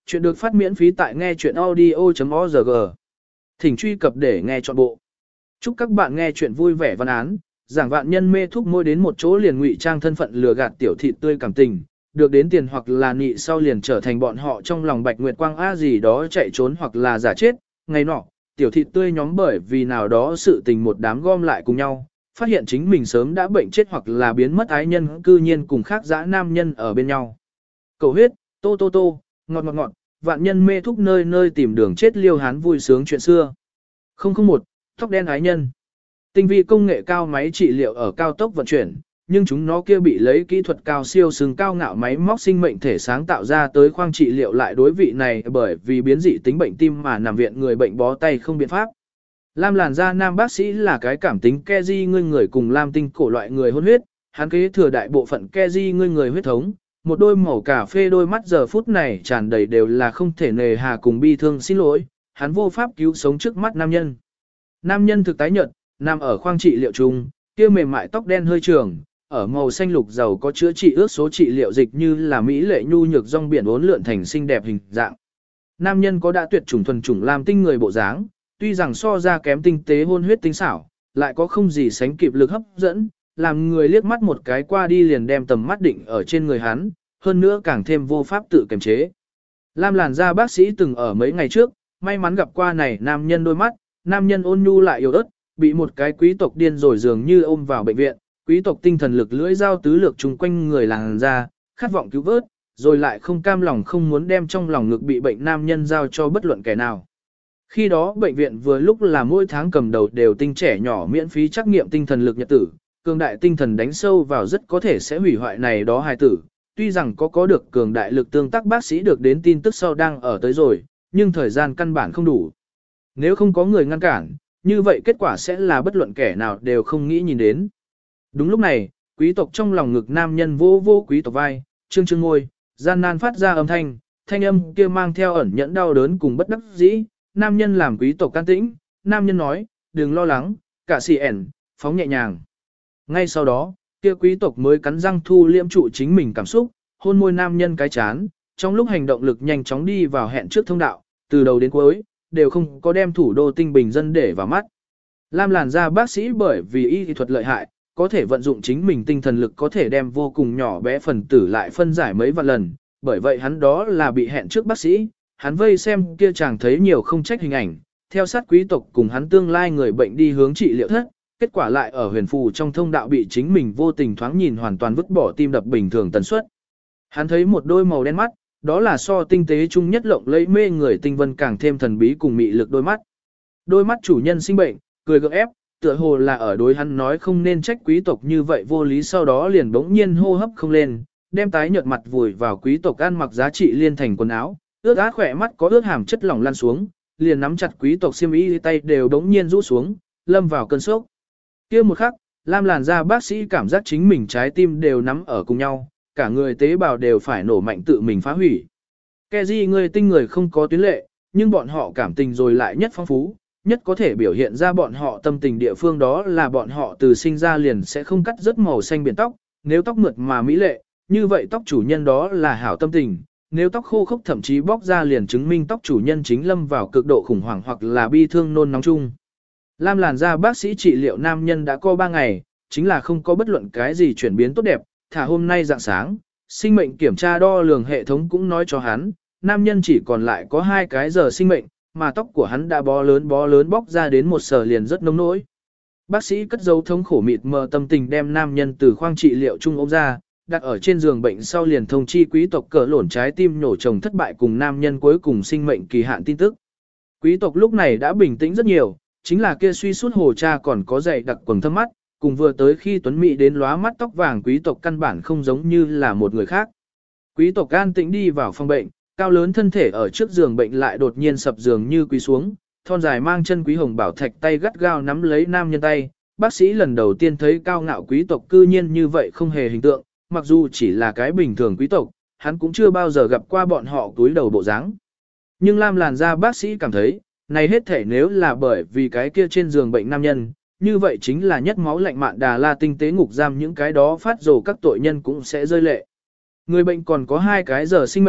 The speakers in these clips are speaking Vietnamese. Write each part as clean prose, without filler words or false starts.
Chuyện được phát miễn phí tại nghe chuyện audio.org. Thỉnh truy cập để nghe trọn bộ. Chúc các bạn nghe chuyện vui vẻ văn án, giảng vạn nhân mê thúc môi đến một chỗ liền ngụy trang thân phận lừa gạt tiểu thị tươi cảm tình, được đến tiền hoặc là nị sau liền trở thành bọn họ trong lòng Bạch Nguyệt Quang A gì đó chạy trốn hoặc là giả chết. Ngày nọ, tiểu thị tươi nhóm bởi vì nào đó sự tình một đám gom lại cùng nhau, phát hiện chính mình sớm đã bệnh chết hoặc là biến mất ái nhân cư nhiên cùng khác dã nam nhân ở bên nhau. Cầu huyết, tô tô tô, ngọt ngọt ngọt, vạn nhân mê thúc nơi nơi tìm đường chết liêu hán vui sướng chuyện xưa. 001, tóc đen ái nhân. Tinh vi công nghệ cao máy trị liệu ở cao tốc vận chuyển, nhưng chúng nó kia bị lấy kỹ thuật cao siêu sừng cao ngạo máy móc sinh mệnh thể sáng tạo ra tới khoang trị liệu lại đối vị này bởi vì biến dị tính bệnh tim mà nằm viện người bệnh bó tay không biện pháp. Lam làn da nam bác sĩ là cái cảm tính Keji ngươi người cùng Lam tinh cổ loại người hôn huyết, hắn kế thừa đại bộ phận Keji ngươi người huyết thống. Một đôi màu cà phê đôi mắt giờ phút này tràn đầy đều là không thể nề hà cùng bi thương xin lỗi, hắn vô pháp cứu sống trước mắt nam nhân. Nam nhân thực tái nhợt, nằm ở khoang trị liệu chung, kia mềm mại tóc đen hơi trường, ở màu xanh lục giàu có chữa trị ước số trị liệu dịch như là mỹ lệ nhu nhược rong biển uốn lượn thành xinh đẹp hình dạng. Nam nhân có đã tuyệt chủng thuần chủng làm tinh người bộ dáng, tuy rằng so ra kém tinh tế hôn huyết tinh xảo, lại có không gì sánh kịp lực hấp dẫn, làm người liếc mắt một cái qua đi liền đem tầm mắt định ở trên người hắn, hơn nữa càng thêm vô pháp tự kiềm chế. Lam làn da bác sĩ từng ở mấy ngày trước, may mắn gặp qua này nam nhân đôi mắt, nam nhân ôn nhu lại yếu ớt, bị một cái quý tộc điên rồi dường như ôm vào bệnh viện, quý tộc tinh thần lực lưỡi dao tứ lược chung quanh người làn da, khát vọng cứu vớt, rồi lại không cam lòng không muốn đem trong lòng ngực bị bệnh nam nhân giao cho bất luận kẻ nào. Khi đó bệnh viện vừa lúc là mỗi tháng cầm đầu đều tinh trẻ nhỏ miễn phí trắc nghiệm tinh thần lực nhật tử, cường đại tinh thần đánh sâu vào rất có thể sẽ hủy hoại này đó hài tử. Tuy rằng có được cường đại lực tương tác bác sĩ được đến tin tức sau đang ở tới rồi, nhưng thời gian căn bản không đủ. Nếu không có người ngăn cản, như vậy kết quả sẽ là bất luận kẻ nào đều không nghĩ nhìn đến. Đúng lúc này, quý tộc trong lòng ngực nam nhân vô vô quý tộc vai, trương trương ngôi, gian nan phát ra âm thanh âm kia mang theo ẩn nhẫn đau đớn cùng bất đắc dĩ. Nam nhân làm quý tộc can tĩnh, nam nhân nói, đừng lo lắng, cả xì ẻn, phóng nhẹ nhàng. Ngay sau đó, kia quý tộc mới cắn răng thu liễm trụ chính mình cảm xúc, hôn môi nam nhân cái chán, trong lúc hành động lực nhanh chóng đi vào hẹn trước thông đạo, từ đầu đến cuối, đều không có đem thủ đô tinh bình dân để vào mắt. Lam làn da bác sĩ bởi vì y thuật lợi hại, có thể vận dụng chính mình tinh thần lực có thể đem vô cùng nhỏ bé phần tử lại phân giải mấy vạn lần, bởi vậy hắn đó là bị hẹn trước bác sĩ, hắn vây xem kia chàng thấy nhiều không trách hình ảnh, theo sát quý tộc cùng hắn tương lai người bệnh đi hướng trị liệu thất, kết quả lại ở huyền phù trong thông đạo bị chính mình vô tình thoáng nhìn hoàn toàn vứt bỏ tim đập bình thường tần suất. Hắn thấy một đôi màu đen mắt, đó là so tinh tế chung nhất lộng lẫy mê người tinh vân càng thêm thần bí cùng mị lực đôi mắt. Đôi mắt chủ nhân sinh bệnh, cười gượng ép, tựa hồ là ở đối hắn nói không nên trách quý tộc như vậy vô lý, sau đó liền bỗng nhiên hô hấp không lên, đem tái nhợt mặt vùi vào quý tộc ăn mặc giá trị liên thành quần áo, ướt át khỏe mắt có ướt hàm chất lỏng lan xuống, liền nắm chặt quý tộc xiêm y tay đều đống nhiên rũ xuống, lâm vào cơn sốc. Kia một khắc, Lam làn da bác sĩ cảm giác chính mình trái tim đều nắm ở cùng nhau, cả người tế bào đều phải nổ mạnh tự mình phá hủy. Keji người tinh người không có tuyến lệ, nhưng bọn họ cảm tình rồi lại nhất phong phú, nhất có thể biểu hiện ra bọn họ tâm tình địa phương đó là bọn họ từ sinh ra liền sẽ không cắt rất màu xanh biển tóc, nếu tóc mượt mà mỹ lệ, như vậy tóc chủ nhân đó là hảo tâm tình. Nếu tóc khô khốc thậm chí bóc ra liền chứng minh tóc chủ nhân chính lâm vào cực độ khủng hoảng hoặc là bi thương nôn nóng chung. Lam làn da bác sĩ trị liệu nam nhân đã có 3 ngày, chính là không có bất luận cái gì chuyển biến tốt đẹp, thả hôm nay dạng sáng, sinh mệnh kiểm tra đo lường hệ thống cũng nói cho hắn, nam nhân chỉ còn lại có 2 cái giờ sinh mệnh, mà tóc của hắn đã bó lớn bóc ra đến một sờ liền rất nông nỗi. Bác sĩ cất giấu thống khổ mịt mờ tâm tình đem nam nhân từ khoang trị liệu chung ôm ra, đặt ở trên giường bệnh sau liền thông chi quý tộc cỡ lổn trái tim nhổ chồng thất bại cùng nam nhân cuối cùng sinh mệnh kỳ hạn tin tức. Quý tộc lúc này đã bình tĩnh rất nhiều, chính là kia suy sút hồ cha còn có dày đặc quầng thâm mắt, cùng vừa tới khi tuấn mỹ đến lóa mắt tóc vàng quý tộc căn bản không giống như là một người khác. Quý tộc an tĩnh đi vào phòng bệnh, cao lớn thân thể ở trước giường bệnh lại đột nhiên sập giường như quỳ xuống, thon dài mang chân quý hồng bảo thạch tay gắt gao nắm lấy nam nhân tay. Bác sĩ lần đầu tiên thấy cao ngạo quý tộc cư nhiên như vậy không hề hình tượng, mặc dù chỉ là cái bình thường quý tộc, hắn cũng chưa bao giờ gặp qua bọn họ túi đầu bộ dáng. Nhưng Lam làn da bác sĩ cảm thấy, này hết thể nếu là bởi vì cái kia trên giường bệnh nam nhân, như vậy chính là nhất máu lạnh mạn Đà La tinh tế ngục giam những cái đó phát rồ các tội nhân cũng sẽ rơi lệ. Người bệnh còn có 2 cái giờ sinh mệnh,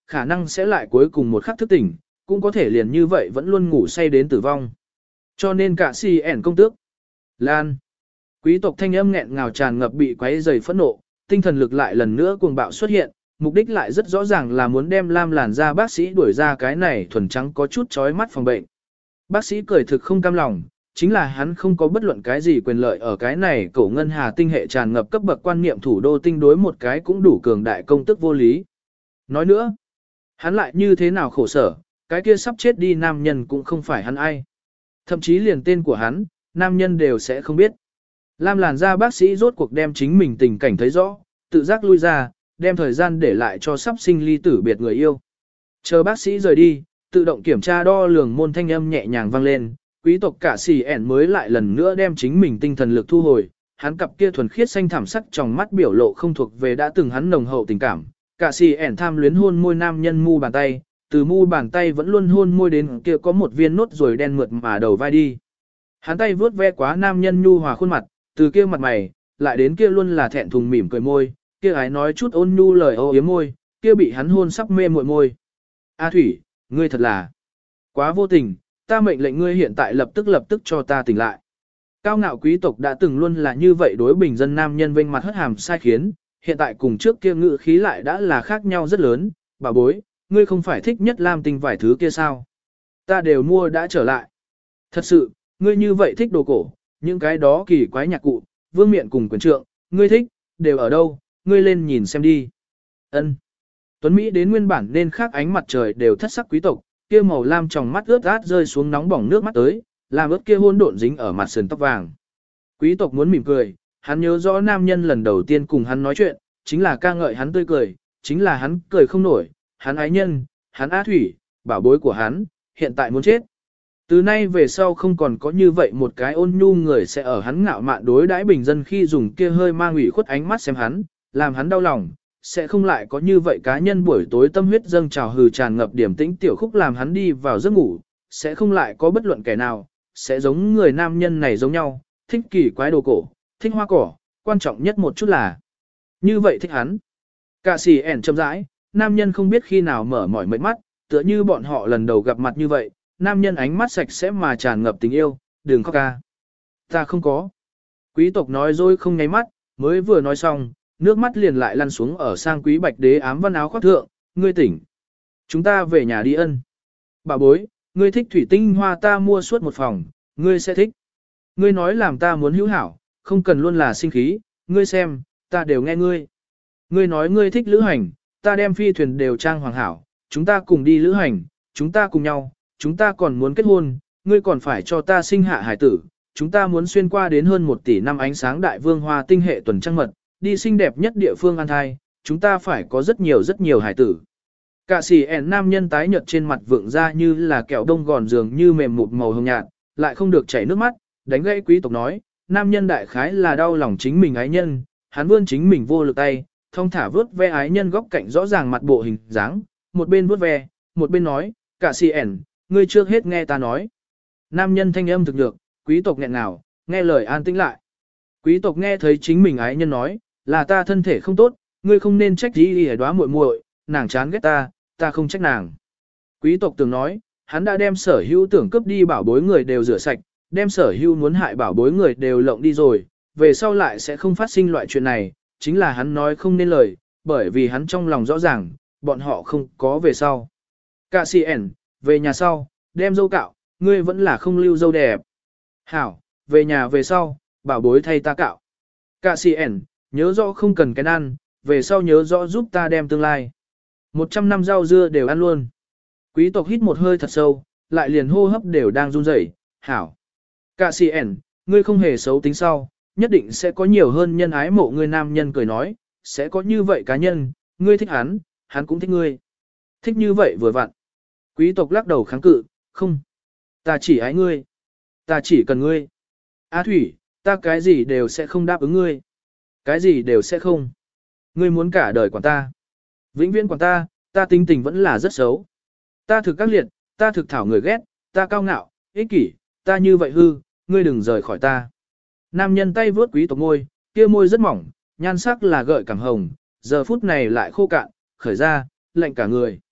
khả năng sẽ lại cuối cùng một khắc thức tỉnh, cũng có thể liền như vậy vẫn luôn ngủ say đến tử vong. Cho nên cả si ẻn công tước. Lan. Quý tộc thanh âm nghẹn ngào tràn ngập bị quấy rầy phẫn nộ, tinh thần lực lại lần nữa cuồng bạo xuất hiện, mục đích lại rất rõ ràng là muốn đem lam làn da bác sĩ đuổi ra cái này thuần trắng có chút chói mắt phòng bệnh. Bác sĩ cười thực không cam lòng, chính là hắn không có bất luận cái gì quyền lợi ở cái này cổ ngân hà tinh hệ tràn ngập cấp bậc quan niệm thủ đô tinh đối một cái cũng đủ cường đại công tức vô lý. Nói nữa, hắn lại như thế nào khổ sở, cái kia sắp chết đi nam nhân cũng không phải hắn ai. Thậm chí liền tên của hắn, nam nhân đều sẽ không biết. Lam làn da bác sĩ rốt cuộc đem chính mình tình cảnh thấy rõ, tự giác lui ra, đem thời gian để lại cho sắp sinh ly tử biệt người yêu. Chờ bác sĩ rời đi, tự động kiểm tra đo lường môn thanh âm nhẹ nhàng vang lên, quý tộc cả xì ẻn mới lại lần nữa đem chính mình tinh thần lực thu hồi, hắn cặp kia thuần khiết xanh thảm sắc trong mắt biểu lộ không thuộc về đã từng hắn nồng hậu tình cảm. Cả xì ẻn tham luyến hôn môi nam nhân mu bàn tay, từ mu bàn tay vẫn luôn hôn môi đến kia có một viên nốt rồi đen mượt mà đầu vai đi. Hắn tay vuốt ve quá nam nhân nhu hòa khuôn mặt, từ kia mặt mày, lại đến kia luôn là thẹn thùng mỉm cười môi, kia ái nói chút ôn nhu lời âu yếm môi, kia bị hắn hôn sắp mê muội môi. A Thủy, ngươi thật là quá vô tình, ta mệnh lệnh ngươi hiện tại lập tức cho ta tỉnh lại. Cao ngạo quý tộc đã từng luôn là như vậy đối bình dân nam nhân vênh mặt hất hàm sai khiến, hiện tại cùng trước kia ngữ khí lại đã là khác nhau rất lớn, bà bối, ngươi không phải thích nhất lam tinh vài thứ kia sao? Ta đều mua đã trở lại. Thật sự, ngươi như vậy thích đồ cổ, những cái đó kỳ quái nhạc cụ, vương miện cùng quyền trượng, ngươi thích, đều ở đâu, ngươi lên nhìn xem đi. Ân. Tuấn Mỹ đến nguyên bản nên khác ánh mặt trời đều thất sắc quý tộc, kia màu lam trong mắt ướt át rơi xuống nóng bỏng nước mắt tới, làm ướt kia hôn độn dính ở mặt sườn tóc vàng. Quý tộc muốn mỉm cười, hắn nhớ rõ nam nhân lần đầu tiên cùng hắn nói chuyện, chính là ca ngợi hắn tươi cười, chính là hắn cười không nổi, hắn ái nhân, hắn á thủy, bảo bối của hắn, hiện tại muốn chết. Từ nay về sau không còn có như vậy một cái ôn nhu người sẽ ở hắn ngạo mạn đối đãi bình dân khi dùng kia hơi mang ủy khuất ánh mắt xem hắn, làm hắn đau lòng, sẽ không lại có như vậy cá nhân buổi tối tâm huyết dâng trào hừ tràn ngập điểm tĩnh tiểu khúc làm hắn đi vào giấc ngủ, sẽ không lại có bất luận kẻ nào, sẽ giống người nam nhân này giống nhau, thích kỳ quái đồ cổ, thích hoa cỏ, quan trọng nhất một chút là như vậy thích hắn. Cả xì ẻn chậm rãi, nam nhân không biết khi nào mở mỏi mệt mắt, tựa như bọn họ lần đầu gặp mặt như vậy, nam nhân ánh mắt sạch sẽ mà tràn ngập tình yêu, đừng khóc ca. Ta không có. Quý tộc nói dối không nháy mắt, mới vừa nói xong, nước mắt liền lại lăn xuống ở sang quý bạch đế ám văn áo khoác thượng, ngươi tỉnh. Chúng ta về nhà đi ân. Bà bối, ngươi thích thủy tinh hoa ta mua suốt một phòng, ngươi sẽ thích. Ngươi nói làm ta muốn hữu hảo, không cần luôn là sinh khí, ngươi xem, ta đều nghe ngươi. Ngươi nói ngươi thích lữ hành, ta đem phi thuyền đều trang hoàng hảo, chúng ta cùng đi lữ hành, chúng ta cùng nhau, chúng ta còn muốn kết hôn, ngươi còn phải cho ta sinh hạ hải tử, chúng ta muốn xuyên qua đến hơn 1 tỷ năm ánh sáng đại vương hoa tinh hệ tuần trăng mật, đi xinh đẹp nhất địa phương an thai, chúng ta phải có rất nhiều hải tử. Cả sĩ ẻn nam nhân tái nhợt trên mặt vượng ra như là kẹo đông gòn dường như mềm mụt màu hồng nhạt, lại không được chảy nước mắt, đánh gãy quý tộc nói, nam nhân đại khái là đau lòng chính mình ái nhân, hắn vươn chính mình vô lực tay, thông thả vướt ve ái nhân góc cạnh rõ ràng mặt bộ hình dáng, một bên vướt ve, một bên nói, cả sĩ ẻn, ngươi trước hết nghe ta nói. Nam nhân thanh âm thực được, quý tộc nghẹn ngào, nghe lời an tĩnh lại. Quý tộc nghe thấy chính mình ái nhân nói, là ta thân thể không tốt, ngươi không nên trách gì để đoá muội muội, nàng chán ghét ta không trách nàng. Quý tộc từng nói, hắn đã đem sở hữu tưởng cướp đi bảo bối người đều rửa sạch, đem sở hữu muốn hại bảo bối người đều lộng đi rồi, về sau lại sẽ không phát sinh loại chuyện này, chính là hắn nói không nên lời, bởi vì hắn trong lòng rõ ràng, bọn họ không có về sau. Cả sĩ ẻn, về nhà sau, đem dâu cạo, ngươi vẫn là không lưu dâu đẹp. Hảo, về nhà về sau, bảo bối thay ta cạo. Cả sĩ ẻn, nhớ rõ không cần cái ăn, về sau nhớ rõ giúp ta đem tương lai. 100 năm rau dưa đều ăn luôn. Quý tộc hít một hơi thật sâu, lại liền hô hấp đều đang run rẩy. Hảo. Cả sĩ ẻn, ngươi không hề xấu tính sau, nhất định sẽ có nhiều hơn nhân ái mộ ngươi nam nhân cười nói, sẽ có như vậy cá nhân, ngươi thích hắn cũng thích ngươi. Thích như vậy vừa vặn. Quý tộc lắc đầu kháng cự, không. Ta chỉ ái ngươi. Ta chỉ cần ngươi. Á Thủy, ta cái gì đều sẽ không đáp ứng ngươi. Cái gì đều sẽ không. Ngươi muốn cả đời quản ta. Vĩnh viễn quản ta tính tình vẫn là rất xấu. Ta thực các liệt, ta thực thảo người ghét, ta cao ngạo, ích kỷ, ta như vậy hư, ngươi đừng rời khỏi ta. Nam nhân tay vướt quý tộc môi, kia môi rất mỏng, nhan sắc là gợi cảm hồng, giờ phút này lại khô cạn, khởi ra, lạnh cả người.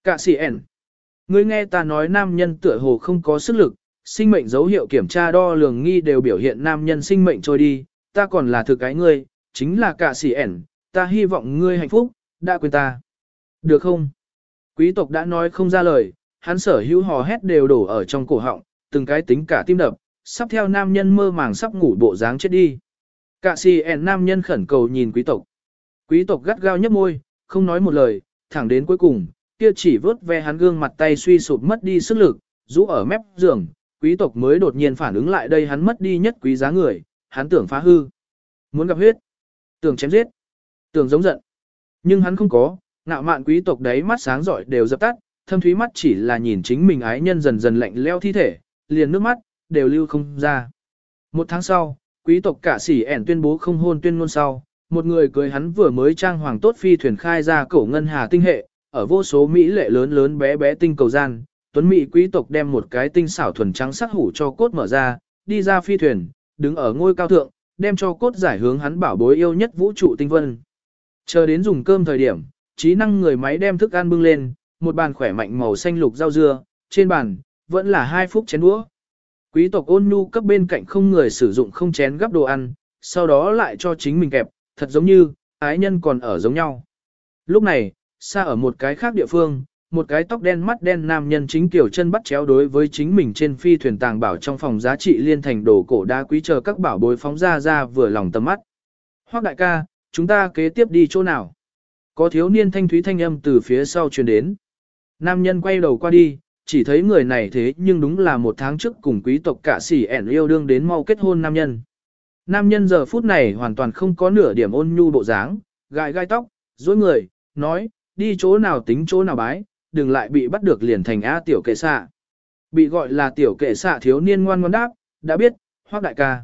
Cả sĩ ẻn. Ngươi nghe ta nói nam nhân tựa hồ không có sức lực, sinh mệnh dấu hiệu kiểm tra đo lường nghi đều biểu hiện nam nhân sinh mệnh trôi đi, ta còn là thực cái ngươi, chính là cả sĩ ẻn, ta hy vọng ngươi hạnh phúc, đã quên ta. Được không? Quý tộc đã nói không ra lời, hắn sở hữu hò hét đều đổ ở trong cổ họng, từng cái tính cả tim đập, sắp theo nam nhân mơ màng sắp ngủ bộ dáng chết đi. Cả sĩ ẻn nam nhân khẩn cầu nhìn quý tộc. Quý tộc gắt gao nhấp môi, không nói một lời, thẳng đến cuối cùng, kia chỉ vớt ve hắn gương mặt tay suy sụp mất đi sức lực, rũ ở mép giường, quý tộc mới đột nhiên phản ứng lại đây hắn mất đi nhất quý giá người, hắn tưởng phá hư, muốn gặp huyết, tưởng chém giết, tưởng giống giận. Nhưng hắn không có, ngạo mạn quý tộc đấy mắt sáng rọi đều dập tắt, thâm thúy mắt chỉ là nhìn chính mình ái nhân dần dần lạnh leo thi thể, liền nước mắt, đều lưu không ra. Một tháng sau, quý tộc cả sĩ ẻn tuyên bố không hôn tuyên ngôn sau, một người cưới hắn vừa mới trang hoàng tốt phi thuyền khai ra cổ ngân hà tinh hệ, ở vô số mỹ lệ lớn lớn bé bé tinh cầu gian, tuấn mỹ quý tộc đem một cái tinh xảo thuần trắng sắc hủ cho cốt mở ra, đi ra phi thuyền, đứng ở ngôi cao thượng, đem cho cốt giải hướng hắn bảo bối yêu nhất vũ trụ tinh vân. Chờ đến dùng cơm thời điểm, trí năng người máy đem thức ăn bưng lên, một bàn khỏe mạnh màu xanh lục rau dưa, trên bàn vẫn là 2 phút chén đũa. Quý tộc ôn nhu cấp bên cạnh không người sử dụng không chén gắp đồ ăn, sau đó lại cho chính mình kẹp, thật giống như ái nhân còn ở giống nhau. Lúc này, xa ở một cái khác địa phương, một cái tóc đen mắt đen nam nhân chính kiểu chân bắt chéo đối với chính mình trên phi thuyền tàng bảo trong phòng giá trị liên thành đồ cổ đá quý chờ các bảo bối phóng ra vừa lòng tầm mắt. Hoắc đại ca, chúng ta kế tiếp đi chỗ nào? Có thiếu niên thanh thúy thanh âm từ phía sau truyền đến. Nam nhân quay đầu qua đi, chỉ thấy người này thế nhưng đúng là một tháng trước cùng quý tộc cả sĩ ẻn yêu đương đến mau kết hôn nam nhân. Nam nhân giờ phút này hoàn toàn không có nửa điểm ôn nhu bộ dáng, gai gai tóc, dối người, nói, đi chỗ nào tính chỗ nào bái, đừng lại bị bắt được liền thành A tiểu kệ xạ. Bị gọi là tiểu kệ xạ thiếu niên ngoan ngoãn đáp, đã biết, Hoắc đại ca.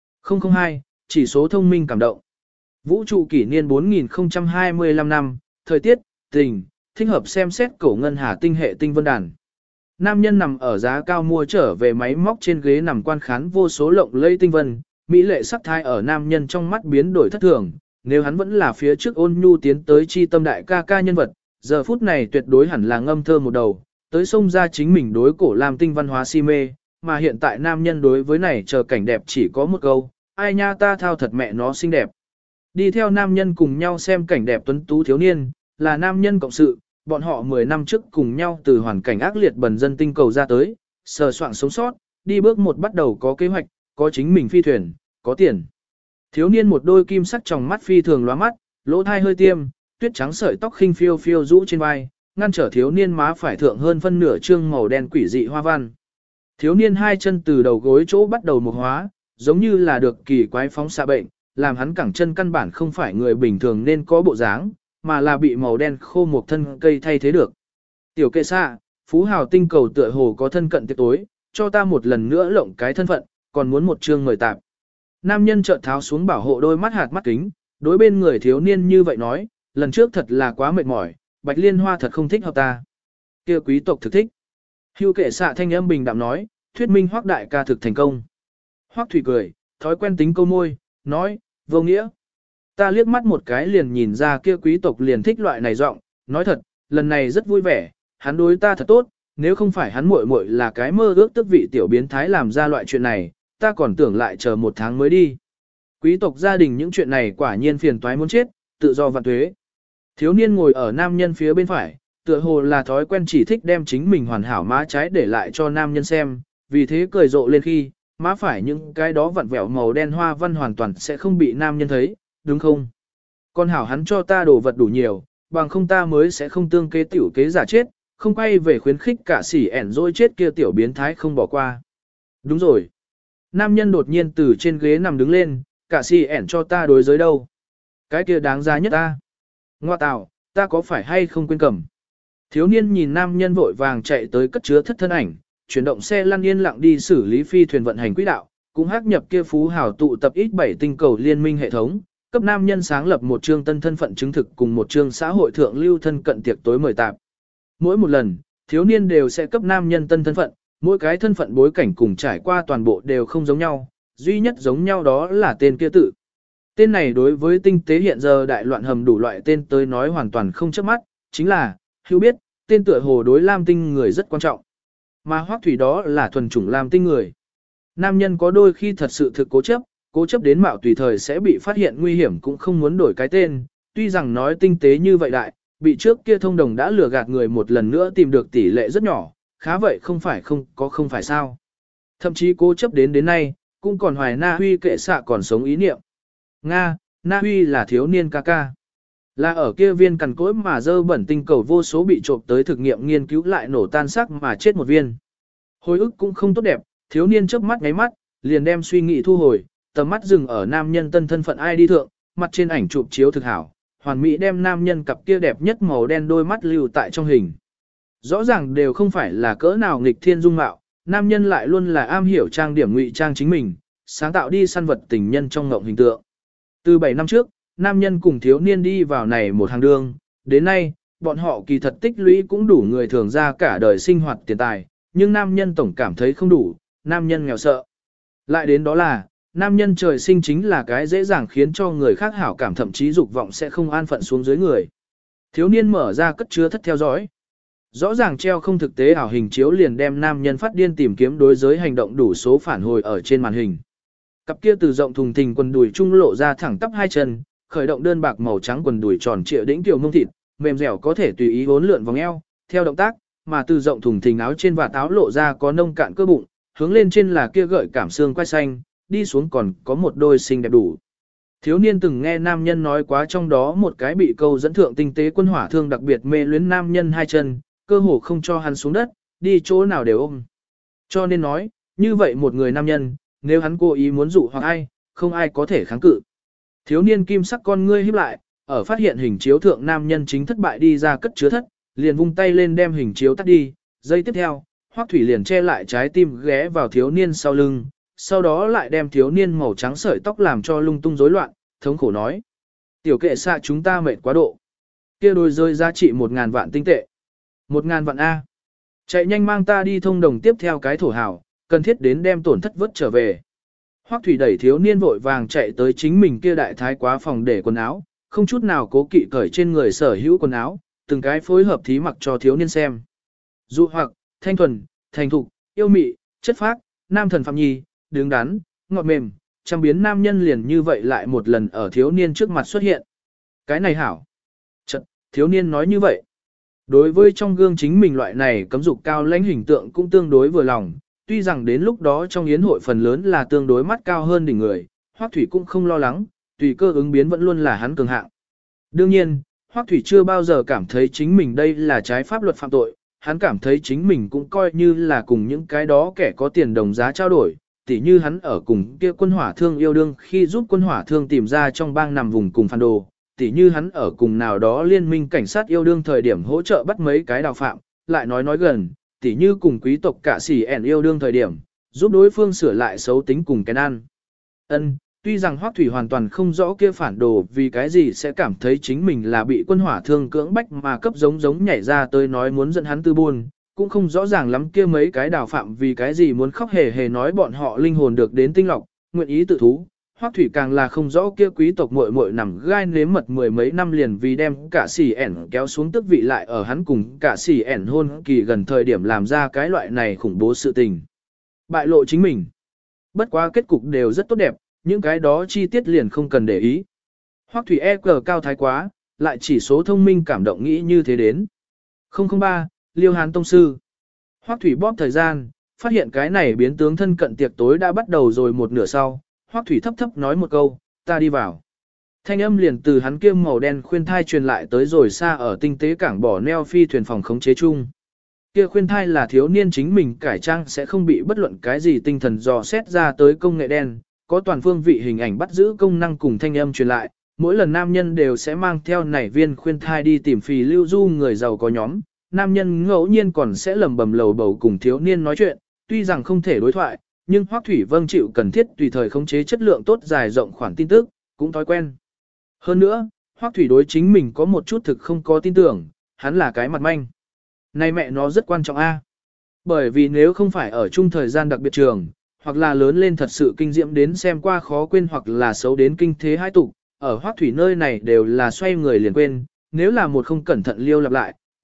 002, chỉ số thông minh cảm động. Vũ trụ kỷ niên 4025 năm, thời tiết, tình, thích hợp xem xét cổ ngân hà tinh hệ tinh vân đàn. Nam nhân nằm ở giá cao mua trở về máy móc trên ghế nằm quan khán vô số lộng lẫy tinh vân, mỹ lệ sắc thái ở nam nhân trong mắt biến đổi thất thường, nếu hắn vẫn là phía trước ôn nhu tiến tới chi tâm đại ca ca nhân vật, giờ phút này tuyệt đối hẳn là ngâm thơ một đầu, tới xông ra chính mình đối cổ làm tinh văn hóa si mê, mà hiện tại nam nhân đối với này chờ cảnh đẹp chỉ có một câu, ai nha ta thao thật mẹ nó xinh đẹp. Đi theo nam nhân cùng nhau xem cảnh đẹp tuấn tú thiếu niên, là nam nhân cộng sự, bọn họ 10 năm trước cùng nhau từ hoàn cảnh ác liệt bần dân tinh cầu ra tới, sờ soạn sống sót, đi bước một bắt đầu có kế hoạch, có chính mình phi thuyền, có tiền. Thiếu niên một đôi kim sắc tròng mắt phi thường lóa mắt, lỗ thai hơi tiêm, tuyết trắng sợi tóc khinh phiêu phiêu rũ trên vai, ngăn trở thiếu niên má phải thượng hơn phân nửa trương màu đen quỷ dị hoa văn. Thiếu niên hai chân từ đầu gối chỗ bắt đầu mục hóa, giống như là được kỳ quái phóng xạ bệnh, làm hắn cẳng chân căn bản không phải người bình thường nên có bộ dáng, mà là bị màu đen khô một thân cây thay thế được. Tiểu kệ xạ, phú hào tinh cầu tựa hồ có thân cận tiệc tối, cho ta một lần nữa lộng cái thân phận, còn muốn một chương mời tạp. Nam nhân chợt tháo xuống bảo hộ đôi mắt hạt mắt kính, đối bên người thiếu niên như vậy nói, lần trước thật là quá mệt mỏi, bạch liên hoa thật không thích hợp ta. Kia quý tộc thực thích. Hưu kệ xạ thanh âm bình đạm nói, thuyết minh Hoắc đại ca thực thành công. Hoắc thủy cười, thói quen tính câu môi, nói, vô nghĩa. Ta liếc mắt một cái liền nhìn ra kia quý tộc liền thích loại này giọng, nói thật, lần này rất vui vẻ, hắn đối ta thật tốt, nếu không phải hắn muội muội là cái mơ ước tức vị tiểu biến thái làm ra loại chuyện này, ta còn tưởng lại chờ 1 tháng mới đi. Quý tộc gia đình những chuyện này quả nhiên phiền toái muốn chết, tự do vạn tuế. Thiếu niên ngồi ở nam nhân phía bên phải, tựa hồ là thói quen chỉ thích đem chính mình hoàn hảo má trái để lại cho nam nhân xem, vì thế cười rộ lên khi, má phải những cái đó vặn vẹo màu đen hoa văn hoàn toàn sẽ không bị nam nhân thấy, đúng không? Con hảo hắn cho ta đồ vật đủ nhiều, bằng không ta mới sẽ không tương kế tiểu kế giả chết, không quay về khuyến khích cả sỉ ẻn rồi chết kia tiểu biến thái không bỏ qua. Đúng rồi. Nam nhân đột nhiên từ trên ghế nằm đứng lên, cả sỉ ẻn cho ta đối giới đâu. Cái kia đáng giá nhất ta. Ngoa tạo, ta có phải hay không quên cầm. Thiếu niên nhìn nam nhân vội vàng chạy tới cất chứa thất thân ảnh, chuyển động xe lăn yên lặng đi xử lý phi thuyền vận hành quỹ đạo, cũng hắc nhập kia phú hào tụ tập ít 7 tinh cầu liên minh hệ thống, cấp nam nhân sáng lập một chương tân thân phận chứng thực cùng một chương xã hội thượng lưu thân cận tiệc tối mời tạp. Mỗi một lần, thiếu niên đều sẽ cấp nam nhân tân thân phận, mỗi cái thân phận bối cảnh cùng trải qua toàn bộ đều không giống nhau, duy nhất giống nhau đó là tên kia tự. Tên này đối với tinh tế hiện giờ đại loạn hầm đủ loại tên tới nói hoàn toàn không chớp mắt, chính là, hữu biết, tên tựa hồ đối lam tinh người rất quan trọng. Mà Hoắc Thủy đó là thuần chủng lam tinh người. Nam nhân có đôi khi thật sự thực cố chấp đến mạo tùy thời sẽ bị phát hiện nguy hiểm cũng không muốn đổi cái tên, tuy rằng nói tinh tế như vậy đại, bị trước kia thông đồng đã lừa gạt người một lần nữa tìm được tỷ lệ rất nhỏ, khá vậy không phải sao. Thậm chí cố chấp đến nay, cũng còn hoài Na Huy kệ xạ còn sống ý niệm. Nga, Na Huy là thiếu niên ca ca. Là ở kia viên cằn cỗi mà dơ bẩn tinh cầu vô số bị trộm tới thực nghiệm nghiên cứu lại nổ tan xác mà chết một viên. Hồi ức cũng không tốt đẹp, thiếu niên chớp mắt ngáy mắt, liền đem suy nghĩ thu hồi, tầm mắt dừng ở nam nhân tân thân phận ai đi thượng, mặt trên ảnh chụp chiếu thực hảo, hoàn mỹ đem nam nhân cặp kia đẹp nhất màu đen đôi mắt lưu tại trong hình. Rõ ràng đều không phải là cỡ nào nghịch thiên dung mạo, nam nhân lại luôn là am hiểu trang điểm ngụy trang chính mình, sáng tạo đi săn vật tình nhân trong ngộng hình tượng. Từ 7 năm trước, nam nhân cùng thiếu niên đi vào này một hàng đường, đến nay, bọn họ kỳ thật tích lũy cũng đủ người thường ra cả đời sinh hoạt tiền tài, nhưng nam nhân tổng cảm thấy không đủ, nam nhân nghèo sợ. Lại đến đó là, nam nhân trời sinh chính là cái dễ dàng khiến cho người khác hảo cảm thậm chí dục vọng sẽ không an phận xuống dưới người. Thiếu niên mở ra cất chứa thất theo dõi. Rõ ràng treo không thực tế ảo hình chiếu liền đem nam nhân phát điên tìm kiếm đối giới hành động đủ số phản hồi ở trên màn hình. Cặp kia từ rộng thùng thình quần đùi trung lộ ra thẳng tắp hai chân, khởi động đơn bạc màu trắng quần đùi tròn trịa đĩnh tiểu mông thịt, mềm dẻo có thể tùy ý uốn lượn vòng eo, theo động tác, mà từ rộng thùng thình áo trên và áo lộ ra có nông cạn cơ bụng, hướng lên trên là kia gợi cảm xương quai xanh, đi xuống còn có một đôi xinh đẹp đủ. Thiếu niên từng nghe nam nhân nói quá trong đó một cái bị câu dẫn thượng tinh tế quân hỏa thương đặc biệt mê luyến nam nhân hai chân, cơ hồ không cho hắn xuống đất, đi chỗ nào đều ôm. Cho nên nói, như vậy một người nam nhân, nếu hắn cố ý muốn dụ hoặc ai, không ai có thể kháng cự. Thiếu niên kim sắc con ngươi híp lại, ở phát hiện hình chiếu thượng nam nhân chính thất bại đi ra cất chứa thất, liền vung tay lên đem hình chiếu tắt đi, giây tiếp theo, Hoắc Thủy liền che lại trái tim ghé vào thiếu niên sau lưng, sau đó lại đem thiếu niên màu trắng sợi tóc làm cho lung tung rối loạn, thống khổ nói. Tiểu kệ xạ chúng ta mệt quá độ. Kia đôi rơi giá trị 1.000 vạn tinh tệ. 1.000 vạn A. Chạy nhanh mang ta đi thông đồng tiếp theo cái thổ hào, cần thiết đến đem tổn thất vớt trở về. Hoắc Thủy đẩy thiếu niên vội vàng chạy tới chính mình kia đại thái quá phòng để quần áo, không chút nào cố kỵ cởi trên người sở hữu quần áo, từng cái phối hợp thí mặc cho thiếu niên xem. Dụ hoặc, thanh thuần, thành thục, yêu mị, chất phác, nam thần phạm nhi, đứng đắn, ngọt mềm, trăm biến nam nhân liền như vậy lại một lần ở thiếu niên trước mặt xuất hiện. Cái này hảo. Chật, thiếu niên nói như vậy. Đối với trong gương chính mình loại này cấm dục cao lãnh hình tượng cũng tương đối vừa lòng, tuy rằng đến lúc đó trong yến hội phần lớn là tương đối mắt cao hơn đỉnh người, Hoắc Thủy cũng không lo lắng, tùy cơ ứng biến vẫn luôn là hắn cường hạng. Đương nhiên, Hoắc Thủy chưa bao giờ cảm thấy chính mình đây là trái pháp luật phạm tội, hắn cảm thấy chính mình cũng coi như là cùng những cái đó kẻ có tiền đồng giá trao đổi, tỉ như hắn ở cùng kia quân hỏa thương yêu đương khi giúp quân hỏa thương tìm ra trong bang nằm vùng cùng phản đồ, tỉ như hắn ở cùng nào đó liên minh cảnh sát yêu đương thời điểm hỗ trợ bắt mấy cái đào phạm, lại nói gần, tỉ như cùng quý tộc cả sỉ ẻn yêu đương thời điểm, giúp đối phương sửa lại xấu tính cùng cái ăn. Tuy rằng Hoắc Thủy hoàn toàn không rõ kia phản đồ vì cái gì sẽ cảm thấy chính mình là bị quân hỏa thương cưỡng bách mà cấp giống nhảy ra tới nói muốn dẫn hắn tư buôn, cũng không rõ ràng lắm kia mấy cái đào phạm vì cái gì muốn khóc hề nói bọn họ linh hồn được đến tinh lọc, nguyện ý tự thú. Hoắc Thủy càng là không rõ kia quý tộc muội muội nằm gai nếm mật mười mấy năm liền vì đem cả sỉ ẻn kéo xuống tước vị lại ở hắn cùng cả sỉ ẻn hôn kỳ gần thời điểm làm ra cái loại này khủng bố sự tình. Bại lộ chính mình. Bất quá kết cục đều rất tốt đẹp, những cái đó chi tiết liền không cần để ý. Hoắc Thủy EQ cao thái quá, lại chỉ số thông minh cảm động nghĩ như thế đến. 003, Liêu Hán Tông Sư. Hoắc Thủy bóp thời gian, phát hiện cái này biến tướng thân cận tiệc tối đã bắt đầu rồi một nửa sau. Hoắc Thủy thấp nói một câu, ta đi vào. Thanh âm liền từ hắn kia màu đen khuyên thai truyền lại tới rồi xa ở tinh tế cảng bỏ neo phi thuyền phòng khống chế chung. Kia khuyên thai là thiếu niên chính mình cải trang sẽ không bị bất luận cái gì tinh thần dò xét ra tới công nghệ đen, có toàn phương vị hình ảnh bắt giữ công năng cùng thanh âm truyền lại. Mỗi lần nam nhân đều sẽ mang theo nảy viên khuyên thai đi tìm phì lưu du người giàu có nhóm. Nam nhân ngẫu nhiên còn sẽ lầm bầm lầu bầu cùng thiếu niên nói chuyện, tuy rằng không thể đối thoại, nhưng Hoắc Thủy vâng chịu cần thiết tùy thời khống chế chất lượng tốt dài rộng khoản tin tức, cũng thói quen. Hơn nữa, Hoắc Thủy đối chính mình có một chút thực không có tin tưởng, hắn là cái mặt manh. Này mẹ nó rất quan trọng a. Bởi vì nếu không phải ở chung thời gian đặc biệt trường, hoặc là lớn lên thật sự kinh diễm đến xem qua khó quên hoặc là xấu đến kinh thế hai tục, ở Hoắc Thủy nơi này đều là xoay người liền quên, nếu là một không cẩn thận liêu lặp lại,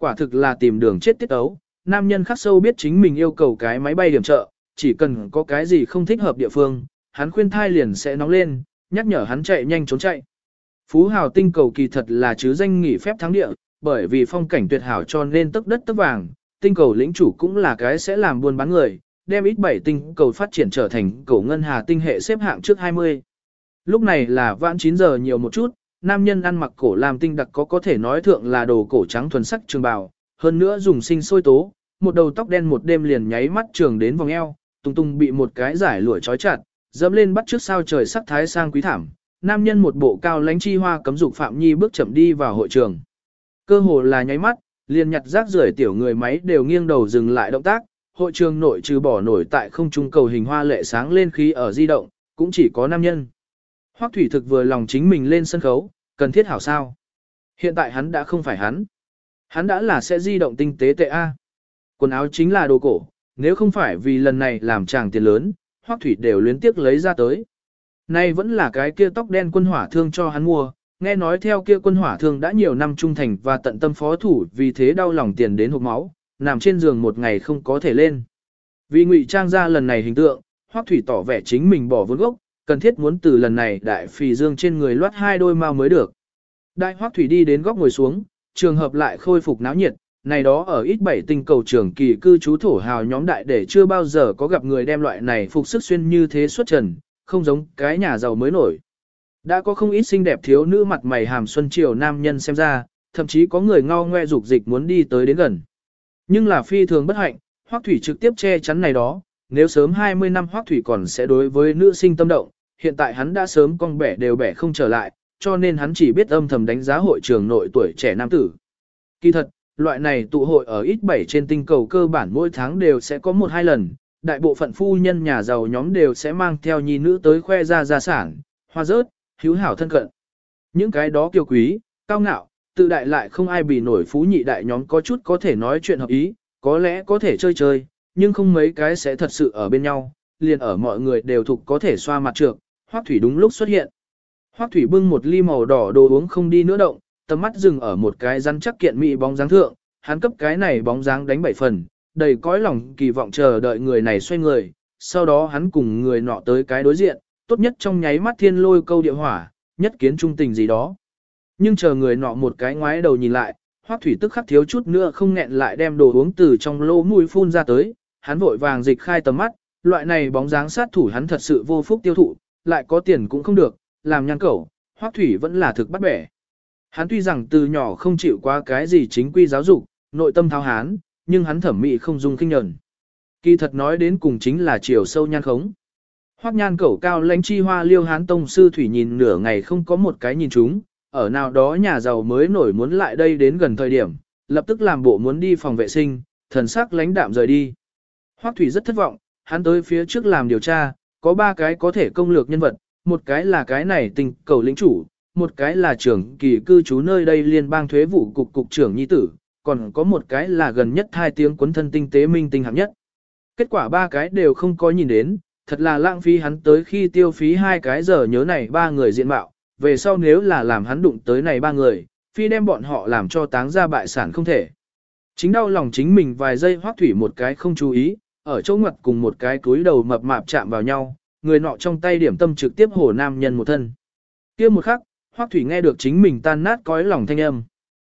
quả thực là tìm đường chết tiết ấu. Nam nhân khắc sâu biết chính mình yêu cầu cái máy bay điểm trợ, chỉ cần có cái gì không thích hợp địa phương, hắn khuyên thai liền sẽ nóng lên, nhắc nhở hắn chạy nhanh trốn chạy. Phú Hào tinh cầu kỳ thật là chứ danh nghỉ phép thắng địa, bởi vì phong cảnh tuyệt hảo cho nên tấc đất tấc vàng, tinh cầu lĩnh chủ cũng là cái sẽ làm buôn bán người, đem ít 7 tinh cầu phát triển trở thành cầu ngân hà tinh hệ xếp hạng trước 20. Lúc này là vãn 9 giờ nhiều một chút, nam nhân ăn mặc cổ làm tinh đặc có thể nói thượng là đồ cổ trắng thuần sắc trường bào, hơn nữa dùng sinh sôi tố, một đầu tóc đen một đêm liền nháy mắt trường đến vòng eo, tung tung bị một cái giải lụa trói chặt, dẫm lên bắt trước sao trời sắc thái sang quý thảm. Nam nhân một bộ cao lãnh chi hoa cấm dục Phạm Nhi bước chậm đi vào hội trường. Cơ hồ là nháy mắt, liền nhặt rác rưởi tiểu người máy đều nghiêng đầu dừng lại động tác, hội trường nội trừ bỏ nổi tại không trung cầu hình hoa lệ sáng lên khí ở di động, cũng chỉ có nam nhân. Hoắc Thủy thực vừa lòng chính mình lên sân khấu, cần thiết hảo sao. Hiện tại hắn đã không phải hắn. Hắn đã là sẽ di động tinh tế tệ A. Quần áo chính là đồ cổ, nếu không phải vì lần này làm chàng tiền lớn, Hoắc Thủy đều luyến tiếc lấy ra tới. Nay vẫn là cái kia tóc đen quân hỏa thương cho hắn mua, nghe nói theo kia quân hỏa thương đã nhiều năm trung thành và tận tâm phó thủ vì thế đau lòng tiền đến hộp máu, nằm trên giường một ngày không có thể lên. Vì ngụy trang ra lần này hình tượng, Hoắc Thủy tỏ vẻ chính mình bỏ vốn gốc, cần thiết muốn từ lần này đại phì dương trên người loát 2 đôi mao mới được. Đại Hoắc Thủy đi đến góc ngồi xuống, trường hợp lại khôi phục náo nhiệt, này đó ở ít 7 tinh cầu trường kỳ cư trú thổ hào nhóm đại để chưa bao giờ có gặp người đem loại này phục sức xuyên như thế xuất trần, không giống cái nhà giàu mới nổi. Đã có không ít xinh đẹp thiếu nữ mặt mày hàm xuân chiều nam nhân xem ra, thậm chí có người ngao ngoe dục dịch muốn đi tới đến gần. Nhưng là phi thường bất hạnh, Hoắc Thủy trực tiếp che chắn này đó, nếu sớm 20 năm Hoắc Thủy còn sẽ đối với nữ sinh tâm động, hiện tại hắn đã sớm cong bẻ đều bẻ không trở lại, cho nên hắn chỉ biết âm thầm đánh giá hội trường nội tuổi trẻ nam tử. Kỳ thật, loại này tụ hội ở ít 7 trên tinh cầu cơ bản mỗi tháng đều sẽ có 1-2 lần, đại bộ phận phu nhân nhà giàu nhóm đều sẽ mang theo nhi nữ tới khoe ra gia sản, hoa rớt, hữu hảo thân cận. Những cái đó kiêu quý, cao ngạo, tự đại lại không ai bì nổi phú nhị đại nhóm có chút có thể nói chuyện hợp ý, có lẽ có thể chơi chơi, nhưng không mấy cái sẽ thật sự ở bên nhau, liền ở mọi người đều thuộc có thể xoa mặt trược. Hoắc Thủy đúng lúc xuất hiện. Hoắc Thủy bưng một ly màu đỏ đồ uống không đi nữa động, tầm mắt dừng ở một cái rắn chắc kiện mỹ bóng dáng thượng, hắn cấp cái này bóng dáng đánh 7 phần, đầy cõi lòng kỳ vọng chờ đợi người này xoay người, sau đó hắn cùng người nọ tới cái đối diện, tốt nhất trong nháy mắt thiên lôi câu địa hỏa, nhất kiến trung tình gì đó. Nhưng chờ người nọ một cái ngoái đầu nhìn lại, Hoắc Thủy tức khắc thiếu chút nữa không nghẹn lại đem đồ uống từ trong lỗ mũi phun ra tới, hắn vội vàng dịch khai tầm mắt, loại này bóng dáng sát thủ hắn thật sự vô phúc tiêu thụ, lại có tiền cũng không được, làm nhan cẩu, Hoắc Thủy vẫn là thực bắt bẻ. Hắn tuy rằng từ nhỏ không chịu qua cái gì chính quy giáo dục, nội tâm tháo hán, nhưng hắn thẩm mỹ không dung khinh nhẫn. Kỳ thật nói đến cùng chính là chiều sâu nhan khống. Hoắc nhan cẩu cao lãnh chi hoa liêu hán tông sư thủy nhìn nửa ngày không có một cái nhìn chúng, ở nào đó nhà giàu mới nổi muốn lại đây đến gần thời điểm, lập tức làm bộ muốn đi phòng vệ sinh, thần sắc lãnh đạm rời đi. Hoắc Thủy rất thất vọng, hắn tới phía trước làm điều tra, có 3 cái có thể công lược nhân vật, một cái là cái này tinh cầu lĩnh chủ, một cái là trưởng kỳ cư trú nơi đây liên bang thuế vụ cục cục trưởng nhi tử, còn có một cái là gần nhất 2 tiếng quấn thân tinh tế minh tinh hạng nhất. Kết quả 3 cái đều không có nhìn đến, thật là lãng phí hắn tới khi tiêu phí 2 cái giờ nhớ này 3 người diện mạo, về sau nếu là làm hắn đụng tới này 3 người, phi đem bọn họ làm cho táng ra bại sản không thể. Chính đau lòng chính mình vài giây Hoắc Thủy một cái không chú ý, ở chỗ ngoặt cùng một cái túi đầu mập mạp chạm vào nhau, người nọ trong tay điểm tâm trực tiếp hổ nam nhân một thân. Kia một khắc, Hoắc Thủy nghe được chính mình tan nát cõi lòng thanh âm.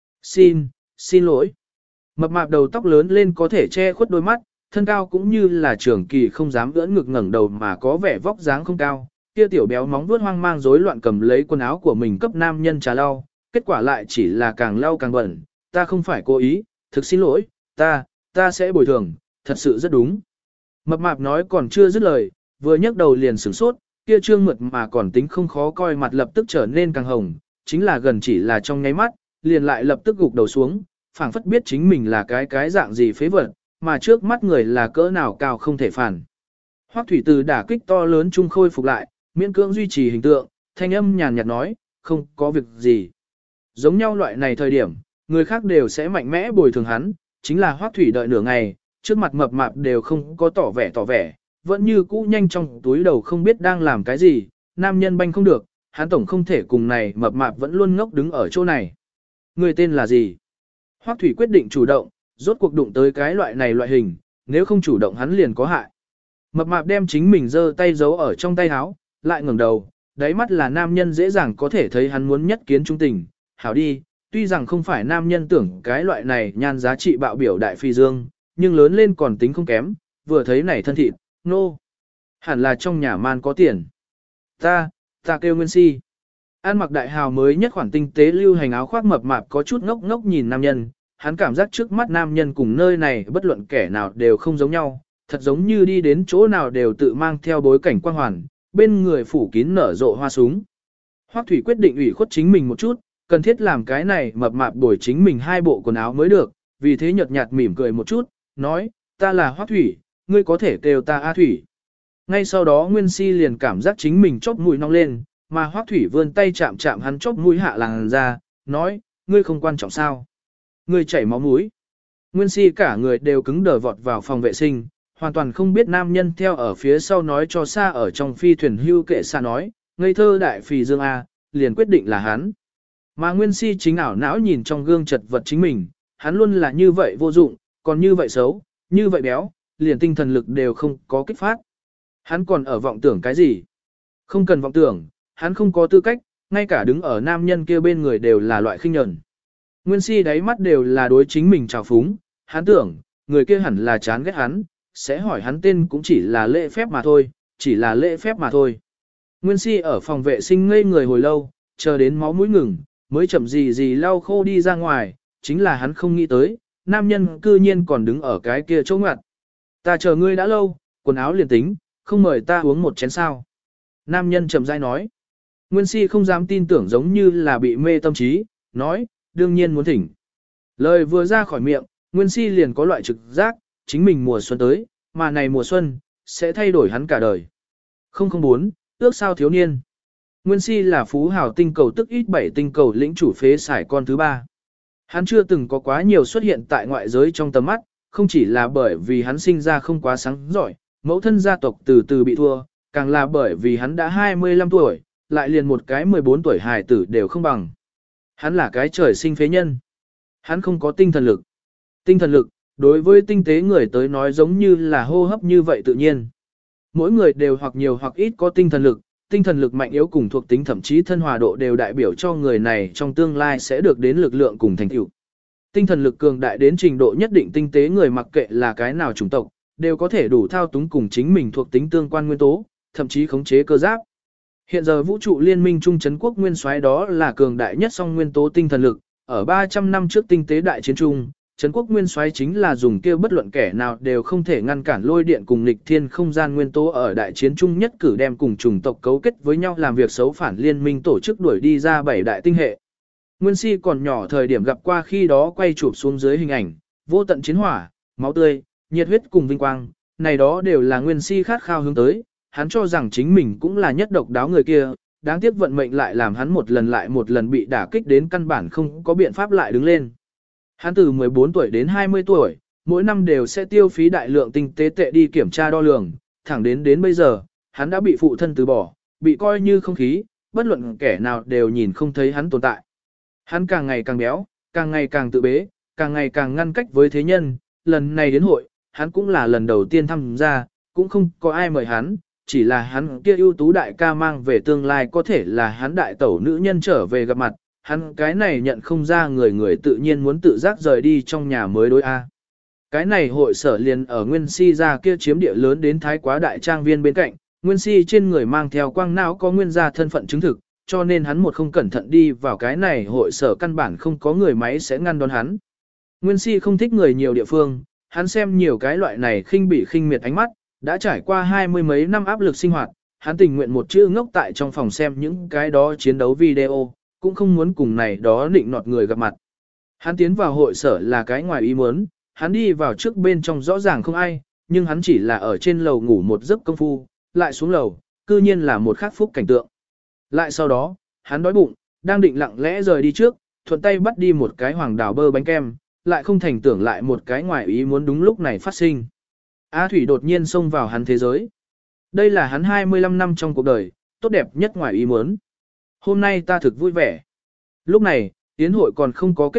Xin lỗi. Mập mạp đầu tóc lớn lên có thể che khuất đôi mắt, thân cao cũng như là trưởng kỳ không dám ưỡn ngực ngẩng đầu mà có vẻ vóc dáng không cao. Kia tiểu béo móng vuốt hoang mang rối loạn cầm lấy quần áo của mình cấp nam nhân trà lau, kết quả lại chỉ là càng lau càng bẩn. Ta không phải cố ý, thực xin lỗi, ta sẽ bồi thường, thật sự rất đúng. Mập mạp nói còn chưa dứt lời, vừa nhấc đầu liền sửng sốt, kia trương mượt mà còn tính không khó coi mặt lập tức trở nên càng hồng, chính là gần chỉ là trong nháy mắt, liền lại lập tức gục đầu xuống, phảng phất biết chính mình là cái dạng gì phế vật, mà trước mắt người là cỡ nào cao không thể phản. Hoắc Thủy từ đả kích to lớn chung khôi phục lại, miễn cưỡng duy trì hình tượng, thanh âm nhàn nhạt nói, không có việc gì. Giống nhau loại này thời điểm, người khác đều sẽ mạnh mẽ bồi thường hắn, chính là Hoắc Thủy đợi nửa ngày, trước mặt mập mạp đều không có tỏ vẻ, vẫn như cũ nhanh trong túi đầu không biết đang làm cái gì, nam nhân banh không được, hắn tổng không thể cùng này mập mạp vẫn luôn ngốc đứng ở chỗ này. Người tên là gì? Hoắc Thủy quyết định chủ động, rốt cuộc đụng tới cái loại này loại hình, nếu không chủ động hắn liền có hại. Mập mạp đem chính mình giơ tay giấu ở trong tay áo, lại ngẩng đầu, đáy mắt là nam nhân dễ dàng có thể thấy hắn muốn nhất kiến trung tình. Hảo đi, tuy rằng không phải nam nhân tưởng cái loại này nhan giá trị bạo biểu đại phi dương, nhưng lớn lên còn tính không kém, vừa thấy này thân thịt, nô. No. Hẳn là trong nhà man có tiền. Ta kêu Nguyên Si. An mặc đại hào mới nhất khoản tinh tế lưu hành áo khoác mập mạp có chút ngốc ngốc nhìn nam nhân, hắn cảm giác trước mắt nam nhân cùng nơi này bất luận kẻ nào đều không giống nhau, thật giống như đi đến chỗ nào đều tự mang theo bối cảnh quang hoàn, bên người phủ kín nở rộ hoa súng. Hoắc Thủy quyết định ủy khuất chính mình một chút, cần thiết làm cái này mập mạp đổi chính mình 2 bộ quần áo mới được, vì thế nhợt nhạt mỉm cười một chút, nói, ta là Hoắc Thủy, ngươi có thể kêu ta A Thủy. Ngay sau đó Nguyên Si liền cảm giác chính mình chóp mũi nóng lên, mà Hoắc Thủy vươn tay chạm chạm hắn chóp mũi hạ làn ra, nói, ngươi không quan trọng sao? Ngươi chảy máu mũi. Nguyên Si cả người đều cứng đờ vọt vào phòng vệ sinh, hoàn toàn không biết nam nhân theo ở phía sau nói cho xa ở trong phi thuyền hưu kệ xa nói, ngây thơ đại phì dương A, liền quyết định là hắn. Mà Nguyên Si chính ảo não nhìn trong gương chật vật chính mình, hắn luôn là như vậy vô dụng, còn như vậy xấu, như vậy béo, liền tinh thần lực đều không có kích phát. Hắn còn ở vọng tưởng cái gì? Không cần vọng tưởng, hắn không có tư cách, ngay cả đứng ở nam nhân kia bên người đều là loại khinh nhẫn. Nguyên Si đáy mắt đều là đối chính mình trào phúng, hắn tưởng, người kia hẳn là chán ghét hắn, sẽ hỏi hắn tên cũng chỉ là lễ phép mà thôi, chỉ là lễ phép mà thôi. Nguyên Si ở phòng vệ sinh ngây người hồi lâu, chờ đến máu mũi ngừng, mới chậm gì lau khô đi ra ngoài, chính là hắn không nghĩ tới, nam nhân cư nhiên còn đứng ở cái kia chỗ ngoặt. Ta chờ ngươi đã lâu, quần áo liền tính, không mời ta uống một chén sao. Nam nhân chậm rãi nói. Nguyên Si không dám tin tưởng giống như là bị mê tâm trí, nói, đương nhiên muốn thỉnh. Lời vừa ra khỏi miệng, Nguyên Si liền có loại trực giác, chính mình mùa xuân tới, mà này mùa xuân, sẽ thay đổi hắn cả đời. 004, ước sao thiếu niên. Nguyên Si là phú hào tinh cầu tức ít 7 tinh cầu lĩnh chủ phế xài con thứ 3. Hắn chưa từng có quá nhiều xuất hiện tại ngoại giới trong tầm mắt, không chỉ là bởi vì hắn sinh ra không quá sáng giỏi, mẫu thân gia tộc từ từ bị thua, càng là bởi vì hắn đã 25 tuổi, lại liền một cái 14 tuổi hài tử đều không bằng. Hắn là cái trời sinh phế nhân. Hắn không có tinh thần lực. Tinh thần lực, đối với tinh tế người tới nói giống như là hô hấp như vậy tự nhiên. Mỗi người đều hoặc nhiều hoặc ít có tinh thần lực mạnh yếu cùng thuộc tính thậm chí thân hòa độ đều đại biểu cho người này trong tương lai sẽ được đến lực lượng cùng thành tựu. Tinh thần lực cường đại đến trình độ nhất định tinh tế người mặc kệ là cái nào chủng tộc, đều có thể đủ thao túng cùng chính mình thuộc tính tương quan nguyên tố, thậm chí khống chế cơ giáp. Hiện giờ vũ trụ liên minh trung trấn quốc nguyên soái đó là cường đại nhất song nguyên tố tinh thần lực, ở 300 năm trước tinh tế đại chiến trung, trấn quốc nguyên soái chính là dùng kia bất luận kẻ nào đều không thể ngăn cản lôi điện cùng nghịch thiên không gian nguyên tố ở đại chiến trung nhất cử đem cùng chủng tộc cấu kết với nhau làm việc xấu phản liên minh tổ chức đuổi đi ra 7 đại tinh hệ. Nguyên Si còn nhỏ thời điểm gặp qua khi đó quay chụp xuống dưới hình ảnh, vô tận chiến hỏa, máu tươi, nhiệt huyết cùng vinh quang, này đó đều là Nguyên Si khát khao hướng tới, hắn cho rằng chính mình cũng là nhất độc đáo người kia, đáng tiếc vận mệnh lại làm hắn một lần lại một lần bị đả kích đến căn bản không có biện pháp lại đứng lên. Hắn từ 14 tuổi đến 20 tuổi, mỗi năm đều sẽ tiêu phí đại lượng tinh tế tệ đi kiểm tra đo lường, thẳng đến bây giờ, hắn đã bị phụ thân từ bỏ, bị coi như không khí, bất luận kẻ nào đều nhìn không thấy hắn tồn tại. Hắn càng ngày càng béo, càng ngày càng tự bế, càng ngày càng ngăn cách với thế nhân, lần này đến hội, hắn cũng là lần đầu tiên tham gia, cũng không có ai mời hắn, chỉ là hắn kia ưu tú đại ca mang về tương lai có thể là hắn đại tẩu nữ nhân trở về gặp mặt, hắn cái này nhận không ra người tự nhiên muốn tự giác rời đi trong nhà mới đối A. Cái này hội sở liền ở Nguyên Si ra kia chiếm địa lớn đến thái quá đại trang viên bên cạnh, Nguyên Si trên người mang theo quang não có nguyên gia thân phận chứng thực, cho nên hắn một không cẩn thận đi vào cái này hội sở căn bản không có người máy sẽ ngăn đón hắn. Nguyên Si không thích người nhiều địa phương, hắn xem nhiều cái loại này khinh bỉ khinh miệt ánh mắt, đã trải qua 20 mấy năm áp lực sinh hoạt, hắn tình nguyện một chữ ngốc tại trong phòng xem những cái đó chiến đấu video, cũng không muốn cùng này đó định nọt người gặp mặt. Hắn tiến vào hội sở là cái ngoài ý muốn, hắn đi vào trước bên trong rõ ràng không ai, nhưng hắn chỉ là ở trên lầu ngủ một giấc công phu, lại xuống lầu, cư nhiên là một khắc phúc cảnh tượng. Lại sau đó, hắn đói bụng, đang định lặng lẽ rời đi trước, thuận tay bắt đi một cái hoàng đào bơ bánh kem, lại không thành tưởng lại một cái ngoài ý muốn đúng lúc này phát sinh. A Thủy đột nhiên xông vào hắn thế giới. Đây là hắn 25 năm trong cuộc đời, tốt đẹp nhất ngoài ý muốn. Hôm nay ta thực vui vẻ. Lúc này, yến hội còn không có kết thúc,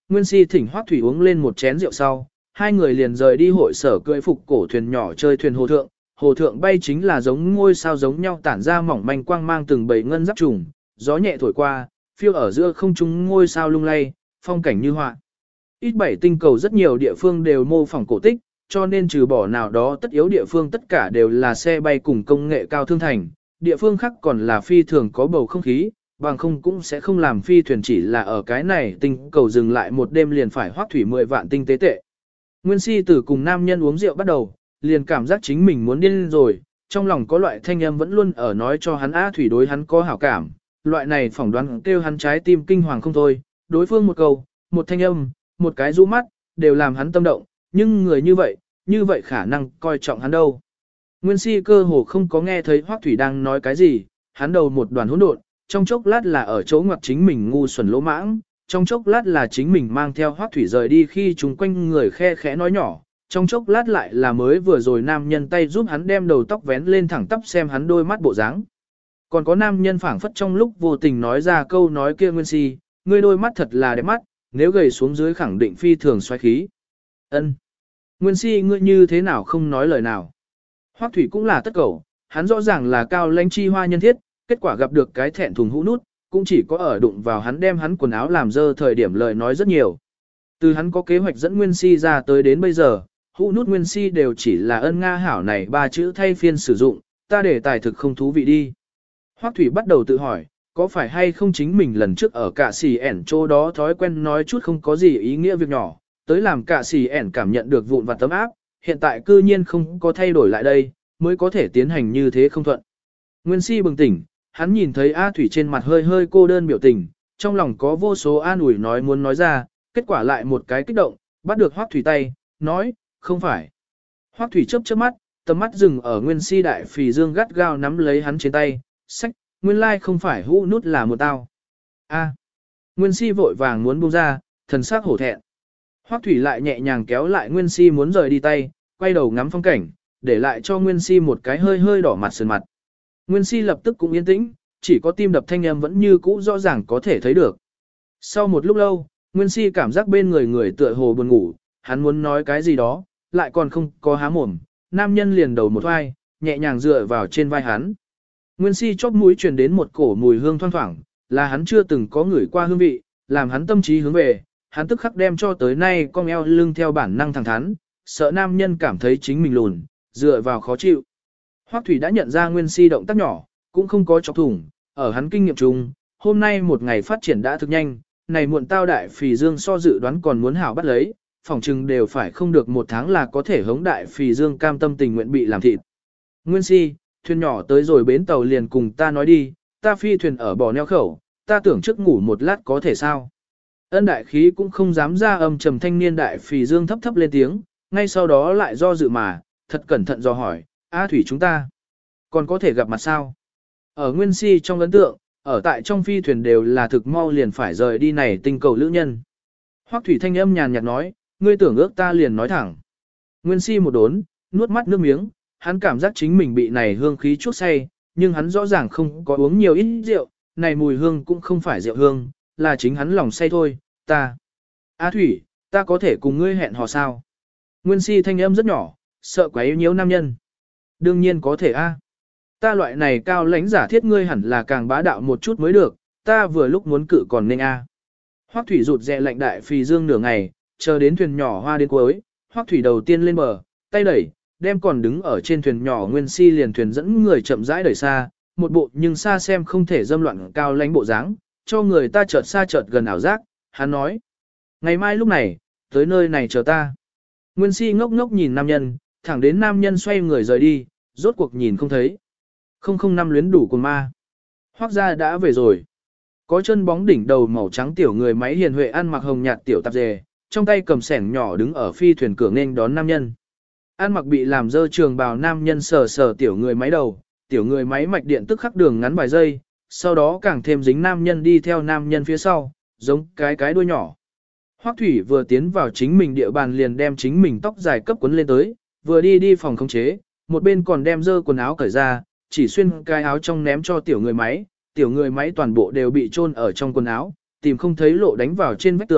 Nguyên Si thỉnh Hoắc Thủy uống lên một chén rượu sau, hai người liền rời đi hội sở cưỡi phục cổ thuyền nhỏ chơi thuyền hồ thượng bay chính là giống ngôi sao giống nhau tản ra mỏng manh quang mang từng bầy ngân giáp trùng, gió nhẹ thổi qua, phiêu ở giữa không trung ngôi sao lung lay, phong cảnh như họa. Ít bảy tinh cầu rất nhiều địa phương đều mô phỏng cổ tích, cho nên trừ bỏ nào đó tất yếu địa phương tất cả đều là xe bay cùng công nghệ cao thương thành, địa phương khác còn là phi thường có bầu không khí, bằng không cũng sẽ không làm phi thuyền chỉ là ở cái này tinh cầu dừng lại một đêm liền phải Hoắc Thủy 10 vạn tinh tế tệ. Nguyên Si từ cùng nam nhân uống rượu bắt đầu, liền cảm giác chính mình muốn điên rồi, trong lòng có loại thanh âm vẫn luôn ở nói cho hắn A Thủy đối hắn có hảo cảm, loại này phỏng đoán kêu hắn trái tim kinh hoàng không thôi, đối phương một câu, một thanh âm, một cái rũ mắt, đều làm hắn tâm động, nhưng người như vậy khả năng coi trọng hắn đâu. Nguyên Si cơ hồ không có nghe thấy Hoắc Thủy đang nói cái gì, hắn đầu một đoàn hỗn độn, trong chốc lát là ở chỗ ngoặt chính mình ngu xuẩn lỗ mãng, trong chốc lát là chính mình mang theo Hoắc Thủy rời đi khi chúng quanh người khe khẽ nói nhỏ, trong chốc lát lại là mới vừa rồi nam nhân tay giúp hắn đem đầu tóc vén lên thẳng tắp xem hắn đôi mắt bộ dáng. Còn có nam nhân phảng phất trong lúc vô tình nói ra câu nói kia Nguyên Si, ngươi đôi mắt thật là đẹp mắt, nếu gầy xuống dưới khẳng định phi thường xoáy khí. Ân. Nguyên Si ngươi như thế nào không nói lời nào. Hoắc Thủy cũng là tất cầu, hắn rõ ràng là cao lãnh chi hoa nhân thiết, kết quả gặp được cái thẹn thùng hũ nút, cũng chỉ có ở đụng vào hắn đem hắn quần áo làm dơ thời điểm lời nói rất nhiều. Từ hắn có kế hoạch dẫn Nguyên Si ra tới đến bây giờ, hũ nút Nguyên Si đều chỉ là ân nga hảo này ba chữ thay phiên sử dụng, ta để tài thực không thú vị đi. Hoắc Thủy bắt đầu tự hỏi, có phải hay không chính mình lần trước ở cả xì ẻn chỗ đó thói quen nói chút không có gì ý nghĩa việc nhỏ, tới làm cả xì ẻn cảm nhận được vụn vặt tấm áp, hiện tại cư nhiên không có thay đổi lại đây, mới có thể tiến hành như thế không thuận. Nguyên Si bừng tỉnh, hắn nhìn thấy A Thủy trên mặt hơi hơi cô đơn biểu tình, trong lòng có vô số an ủi nói muốn nói ra, kết quả lại một cái kích động, bắt được Hoắc Thủy tay, nói, không phải. Hoắc Thủy chớp chớp mắt, tầm mắt dừng ở Nguyên Si đại phì dương gắt gao nắm lấy hắn trên tay, sách, nguyên lai không phải hũ nút là một tao. A. Nguyên Si vội vàng muốn buông ra, thần sắc hổ thẹn. Hoắc Thủy lại nhẹ nhàng kéo lại Nguyên Si muốn rời đi tay, quay đầu ngắm phong cảnh, để lại cho Nguyên Si một cái hơi hơi đỏ mặt sườn mặt. Nguyên Si lập tức cũng yên tĩnh, chỉ có tim đập thanh âm vẫn như cũ rõ ràng có thể thấy được. Sau một lúc lâu, Nguyên Si cảm giác bên người người tựa hồ buồn ngủ, hắn muốn nói cái gì đó, lại còn không có há mồm, nam nhân liền đầu một vai, nhẹ nhàng dựa vào trên vai hắn. Nguyên Si chóp mũi truyền đến một cổ mùi hương thoang thoảng, là hắn chưa từng có ngửi qua hương vị, làm hắn tâm trí hướng về, hắn tức khắc đem cho tới nay cong eo lưng theo bản năng thẳng thắn, sợ nam nhân cảm thấy chính mình lùn, dựa vào khó chịu. Hoắc Thủy đã nhận ra Nguyên Si động tác nhỏ, cũng không có chọc thủng, ở hắn kinh nghiệm chung, hôm nay một ngày phát triển đã thực nhanh, này muộn tao đại phì dương so dự đoán còn muốn hảo bắt lấy, phỏng chừng đều phải không được một tháng là có thể hống đại phì dương cam tâm tình nguyện bị làm thịt. Nguyên Si, thuyền nhỏ tới rồi bến tàu liền cùng ta nói đi, ta phi thuyền ở bò neo khẩu, ta tưởng trước ngủ một lát có thể sao. Ân đại khí cũng không dám ra âm trầm thanh niên đại phì dương thấp thấp lên tiếng, ngay sau đó lại do dự mà, thật cẩn thận do hỏi, A Thủy chúng ta còn có thể gặp mặt sao? Ở Nguyên Si trong ấn tượng, ở tại trong phi thuyền đều là thực mau liền phải rời đi này tinh cầu lữ nhân. Hoắc Thủy thanh âm nhàn nhạt nói, ngươi tưởng ước ta liền nói thẳng. Nguyên Si một đốn, nuốt mắt nước miếng, hắn cảm giác chính mình bị này hương khí chuốc say, nhưng hắn rõ ràng không có uống nhiều ít rượu, này mùi hương cũng không phải rượu hương, là chính hắn lòng say thôi, ta. A Thủy, ta có thể cùng ngươi hẹn hò sao? Nguyên Si thanh âm rất nhỏ, sợ quấy nhiễu nam nhân. Đương nhiên có thể a. Ta loại này cao lãnh giả thiết ngươi hẳn là càng bá đạo một chút mới được, ta vừa lúc muốn cự còn nên a. Hoắc Thủy rụt rè lạnh đại phì dương nửa ngày, chờ đến thuyền nhỏ hoa đến cuối, Hoắc Thủy đầu tiên lên bờ, tay đẩy, đem còn đứng ở trên thuyền nhỏ Nguyên Si liền thuyền dẫn người chậm rãi đẩy xa, một bộ nhưng xa xem không thể dâm loạn cao lãnh bộ dáng, cho người ta chợt xa chợt gần ảo giác, hắn nói. Ngày mai lúc này, tới nơi này chờ ta. Nguyên Si ngốc ngốc nhìn nam nhân, thẳng đến nam nhân xoay người rời đi, rốt cuộc nhìn không thấy. 005 luyến đủ cùng ma. Hoắc gia đã về rồi. Có chân bóng đỉnh đầu màu trắng tiểu người máy hiền huệ ăn mặc hồng nhạt tiểu tạp dề, trong tay cầm sẻng nhỏ đứng ở phi thuyền cửa nên đón nam nhân. Ăn mặc bị làm dơ trường bào nam nhân sờ sờ tiểu người máy đầu, tiểu người máy mạch điện tức khắc đường ngắn vài giây, sau đó càng thêm dính nam nhân đi theo nam nhân phía sau, giống cái đuôi nhỏ. Hoắc Thủy vừa tiến vào chính mình địa bàn liền đem chính mình tóc dài cấp quấn lên tới, vừa đi phòng khống chế, một bên còn đem dơ quần áo cởi ra, chỉ xuyên cái áo trong ném cho tiểu người máy toàn bộ đều bị chôn ở trong quần áo, tìm không thấy lộ đánh vào trên vách tường,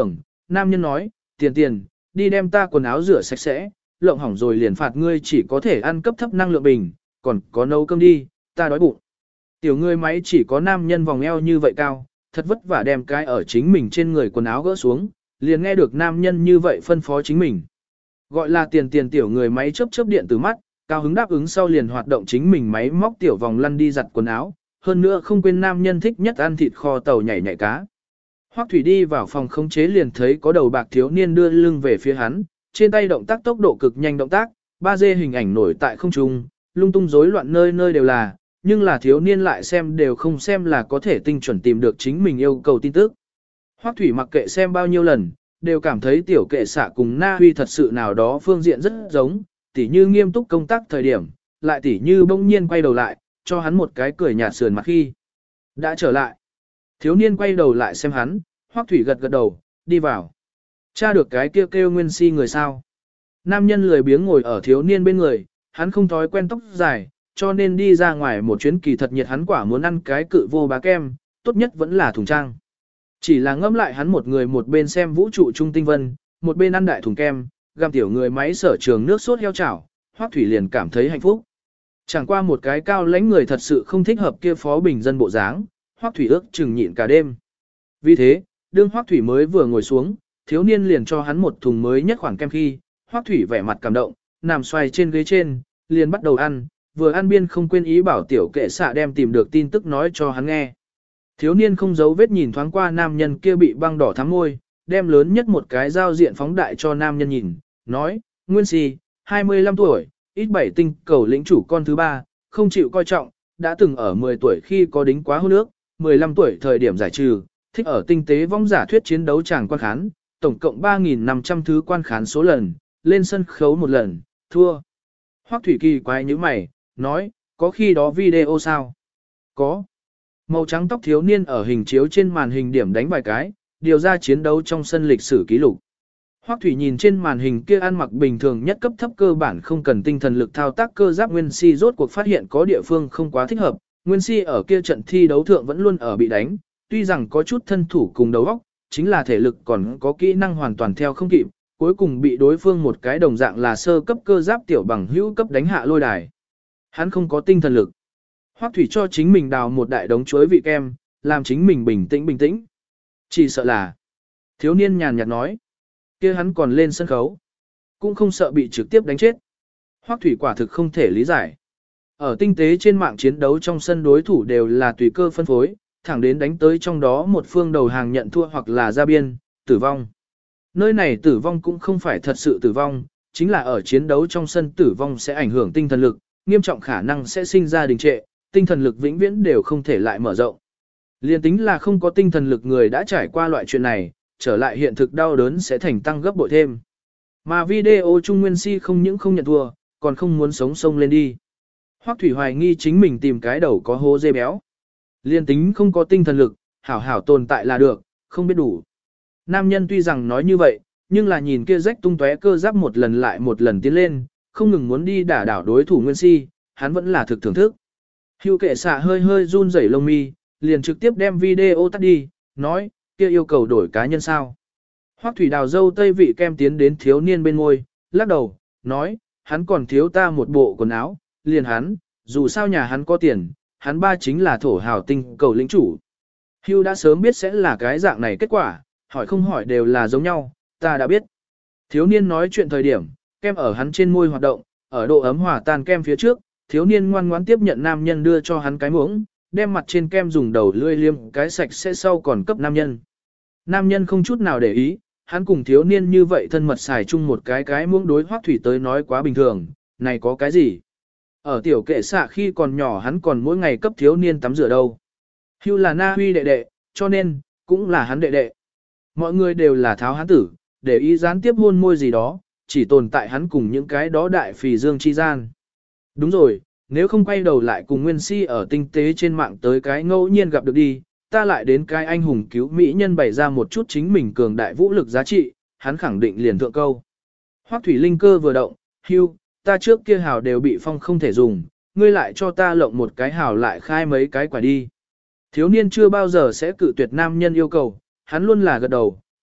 nam nhân nói, tiền, đi đem ta quần áo rửa sạch sẽ, lộng hỏng rồi liền phạt ngươi chỉ có thể ăn cấp thấp năng lượng bình, còn có nấu cơm đi, ta đói bụng. Tiểu người máy chỉ có nam nhân vòng eo như vậy cao, thật vất vả đem cái ở chính mình trên người quần áo gỡ xuống, liền nghe được nam nhân như vậy phân phó chính mình. Gọi là tiền tiểu người máy chớp điện từ mắt, cao hứng đáp ứng sau liền hoạt động chính mình máy móc tiểu vòng lăn đi giặt quần áo, hơn nữa không quên nam nhân thích nhất ăn thịt kho tàu nhảy cá. Hoắc Thủy đi vào phòng khống chế liền thấy có đầu bạc thiếu niên đưa lưng về phía hắn, trên tay động tác tốc độ cực nhanh động tác, 3D hình ảnh nổi tại không trung, lung tung rối loạn nơi nơi đều là, nhưng là thiếu niên lại xem đều không xem là có thể tinh chuẩn tìm được chính mình yêu cầu tin tức. Hoắc Thủy mặc kệ xem bao nhiêu lần, đều cảm thấy tiểu kệ xạ cùng Na Huy thật sự nào đó phương diện rất giống, tỉ như nghiêm túc công tác thời điểm, lại tỉ như bỗng nhiên quay đầu lại, cho hắn một cái cười nhạt sườn mặt khi. Đã trở lại. Thiếu niên quay đầu lại xem hắn, Hoắc Thủy gật đầu, đi vào. Tra được cái kêu Nguyên Si người sao. Nam nhân lười biếng ngồi ở thiếu niên bên người, hắn không thói quen tóc dài, cho nên đi ra ngoài một chuyến kỳ thật nhiệt hắn quả muốn ăn cái cự vô bá kem, tốt nhất vẫn là thùng trang. Chỉ là ngâm lại hắn một người một bên xem vũ trụ trung tinh vân, một bên ăn đại thùng kem, găm tiểu người máy sở trường nước sốt heo chảo, Hoắc Thủy liền cảm thấy hạnh phúc. Chẳng qua một cái cao lãnh người thật sự không thích hợp kia phó bình dân bộ dáng, Hoắc Thủy ước chừng nhịn cả đêm. Vì thế, đương Hoắc Thủy mới vừa ngồi xuống, thiếu niên liền cho hắn một thùng mới nhất khoảng kem khi, Hoắc Thủy vẻ mặt cảm động, nằm xoay trên ghế trên, liền bắt đầu ăn, vừa ăn biên không quên ý bảo tiểu kệ xạ đem tìm được tin tức nói cho hắn nghe. Thiếu niên không giấu vết nhìn thoáng qua nam nhân kia bị băng đỏ thắm môi, đem lớn nhất một cái giao diện phóng đại cho nam nhân nhìn, nói, Nguyên Si, 25 tuổi, ít 7 tinh cầu lĩnh chủ con thứ 3, không chịu coi trọng, đã từng ở 10 tuổi khi có đính quá hôn ước, 15 tuổi thời điểm giải trừ, thích ở tinh tế vong giả thuyết chiến đấu tràng quan khán, tổng cộng 3.500 thứ quan khán số lần, lên sân khấu một lần, thua. Hoắc Thủy kỳ quái như mày, nói, có khi đó video sao? Có. Màu trắng tóc thiếu niên ở hình chiếu trên màn hình điểm đánh vài cái, điều ra chiến đấu trong sân lịch sử ký lục. Hoắc Thủy nhìn trên màn hình kia ăn mặc bình thường nhất cấp thấp cơ bản không cần tinh thần lực thao tác cơ giáp Nguyên Si rốt cuộc phát hiện có địa phương không quá thích hợp. Nguyên Si ở kia trận thi đấu thượng vẫn luôn ở bị đánh, tuy rằng có chút thân thủ cùng đầu óc, chính là thể lực còn có kỹ năng hoàn toàn theo không kịp, cuối cùng bị đối phương một cái đồng dạng là sơ cấp cơ giáp tiểu bằng hữu cấp đánh hạ lôi đài. Hắn không có tinh thần lực. Hoắc Thủy cho chính mình đào một đại đống chuối vị kem, làm chính mình bình tĩnh. Chỉ sợ là. Thiếu niên nhàn nhạt nói. Kia hắn còn lên sân khấu. Cũng không sợ bị trực tiếp đánh chết. Hoắc Thủy quả thực không thể lý giải. Ở tinh tế trên mạng chiến đấu trong sân đối thủ đều là tùy cơ phân phối, thẳng đến đánh tới trong đó một phương đầu hàng nhận thua hoặc là ra biên, tử vong. Nơi này tử vong cũng không phải thật sự tử vong, chính là ở chiến đấu trong sân tử vong sẽ ảnh hưởng tinh thần lực, nghiêm trọng khả năng sẽ sinh ra đình trệ, tinh thần lực vĩnh viễn đều không thể lại mở rộng. Liên tính là không có tinh thần lực người đã trải qua loại chuyện này, trở lại hiện thực đau đớn sẽ thành tăng gấp bội thêm. Mà video Trung Nguyên Si không những không nhận thua, còn không muốn sống sông lên đi. Hoắc Thủy hoài nghi chính mình tìm cái đầu có hố dê béo. Liên tính không có tinh thần lực, hảo hảo tồn tại là được, không biết đủ. Nam nhân tuy rằng nói như vậy, nhưng là nhìn kia rách tung tóe cơ giáp một lần lại một lần tiến lên, không ngừng muốn đi đả đảo đối thủ Nguyên Si, hắn vẫn là thực thưởng thức. Hưu kệ xạ hơi run rẩy lông mi, liền trực tiếp đem video tắt đi, nói, kia yêu cầu đổi cá nhân sao. Hoắc Thủy đào dâu tây vị kem tiến đến thiếu niên bên ngôi, lắc đầu, nói, hắn còn thiếu ta một bộ quần áo, liền hắn, dù sao nhà hắn có tiền, hắn ba chính là thổ hào tinh cầu lĩnh chủ. Hưu đã sớm biết sẽ là cái dạng này kết quả, hỏi không hỏi đều là giống nhau, ta đã biết. Thiếu niên nói chuyện thời điểm, kem ở hắn trên môi hoạt động, ở độ ấm hòa tan kem phía trước, thiếu niên ngoan ngoãn tiếp nhận nam nhân đưa cho hắn cái muỗng, đem mặt trên kem dùng đầu lươi liêm cái sạch sẽ sau còn cấp nam nhân. Nam nhân không chút nào để ý, hắn cùng thiếu niên như vậy thân mật xài chung một cái muỗng đối Hoắc Thủy tới nói quá bình thường, này có cái gì? Ở tiểu kệ xạ khi còn nhỏ hắn còn mỗi ngày cấp thiếu niên tắm rửa đâu. Hưu là Na Huy đệ đệ, cho nên, cũng là hắn đệ đệ. Mọi người đều là tháo hắn tử, để ý gián tiếp hôn môi gì đó, chỉ tồn tại hắn cùng những cái đó đại phì dương chi gian. Đúng rồi, nếu không quay đầu lại cùng Nguyên Si ở tinh tế trên mạng tới cái ngẫu nhiên gặp được đi, ta lại đến cái anh hùng cứu mỹ nhân bày ra một chút chính mình cường đại vũ lực giá trị, hắn khẳng định liền thượng câu. Hoắc Thủy linh cơ vừa động, Hưu, ta trước kia hào đều bị phong không thể dùng, ngươi lại cho ta lộng một cái hào lại khai mấy cái quả đi. Thiếu niên chưa bao giờ sẽ cự tuyệt nam nhân yêu cầu, hắn luôn là gật đầu,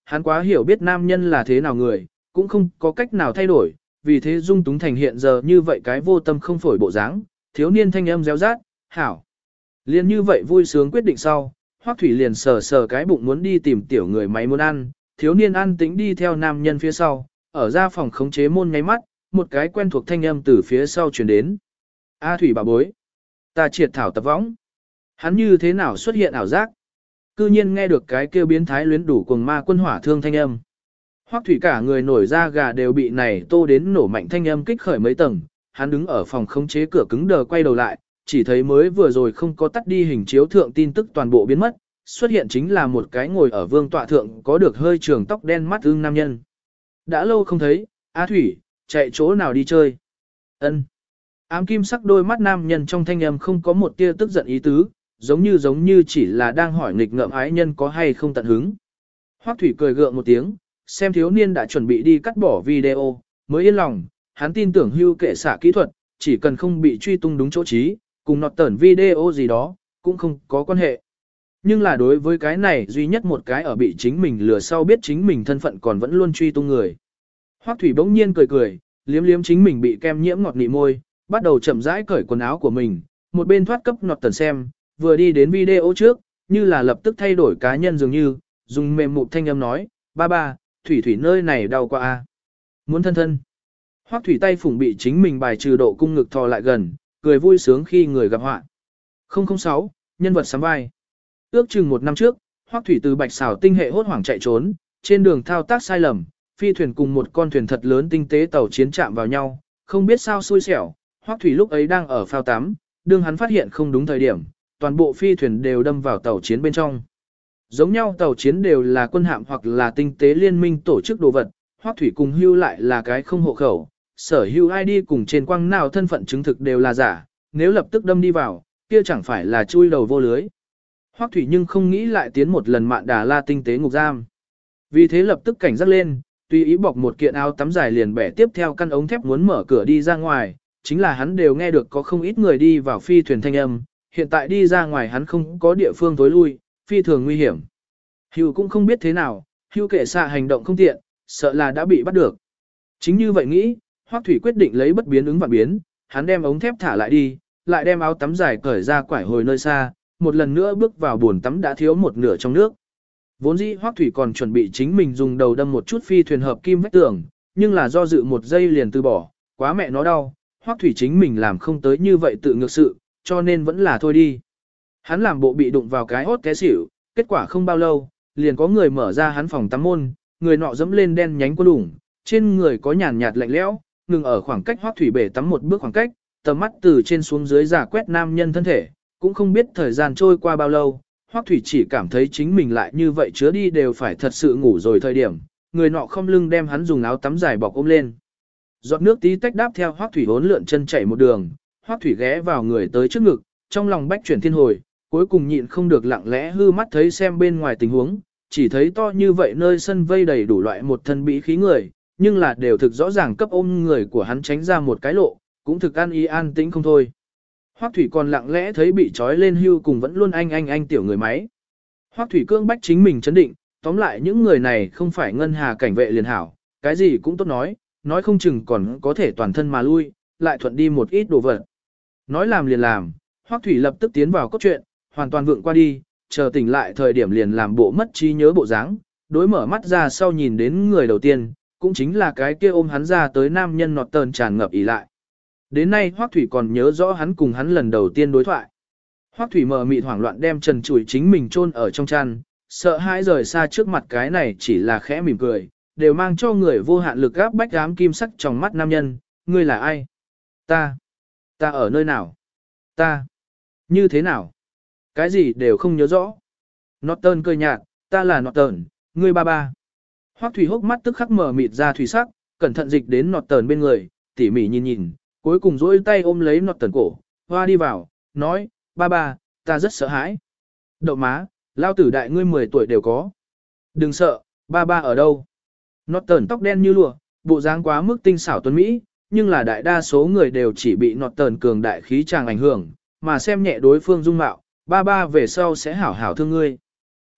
hắn quá hiểu biết nam nhân là thế nào người, cũng không có cách nào thay đổi, vì thế dung túng thành hiện giờ như vậy cái vô tâm không phổi bộ dáng, thiếu niên thanh âm réo rát, hảo. Liên như vậy vui sướng quyết định sau, Hoắc Thủy liền sờ sờ cái bụng muốn đi tìm tiểu người máy muốn ăn, thiếu niên ăn tĩnh đi theo nam nhân phía sau, ở ra phòng khống chế môn nháy mắt, một cái quen thuộc thanh âm từ phía sau truyền đến. A Thủy bà bối, ta triệt thảo tập võng. Hắn như thế nào xuất hiện ảo giác? Cư nhiên nghe được cái kêu biến thái luyến đủ cuồng ma quân hỏa thương thanh âm. Hoắc Thủy cả người nổi da gà đều bị này tô đến nổ mạnh thanh âm kích khởi mấy tầng, hắn đứng ở phòng khống chế cửa cứng đờ quay đầu lại, chỉ thấy mới vừa rồi không có tắt đi hình chiếu thượng tin tức toàn bộ biến mất, xuất hiện chính là một cái ngồi ở vương tọa thượng có được hơi trường tóc đen mắt ưng nam nhân. Đã lâu không thấy, A Thủy, chạy chỗ nào đi chơi? Ân. Ám kim sắc đôi mắt nam nhân trong thanh âm không có một tia tức giận ý tứ, giống như chỉ là đang hỏi nghịch ngợm ái nhân có hay không tận hứng. Hoắc Thủy cười gượng một tiếng, xem thiếu niên đã chuẩn bị đi cắt bỏ video, mới yên lòng, hắn tin tưởng hưu kệ xạ kỹ thuật, chỉ cần không bị truy tung đúng chỗ trí, cùng nọt tẩn video gì đó, cũng không có quan hệ. Nhưng là đối với cái này duy nhất một cái ở bị chính mình lừa sau biết chính mình thân phận còn vẫn luôn truy tung người. Hoắc Thủy bỗng nhiên cười cười, liếm liếm chính mình bị kem nhiễm ngọt nị môi, bắt đầu chậm rãi cởi quần áo của mình, một bên thoát cấp nọt tẩn xem, vừa đi đến video trước, như là lập tức thay đổi cá nhân dường như, dùng mềm mụt thanh âm nói, ba, Thủy Thủy nơi này đau quá a, muốn thân thân. Hoắc Thủy tay phủng bị chính mình bài trừ độ cung ngực thò lại gần, cười vui sướng khi người gặp họa. 006, nhân vật sắm vai. Ước chừng một năm trước, Hoắc Thủy từ Bạch Xảo tinh hệ hốt hoảng chạy trốn, trên đường thao tác sai lầm, phi thuyền cùng một con thuyền thật lớn tinh tế tàu chiến chạm vào nhau, không biết sao xui xẻo, Hoắc Thủy lúc ấy đang ở phao tắm, đương hắn phát hiện không đúng thời điểm, toàn bộ phi thuyền đều đâm vào tàu chiến bên trong. Giống nhau tàu chiến đều là quân hạm hoặc là tinh tế liên minh tổ chức đồ vật, Hoắc Thủy cùng hưu lại là cái không hộ khẩu, sở hưu ID cùng trên quang nào thân phận chứng thực đều là giả, nếu lập tức đâm đi vào, kia chẳng phải là chui đầu vô lưới. Hoắc Thủy nhưng không nghĩ lại tiến một lần Mạn Đà La tinh tế ngục giam. Vì thế lập tức cảnh giác lên, tùy ý bọc một kiện áo tắm dài liền bẻ tiếp theo căn ống thép muốn mở cửa đi ra ngoài, chính là hắn đều nghe được có không ít người đi vào phi thuyền thanh âm, hiện tại đi ra ngoài hắn không có địa phương tối lui, phi thường nguy hiểm. Hưu cũng không biết thế nào, Hưu kệ xạ hành động không tiện, sợ là đã bị bắt được. Chính như vậy nghĩ, Hoắc Thủy quyết định lấy bất biến ứng vạn biến, hắn đem ống thép thả lại đi, lại đem áo tắm dài cởi ra quải hồi nơi xa, một lần nữa bước vào bồn tắm đã thiếu một nửa trong nước. Vốn dĩ Hoắc Thủy còn chuẩn bị chính mình dùng đầu đâm một chút phi thuyền hợp kim vách tường, nhưng là do dự một giây liền từ bỏ, quá mẹ nó đau, Hoắc Thủy chính mình làm không tới như vậy tự ngược sự, cho nên vẫn là thôi đi. Hắn làm bộ bị đụng vào cái hốt té xỉu, kết quả không bao lâu, liền có người mở ra hắn phòng tắm môn, người nọ dẫm lên đen nhánh quần đủng, trên người có nhàn nhạt lạnh lẽo, ngừng ở khoảng cách Hoắc Thủy bể tắm một bước khoảng cách, tầm mắt từ trên xuống dưới giả quét nam nhân thân thể, cũng không biết thời gian trôi qua bao lâu, Hoắc Thủy chỉ cảm thấy chính mình lại như vậy chứa đi đều phải thật sự ngủ rồi thời điểm, người nọ không lưng đem hắn dùng áo tắm dài bọc ôm lên. Giọt nước tí tách đáp theo Hoắc Thủy hốn lượn chân chảy một đường, Hoắc Thủy ghé vào người tới trước ngực, trong lòng bách chuyển thiên hồi, cuối cùng nhịn không được lặng lẽ hư mắt thấy xem bên ngoài tình huống, chỉ thấy to như vậy nơi sân vây đầy đủ loại một thân bĩ khí người, nhưng là đều thực rõ ràng cấp ôm người của hắn tránh ra một cái lộ, cũng thực an ý an tĩnh không thôi. Hoắc Thủy còn lặng lẽ thấy bị trói lên hưu cùng vẫn luôn anh tiểu người máy. Hoắc Thủy cương bách chính mình chấn định, tóm lại những người này không phải ngân hà cảnh vệ liền hảo, cái gì cũng tốt nói không chừng còn có thể toàn thân mà lui, lại thuận đi một ít đồ vật. Nói làm liền làm, Hoắc Thủy lập tức tiến vào cốt truyện, hoàn toàn vượng qua đi, chờ tỉnh lại thời điểm liền làm bộ mất trí nhớ bộ dáng, đối mở mắt ra sau nhìn đến người đầu tiên, cũng chính là cái kia ôm hắn ra tới nam nhân nọt tờn tràn ngập ý lại. Đến nay Hoắc Thủy còn nhớ rõ hắn cùng hắn lần đầu tiên đối thoại. Hoắc Thủy mờ mịt hoảng loạn đem trần trụi chính mình chôn ở trong chăn, sợ hãi rời xa trước mặt cái này chỉ là khẽ mỉm cười, đều mang cho người vô hạn lực áp bách ám kim sắc trong mắt nam nhân, ngươi là ai? Ta ở nơi nào? Ta như thế nào? Cái gì đều không nhớ rõ. Norton cười nhạt, ta là Norton, ngươi ba. Hoắc Thủy hốc mắt tức khắc mở mịt ra thủy sắc, cẩn thận dịch đến Norton bên người, tỉ mỉ nhìn, cuối cùng duỗi tay ôm lấy Norton cổ, hoa đi vào, nói, ba, ta rất sợ hãi. Đậu má, lao tử đại ngươi 10 tuổi đều có. Đừng sợ, ba ở đâu? Norton tóc đen như lụa, bộ dáng quá mức tinh xảo tuấn mỹ, nhưng là đại đa số người đều chỉ bị Norton cường đại khí chàng ảnh hưởng, mà xem nhẹ đối phương dung mạo, ba về sau sẽ hảo hảo thương ngươi.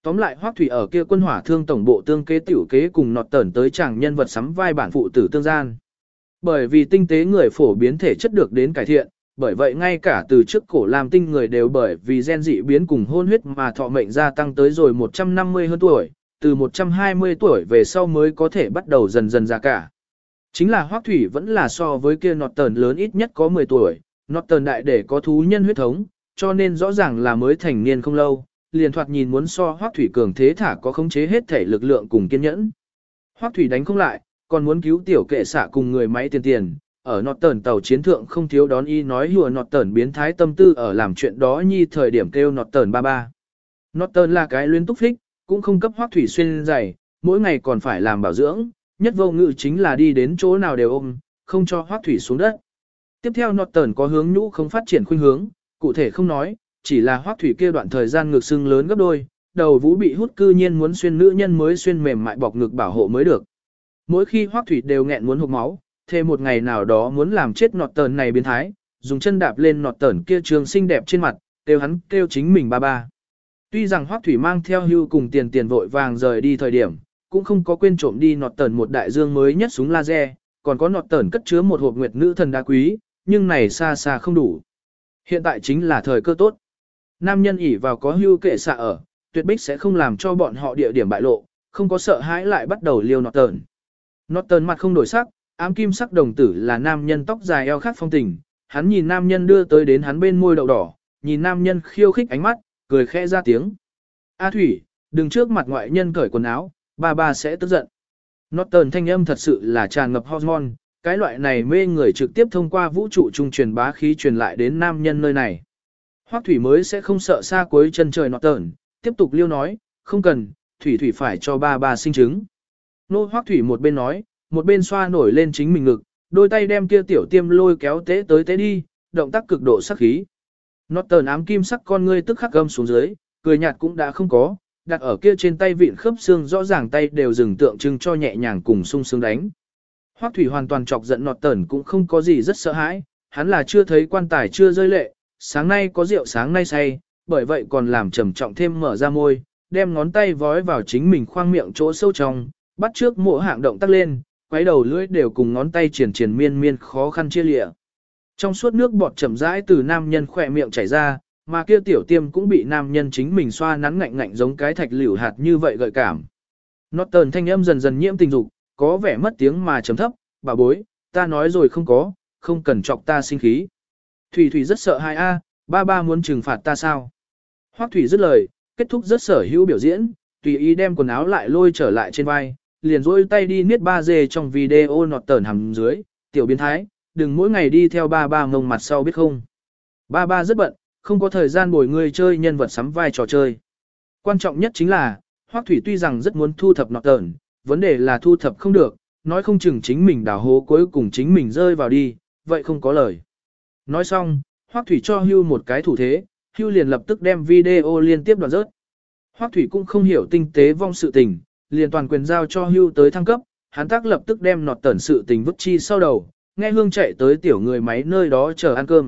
Tóm lại Hoắc Thủy ở kia quân hỏa thương tổng bộ tương kế tiểu kế cùng nọt tẩn tới chàng nhân vật sắm vai bản phụ tử tương gian. Bởi vì tinh tế người phổ biến thể chất được đến cải thiện, bởi vậy ngay cả từ trước cổ làm tinh người đều bởi vì gen dị biến cùng hôn huyết mà thọ mệnh gia tăng tới rồi 150 hơn tuổi, từ 120 tuổi về sau mới có thể bắt đầu dần dần già cả. Chính là Hoắc Thủy vẫn là so với kia nọt tẩn lớn ít nhất có 10 tuổi, nọt tẩn đại để có thú nhân huyết thống, cho nên rõ ràng là mới thành niên không lâu, liền thoạt nhìn muốn so Hoắc Thủy cường thế thả có khống chế hết thể lực lượng cùng kiên nhẫn. Hoắc Thủy đánh không lại, còn muốn cứu tiểu kệ xạ cùng người máy tiền, ở nọt tẩn tàu chiến thượng không thiếu đón y nói hùa nọt tẩn biến thái tâm tư ở làm chuyện đó nhi thời điểm kêu nọt tẩn ba ba. Nọt tẩn là cái luyến túc phích, cũng không cấp Hoắc Thủy xuyên giày, mỗi ngày còn phải làm bảo dưỡng, nhất vô ngự chính là đi đến chỗ nào đều ôm, không cho Hoắc Thủy xuống đất. Tiếp theo nọt tẩn có hướng nhũ không phát triển khuynh hướng, cụ thể không nói, chỉ là Hoắc Thủy kia đoạn thời gian ngực sưng lớn gấp đôi, đầu vũ bị hút cư nhiên muốn xuyên nữ nhân mới xuyên mềm mại bọc ngực bảo hộ mới được. Mỗi khi Hoắc Thủy đều nghẹn muốn hộc máu, thề một ngày nào đó muốn làm chết nọt tẩn này biến thái, dùng chân đạp lên nọt tẩn kia trường xinh đẹp trên mặt, kêu hắn kêu chính mình ba ba. Tuy rằng Hoắc Thủy mang theo hưu cùng tiền vội vàng rời đi thời điểm, cũng không có quên trộm đi nọt tẩn một đại dương mới nhất súng laser, còn có nọt tẩn cất chứa một hộp nguyệt nữ thần đá quý, nhưng này xa xa không đủ. Hiện tại chính là thời cơ tốt. Nam nhân ỷ vào có hưu kệ xạ ở, tuyệt bích sẽ không làm cho bọn họ địa điểm bại lộ, không có sợ hãi lại bắt đầu liêu nọt tẩn. Nọt tẩn mặt không đổi sắc, ám kim sắc đồng tử là nam nhân tóc dài eo khác phong tình, hắn nhìn nam nhân đưa tới đến hắn bên môi đậu đỏ, nhìn nam nhân khiêu khích ánh mắt, cười khẽ ra tiếng. A Thủy, đừng trước mặt ngoại nhân cởi quần áo, ba ba sẽ tức giận. Nọt tẩn thanh âm thật sự là tràn ngập hormone, cái loại này mê người trực tiếp thông qua vũ trụ trung truyền bá khí truyền lại đến nam nhân nơi này. Hoắc Thủy mới sẽ không sợ xa cuối chân trời nọt tẩn, tiếp tục liêu nói, không cần, Thủy phải cho ba ba sinh trứng. Nô Hoắc Thủy một bên nói, một bên xoa nổi lên chính mình ngực, đôi tay đem kia tiểu tiêm lôi kéo tế tới tế đi, động tác cực độ sắc khí. Nọt tẩn ám kim sắc con ngươi tức khắc gầm xuống dưới, cười nhạt cũng đã không có, đặt ở kia trên tay vịn khớp xương rõ ràng tay đều dừng tượng trưng cho nhẹ nhàng cùng sung sướng đánh. Hoắc Thủy hoàn toàn chọc giận nọt tẩn cũng không có gì rất sợ hãi, hắn là chưa thấy quan tài chưa rơi lệ, sáng nay có rượu sáng nay say, bởi vậy còn làm trầm trọng thêm mở ra môi, đem ngón tay vói vào chính mình khoang miệng chỗ sâu trong, bắt trước mỗi hạng động tác lên, quấy đầu lưỡi đều cùng ngón tay triển miên khó khăn chia lịa. Trong suốt nước bọt chậm rãi từ nam nhân khỏe miệng chảy ra, mà kia tiểu tiêm cũng bị nam nhân chính mình xoa nắn ngạnh giống cái thạch liễu hạt như vậy gợi cảm. Nọt tẩn thanh âm dần dần nhiễm tình dục, có vẻ mất tiếng mà trầm thấp, bà bối, ta nói rồi không cần chọc ta sinh khí. Thủy rất sợ hãi a, ba ba muốn trừng phạt ta sao? Hoắc Thủy dứt lời, kết thúc rất sở hữu biểu diễn, tùy ý đem quần áo lại lôi trở lại trên vai, liền rôi tay đi niết ba dê trong video nọt tẩn hầm dưới, tiểu biến thái, đừng mỗi ngày đi theo ba ba ngông mặt sau biết không. Ba ba rất bận, không có thời gian bồi ngươi chơi nhân vật sắm vai trò chơi. Quan trọng nhất chính là, Hoắc Thủy tuy rằng rất muốn thu thập nọt tẩn, vấn đề là thu thập không được, nói không chừng chính mình đào hố cuối cùng chính mình rơi vào đi, vậy không có lời. Nói xong, Hoắc Thủy cho Hưu một cái thủ thế, Hưu liền lập tức đem video liên tiếp đoạn rớt. Hoắc Thủy cũng không hiểu tinh tế vong sự tình, liền toàn quyền giao cho Hưu tới thăng cấp, hắn tác lập tức đem nọt tẩn sự tình vứt chi sau đầu, nghe hương chạy tới tiểu người máy nơi đó chờ ăn cơm.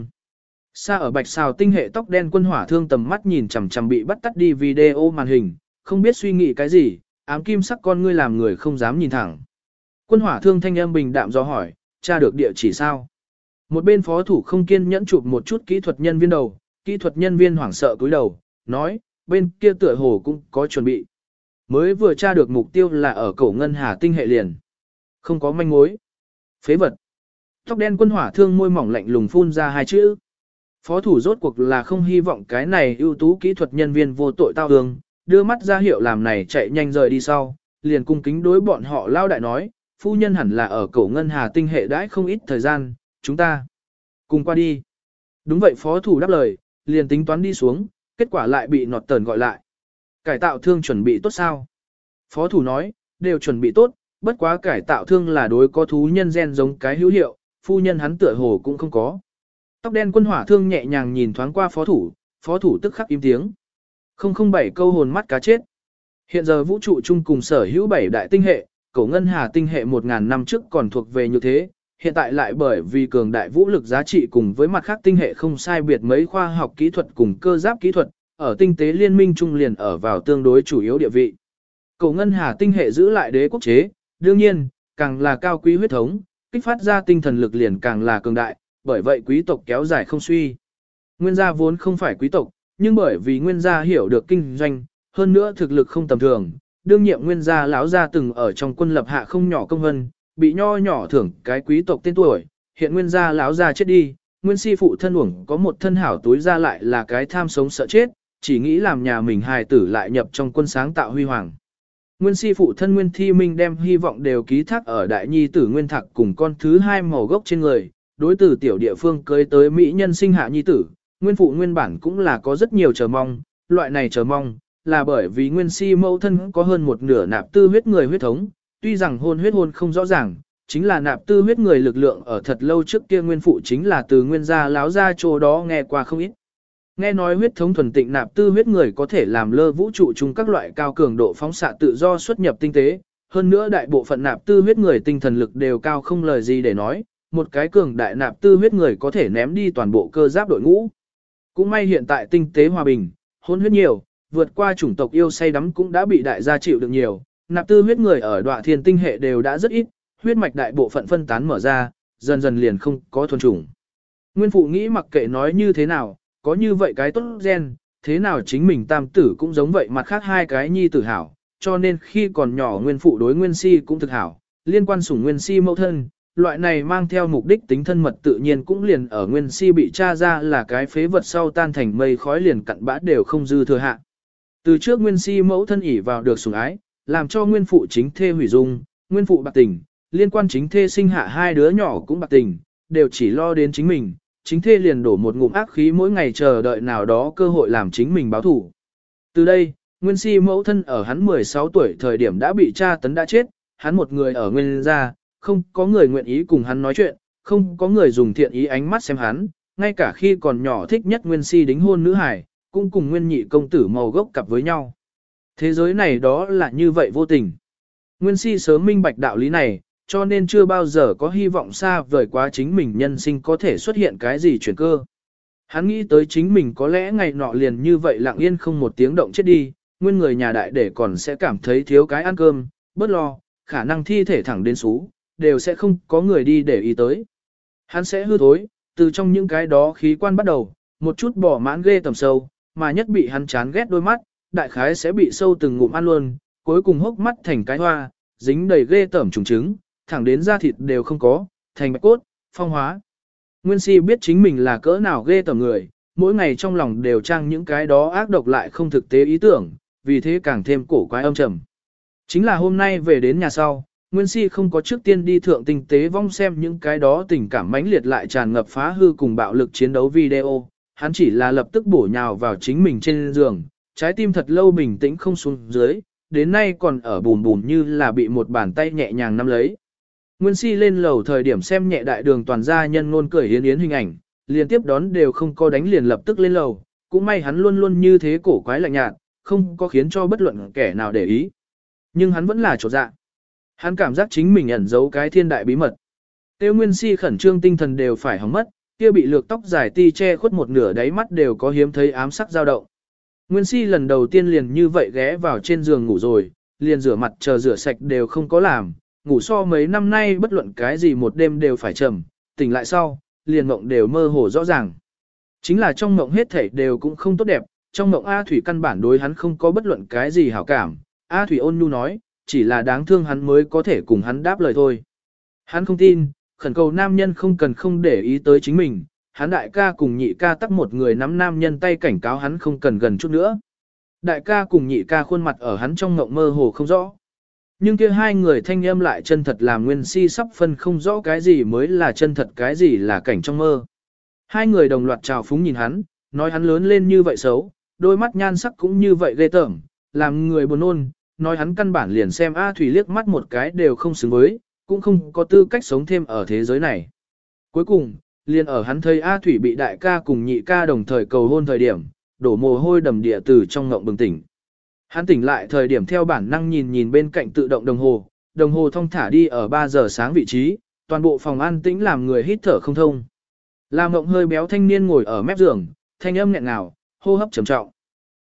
Xa ở bạch xào tinh hệ tóc đen quân hỏa thương tầm mắt nhìn chằm chằm bị bắt tắt đi video màn hình, không biết suy nghĩ cái gì, ám kim sắc con ngươi làm người không dám nhìn thẳng. Quân hỏa thương thanh âm bình đạm do hỏi, tra được địa chỉ sao? Một bên phó thủ không kiên nhẫn chụp một chút kỹ thuật nhân viên đầu, kỹ thuật nhân viên hoảng sợ cúi đầu, nói, bên kia tựa hồ cũng có chuẩn bị. Mới vừa tra được mục tiêu là ở cổ ngân hà tinh hệ liền. Không có manh mối. Phế vật. Tóc đen quân hỏa thương môi mỏng lạnh lùng phun ra hai chữ. Phó thủ rốt cuộc là không hy vọng cái này ưu tú kỹ thuật nhân viên vô tội tao hương, đưa mắt ra hiệu làm này chạy nhanh rời đi sau, liền cung kính đối bọn họ lao đại nói, phu nhân hẳn là ở cổ ngân hà tinh hệ đãi không ít thời gian, chúng ta cùng qua đi. Đúng vậy phó thủ đáp lời, liền tính toán đi xuống, kết quả lại bị nọt tẩn gọi lại. Cải tạo thương chuẩn bị tốt sao? Phó thủ nói, đều chuẩn bị tốt, bất quá cải tạo thương là đối có thú nhân gen giống cái hữu hiệu, phu nhân hắn tựa hồ cũng không có. Tóc đen quân hỏa thương nhẹ nhàng nhìn thoáng qua phó thủ tức khắc im tiếng. 007 câu hồn mắt cá chết. Hiện giờ vũ trụ chung cùng sở hữu 7 đại tinh hệ, cổ ngân hà tinh hệ 1000 năm trước còn thuộc về như thế, hiện tại lại bởi vì cường đại vũ lực giá trị cùng với mặt khác tinh hệ không sai biệt mấy khoa học kỹ thuật cùng cơ giáp kỹ thuật, ở tinh tế liên minh trung liền ở vào tương đối chủ yếu địa vị. Cổ ngân hà tinh hệ giữ lại đế quốc chế, đương nhiên, càng là cao quý huyết thống, kích phát ra tinh thần lực liền càng là cường đại, bởi vậy quý tộc kéo dài không suy. Nguyên gia vốn không phải quý tộc, nhưng bởi vì nguyên gia hiểu được kinh doanh, hơn nữa thực lực không tầm thường, đương nhiệm nguyên gia lão gia từng ở trong quân lập hạ không nhỏ công vân, bị nho nhỏ thưởng cái quý tộc tên tuổi, hiện nguyên gia lão gia chết đi, nguyên si phụ thân uổng có một thân hảo túi ra lại là cái tham sống sợ chết, chỉ nghĩ làm nhà mình hài tử lại nhập trong quân sáng tạo huy hoàng. Nguyên si phụ thân Nguyên Thi Minh đem hy vọng đều ký thác ở đại nhi tử Nguyên Thạc cùng con thứ hai màu gốc trên người, đối tử tiểu địa phương cưới tới mỹ nhân sinh hạ nhi tử, Nguyên phụ nguyên bản cũng là có rất nhiều chờ mong, loại này chờ mong là bởi vì Nguyên si mẫu thân có hơn một nửa nạp tư huyết người huyết thống, tuy rằng huyết hôn không rõ ràng, chính là nạp tư huyết người lực lượng ở thật lâu trước kia Nguyên phụ chính là từ Nguyên gia láo gia chỗ đó nghe qua không ít. Nghe nói huyết thống thuần tịnh nạp tư huyết người có thể làm lơ vũ trụ chung các loại cao cường độ phóng xạ tự do xuất nhập tinh tế, hơn nữa đại bộ phận nạp tư huyết người tinh thần lực đều cao không lời gì để nói, một cái cường đại nạp tư huyết người có thể ném đi toàn bộ cơ giáp đội ngũ. Cũng may hiện tại tinh tế hòa bình, hôn huyết nhiều, vượt qua chủng tộc yêu say đắm cũng đã bị đại gia chịu được nhiều, nạp tư huyết người ở Đoạ Thiên tinh hệ đều đã rất ít, huyết mạch đại bộ phận phân tán mở ra, dần dần liền không có thuần chủng. Nguyên phụ nghĩ mặc kệ nói như thế nào, có như vậy cái tốt gen, thế nào chính mình tam tử cũng giống vậy mặt khác hai cái nhi tử hảo, cho nên khi còn nhỏ nguyên phụ đối nguyên si cũng thực hảo, liên quan sủng nguyên si mẫu thân, loại này mang theo mục đích tính thân mật tự nhiên cũng liền ở nguyên si bị tra ra là cái phế vật sau tan thành mây khói liền cặn bã đều không dư thừa hạ. Từ trước nguyên si mẫu thân ỉ vào được sủng ái, làm cho nguyên phụ chính thê hủy dung, nguyên phụ bạc tình, liên quan chính thê sinh hạ hai đứa nhỏ cũng bạc tình, đều chỉ lo đến chính mình. Chính thê liền đổ một ngụm ác khí mỗi ngày chờ đợi nào đó cơ hội làm chính mình báo thủ. Từ đây, Nguyên si mẫu thân ở hắn 16 tuổi thời điểm đã bị tra tấn đã chết, hắn một người ở Nguyên gia, không có người nguyện ý cùng hắn nói chuyện, không có người dùng thiện ý ánh mắt xem hắn, ngay cả khi còn nhỏ thích nhất Nguyên si đính hôn nữ hải, cũng cùng Nguyên nhị công tử màu gốc cặp với nhau. Thế giới này đó là như vậy vô tình. Nguyên si sớm minh bạch đạo lý này, cho nên chưa bao giờ có hy vọng xa vời quá chính mình nhân sinh có thể xuất hiện cái gì chuyển cơ. Hắn nghĩ tới chính mình có lẽ ngày nọ liền như vậy lặng yên không một tiếng động chết đi, nguyên người nhà đại để còn sẽ cảm thấy thiếu cái ăn cơm, bớt lo, khả năng thi thể thẳng đến xú, đều sẽ không có người đi để ý tới. Hắn sẽ hư thối, từ trong những cái đó khí quan bắt đầu, một chút bỏ mãn ghê tầm sâu, mà nhất bị hắn chán ghét đôi mắt, đại khái sẽ bị sâu từng ngụm ăn luôn, cuối cùng hốc mắt thành cái hoa, dính đầy ghê tởm trùng trứng, thẳng đến da thịt đều không có, thành bạch cốt, phong hóa. Nguyên si biết chính mình là cỡ nào ghê tởm người, mỗi ngày trong lòng đều trang những cái đó ác độc lại không thực tế ý tưởng, vì thế càng thêm cổ quái âm trầm. Chính là hôm nay về đến nhà sau, Nguyên si không có trước tiên đi thượng tinh tế vong xem những cái đó tình cảm mãnh liệt lại tràn ngập phá hư cùng bạo lực chiến đấu video, hắn chỉ là lập tức bổ nhào vào chính mình trên giường, trái tim thật lâu bình tĩnh không xuống dưới, đến nay còn ở bùn bùn như là bị một bàn tay nhẹ nhàng nắm lấy. Nguyên si lên lầu thời điểm xem nhẹ đại đường toàn gia nhân ngôn cười yến yến hình ảnh, liên tiếp đón đều không có đánh liền lập tức lên lầu, cũng may hắn luôn luôn như thế cổ quái lạnh nhạt, không có khiến cho bất luận kẻ nào để ý. Nhưng hắn vẫn là chột dạ. Hắn cảm giác chính mình ẩn giấu cái thiên đại bí mật. Tiêu Nguyên si khẩn trương tinh thần đều phải hỏng mất, kia bị lược tóc dài ti che khuất một nửa đáy mắt đều có hiếm thấy ám sắc dao động. Nguyên si lần đầu tiên liền như vậy ghé vào trên giường ngủ rồi, liền rửa mặt chờ rửa sạch đều không có làm, ngủ so mấy năm nay bất luận cái gì một đêm đều phải trầm, tỉnh lại sau, liền mộng đều mơ hồ rõ ràng. Chính là trong mộng hết thảy đều cũng không tốt đẹp, trong mộng A Thủy căn bản đối hắn không có bất luận cái gì hảo cảm, A Thủy ôn nhu nói, chỉ là đáng thương hắn mới có thể cùng hắn đáp lời thôi. Hắn không tin, khẩn cầu nam nhân không cần không để ý tới chính mình, hắn đại ca cùng nhị ca tắc một người nắm nam nhân tay cảnh cáo hắn không cần gần chút nữa. Đại ca cùng nhị ca khuôn mặt ở hắn trong mộng mơ hồ không rõ. Nhưng kia hai người thanh âm lại chân thật làm Nguyên si sắp phân không rõ cái gì mới là chân thật cái gì là cảnh trong mơ. Hai người đồng loạt trào phúng nhìn hắn, nói hắn lớn lên như vậy xấu, đôi mắt nhan sắc cũng như vậy ghê tởm, làm người buồn nôn, nói hắn căn bản liền xem A Thủy liếc mắt một cái đều không xứng với, cũng không có tư cách sống thêm ở thế giới này. Cuối cùng, liền ở hắn thấy A Thủy bị đại ca cùng nhị ca đồng thời cầu hôn thời điểm, đổ mồ hôi đầm địa từ trong ngộng bừng tỉnh. Hắn tỉnh lại thời điểm theo bản năng nhìn nhìn bên cạnh tự động đồng hồ thong thả đi ở 3 giờ sáng vị trí, toàn bộ phòng an tĩnh làm người hít thở không thông. Làm ngộng hơi béo thanh niên ngồi ở mép giường, thanh âm nghẹn ngào, hô hấp trầm trọng.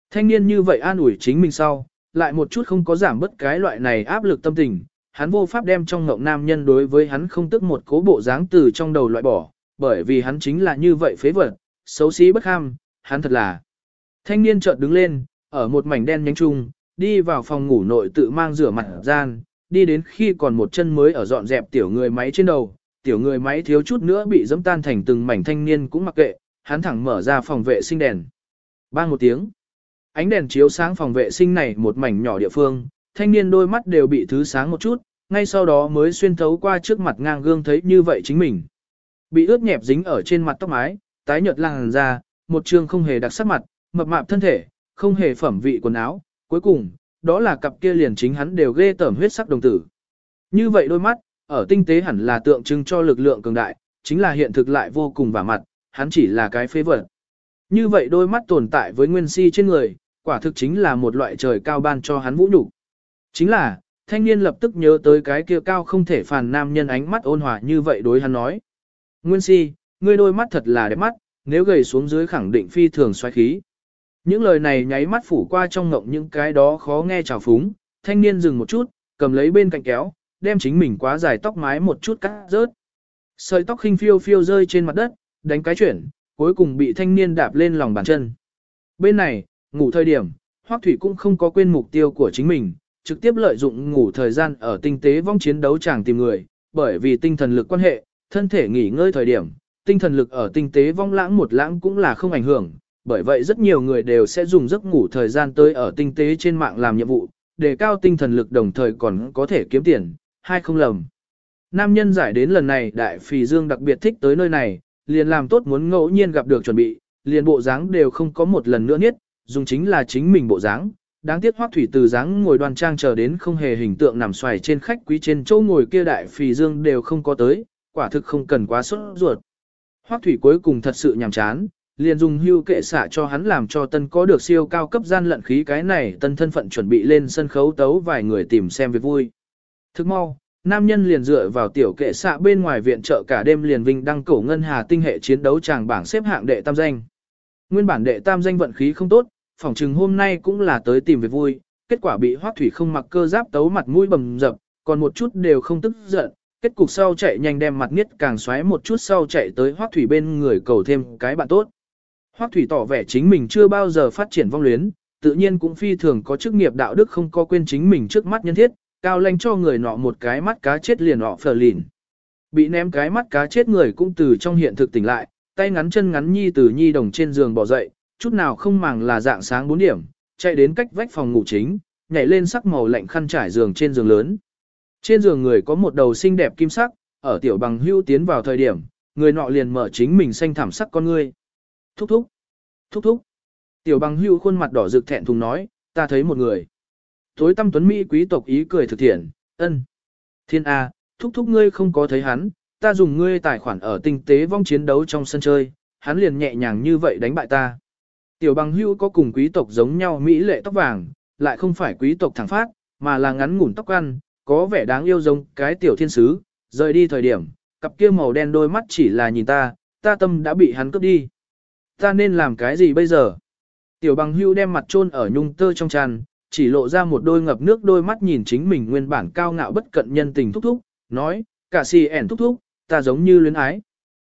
Thanh niên như vậy an ủi chính mình sau, lại một chút không có giảm bớt cái loại này áp lực tâm tình, hắn vô pháp đem trong ngộng nam nhân đối với hắn không tức một cố bộ dáng từ trong đầu loại bỏ, bởi vì hắn chính là như vậy phế vật, xấu xí bất ham, hắn thật là. Thanh niên chợt đứng lên, ở một mảnh đen nhánh chung, đi vào phòng ngủ nội tự mang rửa mặt gian, đi đến khi còn một chân mới ở dọn dẹp tiểu người máy trên đầu, tiểu người máy thiếu chút nữa bị dẫm tan thành từng mảnh, thanh niên cũng mặc kệ, hắn thẳng mở ra phòng vệ sinh đèn. Bang một tiếng, ánh đèn chiếu sáng phòng vệ sinh này một mảnh nhỏ địa phương, thanh niên đôi mắt đều bị thứ sáng một chút, ngay sau đó mới xuyên thấu qua trước mặt ngang gương thấy như vậy chính mình. Bị ướt nhẹp dính ở trên mặt tóc mái, tái nhợt làn da, một trương không hề đặc sắc mặt, mập mạp thân thể, không hề phẩm vị quần áo, cuối cùng, đó là cặp kia liền chính hắn đều ghê tởm huyết sắc đồng tử. Như vậy đôi mắt, ở tinh tế hẳn là tượng trưng cho lực lượng cường đại, chính là hiện thực lại vô cùng vả mặt, hắn chỉ là cái phế vật. Như vậy đôi mắt tồn tại với Nguyên Si trên người, quả thực chính là một loại trời cao ban cho hắn vũ nhục. Chính là, thanh niên lập tức nhớ tới cái kia cao không thể phàn nam nhân ánh mắt ôn hòa như vậy đối hắn nói. Nguyên Si, ngươi đôi mắt thật là đẹp mắt, nếu gầy xuống dưới khẳng định phi thường xoáy khí. Những lời này nháy mắt phủ qua trong ngộng những cái đó khó nghe trào phúng, thanh niên dừng một chút, cầm lấy bên cạnh kéo, đem chính mình quá dài tóc mái một chút cắt rớt. Sợi tóc khinh phiêu phiêu rơi trên mặt đất, đánh cái chuyển, cuối cùng bị thanh niên đạp lên lòng bàn chân. Bên này, ngủ thời điểm, Hoắc Thủy cũng không có quên mục tiêu của chính mình, trực tiếp lợi dụng ngủ thời gian ở tinh tế vong chiến đấu chàng tìm người, bởi vì tinh thần lực quan hệ, thân thể nghỉ ngơi thời điểm, tinh thần lực ở tinh tế vong lãng một lãng cũng là không ảnh hưởng, bởi vậy rất nhiều người đều sẽ dùng giấc ngủ thời gian tới ở tinh tế trên mạng làm nhiệm vụ, đề cao tinh thần lực đồng thời còn có thể kiếm tiền, hai không lầm. Nam nhân giải đến lần này Đại Phì Dương đặc biệt thích tới nơi này, liền làm tốt muốn ngẫu nhiên gặp được chuẩn bị, liền bộ dáng đều không có một lần nữa niết, dùng chính là chính mình bộ dáng. Đáng tiếc Hoắc Thủy từ dáng ngồi đoan trang chờ đến không hề hình tượng nằm xoài trên khách quý trên chỗ ngồi kia Đại Phì Dương đều không có tới, quả thực không cần quá sốt ruột. Hoắc Thủy cuối cùng thật sự nhàm chán, liền dùng hưu kệ xạ cho hắn làm cho tân có được siêu cao cấp gian lận khí, cái này tân thân phận chuẩn bị lên sân khấu tấu vài người tìm xem việc vui. Thức mau, nam nhân liền dựa vào tiểu kệ xạ bên ngoài viện trợ cả đêm liền vinh đăng cổ ngân hà tinh hệ chiến đấu tràng bảng xếp hạng đệ tam danh. Nguyên bản đệ tam danh vận khí không tốt, phỏng chừng hôm nay cũng là tới tìm việc vui, kết quả bị Hoắc Thủy không mặc cơ giáp tấu mặt mũi bầm dập, còn một chút đều không tức giận, kết cục sau chạy nhanh đem mặt nghiết càng xoáy một chút sau chạy tới Hoắc Thủy bên người cầu thêm cái bạn tốt. Hoắc Thủy tỏ vẻ chính mình chưa bao giờ phát triển vong luyến, tự nhiên cũng phi thường có chức nghiệp đạo đức, không có quên chính mình trước mắt nhân thiết, cao lanh cho người nọ một cái mắt cá chết liền nọ phờ lìn. Bị ném cái mắt cá chết người cũng từ trong hiện thực tỉnh lại, tay ngắn chân ngắn nhi từ nhi đồng trên giường bỏ dậy, chút nào không màng là dạng sáng 4 điểm, chạy đến cách vách phòng ngủ chính, nhảy lên sắc màu lạnh khăn trải giường trên giường lớn. Trên giường người có một đầu xinh đẹp kim sắc, ở tiểu bằng hưu tiến vào thời điểm, người nọ liền mở chính mình xanh thảm sắc con ngươi. Thúc thúc, thúc thúc. Tiểu bằng hưu khuôn mặt đỏ rực thẹn thùng nói, ta thấy một người. Tối tăm tuấn Mỹ quý tộc ý cười thực thiện, ân. Thiên A, thúc thúc ngươi không có thấy hắn, ta dùng ngươi tài khoản ở tinh tế vong chiến đấu trong sân chơi, hắn liền nhẹ nhàng như vậy đánh bại ta. Tiểu bằng hưu có cùng quý tộc giống nhau Mỹ lệ tóc vàng, lại không phải quý tộc thẳng phát, mà là ngắn ngủn tóc ăn, có vẻ đáng yêu giống cái tiểu thiên sứ, rời đi thời điểm, cặp kia màu đen đôi mắt chỉ là nhìn ta, ta tâm đã bị hắn cướp đi. Ta nên làm cái gì bây giờ? Tiểu bằng hưu đem mặt chôn ở nhung tơ trong tràn, chỉ lộ ra một đôi ngập nước đôi mắt nhìn chính mình nguyên bản cao ngạo bất cận nhân tình thúc thúc, nói, cả xì ẻn thúc thúc, ta giống như luyến ái.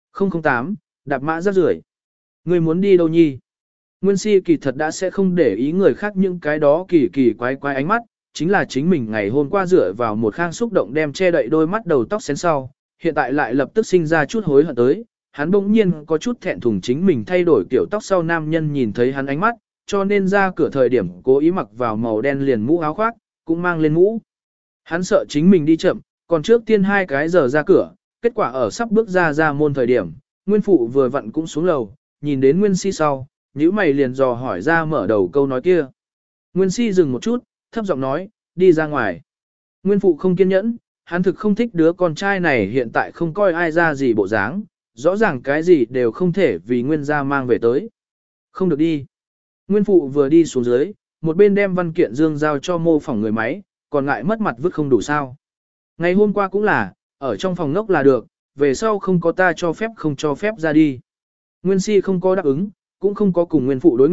008, đạp mã rác rưởi. Ngươi muốn đi đâu nhi? Nguyên Si kỳ thật đã sẽ không để ý người khác những cái đó kỳ kỳ quái quái ánh mắt, chính là chính mình ngày hôm qua dựa vào một khang xúc động đem che đậy đôi mắt đầu tóc xén sau, hiện tại lại lập tức sinh ra chút hối hận tới. Hắn bỗng nhiên có chút thẹn thùng chính mình thay đổi kiểu tóc sau nam nhân nhìn thấy hắn ánh mắt, cho nên ra cửa thời điểm cố ý mặc vào màu đen liền mũ áo khoác, cũng mang lên mũ. Hắn sợ chính mình đi chậm, còn trước tiên 2 cái giờ ra cửa, kết quả ở sắp bước ra môn thời điểm, Nguyên Phụ vừa vặn cũng xuống lầu, nhìn đến Nguyên Si sau, nhíu mày liền dò hỏi ra mở đầu câu nói kia. Nguyên Si dừng một chút, thấp giọng nói, đi ra ngoài. Nguyên Phụ không kiên nhẫn, hắn thực không thích đứa con trai này hiện tại không coi ai ra gì bộ dáng, rõ ràng cái gì đều không thể vì Nguyên gia mang về tới. Không được đi. Nguyên Phụ vừa đi xuống dưới, một bên đem văn kiện dương giao cho mô phỏng người máy, còn ngại mất mặt vứt không đủ sao. Ngày hôm qua cũng là, ở trong phòng ngốc là được, về sau không có ta cho phép không cho phép ra đi. Nguyên Si không có đáp ứng, cũng không có cùng Nguyên Phụ đối nghịch,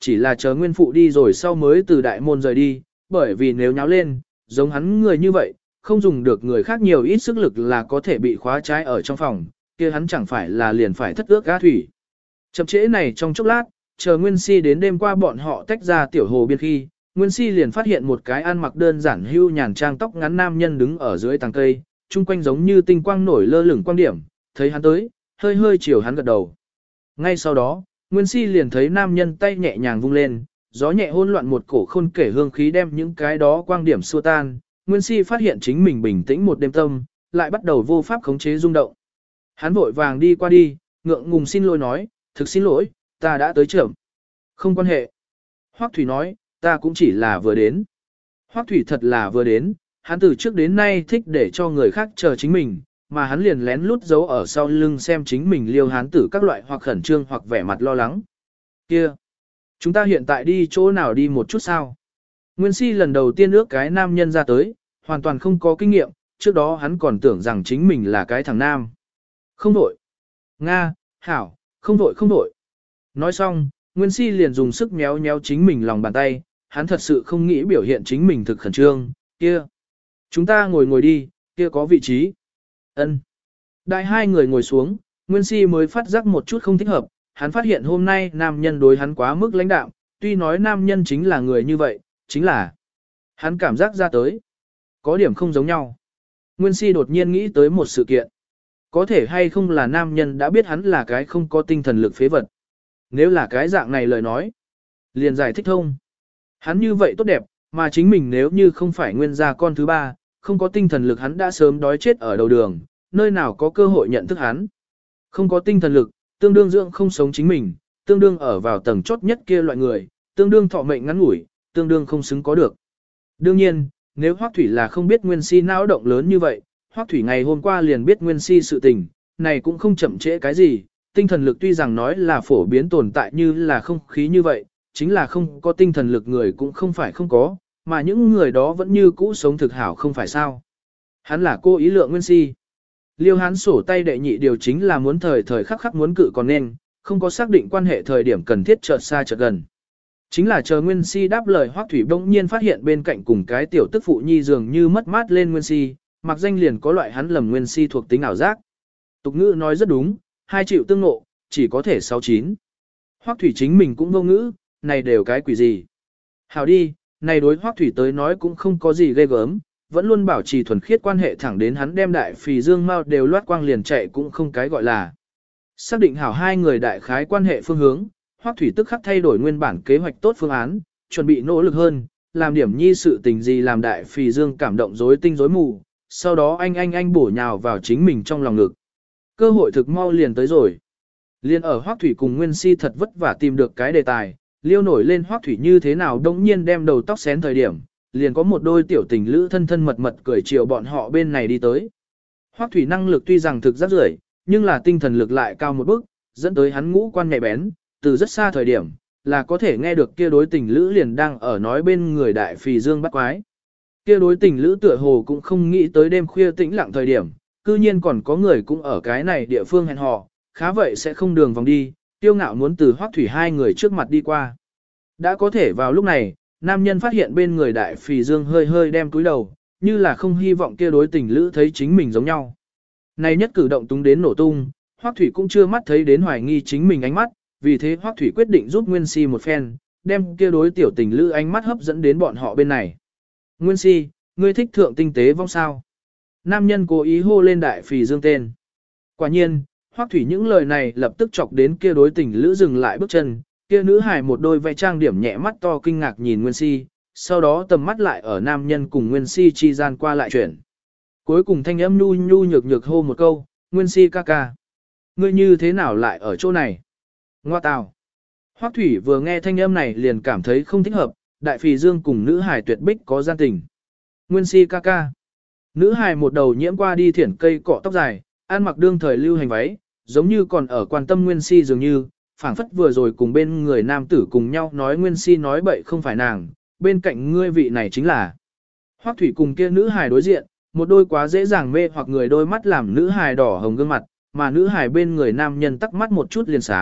chỉ là chờ nguyên phụ đi rồi sau mới từ đại môn rời đi, bởi vì nếu nháo lên, giống hắn người như vậy, không dùng được người khác nhiều ít sức lực là có thể bị khóa trái ở trong phòng, kia hắn chẳng phải là liền phải thất ước gã thủy. Chậm trễ này trong chốc lát, chờ Nguyên Si đến đêm qua bọn họ tách ra tiểu hồ biên khi, Nguyên Si liền phát hiện một cái ăn mặc đơn giản hưu nhàn trang tóc ngắn nam nhân đứng ở dưới tàng cây, chung quanh giống như tinh quang nổi lơ lửng quang điểm, thấy hắn tới, hơi hơi chiều hắn gật đầu. Ngay sau đó, Nguyên Si liền thấy nam nhân tay nhẹ nhàng vung lên, gió nhẹ hỗn loạn một cổ khôn kể hương khí đem những cái đó quang điểm xua tan, Nguyên Si phát hiện chính mình bình tĩnh một đêm tâm, lại bắt đầu vô pháp khống chế rung động. Hắn vội vàng đi qua đi, ngượng ngùng xin lỗi nói, thực xin lỗi, ta đã tới chậm. Không quan hệ. Hoắc Thủy nói, ta cũng chỉ là vừa đến. Hoắc Thủy thật là vừa đến, hắn từ trước đến nay thích để cho người khác chờ chính mình, mà hắn liền lén lút giấu ở sau lưng xem chính mình liêu hán tử các loại hoặc khẩn trương hoặc vẻ mặt lo lắng. Kia, chúng ta hiện tại đi chỗ nào đi một chút sao? Nguyên Si lần đầu tiên ước cái nam nhân ra tới, hoàn toàn không có kinh nghiệm, trước đó hắn còn tưởng rằng chính mình là cái thằng nam. Không đổi. Nga, hảo, không đổi không đổi. Nói xong, Nguyên Si liền dùng sức méo méo chính mình lòng bàn tay, hắn thật sự không nghĩ biểu hiện chính mình thực khẩn trương, kia. Chúng ta ngồi ngồi đi, kia có vị trí. Ân. Đại hai người ngồi xuống, Nguyên Si mới phát giác một chút không thích hợp, hắn phát hiện hôm nay nam nhân đối hắn quá mức lãnh đạm, tuy nói nam nhân chính là người như vậy, chính là hắn cảm giác ra tới. Có điểm không giống nhau. Nguyên Si đột nhiên nghĩ tới một sự kiện. Có thể hay không là nam nhân đã biết hắn là cái không có tinh thần lực phế vật. Nếu là cái dạng này lời nói, liền giải thích thông. Hắn như vậy tốt đẹp, mà chính mình nếu như không phải nguyên gia con thứ ba, không có tinh thần lực hắn đã sớm đói chết ở đầu đường, nơi nào có cơ hội nhận thức hắn. Không có tinh thần lực, tương đương dưỡng không sống chính mình, tương đương ở vào tầng chốt nhất kia loại người, tương đương thọ mệnh ngắn ngủi, tương đương không xứng có được. Đương nhiên, nếu Hoắc Thủy là không biết Nguyên Si não động lớn như vậy, Hoắc Thủy ngày hôm qua liền biết Nguyên Si sự tình, này cũng không chậm trễ cái gì, tinh thần lực tuy rằng nói là phổ biến tồn tại như là không khí như vậy, chính là không có tinh thần lực người cũng không phải không có, mà những người đó vẫn như cũ sống thực hảo không phải sao. Hắn là cô ý lượng Nguyên Si. Liêu Hán sổ tay đệ nhị điều chính là muốn thời thời khắc khắc muốn cự còn nên, không có xác định quan hệ thời điểm cần thiết chợt xa chợt gần. Chính là chờ Nguyên Si đáp lời Hoắc Thủy bỗng nhiên phát hiện bên cạnh cùng cái tiểu tức phụ nhi dường như mất mát lên Nguyên Si, mặc danh liền có loại hắn lầm Nguyên Si thuộc tính ảo giác. Tục ngữ nói rất đúng, hai chịu tương ngộ, chỉ có thể 69. Hoắc Thủy chính mình cũng vô ngữ, này đều cái quỷ gì. Hảo đi, này đối Hoắc Thủy tới nói cũng không có gì ghê gớm, vẫn luôn bảo trì thuần khiết quan hệ thẳng đến hắn đem đại phì dương mao đều loát quang liền chạy cũng không cái gọi là. Xác định hảo hai người đại khái quan hệ phương hướng, Hoắc Thủy tức khắc thay đổi nguyên bản kế hoạch tốt phương án, chuẩn bị nỗ lực hơn, làm điểm nhi sự tình gì làm đại phì dương cảm động rối tinh rối mù, sau đó anh bổ nhào vào chính mình trong lòng ngực. Cơ hội thực mau liền tới rồi. Liên ở Hoắc Thủy cùng Nguyên Si thật vất vả tìm được cái đề tài, liêu nổi lên Hoắc Thủy như thế nào đống nhiên đem đầu tóc xén thời điểm, liền có một đôi tiểu tình lữ thân thân mật mật cười chiều bọn họ bên này đi tới. Hoắc Thủy năng lực tuy rằng thực rất rưởi, nhưng là tinh thần lực lại cao một bước, dẫn tới hắn ngũ quan nhạy bén, từ rất xa thời điểm, là có thể nghe được kia đối tình lữ liền đang ở nói bên người đại phì dương bắt quái. Kia đối tình lữ tựa hồ cũng không nghĩ tới đêm khuya tĩnh lặng thời điểm, cư nhiên còn có người cũng ở cái này địa phương hẹn hò, khá vậy sẽ không đường vòng đi, tiêu ngạo muốn từ Hoắc Thủy hai người trước mặt đi qua. Đã có thể vào lúc này, nam nhân phát hiện bên người đại phì dương hơi hơi đem túi đầu, như là không hy vọng kia đối tình lữ thấy chính mình giống nhau. Này nhất cử động túng đến nổ tung, Hoắc Thủy cũng chưa mắt thấy đến hoài nghi chính mình ánh mắt, vì thế Hoắc Thủy quyết định giúp Nguyên Si một phen, đem kia đối tiểu tình lữ ánh mắt hấp dẫn đến bọn họ bên này. Nguyên Si, ngươi thích thượng tinh tế vong sao? Nam nhân cố ý hô lên đại phì dương tên. Quả nhiên, Hoắc Thủy những lời này lập tức chọc đến kia đối tình lữ dừng lại bước chân, kia nữ hài một đôi vẽ trang điểm nhẹ mắt to kinh ngạc nhìn Nguyên Si, sau đó tầm mắt lại ở nam nhân cùng Nguyên Si chi gian qua lại chuyển. Cuối cùng thanh âm nhu nhu nhược nhược hô một câu, Nguyên Si ca ca. Ngươi như thế nào lại ở chỗ này? Ngoa tào. Hoắc Thủy vừa nghe thanh âm này liền cảm thấy không thích hợp, đại phì dương cùng nữ hài tuyệt bích có gian tình. Nguyên Si ca ca. Nữ hài một đầu nhiễm qua đi thiển cây cọ tóc dài, ăn mặc đương thời lưu hành váy, giống như còn ở quan tâm Nguyên Si dường như, phảng phất vừa rồi cùng bên người nam tử cùng nhau nói Nguyên Si nói bậy không phải nàng, bên cạnh ngươi vị này chính là. Hoắc Thủy cùng kia nữ hài đối diện, một đôi quá dễ dàng mê hoặc người đôi mắt làm nữ hài đỏ hồng gương mặt, mà nữ hài bên người nam nhân tắc mắt một chút liền sáng,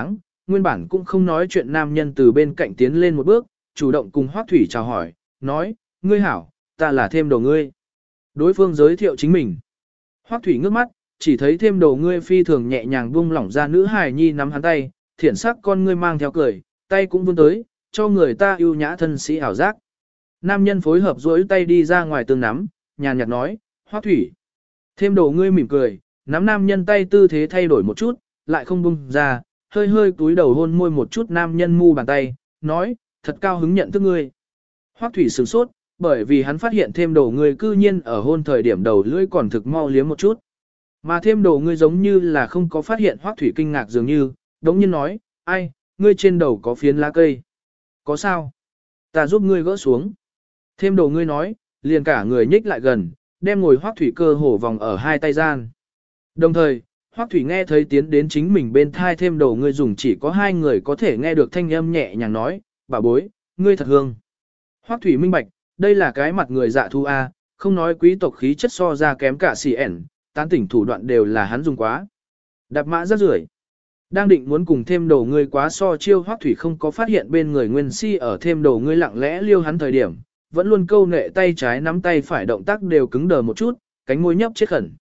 nguyên bản cũng không nói chuyện nam nhân từ bên cạnh tiến lên một bước, chủ động cùng Hoắc Thủy chào hỏi, nói, ngươi hảo, ta là thêm đầu ngươi. Đối phương giới thiệu chính mình. Hoắc Thủy ngước mắt, chỉ thấy thêm đầu ngươi phi thường nhẹ nhàng buông lỏng ra nữ hài nhi nắm hắn tay, thiển sắc con ngươi mang theo cười, tay cũng vươn tới, cho người ta yêu nhã thân sĩ ảo giác. Nam nhân phối hợp duỗi tay đi ra ngoài tương nắm, nhàn nhạt nói, Hoắc Thủy. Thêm đầu ngươi mỉm cười, nắm nam nhân tay tư thế thay đổi một chút, lại không buông ra, hơi hơi túi đầu hôn môi một chút nam nhân mu bàn tay, nói, thật cao hứng nhận thức ngươi. Hoắc Thủy sửng sốt, bởi vì hắn phát hiện thêm đầu ngươi cư nhiên ở hôn thời điểm đầu lưỡi còn thực mau liếm một chút. Mà thêm đầu ngươi giống như là không có phát hiện Hoắc Thủy kinh ngạc dường như, đống nhiên nói, ai, ngươi trên đầu có phiến lá cây. Có sao? Ta giúp ngươi gỡ xuống. Thêm đầu ngươi nói, liền cả người nhích lại gần, đem ngồi Hoắc Thủy cơ hổ vòng ở hai tay gian. Đồng thời, Hoắc Thủy nghe thấy tiến đến chính mình bên thai thêm đầu ngươi dùng chỉ có hai người có thể nghe được thanh âm nhẹ nhàng nói, bà bối, ngươi thật hương. Hoắc Thủy minh bạch, đây là cái mặt người dạ thu A, không nói quý tộc khí chất so ra kém cả xì ẻn, tán tỉnh thủ đoạn đều là hắn dùng quá. Đạp mã rất rưởi. Đang định muốn cùng thêm đầu ngươi quá so chiêu Hoắc Thủy không có phát hiện bên người Nguyên Si ở thêm đầu ngươi lặng lẽ liêu hắn thời điểm, vẫn luôn câu nệ tay trái nắm tay phải động tác đều cứng đờ một chút, cánh môi nhấp chết khẩn.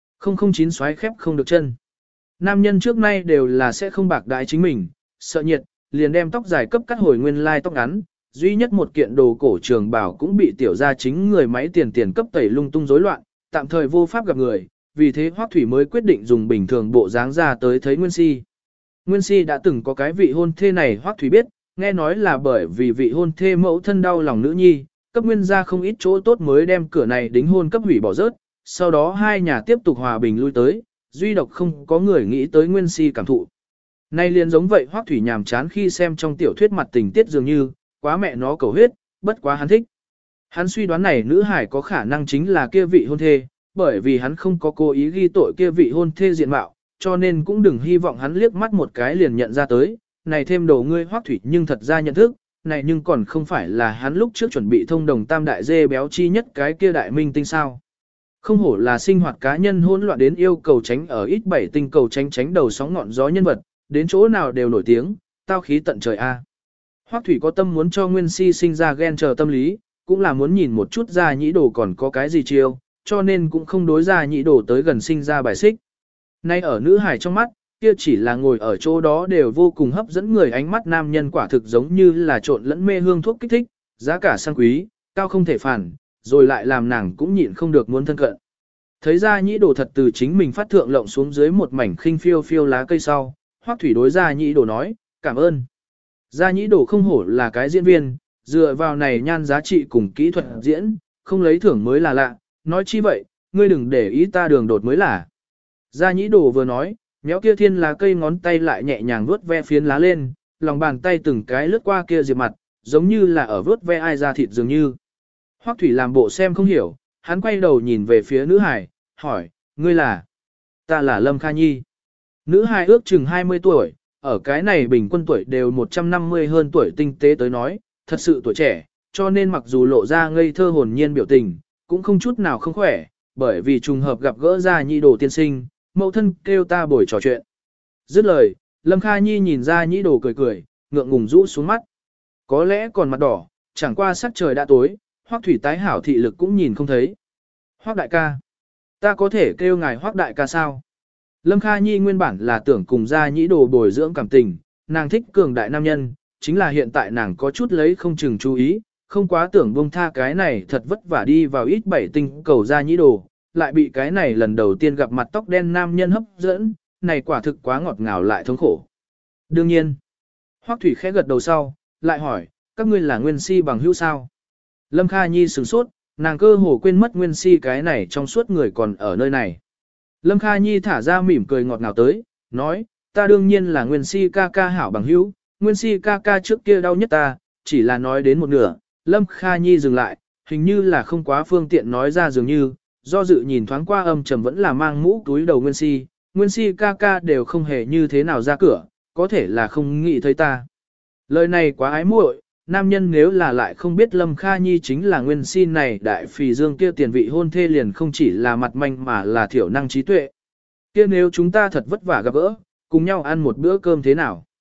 009 xoáy khép không được chân. Nam nhân trước nay đều là sẽ không bạc đái chính mình, sợ nhiệt, liền đem tóc dài cấp cắt hồi nguyên lai tóc ngắn, duy nhất một kiện đồ cổ trường bảo cũng bị tiểu gia chính người máy tiền cấp tẩy lung tung rối loạn, tạm thời vô pháp gặp người, vì thế Hoắc Thủy mới quyết định dùng bình thường bộ dáng ra tới thấy Nguyên Si. Nguyên Si đã từng có cái vị hôn thê này Hoắc Thủy biết, nghe nói là bởi vì vị hôn thê mẫu thân đau lòng nữ nhi, cấp Nguyên gia không ít chỗ tốt mới đem cửa này đính hôn cấp hủy bỏ rớt, sau đó hai nhà tiếp tục hòa bình lui tới, duy độc không có người nghĩ tới Nguyên Si cảm thụ. Nay liền giống vậy Hoắc Thủy nhàm chán khi xem trong tiểu thuyết mặt tình tiết dường như, quá mẹ nó cầu huyết, bất quá hắn thích. Hắn suy đoán này nữ hải có khả năng chính là kia vị hôn thê, bởi vì hắn không có cố ý ghi tội kia vị hôn thê diện mạo, cho nên cũng đừng hy vọng hắn liếc mắt một cái liền nhận ra tới, này thêm đầu ngươi Hoắc Thủy nhưng thật ra nhận thức, này nhưng còn không phải là hắn lúc trước chuẩn bị thông đồng tam đại dê béo chi nhất cái kia đại minh tinh sao. Không hổ là sinh hoạt cá nhân hỗn loạn đến yêu cầu tránh ở ít bảy tinh cầu tránh đầu sóng ngọn gió nhân vật, đến chỗ nào đều nổi tiếng, tao khí tận trời a. Hoắc Thủy có tâm muốn cho Nguyên Si sinh ra ghen chờ tâm lý, cũng là muốn nhìn một chút Gia Nhĩ Đồ còn có cái gì chiêu, cho nên cũng không đối Gia Nhĩ Đồ tới gần sinh ra bài xích. Nay ở nữ hải trong mắt, kia chỉ là ngồi ở chỗ đó đều vô cùng hấp dẫn người ánh mắt nam nhân quả thực giống như là trộn lẫn mê hương thuốc kích thích, giá cả sang quý, cao không thể phản, rồi lại làm nàng cũng nhịn không được muốn thân cận. Thấy Gia Nhĩ Đồ thật từ chính mình phát thượng lộng xuống dưới một mảnh khinh phiêu phiêu lá cây sau, Hoắc Thủy đối Gia Nhĩ Đồ nói, cảm ơn. Gia Nhĩ Đồ không hổ là cái diễn viên, dựa vào này nhan giá trị cùng kỹ thuật diễn, không lấy thưởng mới là lạ, nói chi vậy, ngươi đừng để ý ta đường đột mới là. Gia Nhĩ Đồ vừa nói, méo kia thiên lá cây ngón tay lại nhẹ nhàng vuốt ve phiến lá lên, lòng bàn tay từng cái lướt qua kia diệp mặt, giống như là ở vuốt ve ai da thịt dường như. Hoắc Thủy làm bộ xem không hiểu, hắn quay đầu nhìn về phía nữ hải, hỏi, ngươi là? Ta là Lâm Kha Nhi. Nữ hải ước chừng 20 tuổi, ở cái này bình quân tuổi đều 150 hơn tuổi tinh tế tới nói, thật sự tuổi trẻ, cho nên mặc dù lộ ra ngây thơ hồn nhiên biểu tình, cũng không chút nào không khỏe, bởi vì trùng hợp gặp gỡ Gia Nhĩ Đồ tiên sinh, mẫu thân kêu ta bồi trò chuyện. Dứt lời, Lâm Kha Nhi nhìn Gia Nhĩ Đồ cười cười, ngượng ngùng rũ xuống mắt. Có lẽ còn mặt đỏ, chẳng qua sắc trời đã tối, Hoắc Thủy tái hảo thị lực cũng nhìn không thấy. Hoắc đại ca, ta có thể kêu ngài Hoắc đại ca sao? Lâm Kha Nhi nguyên bản là tưởng cùng Gia Nhĩ Đồ bồi dưỡng cảm tình, nàng thích cường đại nam nhân, chính là hiện tại nàng có chút lấy không chừng chú ý, không quá tưởng buông tha cái này thật vất vả đi vào ít bảy tinh cầu Gia Nhĩ Đồ, lại bị cái này lần đầu tiên gặp mặt tóc đen nam nhân hấp dẫn, này quả thực quá ngọt ngào lại thống khổ. Đương nhiên, Hoắc Thủy khẽ gật đầu sau, lại hỏi, các ngươi là Nguyên Si bằng hữu sao? Lâm Kha Nhi sửng sốt, nàng cơ hồ quên mất Nguyên Si cái này trong suốt người còn ở nơi này. Lâm Kha Nhi thả ra mỉm cười ngọt ngào tới, nói, ta đương nhiên là Nguyên Si ca ca hảo bằng hữu, Nguyên Si ca ca trước kia đau nhất ta, chỉ là nói đến một nửa, Lâm Kha Nhi dừng lại, hình như là không quá phương tiện nói ra dường như, do dự nhìn thoáng qua âm trầm vẫn là mang mũ túi đầu Nguyên Si ca ca đều không hề như thế nào ra cửa, có thể là không nghĩ thấy ta. Lời này quá ái muội, nam nhân nếu là lại không biết Lâm Kha Nhi chính là Nguyên Si này đại phì dương kia tiền vị hôn thê liền không chỉ là mặt manh mà là thiểu năng trí tuệ. Kia nếu chúng ta thật vất vả gặp gỡ, cùng nhau ăn một bữa cơm thế nào?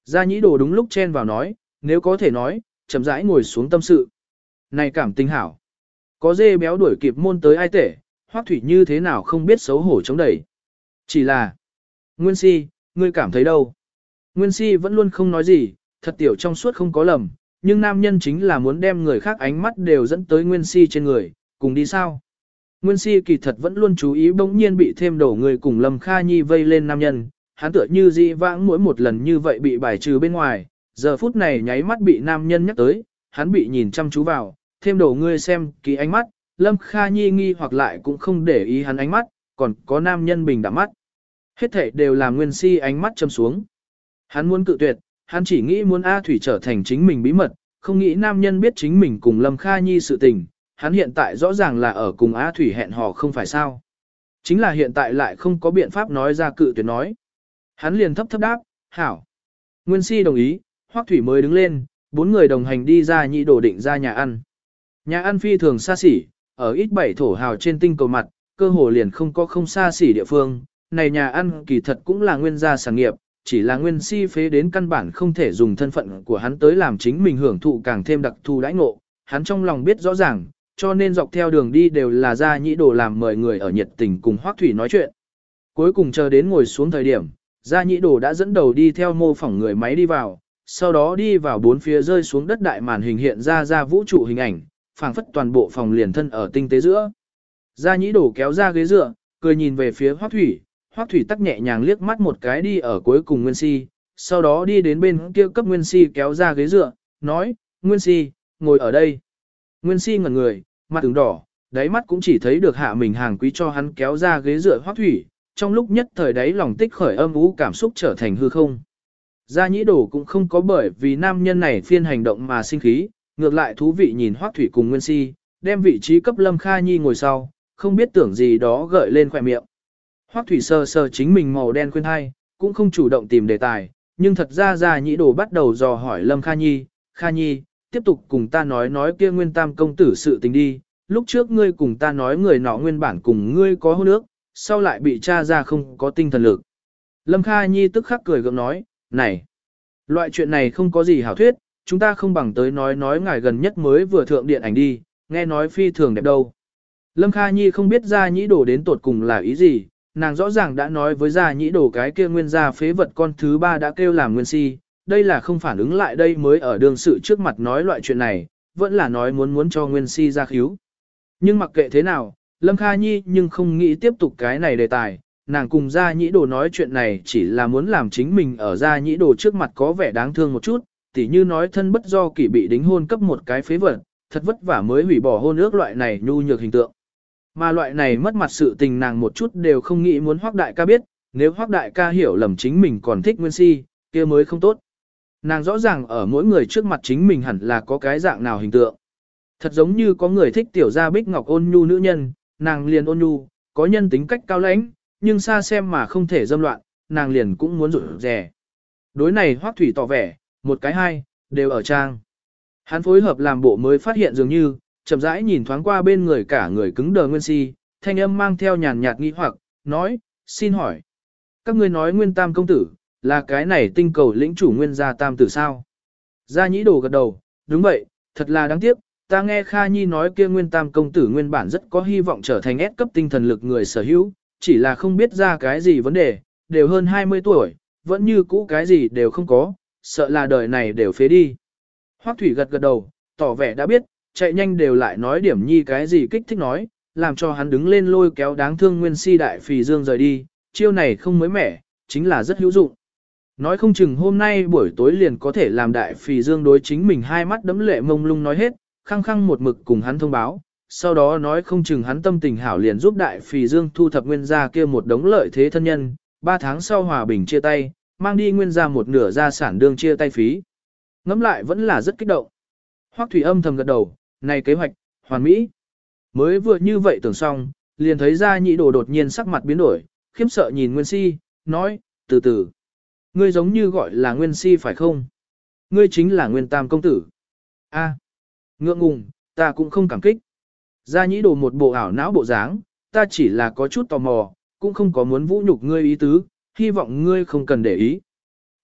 Gia nhĩ đồ đúng lúc chen vào nói, nếu có thể nói, chậm rãi ngồi xuống tâm sự. Này cảm tình hảo. Có dê béo đuổi kịp môn tới ai tể, Hoắc Thủy như thế nào không biết xấu hổ chống đẩy. Chỉ là, Nguyên Si, ngươi cảm thấy đâu? Nguyên Si vẫn luôn không nói gì, thật tiểu trong suốt không có lầm, nhưng nam nhân chính là muốn đem người khác ánh mắt đều dẫn tới Nguyên Si trên người, cùng đi sao? Nguyên Si kỳ thật vẫn luôn chú ý bỗng nhiên bị thêm đổ người cùng Lâm Kha Nhi vây lên nam nhân, hắn tựa như dị vãng mỗi một lần như vậy bị bài trừ bên ngoài, giờ phút này nháy mắt bị nam nhân nhắc tới, hắn bị nhìn chăm chú vào, thêm đổ người xem ký ánh mắt, Lâm Kha Nhi nghi hoặc lại cũng không để ý hắn ánh mắt, còn có nam nhân bình đạm mắt. Hết thảy đều làm Nguyên Si ánh mắt châm xuống. Hắn muốn cự tuyệt, hắn chỉ nghĩ muốn A Thủy trở thành chính mình bí mật, không nghĩ nam nhân biết chính mình cùng Lâm Kha Nhi sự tình, hắn hiện tại rõ ràng là ở cùng A Thủy hẹn hò không phải sao. Chính là hiện tại lại không có biện pháp nói ra cự tuyệt nói. Hắn liền thấp thấp đáp, hảo. Nguyên Si đồng ý, Hoắc Thủy mới đứng lên, bốn người đồng hành đi ra nhị đồ định ra nhà ăn. Nhà ăn phi thường xa xỉ, ở ít bảy thổ hào trên tinh cầu mặt, cơ hồ liền không có không xa xỉ địa phương. Này nhà ăn kỳ thật cũng là nguyên gia sản nghiệp, chỉ là Nguyên Si phế đến căn bản không thể dùng thân phận của hắn tới làm chính mình hưởng thụ càng thêm đặc thù đãi ngộ. Hắn trong lòng biết rõ ràng, cho nên dọc theo đường đi đều là ra nhĩ đồ làm mời người ở nhiệt tình cùng Hoắc Thủy nói chuyện. Cuối cùng chờ đến ngồi xuống thời điểm, ra nhĩ đồ đã dẫn đầu đi theo mô phỏng người máy đi vào, sau đó đi vào bốn phía rơi xuống đất đại màn hình hiện ra vũ trụ hình ảnh, phảng phất toàn bộ phòng liền thân ở tinh tế giữa. Ra nhĩ đồ kéo ra ghế dựa, cười nhìn về phía Hoắc Thủy, Hoắc Thủy tắc nhẹ nhàng liếc mắt một cái đi ở cuối cùng Nguyên Si, sau đó đi đến bên kia cấp Nguyên Si kéo ra ghế dựa, nói, Nguyên Si, ngồi ở đây. Nguyên Si ngẩn người, mặt ửng đỏ, đáy mắt cũng chỉ thấy được hạ mình hàng quý cho hắn kéo ra ghế dựa Hoắc Thủy, trong lúc nhất thời đáy lòng tích khởi âm u cảm xúc trở thành hư không. Gia nhĩ đồ cũng không có bởi vì nam nhân này phiên hành động mà sinh khí, ngược lại thú vị nhìn Hoắc Thủy cùng Nguyên Si, đem vị trí cấp Lâm Kha Nhi ngồi sau, không biết tưởng gì đó gợi lên khỏe miệng. Hoắc Thủy sờ sờ chính mình màu đen khuyên hai, cũng không chủ động tìm đề tài, nhưng thật ra Gia nhĩ đồ bắt đầu dò hỏi Lâm Kha Nhi, tiếp tục cùng ta nói kia Nguyên Tam công tử sự tình đi, lúc trước ngươi cùng ta nói người nọ nguyên bản cùng ngươi có hôn ước, sau lại bị tra ra không có tinh thần lực. Lâm Kha Nhi tức khắc cười gượng nói, này, loại chuyện này không có gì hảo thuyết, chúng ta không bằng tới nói ngài gần nhất mới vừa thượng điện ảnh đi, nghe nói phi thường đẹp đâu. Lâm Kha Nhi không biết Gia nhĩ đồ đến tột cùng là ý gì, nàng rõ ràng đã nói với Gia nhĩ đồ cái kia nguyên gia phế vật con thứ ba đã kêu làm Nguyên Si, đây là không phản ứng lại đây mới ở đương sự trước mặt nói loại chuyện này, vẫn là nói muốn cho Nguyên Si ra khíu. Nhưng mặc kệ thế nào, Lâm Kha Nhi nhưng không nghĩ tiếp tục cái này đề tài, nàng cùng Gia nhĩ đồ nói chuyện này chỉ là muốn làm chính mình ở Gia nhĩ đồ trước mặt có vẻ đáng thương một chút, tỉ như nói thân bất do kỷ bị đính hôn cấp một cái phế vật, thật vất vả mới hủy bỏ hôn ước loại này nhu nhược hình tượng. Mà loại này mất mặt sự tình nàng một chút đều không nghĩ muốn Hoắc đại ca biết, nếu Hoắc đại ca hiểu lầm chính mình còn thích Nguyên Si, kia mới không tốt. Nàng rõ ràng ở mỗi người trước mặt chính mình hẳn là có cái dạng nào hình tượng. Thật giống như có người thích tiểu gia bích ngọc ôn nhu nữ nhân, nàng liền ôn nhu, có nhân tính cách cao lãnh, nhưng xa xem mà không thể dâm loạn, nàng liền cũng muốn rụt rè. Đối này Hoắc Thủy tỏ vẻ, một cái hai, đều ở trang. Hắn phối hợp làm bộ mới phát hiện dường như, chậm rãi nhìn thoáng qua bên người cả người cứng đờ Nguyên Si, thanh âm mang theo nhàn nhạt nghi hoặc, nói, xin hỏi. Các ngươi nói Nguyên Tam công tử, là cái này tinh cầu lĩnh chủ Nguyên gia Tam tử sao? Gia nhĩ đồ gật đầu, đúng vậy, thật là đáng tiếc, ta nghe Kha Nhi nói kia Nguyên Tam công tử nguyên bản rất có hy vọng trở thành S cấp tinh thần lực người sở hữu, chỉ là không biết ra cái gì vấn đề, đều hơn 20 tuổi, vẫn như cũ cái gì đều không có, sợ là đời này đều phế đi. Hoắc Thủy gật gật đầu, tỏ vẻ đã biết, chạy nhanh đều lại nói điểm nhi cái gì kích thích nói, làm cho hắn đứng lên lôi kéo đáng thương Nguyên Si đại phì dương rời đi, chiêu này không mới mẻ, chính là rất hữu dụng. Nói không chừng hôm nay buổi tối liền có thể làm đại phì dương đối chính mình hai mắt đấm lệ mông lung nói hết, khăng khăng một mực cùng hắn thông báo, sau đó nói không chừng hắn tâm tình hảo liền giúp đại phì dương thu thập Nguyên gia kia một đống lợi thế thân nhân, 3 tháng sau hòa bình chia tay, mang đi Nguyên gia một nửa gia sản đương chia tay phí. Ngẫm lại vẫn là rất kích động. Hoắc Thủy âm thầm gật đầu, này kế hoạch, hoàn mỹ. Mới vừa như vậy tưởng xong, liền thấy Gia nhĩ đồ đột nhiên sắc mặt biến đổi, khiếp sợ nhìn Nguyên Si, nói, từ từ. Ngươi giống như gọi là Nguyên Si phải không? Ngươi chính là Nguyên Tam công tử. A, ngượng ngùng, ta cũng không cảm kích. Gia nhĩ đồ một bộ ảo não bộ dáng, ta chỉ là có chút tò mò, cũng không có muốn vũ nhục ngươi ý tứ, hy vọng ngươi không cần để ý.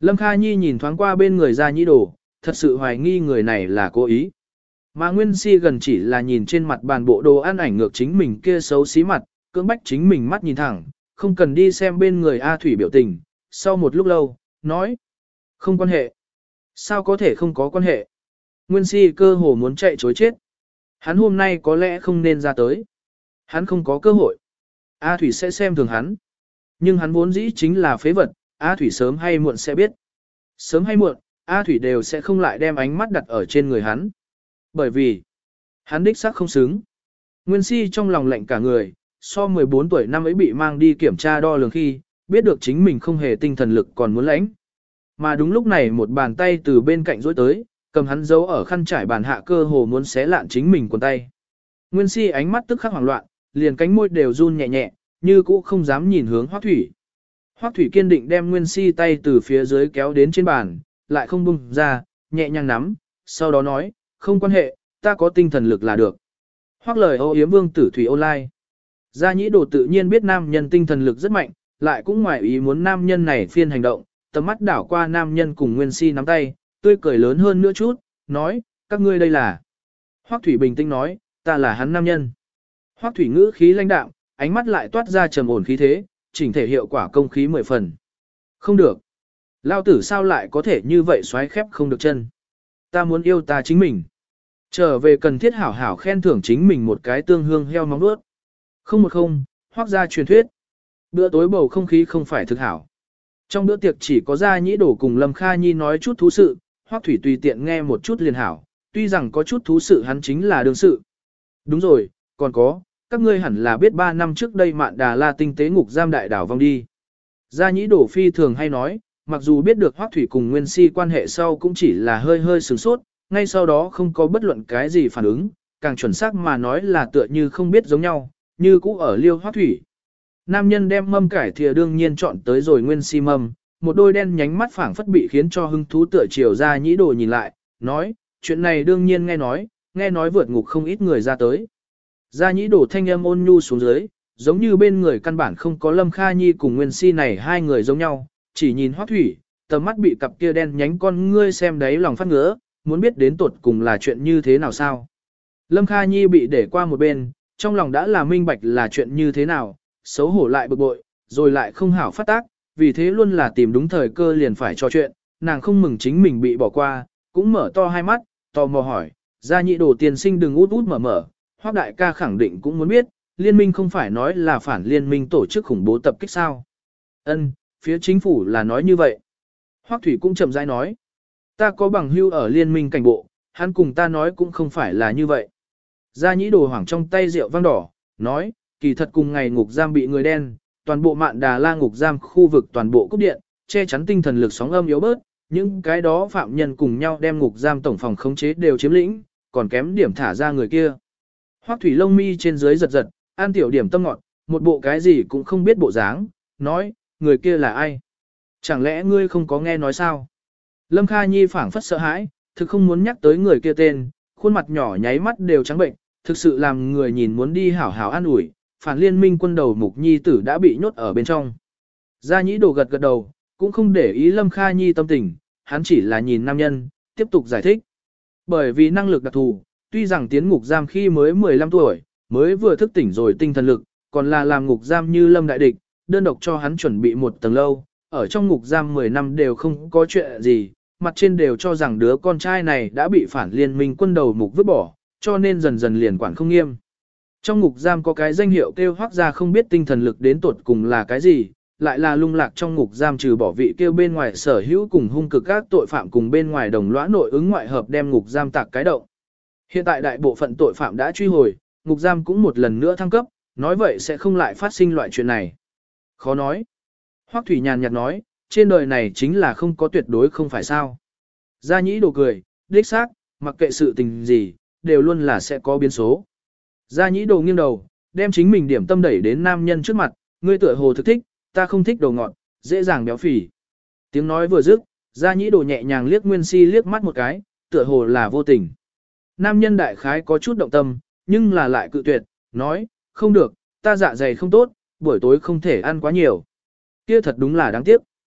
Lâm Kha Nhi nhìn thoáng qua bên người Gia Nhĩ Đồ, thật sự hoài nghi người này là cố ý. Mà Nguyên Si gần chỉ là nhìn trên mặt bàn bộ đồ ăn ảnh ngược chính mình kia xấu xí mặt, cưỡng bách chính mình mắt nhìn thẳng, không cần đi xem bên người A Thủy biểu tình. Sau một lúc lâu, nói, không quan hệ. Sao có thể không có quan hệ? Nguyên Si cơ hồ muốn chạy chối chết. Hắn hôm nay có lẽ không nên ra tới. Hắn không có cơ hội. A Thủy sẽ xem thường hắn. Nhưng hắn vốn dĩ chính là phế vật, A Thủy sớm hay muộn sẽ biết. Sớm hay muộn, A Thủy đều sẽ không lại đem ánh mắt đặt ở trên người hắn. Bởi vì, hắn đích xác không xứng. Nguyên Si trong lòng lạnh cả người, so 14 tuổi năm ấy bị mang đi kiểm tra đo lường khi, biết được chính mình không hề tinh thần lực còn muốn lãnh. Mà đúng lúc này một bàn tay từ bên cạnh duỗi tới, cầm hắn giấu ở khăn trải bàn hạ cơ hồ muốn xé lạn chính mình quần tay. Nguyên Si ánh mắt tức khắc hoảng loạn, liền cánh môi đều run nhẹ nhẹ, như cũ không dám nhìn hướng Hoắc Thủy. Hoắc Thủy kiên định đem Nguyên Si tay từ phía dưới kéo đến trên bàn, lại không buông ra, nhẹ nhàng nắm, sau đó nói, không quan hệ, ta có tinh thần lực là được. Hoắc lời ô yếm vương tử Thủy online. Gia Nhĩ Đồ tự nhiên biết nam nhân tinh thần lực rất mạnh, lại cũng ngoài ý muốn nam nhân này phiên hành động, tầm mắt đảo qua nam nhân cùng Nguyên Si nắm tay, tươi cười lớn hơn nữa chút, nói, các ngươi đây là. Hoắc Thủy bình tĩnh nói, ta là hắn nam nhân. Hoắc Thủy ngữ khí lãnh đạm, ánh mắt lại toát ra trầm ổn khí thế, chỉnh thể hiệu quả công khí 10 phần. Không được. Lao tử sao lại có thể như vậy xoáy khép không được chân. Ta muốn yêu ta chính mình. Trở về cần thiết hảo hảo khen thưởng chính mình một cái tương hương heo móng nuốt. Không một không, Hoắc gia truyền thuyết. Bữa tối bầu không khí không phải thực hảo. Trong bữa tiệc chỉ có Gia Nhĩ Đổ cùng Lâm Kha Nhi nói chút thú sự, Hoắc Thủy tùy tiện nghe một chút liền hảo, tuy rằng có chút thú sự hắn chính là đương sự. Đúng rồi, còn có, các ngươi hẳn là biết 3 năm trước đây Mạn Đà La tinh tế ngục giam đại đảo vong đi. Gia Nhĩ Đổ phi thường hay nói, mặc dù biết được Hoắc Thủy cùng Nguyên Si quan hệ sau cũng chỉ là hơi hơi sửng sốt, ngay sau đó không có bất luận cái gì phản ứng, càng chuẩn xác mà nói là tựa như không biết giống nhau, như cũ ở liêu Hoắc Thủy. Nam nhân đem mâm cải thìa đương nhiên chọn tới rồi Nguyên Si mâm, một đôi đen nhánh mắt phảng phất bị khiến cho hứng thú tựa chiều Gia Nhĩ Đồ nhìn lại, nói, chuyện này đương nhiên nghe nói vượt ngục không ít người ra tới. Gia Nhĩ Đồ thanh âm ôn nhu xuống dưới, giống như bên người căn bản không có Lâm Kha Nhi cùng Nguyên Si này hai người giống nhau, chỉ nhìn Hoắc Thủy, tầm mắt bị cặp kia đen nhánh con ngươi xem đấy lòng phát ngứa, muốn biết đến tột cùng là chuyện như thế nào sao. Lâm Kha Nhi bị để qua một bên, trong lòng đã là minh bạch là chuyện như thế nào, xấu hổ lại bực bội, rồi lại không hảo phát tác, vì thế luôn là tìm đúng thời cơ liền phải trò chuyện, nàng không mừng chính mình bị bỏ qua, cũng mở to hai mắt, tò mò hỏi, Gia Nhĩ Đồ tiên sinh đừng út út mở mở, Hoắc đại ca khẳng định cũng muốn biết, liên minh không phải nói là phản liên minh tổ chức khủng bố tập kích sao. Ân, phía chính phủ là nói như vậy. Hoắc Thủy cũng chậm rãi nói, ta có bằng hưu ở liên minh cảnh bộ, hắn cùng ta nói cũng không phải là như vậy. Gia Nhĩ Đồ hoảng trong tay rượu vang đỏ, nói, kỳ thật cùng ngày ngục giam bị người đen, toàn bộ Mạn Đà La ngục giam khu vực toàn bộ cúp điện, che chắn tinh thần lực sóng âm yếu bớt, những cái đó phạm nhân cùng nhau đem ngục giam tổng phòng khống chế đều chiếm lĩnh, còn kém điểm thả ra người kia. Hoắc Thủy lông mi trên dưới giật giật, ăn tiểu điểm tâm ngọt, một bộ cái gì cũng không biết bộ dáng, nói, người kia là ai? Chẳng lẽ ngươi không có nghe nói sao? Lâm Kha Nhi phảng phất sợ hãi, thực không muốn nhắc tới người kia tên, khuôn mặt nhỏ nháy mắt đều trắng bệnh, thực sự làm người nhìn muốn đi hảo hảo an ủi, phản liên minh quân đầu Mục Nhi tử đã bị nhốt ở bên trong. Gia Nhĩ Đồ gật gật đầu, cũng không để ý Lâm Kha Nhi tâm tình, hắn chỉ là nhìn nam nhân, tiếp tục giải thích. Bởi vì năng lực đặc thù, tuy rằng tiến ngục giam khi mới 15 tuổi, mới vừa thức tỉnh rồi tinh thần lực, còn là làm ngục giam như Lâm đại địch, đơn độc cho hắn chuẩn bị một tầng lâu, ở trong ngục giam 10 năm đều không có chuyện gì, mặt trên đều cho rằng đứa con trai này đã bị phản liên minh quân đầu Mục vứt bỏ, cho nên dần dần liền quản không nghiêm. Trong ngục giam có cái danh hiệu kêu Hoắc gia không biết tinh thần lực đến tuột cùng là cái gì, lại là lung lạc trong ngục giam trừ bỏ vị kêu bên ngoài sở hữu cùng hung cực các tội phạm cùng bên ngoài đồng lõa nội ứng ngoại hợp đem ngục giam tạc cái động. Hiện tại đại bộ phận tội phạm đã truy hồi, ngục giam cũng một lần nữa thăng cấp, nói vậy sẽ không lại phát sinh loại chuyện này. Khó nói. Hoắc Thủy nhàn nhạt nói, trên đời này chính là không có tuyệt đối không phải sao. Gia Nhĩ Đồ cười, đích xác, mặc kệ sự tình gì, đều luôn là sẽ có biến số. Gia Nhĩ Đồ nghiêng đầu, đem chính mình điểm tâm đẩy đến nam nhân trước mặt, ngươi tựa hồ thực thích, ta không thích đồ ngọt, dễ dàng béo phì. Tiếng nói vừa dứt, Gia Nhĩ Đồ nhẹ nhàng liếc Nguyên Si liếc mắt một cái, tựa hồ là vô tình. Nam nhân đại khái có chút động tâm, nhưng là lại cự tuyệt, nói, không được, ta dạ dày không tốt, buổi tối không thể ăn quá nhiều. Kia thật đúng là đáng tiếc.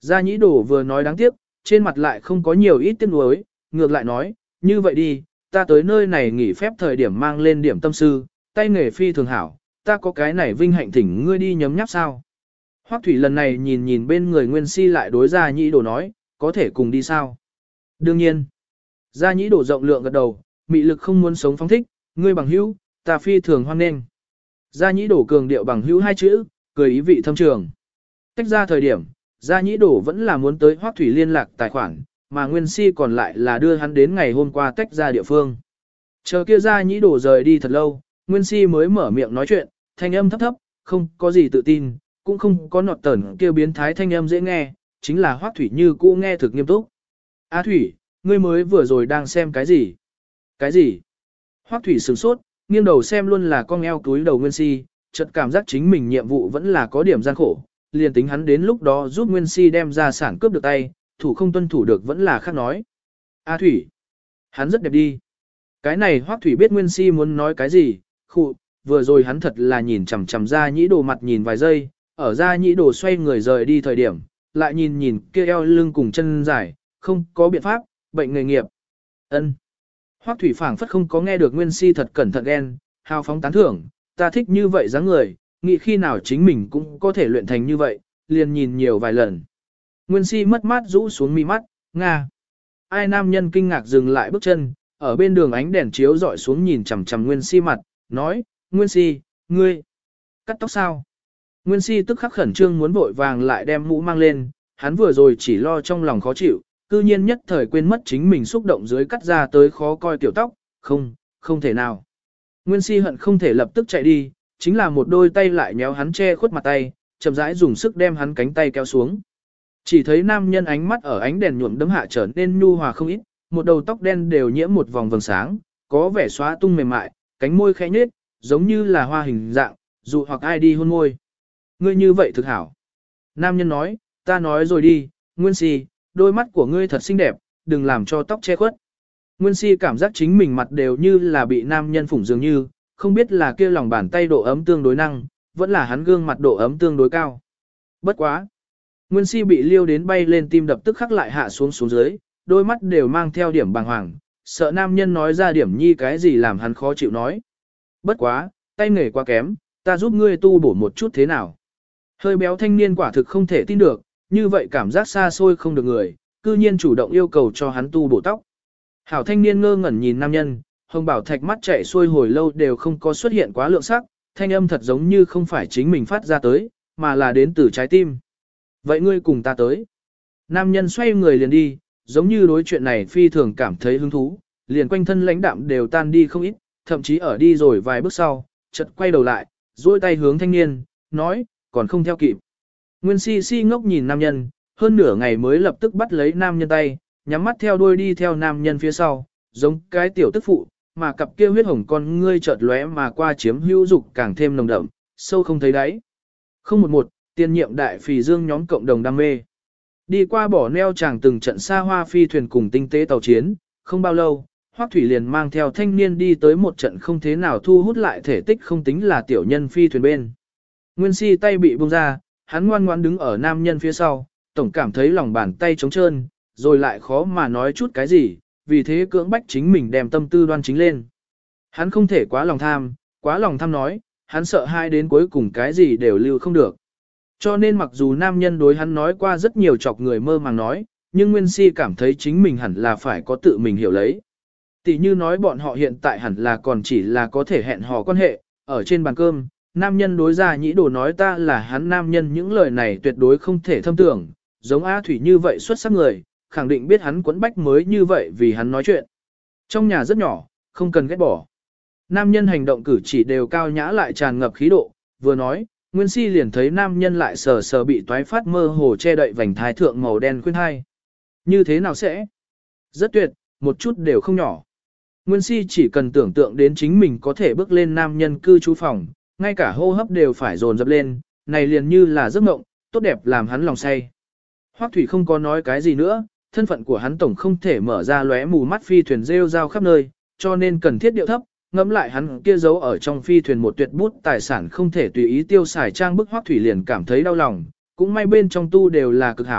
Gia Nhĩ Đồ vừa nói đáng tiếc, trên mặt lại không có nhiều ít tiếc nuối, ngược lại nói, như vậy đi, ta tới nơi này nghỉ phép thời điểm mang lên điểm tâm sư, tay nghề phi thường hảo, ta có cái này vinh hạnh thỉnh ngươi đi nhấm nháp sao. Hoắc Thủy lần này nhìn nhìn bên người Nguyên Si lại đối Gia Nhĩ Đồ nói, có thể cùng đi sao? Đương nhiên. Gia Nhĩ Đồ rộng lượng gật đầu, mị lực không muốn sống phóng thích, ngươi bằng hữu, ta phi thường hoan nghênh. Gia Nhĩ Đồ cường điệu bằng hữu hai chữ, cười ý vị thâm trường. Tách ra thời điểm, Gia Nhĩ Đồ vẫn là muốn tới Hoắc Thủy liên lạc tài khoản, mà Nguyên Si còn lại là đưa hắn đến ngày hôm qua tách ra địa phương. Chờ kia Gia Nhĩ Đồ rời đi thật lâu, Nguyên Si mới mở miệng nói chuyện, thanh âm thấp thấp, không có gì tự tin, cũng không có nọt tẩn kêu biến thái thanh âm dễ nghe, chính là Hoắc Thủy như cũ nghe thực nghiêm túc. A Thủy, ngươi mới vừa rồi đang xem cái gì? Cái gì? Hoắc Thủy sửng sốt, nghiêng đầu xem luôn là con eo túi đầu Nguyên Si, chợt cảm giác chính mình nhiệm vụ vẫn là có điểm gian khổ, liền tính hắn đến lúc đó giúp Nguyên Si đem ra sản cướp được tay, thủ không tuân thủ được vẫn là khác nói. A Thủy, hắn rất đẹp đi. Cái này Hoắc Thủy biết Nguyên Si muốn nói cái gì, khụ, vừa rồi hắn thật là nhìn chằm chằm Gia Nhĩ Đồ mặt nhìn vài giây, ở Gia Nhĩ Đồ xoay người rời đi thời điểm, lại nhìn nhìn kia eo lưng cùng chân dài, không có biện pháp, bệnh nghề nghiệp. Ân. Hoắc Thủy phảng phất không có nghe được Nguyên Si thật cẩn thận ghen, hào phóng tán thưởng, ta thích như vậy dáng người, nghĩ khi nào chính mình cũng có thể luyện thành như vậy, liền nhìn nhiều vài lần. Nguyên Si mất mát rũ xuống mi mắt, Nga. Ai nam nhân kinh ngạc dừng lại bước chân, ở bên đường ánh đèn chiếu dọi xuống nhìn chằm chằm Nguyên Si mặt, nói, Nguyên Si, ngươi, cắt tóc sao? Nguyên Si tức khắc khẩn trương muốn vội vàng lại đem mũ mang lên, hắn vừa rồi chỉ lo trong lòng khó chịu, cư nhiên nhất thời quên mất chính mình xúc động dưới cắt ra tới khó coi tiểu tóc, không thể nào. Nguyên Si hận không thể lập tức chạy đi, chính là một đôi tay lại nhéo hắn che khuất mặt tay, chậm rãi dùng sức đem hắn cánh tay kéo xuống. Chỉ thấy nam nhân ánh mắt ở ánh đèn nhuộm đấm hạ trở nên nhu hòa không ít, một đầu tóc đen đều nhiễm một vòng vầng sáng, có vẻ xóa tung mềm mại, cánh môi khẽ nhếch, giống như là hoa hình dạng, dụ hoặc ai đi hôn môi. Ngươi như vậy thực hảo. Nam nhân nói, ta nói rồi đi, Nguyên Si, đôi mắt của ngươi thật xinh đẹp, đừng làm cho tóc che khuất. Nguyên Si cảm giác chính mình mặt đều như là bị nam nhân phủng dường như, không biết là kia lòng bàn tay độ ấm tương đối năng, vẫn là hắn gương mặt độ ấm tương đối cao. Bất quá. Nguyên Si bị liêu đến bay lên tim đập tức khắc lại hạ xuống xuống dưới, đôi mắt đều mang theo điểm bàng hoàng, sợ nam nhân nói ra điểm nhi cái gì làm hắn khó chịu nói. Bất quá, tay nghề quá kém, ta giúp ngươi tu bổ một chút thế nào. Hơi béo thanh niên quả thực không thể tin được, như vậy cảm giác xa xôi không được người, cư nhiên chủ động yêu cầu cho hắn tu bổ tóc. Hảo thanh niên ngơ ngẩn nhìn nam nhân, hồng bảo thạch mắt chạy xuôi hồi lâu đều không có xuất hiện quá lượng sắc, thanh âm thật giống như không phải chính mình phát ra tới, mà là đến từ trái tim. Vậy ngươi cùng ta tới. Nam nhân xoay người liền đi, giống như đối chuyện này phi thường cảm thấy hứng thú, liền quanh thân lãnh đạm đều tan đi không ít, thậm chí ở đi rồi vài bước sau, chợt quay đầu lại, duỗi tay hướng thanh niên, nói, còn không theo kịp. Nguyên Si si ngốc nhìn nam nhân, hơn nửa ngày mới lập tức bắt lấy nam nhân tay, nhắm mắt theo đuôi đi theo nam nhân phía sau, giống cái tiểu tức phụ, mà cặp kia huyết hồng con ngươi chợt lóe mà qua chiếm hữu dục càng thêm nồng đậm, sâu không thấy đáy. 011, tiền nhiệm đại phì dương nhóm cộng đồng đam mê. Đi qua bỏ neo chàng từng trận xa hoa phi thuyền cùng tinh tế tàu chiến, không bao lâu, Hoắc Thủy liền mang theo thanh niên đi tới một trận không thế nào thu hút lại thể tích không tính là tiểu nhân phi thuyền bên. Nguyên Si tay bị buông ra, hắn ngoan ngoãn đứng ở nam nhân phía sau, tổng cảm thấy lòng bàn tay trống trơn, rồi lại khó mà nói chút cái gì, vì thế cưỡng bách chính mình đem tâm tư đoan chính lên. Hắn không thể quá lòng tham nói, hắn sợ hai đến cuối cùng cái gì đều lưu không được. Cho nên mặc dù nam nhân đối hắn nói qua rất nhiều chọc người mơ màng nói, nhưng Nguyên Si cảm thấy chính mình hẳn là phải có tự mình hiểu lấy. Tỷ như nói bọn họ hiện tại hẳn là còn chỉ là có thể hẹn hò quan hệ, ở trên bàn cơm, nam nhân đối Gia Nhĩ Đồ nói ta là hắn nam nhân những lời này tuyệt đối không thể thâm tưởng, giống A Thủy như vậy xuất sắc người, khẳng định biết hắn quấn bách mới như vậy vì hắn nói chuyện. Trong nhà rất nhỏ, không cần ghét bỏ. Nam nhân hành động cử chỉ đều cao nhã lại tràn ngập khí độ, vừa nói, Nguyên Si liền thấy nam nhân lại sờ sờ bị toái phát mơ hồ che đậy vành thái thượng màu đen khuyên hai. Như thế nào sẽ? Rất tuyệt, một chút đều không nhỏ. Nguyên Si chỉ cần tưởng tượng đến chính mình có thể bước lên nam nhân cư trú phòng, ngay cả hô hấp đều phải dồn dập lên, này liền như là giấc mộng, tốt đẹp làm hắn lòng say. Hoắc Thủy không có nói cái gì nữa, thân phận của hắn tổng không thể mở ra lóe mù mắt phi thuyền rêu rao khắp nơi, cho nên cần thiết điệu thấp, ngẫm lại hắn kia giấu ở trong phi thuyền một tuyệt bút tài sản không thể tùy ý tiêu xài trang bức Hoắc Thủy liền cảm thấy đau lòng, cũng may bên trong tu đều là cực hảo,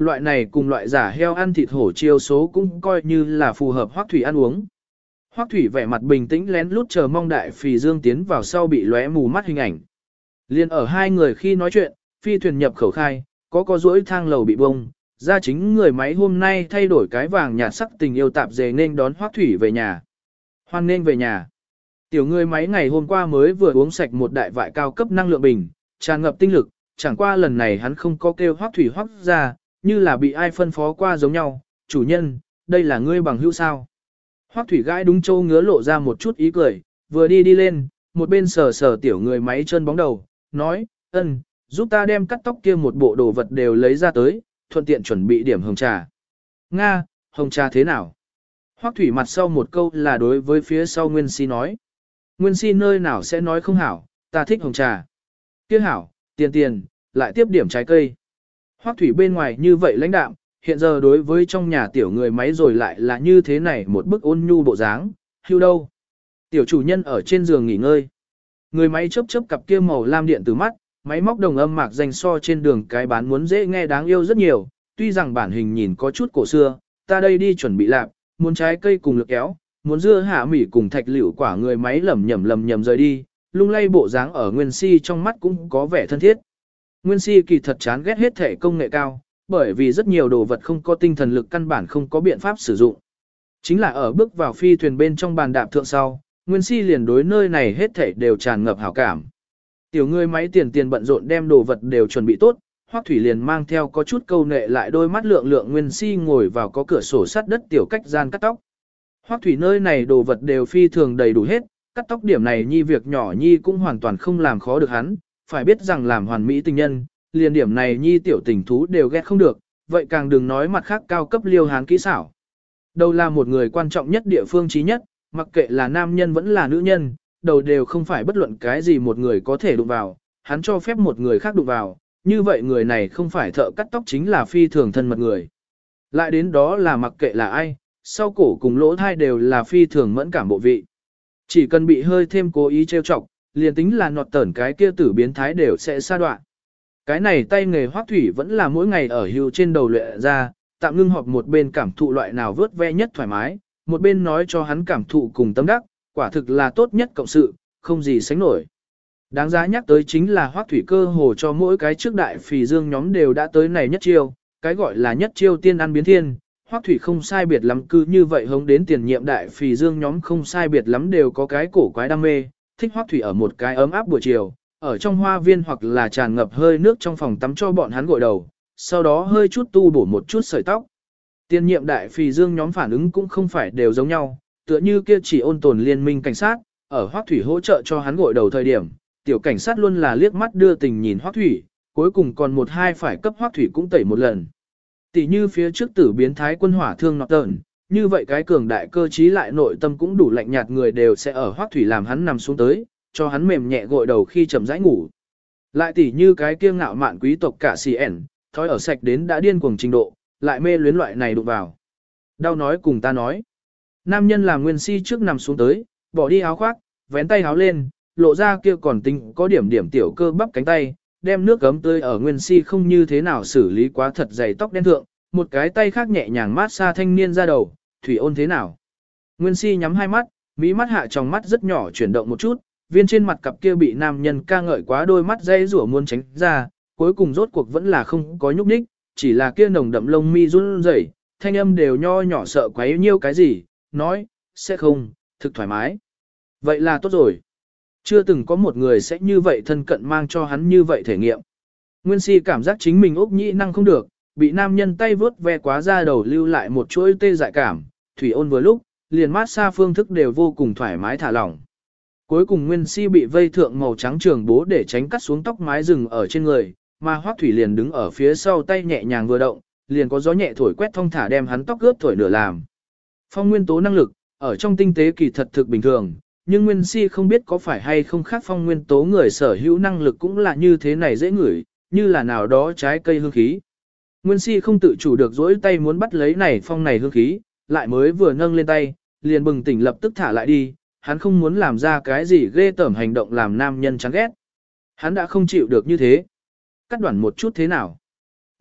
loại này cùng loại giả heo ăn thịt hổ chiêu số cũng coi như là phù hợp Hoắc Thủy ăn uống. Hoắc Thủy vẻ mặt bình tĩnh lén lút chờ mong Đại Phì Dương tiến vào sau bị lóe mù mắt hình ảnh. Liên ở hai người khi nói chuyện, phi thuyền nhập khẩu khai, có duỗi thang lầu bị bông, ra chính người máy hôm nay thay đổi cái vàng nhạt sắc tình yêu tạp dề nên đón Hoắc Thủy về nhà. Hoan nên về nhà. Tiểu người máy ngày hôm qua mới vừa uống sạch một đại vại cao cấp năng lượng bình, tràn ngập tinh lực, chẳng qua lần này hắn không có kêu Hoắc Thủy Hoắc ra, như là bị ai phân phó qua giống nhau. Chủ nhân, đây là ngươi bằng hữu sao? Hoắc Thủy gãi đúng châu ngứa lộ ra một chút ý cười, vừa đi lên, một bên sờ sờ tiểu người máy chân bóng đầu, nói, giúp ta đem cắt tóc kia một bộ đồ vật đều lấy ra tới, thuận tiện chuẩn bị điểm hồng trà. Nga, hồng trà thế nào? Hoắc Thủy mặt sau một câu là đối với phía sau Nguyên Si nói. Nguyên Si nơi nào sẽ nói không hảo, ta thích hồng trà. Kia hảo, tiền, lại tiếp điểm trái cây. Hoắc Thủy bên ngoài như vậy lãnh đạm, hiện giờ đối với trong nhà tiểu người máy rồi lại là như thế này một bức ôn nhu bộ dáng, hưu đâu. Tiểu chủ nhân ở trên giường nghỉ ngơi. Người máy chớp cặp kia màu lam điện từ mắt, máy móc đồng âm mạc danh so trên đường cái bán muốn dễ nghe đáng yêu rất nhiều, tuy rằng bản hình nhìn có chút cổ xưa, ta đây đi chuẩn bị lạp, muốn trái cây cùng lực kéo, muốn dưa hạ mỉ cùng thạch liễu quả người máy lẩm nhẩm rời đi, lung lay bộ dáng ở Nguyên Si trong mắt cũng có vẻ thân thiết. Nguyên Si kỳ thật chán ghét hết thể công nghệ cao, bởi vì rất nhiều đồ vật không có tinh thần lực căn bản không có biện pháp sử dụng. Chính là ở bước vào phi thuyền bên trong bàn đạp thượng sau, Nguyên Si liền đối nơi này hết thể đều tràn ngập hảo cảm. Tiểu người máy tiền bận rộn đem đồ vật đều chuẩn bị tốt, Hoắc Thủy liền mang theo có chút câu nệ lại đôi mắt lượng Nguyên Si ngồi vào có cửa sổ sắt đất tiểu cách gian cắt tóc. Hoắc Thủy nơi này đồ vật đều phi thường đầy đủ hết, cắt tóc điểm này nhi việc nhỏ nhi cũng hoàn toàn không làm khó được hắn, phải biết rằng làm hoàn mỹ tình nhân, liền điểm này nhi tiểu tình thú đều ghét không được, vậy càng đừng nói mặt khác cao cấp liêu hán kỹ xảo. Đầu là một người quan trọng nhất địa phương trí nhất, mặc kệ là nam nhân vẫn là nữ nhân, đầu đều không phải bất luận cái gì một người có thể đụng vào, hắn cho phép một người khác đụng vào, như vậy người này không phải thợ cắt tóc chính là phi thường thân mật người. Lại đến đó là mặc kệ là ai, sau cổ cùng lỗ thai đều là phi thường mẫn cảm bộ vị. Chỉ cần bị hơi thêm cố ý trêu chọc, liền tính là nọt tẩn cái kia tử biến thái đều sẽ sa đoạn. Cái này tay nghề Hoắc Thủy vẫn là mỗi ngày ở hưu trên đầu luyện ra, tạm ngưng họp một bên cảm thụ loại nào vớt ve nhất thoải mái, một bên nói cho hắn cảm thụ cùng tâm đắc, quả thực là tốt nhất cộng sự, không gì sánh nổi. Đáng giá nhắc tới chính là Hoắc Thủy cơ hồ cho mỗi cái trước Đại Phì Dương nhóm đều đã tới này nhất chiêu, cái gọi là nhất chiêu tiên ăn biến thiên. Hoắc Thủy không sai biệt lắm cứ như vậy hống đến tiền nhiệm Đại Phì Dương nhóm không sai biệt lắm đều có cái cổ quái đam mê, thích Hoắc Thủy ở một cái ấm áp buổi chiều, ở trong hoa viên hoặc là tràn ngập hơi nước trong phòng tắm cho bọn hắn gội đầu, sau đó hơi chút tu bổ một chút sợi tóc. Tiền nhiệm Đại Phì Dương nhóm phản ứng cũng không phải đều giống nhau, tựa như kia chỉ ôn tồn liên minh cảnh sát, ở Hoắc Thủy hỗ trợ cho hắn gội đầu thời điểm, tiểu cảnh sát luôn là liếc mắt đưa tình nhìn Hoắc Thủy, cuối cùng còn một hai phải cấp Hoắc Thủy cũng tẩy một lần. Tỷ như phía trước tử biến thái quân hỏa thương nọ tợn, như vậy cái cường đại cơ trí lại nội tâm cũng đủ lạnh nhạt người đều sẽ ở Hoắc Thủy làm hắn nằm xuống tới, cho hắn mềm nhẹ gội đầu khi chậm rãi ngủ. Lại tỷ như cái kiêng ngạo mạn quý tộc cả CN, thói ở sạch đến đã điên cuồng trình độ, lại mê luyến loại này đụng vào. Đau nói cùng ta nói. Nam nhân làm Nguyên Si trước nằm xuống tới, bỏ đi áo khoác, vén tay áo lên, lộ ra kia còn tính có điểm tiểu cơ bắp cánh tay, đem nước gấm tươi ở Nguyên Si không như thế nào xử lý quá thật dày tóc đen thượng, một cái tay khác nhẹ nhàng mát xa thanh niên ra đầu, Thủy ôn thế nào. Nguyên Si nhắm hai mắt, mí mắt hạ trong mắt rất nhỏ chuyển động một chút, viên trên mặt cặp kia bị nam nhân ca ngợi quá đôi mắt dây rủa muốn tránh ra, cuối cùng rốt cuộc vẫn là không có nhúc nhích, chỉ là kia nồng đậm lông mi run rẩy, thanh âm đều nho nhỏ sợ quấy nhiêu cái gì, nói, sẽ không, thực thoải mái. Vậy là tốt rồi. Chưa từng có một người sẽ như vậy thân cận mang cho hắn như vậy thể nghiệm. Nguyên Si cảm giác chính mình ốc nhĩ năng không được, bị nam nhân tay vướt ve quá ra đầu lưu lại một chuỗi tê dại cảm, Thủy ôn vừa lúc, liền mát xa phương thức đều vô cùng thoải mái thả lỏng. Cuối cùng Nguyên Si bị vây thượng màu trắng trường bố để tránh cắt xuống tóc mái rừng ở trên người, mà Hoắc Thủy liền đứng ở phía sau tay nhẹ nhàng vừa động, liền có gió nhẹ thổi quét thong thả đem hắn tóc ướt thổi nửa làm. Phong nguyên tố năng lực, ở trong tinh tế kỳ thật thực bình thường, nhưng Nguyên Si không biết có phải hay không khác phong nguyên tố người sở hữu năng lực cũng là như thế này dễ ngửi, như là nào đó trái cây hương khí. Nguyên Si không tự chủ được dỗi tay muốn bắt lấy này phong này hương khí, lại mới vừa nâng lên tay, liền bừng tỉnh lập tức thả lại đi, hắn không muốn làm ra cái gì ghê tởm hành động làm nam nhân chán ghét. Hắn đã không chịu được như thế. Cắt đoạn một chút thế nào?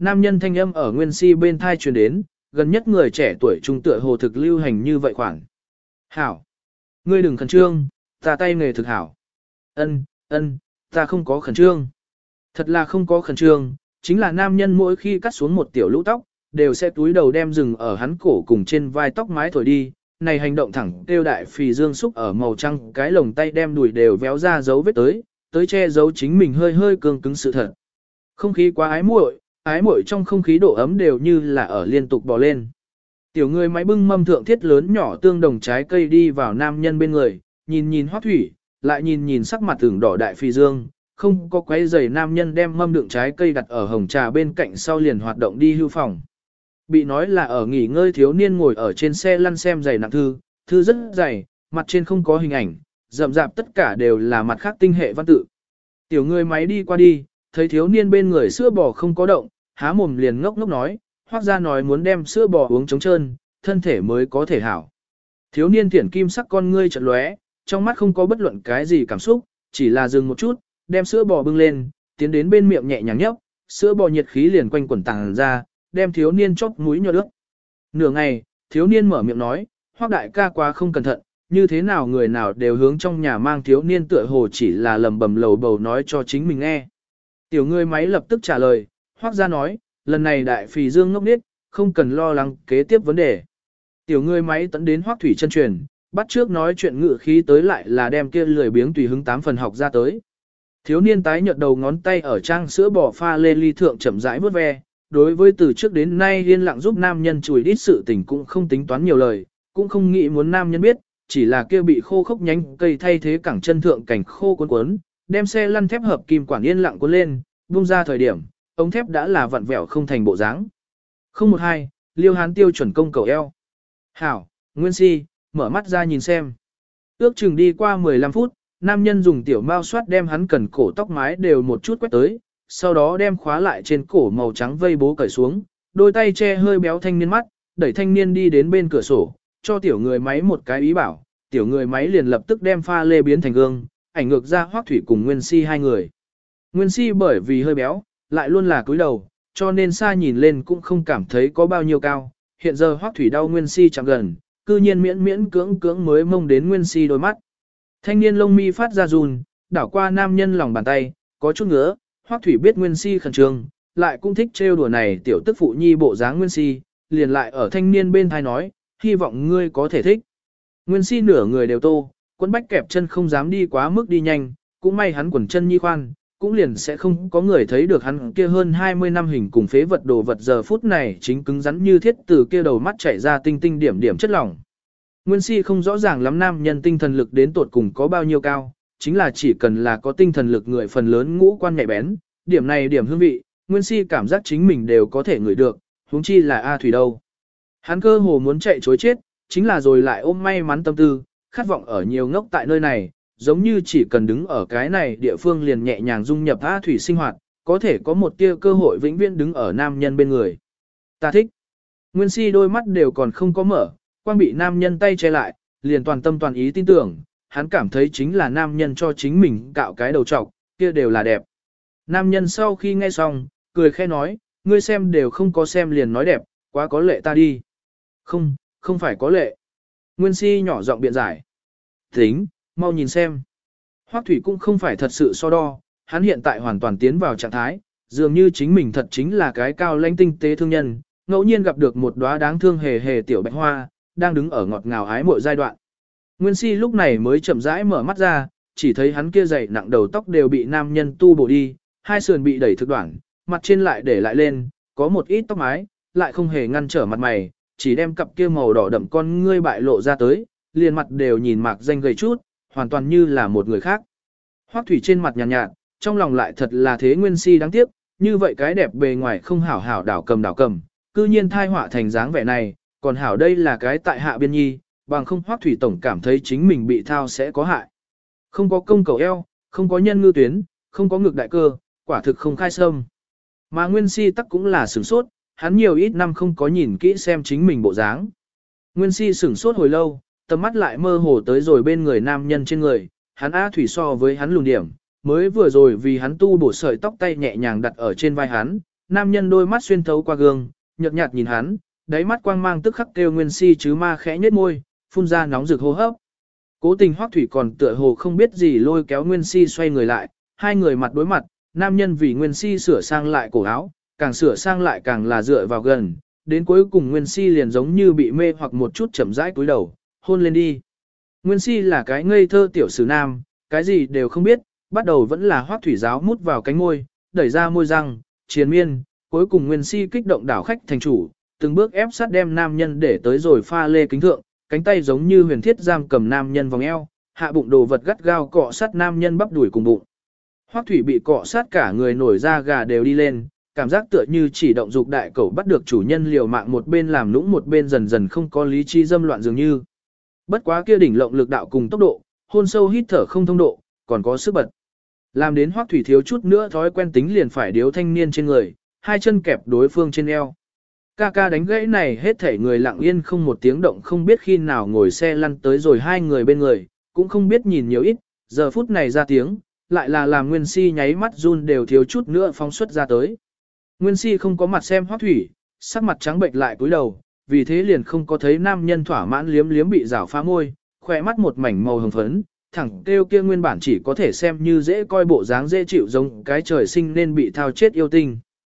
Nam nhân thanh âm ở Nguyên Si bên thai truyền đến, gần nhất người trẻ tuổi trung tựa hồ thực lưu hành như vậy khoảng. Hảo! Ngươi đừng khẩn trương, ta tay nghề thực hảo. Ân, ta không có khẩn trương. Thật là không có khẩn trương, chính là nam nhân mỗi khi cắt xuống một tiểu lũ tóc, đều sẽ túi đầu đem rừng ở hắn cổ cùng trên vai tóc mái thổi đi. Này hành động thẳng kêu đại phì dương xúc ở màu trăng cái lồng tay đem đùi đều véo ra dấu vết tới che giấu chính mình hơi hơi cương cứng sự thật. Không khí quá ái muội trong không khí độ ấm đều như là ở liên tục bò lên. Tiểu người máy bưng mâm thượng thiết lớn nhỏ tương đồng trái cây đi vào nam nhân bên người, nhìn Hoắc Thủy, lại nhìn sắc mặt tưởng đỏ đại phi dương, không có quấy giày nam nhân đem mâm đựng trái cây đặt ở hồng trà bên cạnh sau liền hoạt động đi hưu phòng. Bị nói là ở nghỉ ngơi thiếu niên ngồi ở trên xe lăn xem giày nặng thư rất dày, mặt trên không có hình ảnh, rậm rạp tất cả đều là mặt khác tinh hệ văn tự. Tiểu người máy đi qua đi, thấy thiếu niên bên người sữa bò không có động, há mồm liền ngốc nói, Hoắc gia nói muốn đem sữa bò uống trống trơn, thân thể mới có thể hảo. Thiếu niên thiển kim sắc con ngươi chợt lóe, trong mắt không có bất luận cái gì cảm xúc, chỉ là dừng một chút, đem sữa bò bưng lên, tiến đến bên miệng nhẹ nhàng nhấp, sữa bò nhiệt khí liền quanh quẩn tàng ra, đem thiếu niên chóp mũi nhọ nước. Nửa ngày, thiếu niên mở miệng nói, Hoắc đại ca quá không cẩn thận, như thế nào người nào đều hướng trong nhà mang thiếu niên tựa hồ chỉ là lầm bầm lầu bầu nói cho chính mình nghe. Tiểu người máy lập tức trả lời, Hoắc gia nói, lần này đại phì dương ngốc điếc, không cần lo lắng kế tiếp vấn đề. Tiểu người máy tận đến Hoắc Thủy chân truyền, bắt trước nói chuyện ngự khí tới lại là đem kia lười biếng tùy hứng 8 phần học ra tới. Thiếu niên tái nhợt đầu ngón tay ở trang sữa bò pha lê ly thượng chậm rãi vuốt ve, đối với từ trước đến nay yên lặng giúp nam nhân chùi đít sự tình cũng không tính toán nhiều lời, cũng không nghĩ muốn nam nhân biết, chỉ là kia bị khô khốc nhánh cây thay thế cẳng chân thượng cảnh khô cuốn, đem xe lăn thép hợp kim quản yên lặng cuốn lên, buông ra thời điểm, ống thép đã là vặn vẹo không thành bộ dáng. 012, Liêu Hán tiêu chuẩn công cầu eo. Hảo, Nguyên Si, mở mắt ra nhìn xem. Ước chừng đi qua 15 phút, nam nhân dùng tiểu mao xoát đem hắn cần cổ tóc mái đều một chút quét tới, sau đó đem khóa lại trên cổ màu trắng vây bố cởi xuống, đôi tay che hơi béo thanh niên mắt, đẩy thanh niên đi đến bên cửa sổ, cho tiểu người máy một cái ý bảo, tiểu người máy liền lập tức đem pha lê biến thành gương, ảnh ngược ra Hoắc Thủy cùng Nguyên Si hai người. Nguyên Si bởi vì hơi béo, lại luôn là cúi đầu, cho nên xa nhìn lên cũng không cảm thấy có bao nhiêu cao. Hiện giờ Hoắc Thủy đau Nguyên Si chạm gần, cư nhiên miễn cưỡng mới mông đến Nguyên Si đôi mắt. Thanh niên lông mi phát ra run, đảo qua nam nhân lòng bàn tay, có chút ngứa. Hoắc Thủy biết Nguyên Si khẩn trương, lại cũng thích trêu đùa này tiểu tức phụ nhi bộ dáng Nguyên Si, liền lại ở thanh niên bên thai nói, hy vọng ngươi có thể thích. Nguyên Si nửa người đều tô, quấn bách kẹp chân không dám đi quá mức đi nhanh, cũng may hắn quần chân nhi khoan, cũng liền sẽ không có người thấy được hắn kia hơn 20 năm hình cùng phế vật đồ vật giờ phút này chính cứng rắn như thiết từ kia đầu mắt chảy ra tinh tinh điểm chất lỏng. Nguyên Si không rõ ràng lắm nam nhân tinh thần lực đến tột cùng có bao nhiêu cao, chính là chỉ cần là có tinh thần lực người phần lớn ngũ quan nhạy bén, điểm này điểm hương vị, Nguyên Si cảm giác chính mình đều có thể ngửi được, huống chi là A Thủy đâu. Hắn cơ hồ muốn chạy chối chết, chính là rồi lại ôm may mắn tâm tư, khát vọng ở nhiều ngốc tại nơi này, giống như chỉ cần đứng ở cái này địa phương liền nhẹ nhàng dung nhập A Thủy sinh hoạt, có thể có một tia cơ hội vĩnh viễn đứng ở nam nhân bên người. Ta thích. Nguyên Si đôi mắt đều còn không có mở, quang bị nam nhân tay che lại, liền toàn tâm toàn ý tin tưởng, hắn cảm thấy chính là nam nhân cho chính mình cạo cái đầu trọc, kia đều là đẹp. Nam nhân sau khi nghe xong, cười khẽ nói, ngươi xem đều không có xem liền nói đẹp, quá có lệ ta đi. Không phải có lệ. Nguyên Si nhỏ giọng biện giải. Tính, mau nhìn xem. Hoắc Thủy cũng không phải thật sự so đo, hắn hiện tại hoàn toàn tiến vào trạng thái, dường như chính mình thật chính là cái cao lãnh tinh tế thương nhân, ngẫu nhiên gặp được một đóa đáng thương hề hề tiểu bạch hoa, đang đứng ở ngọt ngào ái mộ giai đoạn. Nguyên Si lúc này mới chậm rãi mở mắt ra, chỉ thấy hắn kia dày nặng đầu tóc đều bị nam nhân tu bổ đi, hai sườn bị đẩy thực đoạn, mặt trên lại để lại lên, có một ít tóc mái, lại không hề ngăn trở mặt mày, chỉ đem cặp kia màu đỏ đậm con ngươi bại lộ ra tới, liền mặt đều nhìn mạc danh gầy chút, hoàn toàn như là một người khác. Hoắc Thủy trên mặt nhàn nhạt, trong lòng lại thật là thế Nguyên Si đáng tiếc, như vậy cái đẹp bề ngoài không hảo hảo đảo cầm, cư nhiên thai họa thành dáng vẻ này, còn hảo đây là cái tại hạ biên nhi, bằng không Hoắc Thủy tổng cảm thấy chính mình bị thao sẽ có hại. Không có công cầu eo, không có nhân ngư tuyến, không có ngực đại cơ, quả thực không khai sâm. Mà Nguyên Si tắc cũng là sửng sốt, hắn nhiều ít năm không có nhìn kỹ xem chính mình bộ dáng. Nguyên Si sửng sốt hồi lâu, tầm mắt lại mơ hồ tới rồi bên người nam nhân trên người, hắn A Thủy so với hắn lùn điểm, mới vừa rồi vì hắn tu bổ sợi tóc tay nhẹ nhàng đặt ở trên vai hắn, nam nhân đôi mắt xuyên thấu qua gương, nhợt nhạt nhìn hắn, đáy mắt quang mang tức khắc kêu Nguyên Si chứ ma khẽ nhếch môi, phun ra nóng rực hô hấp. Cố Tình Hoắc Thủy còn tựa hồ không biết gì lôi kéo Nguyên Si xoay người lại, hai người mặt đối mặt, nam nhân vì Nguyên Si sửa sang lại cổ áo, càng sửa sang lại càng là dựa vào gần, đến cuối cùng Nguyên Si liền giống như bị mê hoặc một chút chậm rãi cúi đầu, hôn lên đi. Nguyên Si là cái ngây thơ tiểu sử nam, cái gì đều không biết, bắt đầu vẫn là Hoắc Thủy giáo mút vào cánh môi, đẩy ra môi răng, triền miên, cuối cùng Nguyên Si kích động đảo khách thành chủ, từng bước ép sát đem nam nhân để tới rồi pha lê kính thượng, cánh tay giống như huyền thiết giam cầm nam nhân vòng eo, hạ bụng đồ vật gắt gao cọ sát nam nhân bắp đùi cùng bụng. Hoắc Thủy bị cọ sát cả người nổi da gà đều đi lên, cảm giác tựa như chỉ động dục đại cẩu bắt được chủ nhân liều mạng một bên làm nũng một bên dần dần không có lý trí dâm loạn dường như. Bất quá kia đỉnh lộng lực đạo cùng tốc độ, hôn sâu hít thở không thông độ, còn có sức bật. Làm đến Hoắc Thủy thiếu chút nữa thói quen tính liền phải điếu thanh niên trên người, hai chân kẹp đối phương trên eo. Ca ca đánh gãy này hết thảy người lặng yên không một tiếng động không biết khi nào ngồi xe lăn tới rồi hai người bên người, cũng không biết nhìn nhiều ít, giờ phút này ra tiếng, lại là làm Nguyên Si nháy mắt run đều thiếu chút nữa phóng xuất ra tới. Nguyên Si không có mặt xem Hoắc Thủy, sắc mặt trắng bệnh lại cúi đầu, vì thế liền không có thấy nam nhân thỏa mãn liếm liếm bị rảo phá môi, khỏe mắt một mảnh màu hồng phấn, thẳng kêu kia nguyên bản chỉ có thể xem như dễ coi bộ dáng dễ chịu giống cái trời sinh nên bị thao chết yêu tinh.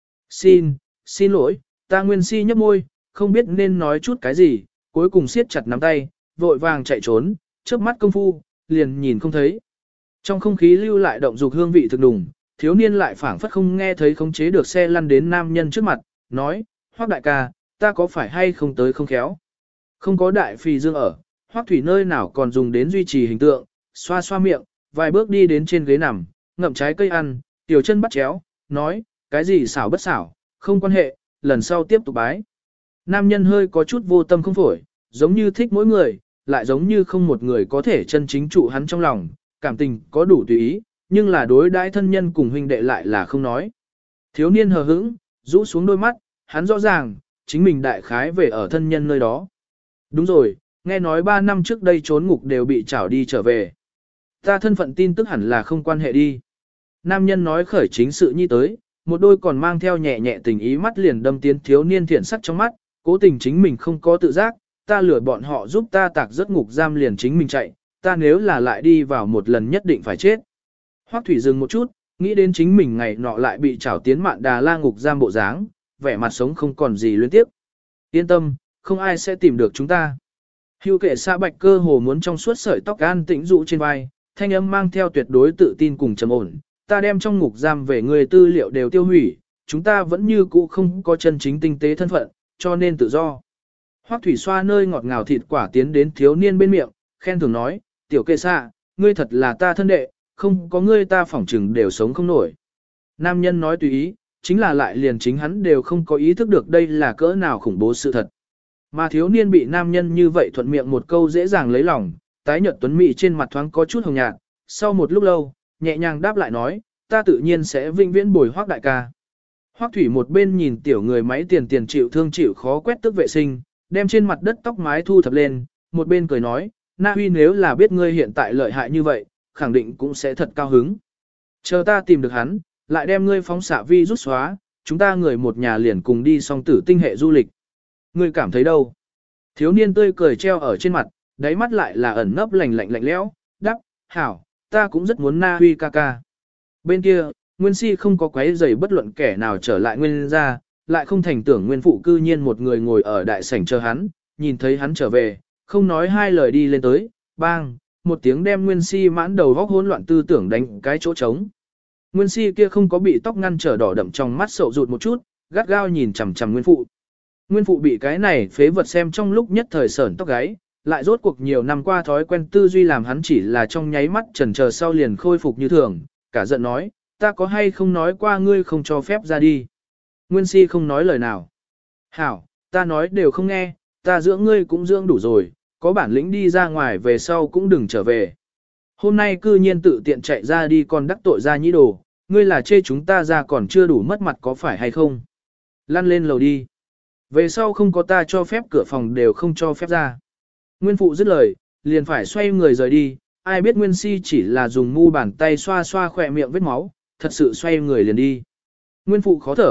Xin lỗi, ta Nguyên Si nhấp môi, không biết nên nói chút cái gì, cuối cùng siết chặt nắm tay, vội vàng chạy trốn, chớp mắt công phu, liền nhìn không thấy. Trong không khí lưu lại động dục hương vị thực đùng, thiếu niên lại phảng phất không nghe thấy khống chế được xe lăn đến nam nhân trước mặt, nói, Hoắc đại ca, ta có phải hay không tới không khéo? Không có đại phì dương ở, Hoắc Thủy nơi nào còn dùng đến duy trì hình tượng, xoa xoa miệng, vài bước đi đến trên ghế nằm, ngậm trái cây ăn, tiểu chân bắt chéo, nói, cái gì xảo bất xảo, không quan hệ, lần sau tiếp tục bái. Nam nhân hơi có chút vô tâm không phổi, giống như thích mỗi người, lại giống như không một người có thể chân chính trụ hắn trong lòng, cảm tình có đủ tùy ý, nhưng là đối đãi thân nhân cùng huynh đệ lại là không nói. Thiếu niên hờ hững, rũ xuống đôi mắt, hắn rõ ràng, chính mình đại khái về ở thân nhân nơi đó. Đúng rồi, nghe nói 3 năm trước đây trốn ngục đều bị trảo đi trở về. Ta thân phận tin tức hẳn là không quan hệ đi. Nam nhân nói khởi chính sự nhi tới, một đôi còn mang theo nhẹ nhẹ tình ý mắt liền đâm tiến thiếu niên thiện sắc trong mắt, cố tình chính mình không có tự giác, ta lừa bọn họ giúp ta tạc rất ngục giam liền chính mình chạy, ta nếu là lại đi vào một lần nhất định phải chết. Hoắc Thủy dừng một chút, nghĩ đến chính mình ngày nọ lại bị trảo tiến Mạn Đà La ngục giam bộ dáng, vẻ mặt sống không còn gì luyến tiếp. Yên tâm, không ai sẽ tìm được chúng ta. Hưu Kệ Sa Bạch cơ hồ muốn trong suốt sợi tóc an tĩnh dụ trên vai, thanh âm mang theo tuyệt đối tự tin cùng trầm ổn. Ta đem trong ngục giam về người tư liệu đều tiêu hủy, chúng ta vẫn như cũ không có chân chính tinh tế thân phận, cho nên tự do. Hoắc Thủy xoa nơi ngọt ngào thịt quả tiến đến thiếu niên bên miệng, khen thường nói, tiểu Kệ Sa, ngươi thật là ta thân đệ, không có ngươi ta phỏng chừng đều sống không nổi. Nam nhân nói tùy ý, chính là lại liền chính hắn đều không có ý thức được đây là cỡ nào khủng bố sự thật. Mà thiếu niên bị nam nhân như vậy thuận miệng một câu dễ dàng lấy lòng, tái nhợt tuấn mỹ trên mặt thoáng có chút hồng nhạt, sau một lúc lâu, nhẹ nhàng đáp lại nói, ta tự nhiên sẽ vinh viễn bồi Hoắc đại ca. Hoắc Thủy một bên nhìn tiểu người máy tiền chịu thương chịu khó quét tước vệ sinh, đem trên mặt đất tóc mái thu thập lên, một bên cười nói, Na Huy nếu là biết ngươi hiện tại lợi hại như vậy, khẳng định cũng sẽ thật cao hứng. Chờ ta tìm được hắn, lại đem ngươi phóng xạ vi rút xóa, chúng ta người một nhà liền cùng đi song tử tinh hệ du lịch. Ngươi cảm thấy đâu? Thiếu niên tươi cười treo ở trên mặt, đáy mắt lại là ẩn nấp lạnh lạnh lẽo, đáp, hảo, ta cũng rất muốn Na Huy ca ca. Bên kia, Nguyên Si không có quấy rầy bất luận kẻ nào trở lại Nguyên gia, lại không thành tưởng Nguyên phụ cư nhiên một người ngồi ở đại sảnh chờ hắn, nhìn thấy hắn trở về, không nói hai lời đi lên tới, bang, một tiếng đem Nguyên Si mãn đầu vóc hỗn loạn tư tưởng đánh cái chỗ trống. Nguyên Si kia không có bị tóc ngăn trở đỏ đậm trong mắt sậu rụt một chút, gắt gao nhìn chằm chằm Nguyên phụ. Nguyên phụ bị cái này phế vật xem trong lúc nhất thời sởn tóc gáy, lại rốt cuộc nhiều năm qua thói quen tư duy làm hắn chỉ là trong nháy mắt chần chờ sau liền khôi phục như thường, cả giận nói, ta có hay không nói qua ngươi không cho phép ra đi. Nguyên Si không nói lời nào. Hảo, ta nói đều không nghe, ta dưỡng ngươi cũng dưỡng đủ rồi, có bản lĩnh đi ra ngoài về sau cũng đừng trở về. Hôm nay cư nhiên tự tiện chạy ra đi còn đắc tội ra nhĩ đồ, ngươi là chê chúng ta ra còn chưa đủ mất mặt có phải hay không? Lăn lên lầu đi. Về sau không có ta cho phép cửa phòng đều không cho phép ra. Nguyên phụ dứt lời, liền phải xoay người rời đi, ai biết Nguyên Si chỉ là dùng mu bàn tay xoa xoa khỏe miệng vết máu, thật sự xoay người liền đi. Nguyên phụ khó thở,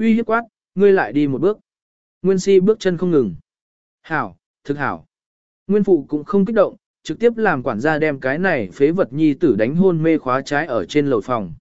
uy hiếp quát, ngươi lại đi một bước. Nguyên Si bước chân không ngừng. Hảo, thực hảo. Nguyên Phụ cũng không kích động, trực tiếp làm quản gia đem cái này phế vật nhi tử đánh hôn mê khóa trái ở trên lầu phòng.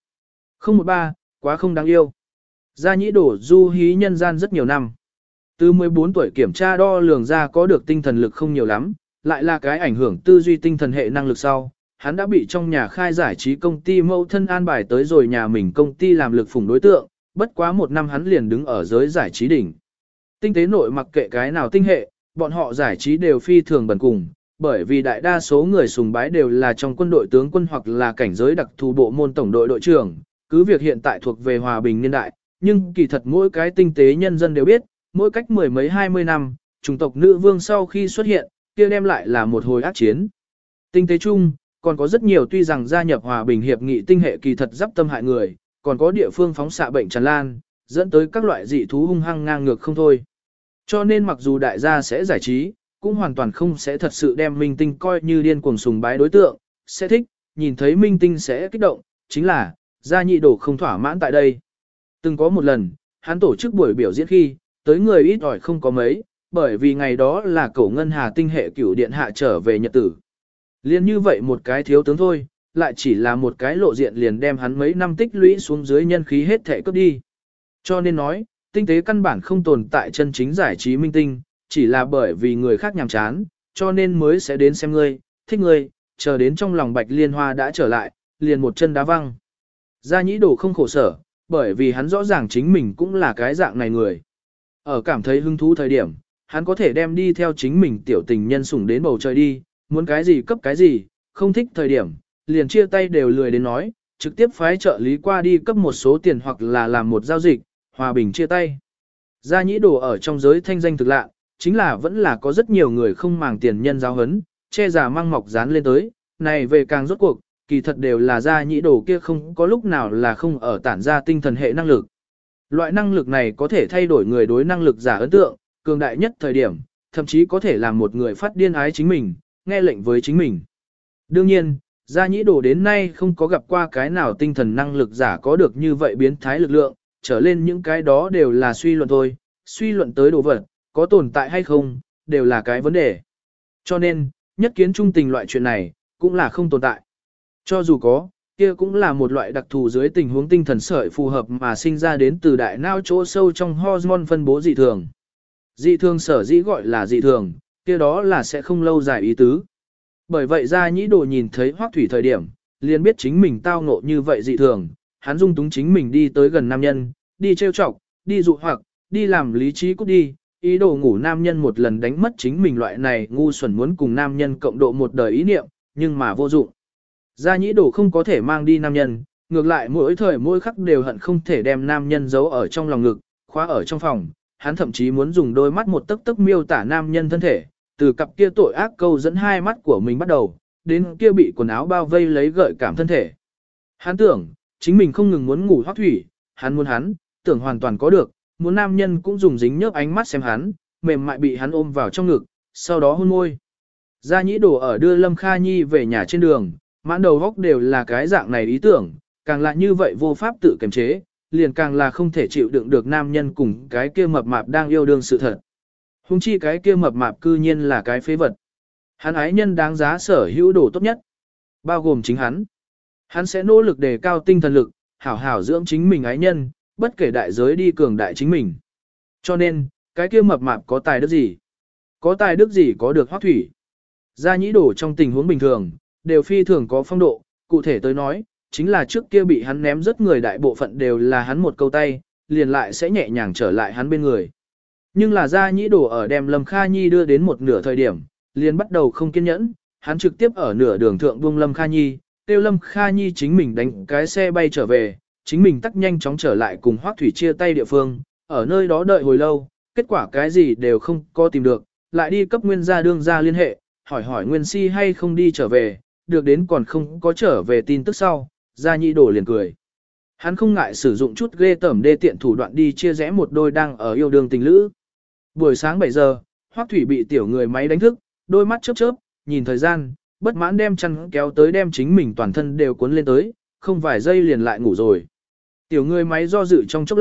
013, quá không đáng yêu. Gia Nhĩ Đổ du hí nhân gian rất nhiều năm. Từ 14 tuổi kiểm tra đo lường ra có được tinh thần lực không nhiều lắm, lại là cái ảnh hưởng tư duy tinh thần hệ năng lực sau. Hắn đã bị trong nhà khai giải trí công ty mẫu thân an bài tới rồi nhà mình công ty làm lực phủng đối tượng, bất quá một năm hắn liền đứng ở giới giải trí đỉnh. Tinh tế nội mặc kệ cái nào tinh hệ, bọn họ giải trí đều phi thường bần cùng, bởi vì đại đa số người sùng bái đều là trong quân đội tướng quân hoặc là cảnh giới đặc thù bộ môn tổng đội đội trưởng, cứ việc hiện tại thuộc về hòa bình niên đại, nhưng kỳ thật mỗi cái tinh tế nhân dân đều biết, mỗi cách mười mấy 20 năm, chủng tộc nữ vương sau khi xuất hiện, kia đem lại là một hồi ác chiến. Tinh tế chung, còn có rất nhiều tuy rằng gia nhập hòa bình hiệp nghị tinh hệ kỳ thật giáp tâm hại người, còn có địa phương phóng xạ bệnh tràn lan, dẫn tới các loại dị thú hung hăng ngang ngược không thôi. Cho nên mặc dù đại gia sẽ giải trí, cũng hoàn toàn không sẽ thật sự đem minh tinh coi như điên cuồng sùng bái đối tượng, sẽ thích, nhìn thấy minh tinh sẽ kích động, chính là, Gia Nhĩ Đổ không thỏa mãn tại đây. Từng có một lần, hắn tổ chức buổi biểu diễn khi, tới người ít ỏi không có mấy, bởi vì ngày đó là cổ ngân hà tinh hệ cửu điện hạ trở về nhật tử. Liên như vậy một cái thiếu tướng thôi, lại chỉ là một cái lộ diện liền đem hắn mấy năm tích lũy xuống dưới nhân khí hết thể cướp đi. Cho nên nói, tinh tế căn bản không tồn tại chân chính giải trí minh tinh, chỉ là bởi vì người khác nhàm chán, cho nên mới sẽ đến xem ngươi, thích ngươi, chờ đến trong lòng Bạch Liên Hoa đã trở lại, liền một chân đá văng. Gia Nhĩ Đổ không khổ sở, bởi vì hắn rõ ràng chính mình cũng là cái dạng này người. Ở cảm thấy hứng thú thời điểm, hắn có thể đem đi theo chính mình tiểu tình nhân sủng đến bầu trời đi, muốn cái gì cấp cái gì, không thích thời điểm, liền chia tay đều lười đến nói, trực tiếp phái trợ lý qua đi cấp một số tiền hoặc là làm một giao dịch, hòa bình chia tay. Gia Nhĩ Đổ ở trong giới thanh danh thực lạ, chính là vẫn là có rất nhiều người không màng tiền nhân giáo hấn, che giả mang mọc dán lên tới, này về càng rốt cuộc, kỳ thật đều là Gia Nhĩ Đổ kia không có lúc nào là không ở tản ra tinh thần hệ năng lực. Loại năng lực này có thể thay đổi người đối năng lực giả ấn tượng, cường đại nhất thời điểm, thậm chí có thể làm một người phát điên ái chính mình, nghe lệnh với chính mình. Đương nhiên, Gia Nhĩ Đổ đến nay không có gặp qua cái nào tinh thần năng lực giả có được như vậy biến thái lực lượng, trở lên những cái đó đều là suy luận thôi, suy luận tới đồ vật, có tồn tại hay không, đều là cái vấn đề. Cho nên, nhất kiến trung tình loại chuyện này, cũng là không tồn tại. Cho dù có, kia cũng là một loại đặc thù dưới tình huống tinh thần sợi phù hợp mà sinh ra đến từ đại não chỗ sâu trong hormone phân bố dị thường. Dị thường sở dĩ gọi là dị thường, kia đó là sẽ không lâu dài ý tứ. Bởi vậy Gia Nhĩ Đổ nhìn thấy Hoắc Thủy thời điểm, liền biết chính mình tao ngộ như vậy dị thường, hắn dung túng chính mình đi tới gần nam nhân, đi trêu chọc, đi dụ hoặc, đi làm lý trí cút đi, ý đồ ngủ nam nhân một lần đánh mất chính mình loại này ngu xuẩn muốn cùng nam nhân cộng độ một đời ý niệm, nhưng mà vô dụng. Gia Nhĩ Đổ không có thể mang đi nam nhân, ngược lại mỗi thời mỗi khắc đều hận không thể đem nam nhân giấu ở trong lòng ngực, khóa ở trong phòng, hắn thậm chí muốn dùng đôi mắt một tấc tấc miêu tả nam nhân thân thể, từ cặp kia tội ác câu dẫn hai mắt của mình bắt đầu, đến kia bị quần áo bao vây lấy gợi cảm thân thể. Hắn tưởng, chính mình không ngừng muốn ngủ Hoắc Thủy, hắn muốn hắn, tưởng hoàn toàn có được, muốn nam nhân cũng dùng dính nhớp ánh mắt xem hắn, mềm mại bị hắn ôm vào trong ngực, sau đó hôn môi. Gia Nhĩ Đổ ở đưa Lâm Kha Nhi về nhà trên đường, mãn đầu góc đều là cái dạng này ý tưởng, càng là như vậy vô pháp tự kiềm chế, liền càng là không thể chịu đựng được nam nhân cùng cái kia mập mạp đang yêu đương sự thật. Hùng chi cái kia mập mạp cư nhiên là cái phế vật. Hắn ái nhân đáng giá sở hữu đồ tốt nhất, bao gồm chính hắn. Hắn sẽ nỗ lực đề cao tinh thần lực, hảo hảo dưỡng chính mình ái nhân, bất kể đại giới đi cường đại chính mình. Cho nên, cái kia mập mạp có tài đức gì? Có tài đức gì có được Hoắc Thủy? Gia Nhĩ Đổ trong tình huống bình thường, đều phi thường có phong độ, cụ thể tới nói, chính là trước kia bị hắn ném rất người đại bộ phận đều là hắn một câu tay, liền lại sẽ nhẹ nhàng trở lại hắn bên người. Nhưng là Gia Nhĩ Đổ ở đem Lâm Kha Nhi đưa đến một nửa thời điểm, liền bắt đầu không kiên nhẫn, hắn trực tiếp ở nửa đường thượng buông Lâm Kha Nhi, kêu Lâm Kha Nhi chính mình đánh cái xe bay trở về, chính mình tắt nhanh chóng trở lại cùng Hoắc Thủy chia tay địa phương, ở nơi đó đợi hồi lâu, kết quả cái gì đều không có tìm được, lại đi cấp Nguyên gia đương gia liên hệ, hỏi Nguyên Si hay không đi trở về, được đến còn không có trở về tin tức sau, Gia Nhĩ Đổ liền cười. Hắn không ngại sử dụng chút ghê tởm đê tiện thủ đoạn đi chia rẽ một đôi đang ở yêu đương tình lữ. Buổi sáng 7 giờ, Hoắc Thủy bị tiểu người máy đánh thức, đôi mắt chớp chớp, nhìn thời gian, bất mãn đem chăn kéo tới đem chính mình toàn thân đều cuốn lên tới, không vài giây liền lại ngủ rồi. Tiểu người máy do dự trong chốc lát,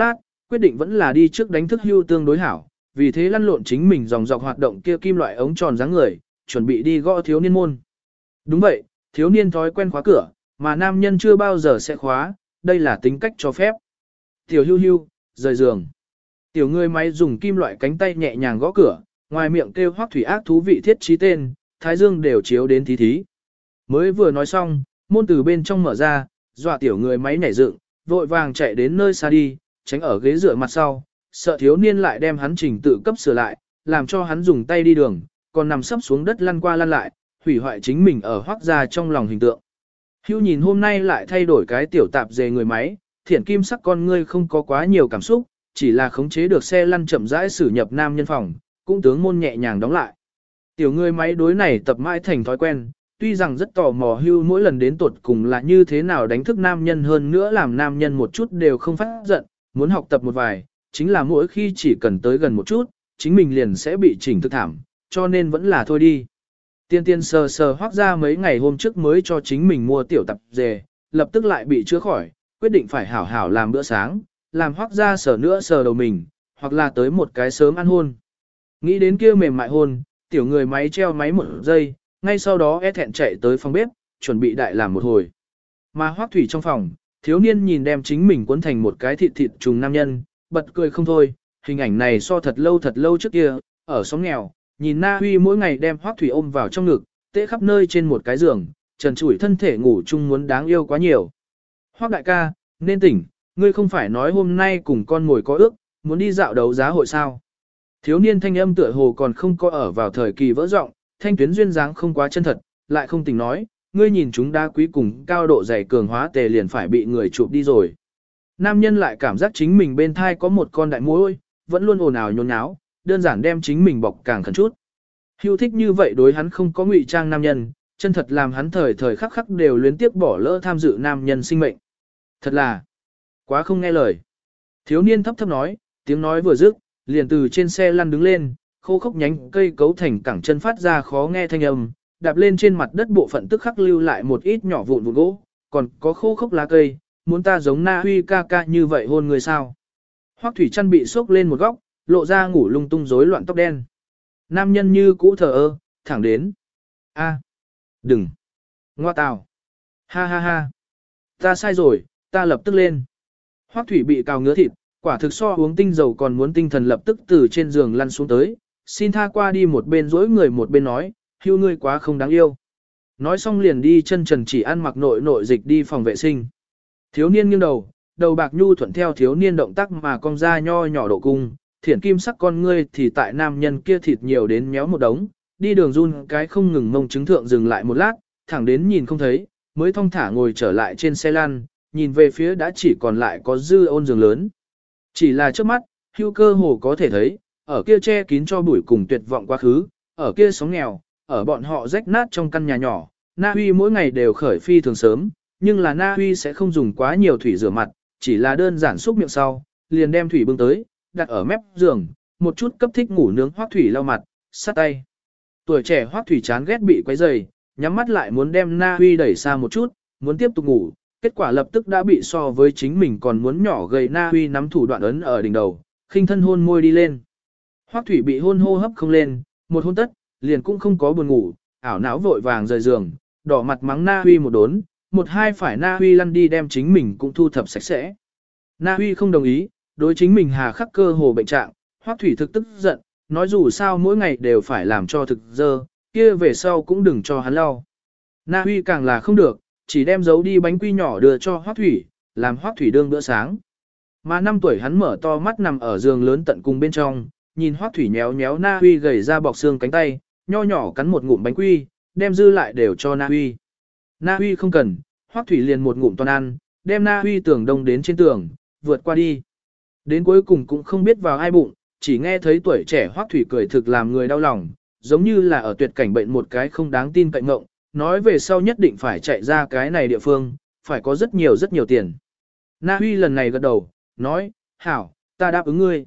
quyết định vẫn là đi trước đánh thức Hưu tương đối hảo, vì thế lăn lộn chính mình dòng dọc hoạt động kia kim loại ống tròn dáng người, chuẩn bị đi gõ thiếu niên môn. Đúng vậy, thiếu niên thói quen khóa cửa, mà nam nhân chưa bao giờ sẽ khóa, đây là tính cách cho phép. Tiểu Hưu, rời giường. Tiểu người máy dùng kim loại cánh tay nhẹ nhàng gõ cửa, ngoài miệng kêu Hoắc Thủy ác thú vị thiết trí tên, thái dương đều chiếu đến thí thí. Mới vừa nói xong, môn từ bên trong mở ra, dọa tiểu người máy nhảy dựng, vội vàng chạy đến nơi xa đi, tránh ở ghế dựa mặt sau, sợ thiếu niên lại đem hắn trình tự cấp sửa lại, làm cho hắn dùng tay đi đường, còn nằm sấp xuống đất lăn qua lăn lại, hủy hoại chính mình ở Hoắc gia trong lòng hình tượng. Hưu nhìn hôm nay lại thay đổi cái tiểu tạp dề người máy, thiện kim sắc con ngươi không có quá nhiều cảm xúc, chỉ là khống chế được xe lăn chậm rãi xử nhập nam nhân phòng, cũng tướng môn nhẹ nhàng đóng lại. Tiểu người máy đối này tập mãi thành thói quen, tuy rằng rất tò mò Hưu mỗi lần đến tuột cùng là như thế nào đánh thức nam nhân hơn nữa làm nam nhân một chút đều không phát giận, muốn học tập một vài, chính là mỗi khi chỉ cần tới gần một chút, chính mình liền sẽ bị chỉnh thực thảm, cho nên vẫn là thôi đi. Tiên sờ sờ Hoắc ra mấy ngày hôm trước mới cho chính mình mua tiểu tập dề, lập tức lại bị chữa khỏi, quyết định phải hảo hảo làm bữa sáng, làm Hoắc ra sờ nữa sờ đầu mình, hoặc là tới một cái sớm ăn hôn. Nghĩ đến kia mềm mại hôn, tiểu người máy treo máy một giây, ngay sau đó e thẹn chạy tới phòng bếp, chuẩn bị đại làm một hồi. Mà Hoắc Thủy trong phòng, thiếu niên nhìn đem chính mình cuốn thành một cái thịt thịt trùng nam nhân, bật cười không thôi, hình ảnh này so thật lâu trước kia, ở xóm nghèo, nhìn Na Huy mỗi ngày đem Hoắc Thủy ôm vào trong ngực, tễ khắp nơi trên một cái giường, trần trụi thân thể ngủ chung muốn đáng yêu quá nhiều. Hoắc đại ca, nên tỉnh, ngươi không phải nói hôm nay cùng con ngồi có ước, muốn đi dạo đấu giá hội sao? Thiếu niên thanh âm tựa hồ còn không có ở vào thời kỳ vỡ rộng, thanh tuyến duyên dáng không quá chân thật, lại không tình nói, ngươi nhìn chúng đá quý cùng cao độ dày cường hóa tề liền phải bị người chụp đi rồi. Nam nhân lại cảm giác chính mình bên thai có một con đại mối, vẫn luôn ồn ào nhốn nháo, đơn giản đem chính mình bọc càng khẩn chút. Hưu thích như vậy đối hắn không có ngụy trang nam nhân, chân thật làm hắn thời thời khắc khắc đều luyến tiếp bỏ lỡ tham dự nam nhân sinh mệnh. Thật là quá không nghe lời. Thiếu niên thấp thấp nói, tiếng nói vừa dứt, liền từ trên xe lăn đứng lên, khô khốc nhánh cây cấu thành cẳng chân phát ra khó nghe thanh âm, đạp lên trên mặt đất bộ phận tức khắc lưu lại một ít nhỏ vụn gỗ, còn có khô khốc lá cây, muốn ta giống Na Huy ca ca như vậy hôn người sao? Hoắc Thủy Chân bị sốc lên một góc, lộ ra ngủ lung tung rối loạn tóc đen. Nam nhân như cũ thờ ơ, thẳng đến. A, đừng. Ngoa tào. Ha ha ha. Ta sai rồi, ta lập tức lên. Hoắc Thủy bị cào ngứa thịt, quả thực so uống tinh dầu còn muốn tinh thần lập tức từ trên giường lăn xuống tới. Xin tha qua đi một bên dối người một bên nói, Hưu ngươi quá không đáng yêu. Nói xong liền đi chân trần chỉ ăn mặc nội dịch đi phòng vệ sinh. Thiếu niên nghiêng đầu, đầu bạc nhu thuận theo thiếu niên động tác mà cong ra nho nhỏ độ cung, thiển kim sắc con ngươi thì tại nam nhân kia thịt nhiều đến méo một đống, đi đường run cái không ngừng mông chứng thượng dừng lại một lát, thẳng đến nhìn không thấy, mới thong thả ngồi trở lại trên xe lăn, nhìn về phía đã chỉ còn lại có dư ôn giường lớn. Chỉ là trước mắt, Hưu cơ hồ có thể thấy, ở kia che kín cho bụi cùng tuyệt vọng quá khứ, ở kia sống nghèo, ở bọn họ rách nát trong căn nhà nhỏ, Na Huy mỗi ngày đều khởi phi thường sớm, nhưng là Na Huy sẽ không dùng quá nhiều thủy rửa mặt, chỉ là đơn giản xúc miệng sau, liền đem thủy bưng tới, đặt ở mép giường, một chút cấp thích ngủ nướng Hoắc Thủy lau mặt, sát tay. Tuổi trẻ Hoắc Thủy chán ghét bị quấy rầy, nhắm mắt lại muốn đem Na Huy đẩy xa một chút, muốn tiếp tục ngủ, kết quả lập tức đã bị so với chính mình còn muốn nhỏ gầy Na Huy nắm thủ đoạn ấn ở đỉnh đầu, khinh thân hôn môi đi lên. Hoắc Thủy bị hôn hô hấp không lên, một hôn tất, liền cũng không có buồn ngủ, ảo não vội vàng rời giường, đỏ mặt mắng Na Huy một đốn, một hai phải Na Huy lăn đi đem chính mình cũng thu thập sạch sẽ. Na Huy không đồng ý, đối chính mình hà khắc cơ hồ bệnh trạng, Hoắc Thủy thực tức giận, nói dù sao mỗi ngày đều phải làm cho thực dơ, kia về sau cũng đừng cho hắn lau. Na Huy càng là không được, chỉ đem giấu đi bánh quy nhỏ đưa cho Hoắc Thủy, làm Hoắc Thủy đương bữa sáng. Mà 5 tuổi hắn mở to mắt nằm ở giường lớn tận cùng bên trong, nhìn Hoắc Thủy nhéo nhéo Na Huy gầy ra bọc xương cánh tay, nho nhỏ cắn một ngụm bánh quy, đem dư lại đều cho Na Huy. Na Huy không cần, Hoắc Thủy liền một ngụm toàn ăn, đem Na Huy tưởng đông đến trên tường, vượt qua đi. Đến cuối cùng cũng không biết vào ai bụng, chỉ nghe thấy tuổi trẻ Hoắc Thủy cười thực làm người đau lòng, giống như là ở tuyệt cảnh bệnh một cái không đáng tin cậy ngộng, nói về sau nhất định phải chạy ra cái này địa phương, phải có rất nhiều tiền. Na Huy lần này gật đầu, nói, hảo, ta đáp ứng ngươi.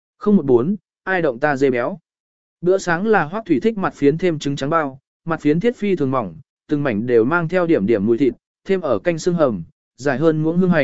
014, ai động ta dê béo. Bữa sáng là Hoắc Thủy thích mặt phiến thêm trứng trắng bao, mặt phiến thiết phi thường mỏng, từng mảnh đều mang theo điểm mùi thịt, thêm ở canh xương hầm, dài hơn muỗng hương hành,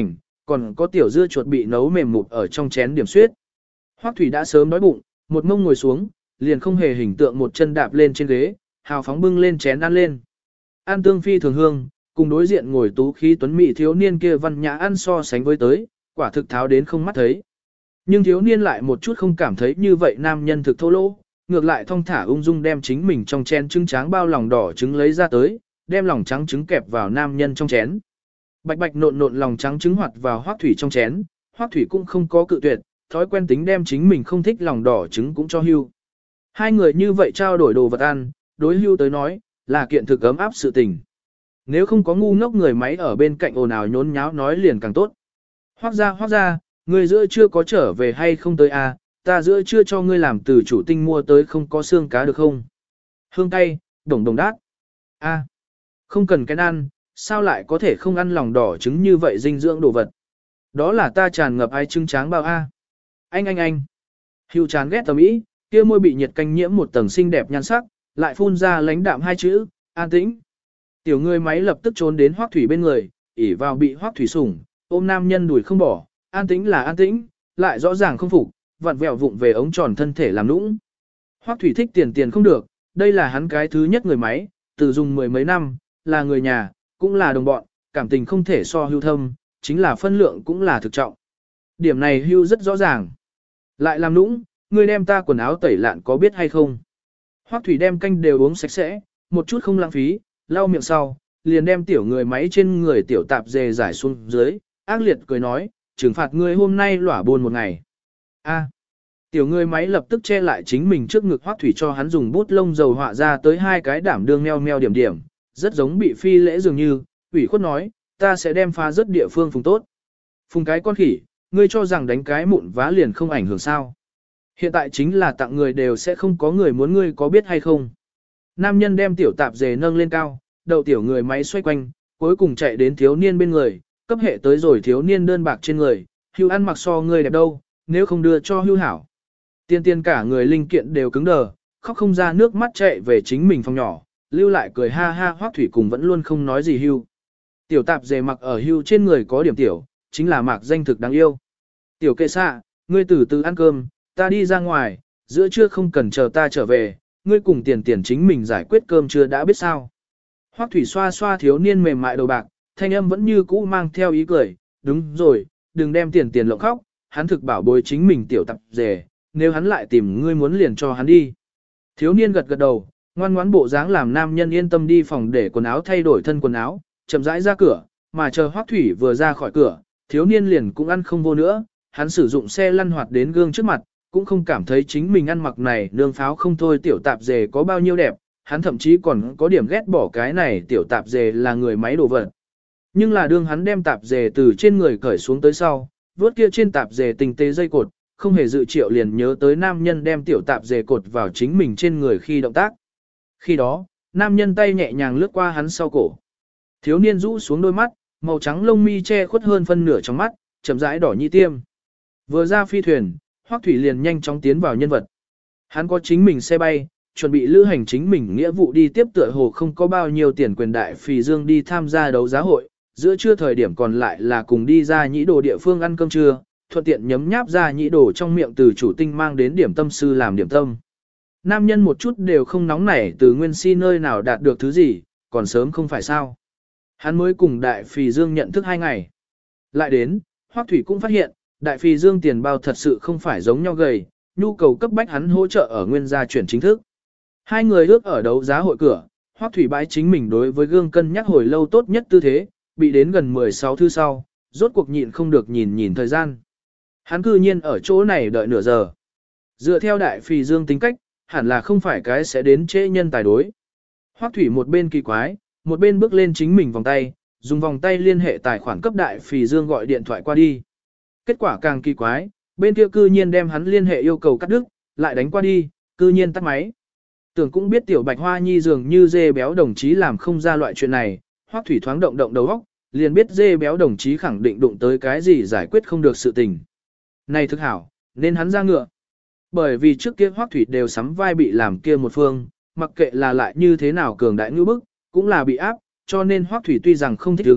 còn có tiểu dưa chuột bị nấu mềm mụt ở trong chén điểm suyết. Hoắc Thủy đã sớm đói bụng, một mông ngồi xuống, liền không hề hình tượng một chân đạp lên trên ghế, hào phóng bưng lên chén ăn lên. Ăn tương phi thường hương, cùng đối diện ngồi tú khí tuấn mỹ thiếu niên kia văn nhã ăn so sánh với tới, quả thực tháo đến không mắt thấy. Nhưng thiếu niên lại một chút không cảm thấy như vậy nam nhân thực thô lỗ, ngược lại thong thả ung dung đem chính mình trong chén trứng tráng bao lòng đỏ trứng lấy ra tới, đem lòng trắng trứng kẹp vào nam nhân trong chén. Bạch bạch nộn nộn lòng trắng trứng hoạt vào Hoắc Thủy trong chén, Hoắc Thủy cũng không có cự tuyệt, thói quen tính đem chính mình không thích lòng đỏ trứng cũng cho Hưu. Hai người như vậy trao đổi đồ vật ăn, đối Hưu tới nói, là kiện thực ấm áp sự tình. Nếu không có ngu ngốc người máy ở bên cạnh ồn ào nhốn nháo nói liền càng tốt. Hoắc ra, người giữa chưa có trở về hay không tới à, ta giữa chưa cho ngươi làm từ chủ tinh mua tới không có xương cá được không? Hương cay, đồng đồng đát. A, không cần cái ăn, sao lại có thể không ăn lòng đỏ trứng như vậy dinh dưỡng đồ vật? Đó là ta tràn ngập ai trứng tráng bao a. Anh. Hưu chán ghét tầm ý, kia môi bị nhiệt canh nhiễm một tầng xinh đẹp nhan sắc, lại phun ra lánh đạm hai chữ, an tĩnh. Tiểu người máy lập tức trốn đến Hoắc Thủy bên người, ỉ vào bị Hoắc Thủy sủng, ôm nam nhân đuổi không bỏ, an tĩnh là an tĩnh, lại rõ ràng không phục, vặn vẹo vụng về ống tròn thân thể làm nũng. Hoắc Thủy thích tiền không được, đây là hắn cái thứ nhất người máy, từ dùng mười mấy năm, là người nhà, cũng là đồng bọn, cảm tình không thể so Hưu thâm, chính là phân lượng cũng là thực trọng. Điểm này Hưu rất rõ ràng. Lại làm nũng, ngươi đem ta quần áo tẩy lạn có biết hay không? Hoắc Thủy đem canh đều uống sạch sẽ, một chút không lãng phí, lau miệng sau, liền đem tiểu người máy trên người tiểu tạp dề giải xuống dưới, ác liệt cười nói, trừng phạt ngươi hôm nay lỏa buồn một ngày. A. Tiểu người máy lập tức che lại chính mình trước ngực Hoắc Thủy cho hắn dùng bút lông dầu họa ra tới hai cái đảm đương meo meo điểm điểm, rất giống bị phi lễ dường như, ủy khuất nói, ta sẽ đem phá rất địa phương phùng tốt. Phùng cái con khỉ, ngươi cho rằng đánh cái mụn vá liền không ảnh hưởng sao. Hiện tại chính là tặng người đều sẽ không có người muốn ngươi có biết hay không. Nam nhân đem tiểu tạp dề nâng lên cao, đầu tiểu người máy xoay quanh, cuối cùng chạy đến thiếu niên bên người, cấp hệ tới rồi thiếu niên đơn bạc trên người, Hưu ăn mặc so ngươi đẹp đâu, nếu không đưa cho Hưu hảo. Tiên cả người linh kiện đều cứng đờ, khóc không ra nước mắt chạy về chính mình phòng nhỏ, lưu lại cười ha ha. Hoắc Thủy cùng vẫn luôn không nói gì Hưu. Tiểu tạp dề mặc ở Hưu trên người có điểm tiểu, chính là mạc danh thực đáng yêu. Tiểu kệ xạ, ngươi từ từ ăn cơm, ta đi ra ngoài, giữa trưa không cần chờ ta trở về, ngươi cùng tiền chính mình giải quyết cơm chưa đã biết sao. Hoắc Thủy xoa xoa thiếu niên mềm mại đầu bạc, thanh âm vẫn như cũ mang theo ý cười, đúng rồi, đừng đem tiền lộng khóc, hắn thực bảo bối chính mình tiểu tạp dề, nếu hắn lại tìm ngươi muốn liền cho hắn đi. Thiếu niên gật đầu, ngoan ngoãn bộ dáng làm nam nhân yên tâm đi phòng để quần áo thay đổi thân quần áo, chậm rãi ra cửa, mà chờ Hoắc Thủy vừa ra khỏi cửa, thiếu niên liền cũng ăn không vô nữa, hắn sử dụng xe lăn hoạt đến gương trước mặt, cũng không cảm thấy chính mình ăn mặc này nương pháo không thôi tiểu tạp dề có bao nhiêu đẹp, hắn thậm chí còn có điểm ghét bỏ cái này tiểu tạp dề là người máy đồ vật. Nhưng là đương hắn đem tạp dề từ trên người cởi xuống tới sau, vuốt kia trên tạp dề tinh tế dây cột, không hề dự triệu liền nhớ tới nam nhân đem tiểu tạp dề cột vào chính mình trên người khi động tác. Khi đó, nam nhân tay nhẹ nhàng lướt qua hắn sau cổ. Thiếu niên rũ xuống đôi mắt, màu trắng lông mi che khuất hơn phân nửa trong mắt, chậm rãi đỏ nhị tiêm. Vừa ra phi thuyền, Hoắc Thủy liền nhanh chóng tiến vào nhân vật. Hắn có chính mình xe bay, chuẩn bị lữ hành chính mình nghĩa vụ đi tiếp tựa hồ không có bao nhiêu tiền quyền đại phì dương đi tham gia đấu giá hội, giữa trưa thời điểm còn lại là cùng đi ra nhĩ đồ địa phương ăn cơm trưa, thuận tiện nhấm nháp ra nhĩ đồ trong miệng từ chủ tinh mang đến điểm tâm sư làm điểm tâm. Nam nhân một chút đều không nóng nảy từ nguyên si nơi nào đạt được thứ gì, còn sớm không phải sao. Hắn mới cùng đại phì dương nhận thức 2 ngày. Lại đến, Hoắc Thủy cũng phát hiện, đại phì dương tiền bao thật sự không phải giống nhau gầy, nhu cầu cấp bách hắn hỗ trợ ở nguyên gia chuyển chính thức. Hai người ước ở đấu giá hội cửa, Hoắc Thủy bãi chính mình đối với gương cân nhắc hồi lâu tốt nhất tư thế, bị đến gần 16 thư sau, rốt cuộc nhịn không được nhìn thời gian. Hắn cư nhiên ở chỗ này đợi nửa giờ. Dựa theo đại phì dương tính cách, hẳn là không phải cái sẽ đến trễ nhân tài đối. Hoắc Thủy một bên kỳ quái, một bên bước lên chính mình vòng tay, dùng vòng tay liên hệ tài khoản cấp đại phì dương gọi điện thoại qua đi. Kết quả càng kỳ quái, bên kia cư nhiên đem hắn liên hệ yêu cầu cắt đứt, lại đánh qua đi, cư nhiên tắt máy. Tưởng cũng biết tiểu Bạch Hoa Nhi dường như dê béo đồng chí làm không ra loại chuyện này, Hoắc Thủy thoáng động đầu óc, liền biết dê béo đồng chí khẳng định đụng tới cái gì giải quyết không được sự tình. Này thực hảo, nên hắn ra ngựa. Bởi vì trước kia Hoắc Thủy đều sắm vai bị làm kia một phương, mặc kệ là lại như thế nào cường đại ngữ bức, cũng là bị áp, cho nên Hoắc Thủy tuy rằng không thích ứng,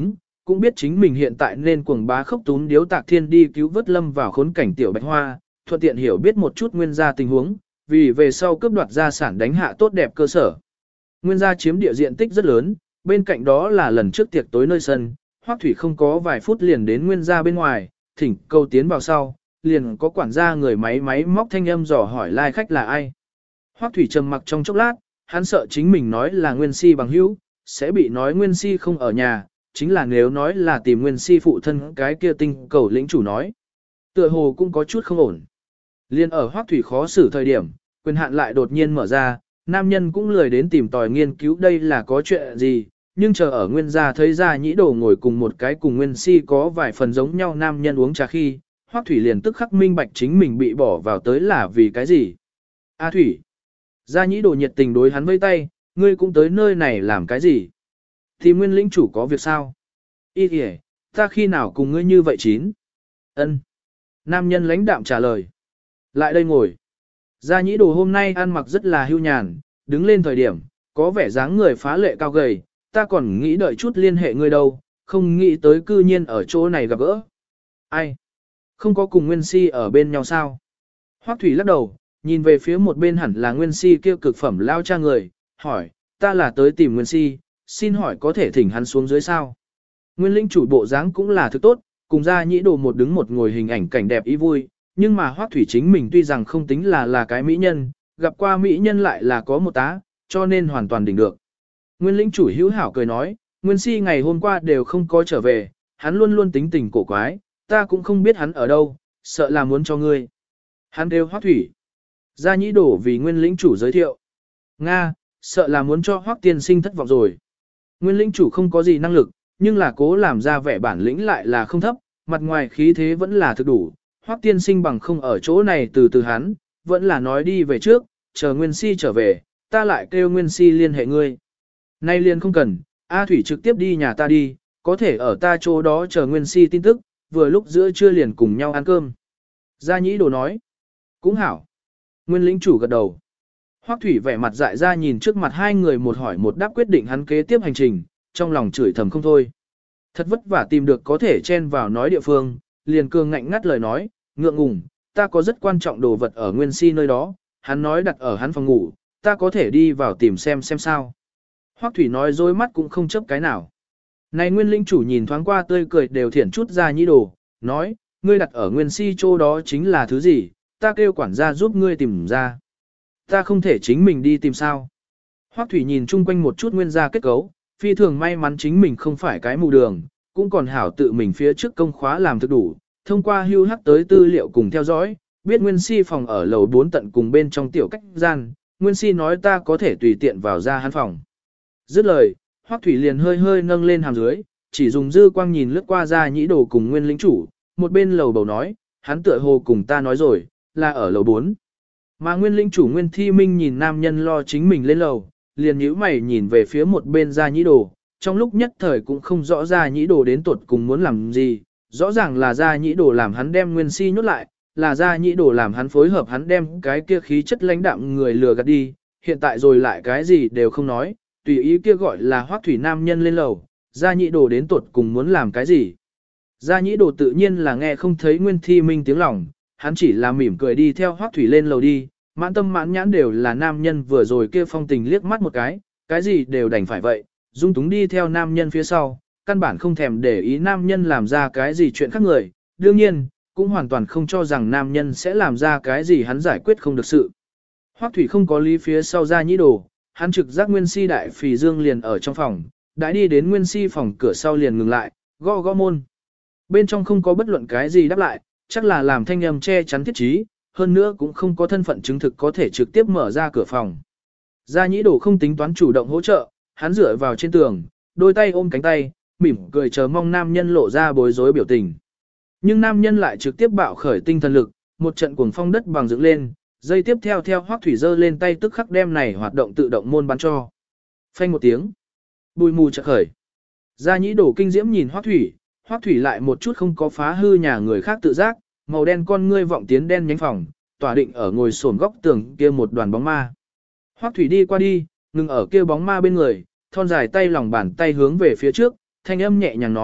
cũng biết chính mình hiện tại nên cuồng bá khốc túm điếu tạc thiên đi cứu vớt lâm vào khốn cảnh tiểu bạch hoa, thuận tiện hiểu biết một chút nguyên gia tình huống, vì về sau cướp đoạt gia sản đánh hạ tốt đẹp cơ sở. Nguyên gia chiếm địa diện tích rất lớn, bên cạnh đó là lần trước tiệc tối nơi sân, Hoắc Thủy không có vài phút liền đến nguyên gia bên ngoài, thỉnh cầu tiến vào sau, liền có quản gia người máy móc thanh âm dò hỏi lai khách là ai. Hoắc Thủy trầm mặc trong chốc lát, hắn sợ chính mình nói là Nguyên Si bằng hữu, sẽ bị nói Nguyên Si không ở nhà, chính là nếu nói là tìm Nguyên Si phụ thân cái kia tinh cầu lĩnh chủ nói. Tựa hồ cũng có chút không ổn. Liên ở Hoắc Thủy khó xử thời điểm, quyền hạn lại đột nhiên mở ra, nam nhân cũng lười đến tìm tòi nghiên cứu đây là có chuyện gì, nhưng chờ ở Nguyên gia thấy Gia Nhĩ Đồ ngồi cùng một cái cùng Nguyên Si có vài phần giống nhau nam nhân uống trà khi, Hoắc Thủy liền tức khắc minh bạch chính mình bị bỏ vào tới là vì cái gì. A Thủy. Gia Nhĩ Đồ nhiệt tình đối hắn vây tay, ngươi cũng tới nơi này làm cái gì? Thì Nguyên lĩnh chủ có việc sao? Ý kìa, ta khi nào cùng ngươi như vậy chín? Ân. Nam nhân lãnh đạm trả lời. Lại đây ngồi. Gia Nhĩ Đồ hôm nay ăn mặc rất là hưu nhàn, đứng lên thời điểm, có vẻ dáng người phá lệ cao gầy, ta còn nghĩ đợi chút liên hệ ngươi đâu, không nghĩ tới cư nhiên ở chỗ này gặp gỡ. Ai? Không có cùng Nguyên Si ở bên nhau sao? Hoắc Thủy lắc đầu, nhìn về phía một bên hẳn là Nguyên Si kia cực phẩm lao cha người, hỏi, ta là tới tìm Nguyên Si, xin hỏi có thể thỉnh hắn xuống dưới sao? Nguyên lĩnh chủ bộ dáng cũng là thứ tốt, cùng Gia Nhĩ Đồ một đứng một ngồi hình ảnh cảnh đẹp ý vui, nhưng mà Hoắc Thủy chính mình tuy rằng không tính là cái mỹ nhân, gặp qua mỹ nhân lại là có một tá, cho nên hoàn toàn đỉnh được. Nguyên lĩnh chủ hữu hảo cười nói, Nguyên Si ngày hôm qua đều không có trở về, hắn luôn luôn tính tình cổ quái, ta cũng không biết hắn ở đâu, sợ là muốn cho ngươi. Hắn đều Hoắc Thủy. Gia Nhĩ Đồ vì Nguyên lĩnh chủ giới thiệu. Nga, sợ là muốn cho Hoắc tiên sinh thất vọng rồi. Nguyên lĩnh chủ không có gì năng lực, nhưng là cố làm ra vẻ bản lĩnh lại là không thấp, mặt ngoài khí thế vẫn là thực đủ. Hoắc tiên sinh bằng không ở chỗ này từ hắn, vẫn là nói đi về trước, chờ Nguyên Si trở về, ta lại kêu Nguyên Si liên hệ ngươi. Nay liền không cần, A Thủy trực tiếp đi nhà ta đi, có thể ở ta chỗ đó chờ Nguyên Si tin tức, vừa lúc giữa trưa liền cùng nhau ăn cơm. Gia Nhĩ Đồ nói, cũng hảo. Nguyên lĩnh chủ gật đầu. Hoắc Thủy vẻ mặt dại ra nhìn trước mặt hai người một hỏi một đáp quyết định hắn kế tiếp hành trình, trong lòng chửi thầm không thôi. Thật vất vả tìm được có thể chen vào nói địa phương, liền cường ngạnh ngắt lời nói, ngượng ngùng, ta có rất quan trọng đồ vật ở Nguyên Si nơi đó, hắn nói đặt ở hắn phòng ngủ, ta có thể đi vào tìm xem sao. Hoắc Thủy nói dối mắt cũng không chấp cái nào. Này Nguyên lĩnh chủ nhìn thoáng qua tươi cười đều thiển chút Gia Nhĩ Đồ, nói, ngươi đặt ở Nguyên Si chỗ đó chính là thứ gì, ta kêu quản gia giúp ngươi tìm ra. Ta không thể chính mình đi tìm sao. Hoắc Thủy nhìn chung quanh một chút nguyên gia kết cấu, phi thường may mắn chính mình không phải cái mù đường, cũng còn hảo tự mình phía trước công khóa làm thực đủ, thông qua hưu hắc tới tư liệu cùng theo dõi, biết Nguyên Si phòng ở lầu 4 tận cùng bên trong tiểu cách gian, Nguyên Si nói ta có thể tùy tiện vào ra hắn phòng. Dứt lời, Hoắc Thủy liền hơi hơi nâng lên hàm dưới, chỉ dùng dư quang nhìn lướt qua Gia Nhĩ Đồ cùng Nguyên lĩnh chủ, một bên lầu bầu nói, hắn tựa hồ cùng ta nói rồi, là ở lầu 4. Mà Nguyên lĩnh chủ Nguyên Thi Minh nhìn nam nhân lo chính mình lên lầu, liền nhíu mày nhìn về phía một bên Gia Nhĩ Đồ, trong lúc nhất thời cũng không rõ Gia Nhĩ Đồ đến tuột cùng muốn làm gì, rõ ràng là Gia Nhĩ Đồ làm hắn đem Nguyên Si nhốt lại, là Gia Nhĩ Đồ làm hắn phối hợp hắn đem cái kia khí chất lãnh đạm người lừa gạt đi, hiện tại rồi lại cái gì đều không nói, tùy ý kia gọi là Hoắc Thủy nam nhân lên lầu, Gia Nhĩ Đồ đến tuột cùng muốn làm cái gì. Gia Nhĩ Đồ tự nhiên là nghe không thấy Nguyên Thi Minh tiếng lòng, hắn chỉ là mỉm cười đi theo Hoắc Thủy lên lầu đi, mãn tâm mãn nhãn đều là nam nhân vừa rồi kia phong tình liếc mắt một cái gì đều đành phải vậy, dung túng đi theo nam nhân phía sau, căn bản không thèm để ý nam nhân làm ra cái gì chuyện khác người, đương nhiên, cũng hoàn toàn không cho rằng nam nhân sẽ làm ra cái gì hắn giải quyết không được sự. Hoắc Thủy không có lý phía sau Gia Nhĩ Đồ, hắn trực giác Nguyên Si đại phì dương liền ở trong phòng, đã đi đến Nguyên Si phòng cửa sau liền ngừng lại, gõ gõ môn. Bên trong không có bất luận cái gì đáp lại, chắc là làm thanh âm che chắn thiết trí, hơn nữa cũng không có thân phận chứng thực có thể trực tiếp mở ra cửa phòng. Gia Nhĩ Đồ không tính toán chủ động hỗ trợ, hắn dựa vào trên tường, đôi tay ôm cánh tay, mỉm cười chờ mong nam nhân lộ ra bối rối biểu tình. Nhưng nam nhân lại trực tiếp bạo khởi tinh thần lực, một trận cuồng phong đất bằng dựng lên, dây tiếp theo Hoắc Thủy giơ lên tay tức khắc đem này hoạt động tự động môn bắn cho. Phanh một tiếng, bùi mù chợt khởi. Gia Nhĩ Đồ kinh diễm nhìn Hoắc Thủy lại một chút không có phá hư nhà người khác tự giác, màu đen con ngươi vọng tiến đen nhánh phòng, tỏa định ở ngồi xổm góc tường kia một đoàn bóng ma. Hoắc Thủy đi qua đi, ngừng ở kia bóng ma bên người, thon dài tay lòng bàn tay hướng về phía trước, thanh âm nhẹ nhàng nói,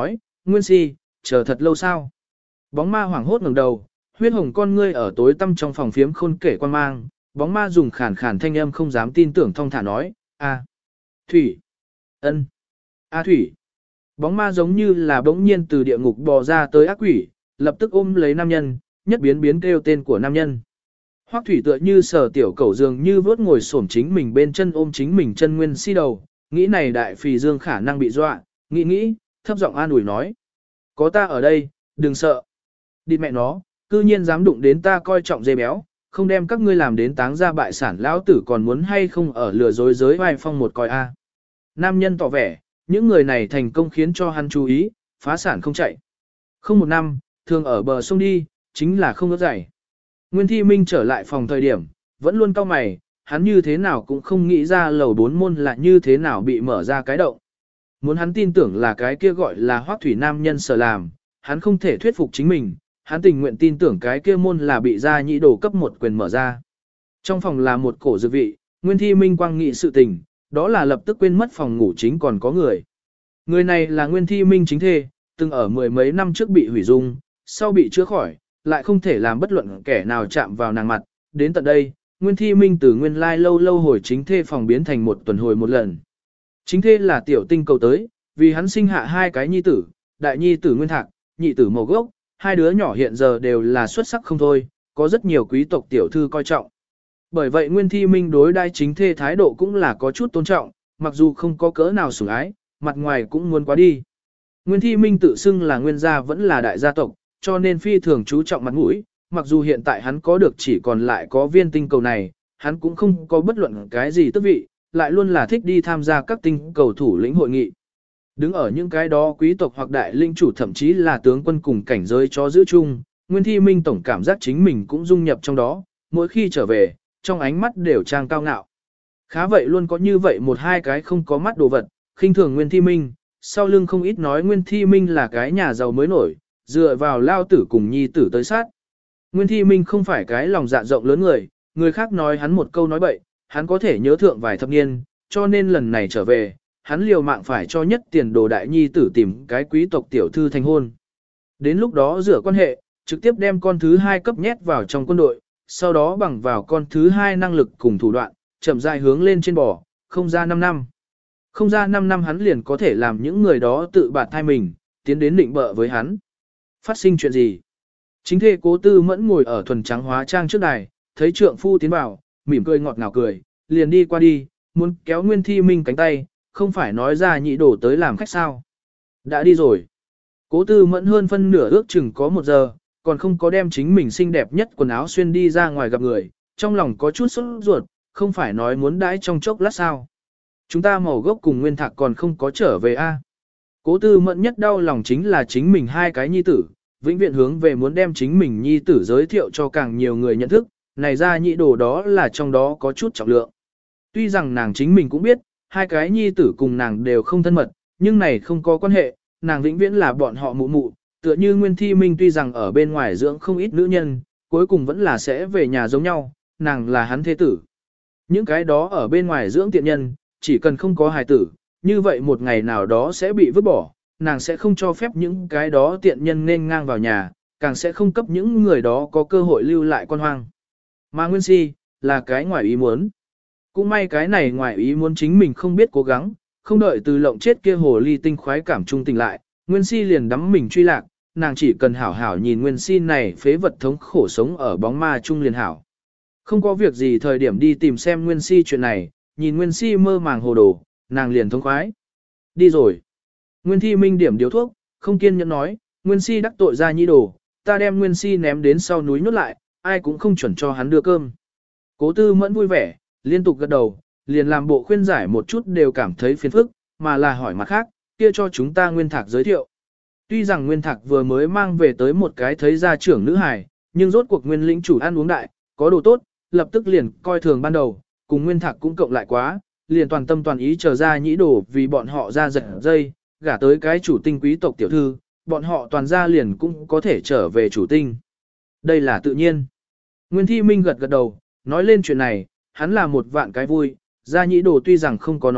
Nguyên Si, chờ thật lâu sao? Bóng ma hoảng hốt ngẩng đầu, huyết hồng con ngươi ở tối tăm trong phòng phiếm khôn kể quan mang, bóng ma dùng khàn khàn thanh âm không dám tin tưởng thong thả nói, a, Thủy, ân, a Thủy. Bóng ma giống như là bỗng nhiên từ địa ngục bò ra tới ác quỷ, lập tức ôm lấy nam nhân, nhất biến biến kêu tên của nam nhân. Hoắc Thủy tựa như sở tiểu cẩu dường như vớt ngồi xổm chính mình bên chân ôm chính mình chân Nguyên Si đầu, nghĩ này đại phì dương khả năng bị dọa, nghĩ, thấp giọng an ủi nói. Có ta ở đây, đừng sợ. Đi mẹ nó, cư nhiên dám đụng đến ta coi trọng dê béo, không đem các ngươi làm đến táng ra bại sản lão tử còn muốn hay không ở lừa dối giới vai phong một coi a. Nam nhân tỏ vẻ, những người này thành công khiến cho hắn chú ý, phá sản không chạy. Không một năm, thường ở bờ sông đi, chính là không ướt dày. Nguyên Thi Minh trở lại phòng thời điểm, vẫn luôn cau mày, hắn như thế nào cũng không nghĩ ra lầu 4 môn là như thế nào bị mở ra cái động. Muốn hắn tin tưởng là cái kia gọi là Hoắc Thủy nam nhân sở làm, hắn không thể thuyết phục chính mình, hắn tình nguyện tin tưởng cái kia môn là bị gia nhị đồ cấp một quyền mở ra. Trong phòng là một cổ dược vị, Nguyên Thi Minh quang nghị sự tình, đó là lập tức quên mất phòng ngủ chính còn có người. Người này là Nguyên Thi Minh chính thê, từng ở mười mấy năm trước bị hủy dung, sau bị chữa khỏi, lại không thể làm bất luận kẻ nào chạm vào nàng mặt. Đến tận đây, Nguyên Thi Minh từ nguyên lai lâu lâu hồi chính thê phòng biến thành một tuần hồi một lần. Chính thê là tiểu tinh cầu tới, vì hắn sinh hạ hai cái nhi tử, đại nhi tử Nguyên Thạc, nhị tử Màu Gốc, hai đứa nhỏ hiện giờ đều là xuất sắc không thôi, có rất nhiều quý tộc tiểu thư coi trọng. Bởi vậy Nguyên Thi Minh đối đai chính thê thái độ cũng là có chút tôn trọng, mặc dù không có cỡ nào sủng ái, mặt ngoài cũng muốn quá đi. Nguyên Thi Minh tự xưng là nguyên gia vẫn là đại gia tộc, cho nên phi thường chú trọng mặt mũi, mặc dù hiện tại hắn có được chỉ còn lại có viên tinh cầu này, hắn cũng không có bất luận cái gì tước vị, lại luôn là thích đi tham gia các tinh cầu thủ lĩnh hội nghị. Đứng ở những cái đó quý tộc hoặc đại linh chủ thậm chí là tướng quân cùng cảnh giới cho giữ chung, Nguyên Thi Minh tổng cảm giác chính mình cũng dung nhập trong đó, mỗi khi trở về, trong ánh mắt đều trang cao ngạo. Khá vậy luôn có như vậy một hai cái không có mắt đồ vật, khinh thường Nguyên Thi Minh, sau lưng không ít nói Nguyên Thi Minh là cái nhà giàu mới nổi, dựa vào lao tử cùng nhi tử tới sát. Nguyên Thi Minh không phải cái lòng dạ rộng lớn người, người khác nói hắn một câu nói bậy, hắn có thể nhớ thượng vài thập niên, cho nên lần này trở về, hắn liều mạng phải cho nhất tiền đồ đại nhi tử tìm cái quý tộc tiểu thư thành hôn. Đến lúc đó rửa quan hệ, trực tiếp đem con thứ hai cấp nhét vào trong quân đội, sau đó bằng vào con thứ hai năng lực cùng thủ đoạn, chậm rãi hướng lên trên bò, không ra 5 năm. Không ra 5 năm hắn liền có thể làm những người đó tự bạt thai mình, tiến đến định bợ với hắn. Phát sinh chuyện gì? Chính thê Cố Tư Mẫn ngồi ở thuần trắng hóa trang trước đài, thấy trượng phu tiến vào, mỉm cười ngọt ngào cười, liền đi qua đi, muốn kéo Nguyên Thi Minh cánh tay, không phải nói ra nhị đổ tới làm khách sao. Đã đi rồi. Cố Tư Mẫn hơn phân nửa ước chừng có 1 giờ, còn không có đem chính mình xinh đẹp nhất quần áo xuyên đi ra ngoài gặp người, trong lòng có chút sốt ruột, không phải nói muốn đãi trong chốc lát sao. Chúng ta Màu Gốc cùng Nguyên Thạc còn không có trở về a. Cố Tư Mẫn nhất đau lòng chính là chính mình hai cái nhi tử, vĩnh viễn hướng về muốn đem chính mình nhi tử giới thiệu cho càng nhiều người nhận thức, này ra nhị đồ đó là trong đó có chút trọng lượng. Tuy rằng nàng chính mình cũng biết, hai cái nhi tử cùng nàng đều không thân mật, nhưng này không có quan hệ, nàng vĩnh viễn là bọn họ mụ mụ, tựa như Nguyên Thi Minh tuy rằng ở bên ngoài dưỡng không ít nữ nhân, cuối cùng vẫn là sẽ về nhà giống nhau, nàng là hắn thế tử. Những cái đó ở bên ngoài dưỡng tiện nhân, chỉ cần không có hài tử, như vậy một ngày nào đó sẽ bị vứt bỏ, nàng sẽ không cho phép những cái đó tiện nhân nên ngang vào nhà, càng sẽ không cấp những người đó có cơ hội lưu lại con hoang. Mà Nguyên Si, là cái ngoài ý muốn. Cũng may cái này ngoài ý muốn chính mình không biết cố gắng, không đợi từ lộng chết kia hồ ly tinh khoái cảm trung tình lại, Nguyên Si liền đắm mình truy lạc, nàng chỉ cần hảo hảo nhìn Nguyên Si này phế vật thống khổ sống ở bóng ma trung liền hảo. Không có việc gì thời điểm đi tìm xem Nguyên Si chuyện này, nhìn Nguyên Si mơ màng hồ đồ, nàng liền thống khoái. Đi rồi. Nguyên Thi Minh điểm điếu thuốc, không kiên nhẫn nói, Nguyên Si đắc tội ra nhi đồ, ta đem Nguyên Si ném đến sau núi nhốt lại, ai cũng không chuẩn cho hắn đưa cơm. Cố Tư Mẫn vui vẻ, liên tục gật đầu, liền làm bộ khuyên giải một chút đều cảm thấy phiền phức, mà là hỏi mặt khác, kia cho chúng ta Nguyên Thạc giới thiệu. Tuy rằng Nguyên Thạc vừa mới mang về tới một cái thấy gia trưởng nữ hài, nhưng rốt cuộc Nguyên lĩnh chủ ăn uống đại, có đồ tốt, lập tức liền coi thường ban đầu, cùng Nguyên Thạc cũng cộng lại quá, liền toàn tâm toàn ý chờ ra nhĩ đồ vì bọn họ ra giật dây, gả tới cái chủ tinh quý tộc tiểu thư, bọn họ toàn ra liền cũng có thể trở về chủ tinh. Đây là tự nhiên. Nguyên Thi Minh gật gật đầu, nói lên chuyện này, hắn là một vạn cái vui, gia nhĩ đồ tuy rằng không có nói,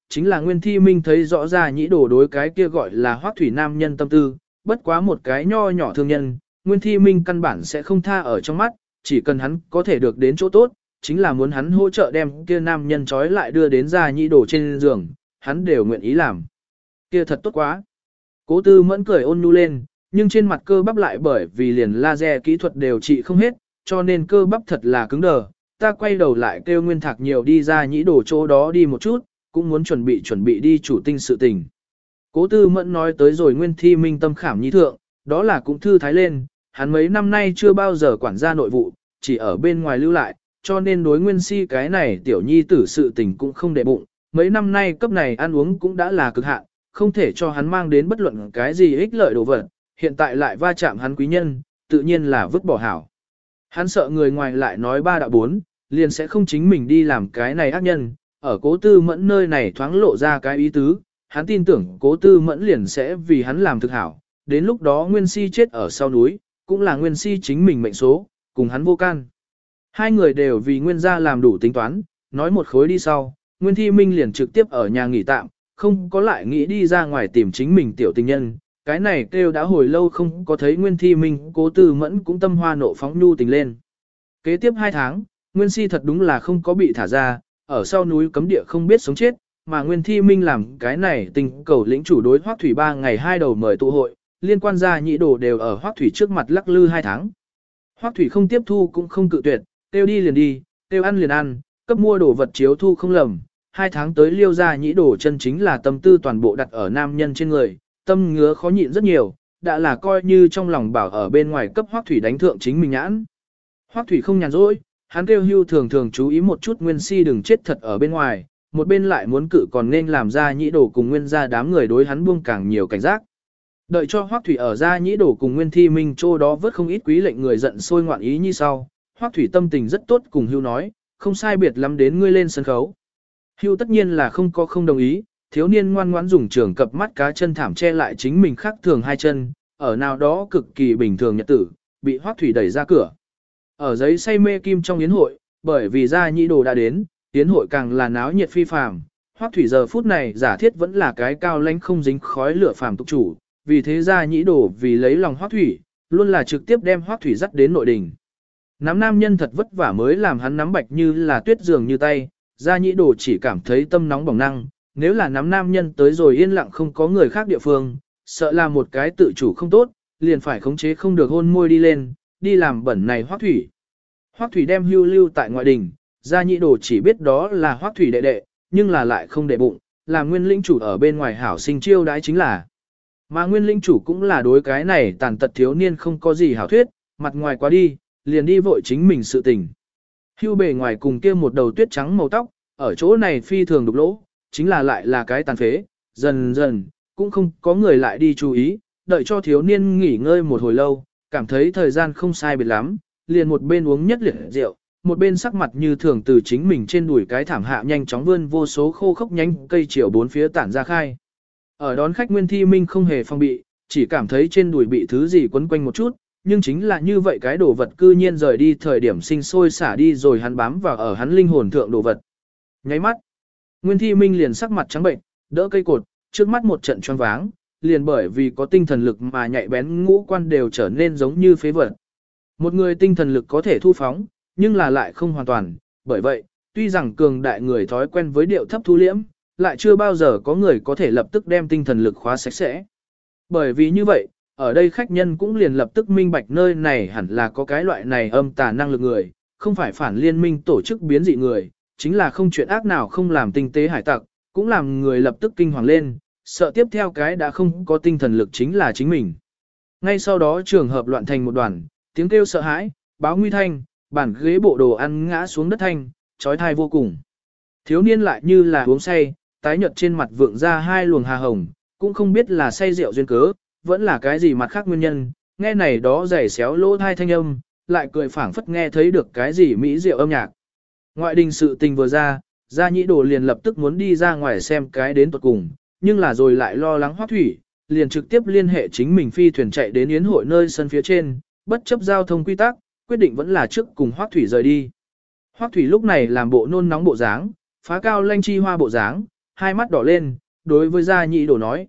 chính là Nguyên Thi Minh thấy rõ ra nhĩ đồ đối cái kia gọi là Hoắc Thủy nam nhân tâm tư, bất quá một cái nho nhỏ thương nhân, Nguyên Thi Minh căn bản sẽ không tha ở trong mắt, chỉ cần hắn có thể được đến chỗ tốt, chính là muốn hắn hỗ trợ đem kia nam nhân trói lại đưa đến ra nhĩ đồ trên giường, hắn đều nguyện ý làm. Kia thật tốt quá. Cố Tư Mẫn cười ôn nhu lên, nhưng trên mặt cơ bắp lại bởi vì liền laser kỹ thuật đều trị không hết, cho nên cơ bắp thật là cứng đờ. Ta quay đầu lại kêu Nguyên Thạc nhiều đi ra nhĩ đồ chỗ đó đi một chút, cũng muốn chuẩn bị đi chủ tinh sự tình. Cố Tư Mẫn nói tới rồi Nguyên Thi Minh tâm khảm nhi thượng, đó là cũng thư thái lên, hắn mấy năm nay chưa bao giờ quản gia nội vụ, chỉ ở bên ngoài lưu lại, cho nên đối Nguyên Si cái này tiểu nhi tử sự tình cũng không để bụng, mấy năm nay cấp này ăn uống cũng đã là cực hạn, không thể cho hắn mang đến bất luận cái gì ích lợi đồ vật, hiện tại lại va chạm hắn quý nhân, tự nhiên là vứt bỏ hảo. Hắn sợ người ngoài lại nói ba đạo bốn, liền sẽ không chính mình đi làm cái này ác nhân, ở Cố Tư Mẫn nơi này thoáng lộ ra cái ý tứ, hắn tin tưởng Cố Tư Mẫn liền sẽ vì hắn làm thực hảo, đến lúc đó Nguyên Si chết ở sau núi, cũng là Nguyên Si chính mình mệnh số, cùng hắn vô can. Hai người đều vì Nguyên gia làm đủ tính toán, nói một khối đi sau, Nguyên Thi Minh liền trực tiếp ở nhà nghỉ tạm, không có lại nghĩ đi ra ngoài tìm chính mình tiểu tình nhân. Cái này kêu đã hồi lâu không có thấy Nguyên Thi Minh, Cố Tư Mẫn cũng tâm hoa nộ phóng nhu tình lên. Kế tiếp 2 tháng, Nguyên Si thật đúng là không có bị thả ra, ở sau núi cấm địa không biết sống chết, mà Nguyên Thi Minh làm cái này tình cầu lĩnh chủ đối Hoắc Thủy 3 ngày 2 đầu mời tụ hội, liên quan gia nhị đồ đều ở Hoắc Thủy trước mặt lắc lư 2 tháng. Hoắc Thủy không tiếp thu cũng không cự tuyệt, tiêu đi liền đi, tiêu ăn liền ăn, cấp mua đồ vật chiếu thu không lầm. 2 tháng tới Liêu gia nhĩ đồ chân chính là tâm tư toàn bộ đặt ở nam nhân trên người, tâm ngứa khó nhịn rất nhiều, đã là coi như trong lòng bảo ở bên ngoài cấp Hoắc Thủy đánh thượng chính mình nhãn. Hoắc Thủy không nhàn rỗi, hắn kêu Hưu thường thường chú ý một chút Nguyên Si đừng chết thật ở bên ngoài, một bên lại muốn cự còn nên làm ra nhĩ đồ cùng Nguyên gia đám người đối hắn buông càng nhiều cảnh giác. Đợi cho Hoắc Thủy ở ra nhĩ đồ cùng Nguyên Thi Minh chỗ đó vớt không ít quý lệnh người giận sôi ngoạn ý như sau, Hoắc Thủy tâm tình rất tốt cùng Hưu nói, không sai biệt lắm đến ngươi lên sân khấu. Hưu tất nhiên là không đồng ý, thiếu niên ngoan ngoãn dùng trường cập mắt cá chân thảm che lại chính mình khác thường 2 chân, ở nào đó cực kỳ bình thường nhật tử, bị Hoắc Thủy đẩy ra cửa. Ở giấy say mê kim trong yến hội, bởi vì gia nhĩ đồ đã đến, yến hội càng là náo nhiệt phi phàm. Hoắc Thủy giờ phút này giả thiết vẫn là cái cao lãnh không dính khói lửa phàm tục chủ, vì thế gia nhĩ đồ vì lấy lòng Hoắc Thủy, luôn là trực tiếp đem Hoắc Thủy dắt đến nội đình. Nắm nam nhân thật vất vả mới làm hắn nắm bạch như là tuyết dường như tay, gia nhĩ đồ chỉ cảm thấy tâm nóng bỏng năng, nếu là nắm nam nhân tới rồi yên lặng không có người khác địa phương, sợ là một cái tự chủ không tốt, liền phải khống chế không được hôn môi đi lên, đi làm bẩn này Hoắc Thủy. Hoắc Thủy đem Hưu lưu tại ngoại đình, gia nhĩ đồ chỉ biết đó là Hoắc Thủy đệ đệ, nhưng là lại không để bụng, là nguyên lĩnh chủ ở bên ngoài hảo sinh chiêu đãi chính là. Mà nguyên lĩnh chủ cũng là đối cái này tàn tật thiếu niên không có gì hảo thuyết, mặt ngoài quá đi, liền đi vội chính mình sự tình. Hưu bề ngoài cùng kia một đầu tuyết trắng màu tóc, ở chỗ này phi thường đục lỗ, chính là lại là cái tàn phế, dần dần, cũng không có người lại đi chú ý, đợi cho thiếu niên nghỉ ngơi một hồi lâu, cảm thấy thời gian không sai biệt lắm, liền một bên uống nhất liệt rượu, một bên sắc mặt như thường từ chính mình trên đùi cái thảm hạ nhanh chóng vươn vô số khô khốc nhánh cây chiều bốn phía tản ra khai. Ở đón khách Nguyên Thi Minh không hề phong bị, chỉ cảm thấy trên đùi bị thứ gì quấn quanh một chút, nhưng chính là như vậy cái đồ vật cư nhiên rời đi thời điểm sinh sôi xả đi rồi hắn bám vào ở hắn linh hồn thượng đồ vật. Nháy mắt, Nguyên Thi Minh liền sắc mặt trắng bệnh, đỡ cây cột, trước mắt một trận choáng váng, liền bởi vì có tinh thần lực mà nhạy bén ngũ quan đều trở nên giống như phế vật. Một người tinh thần lực có thể thu phóng, nhưng là lại không hoàn toàn, bởi vậy, tuy rằng cường đại người thói quen với điệu thấp thu liễm, lại chưa bao giờ có người có thể lập tức đem tinh thần lực khóa sạch sẽ. Bởi vì như vậy, ở đây khách nhân cũng liền lập tức minh bạch nơi này hẳn là có cái loại này âm tà năng lực người, không phải phản liên minh tổ chức biến dị người, chính là không chuyện ác nào không làm tinh tế hải tặc, cũng làm người lập tức kinh hoàng lên, sợ tiếp theo cái đã không có tinh thần lực chính là chính mình. Ngay sau đó trường hợp loạn thành một đoàn, tiếng kêu sợ hãi, báo nguy thanh, bản ghế bộ đồ ăn ngã xuống đất thanh, trói thai vô cùng. Thiếu niên lại như là uống say, tái nhợt trên mặt vượng ra 2 luồng hà hồng, cũng không biết là say rượu duyên cớ, vẫn là cái gì mặt khác nguyên nhân, nghe này đó giày xéo lỗ thai thanh âm, lại cười phảng phất nghe thấy được cái gì mỹ rượu âm nhạc. Ngoại đình sự tình vừa ra, gia nhĩ đồ liền lập tức muốn đi ra ngoài xem cái đến tuột cùng, nhưng là rồi lại lo lắng Hoắc Thủy, liền trực tiếp liên hệ chính mình phi thuyền chạy đến yến hội nơi sân phía trên, bất chấp giao thông quy tắc, quyết định vẫn là trước cùng Hoắc Thủy rời đi. Hoắc Thủy lúc này làm bộ nôn nóng bộ dáng, phá cao lanh chi hoa bộ dáng, hai mắt đỏ lên, đối với Gia Nhĩ Đồ nói,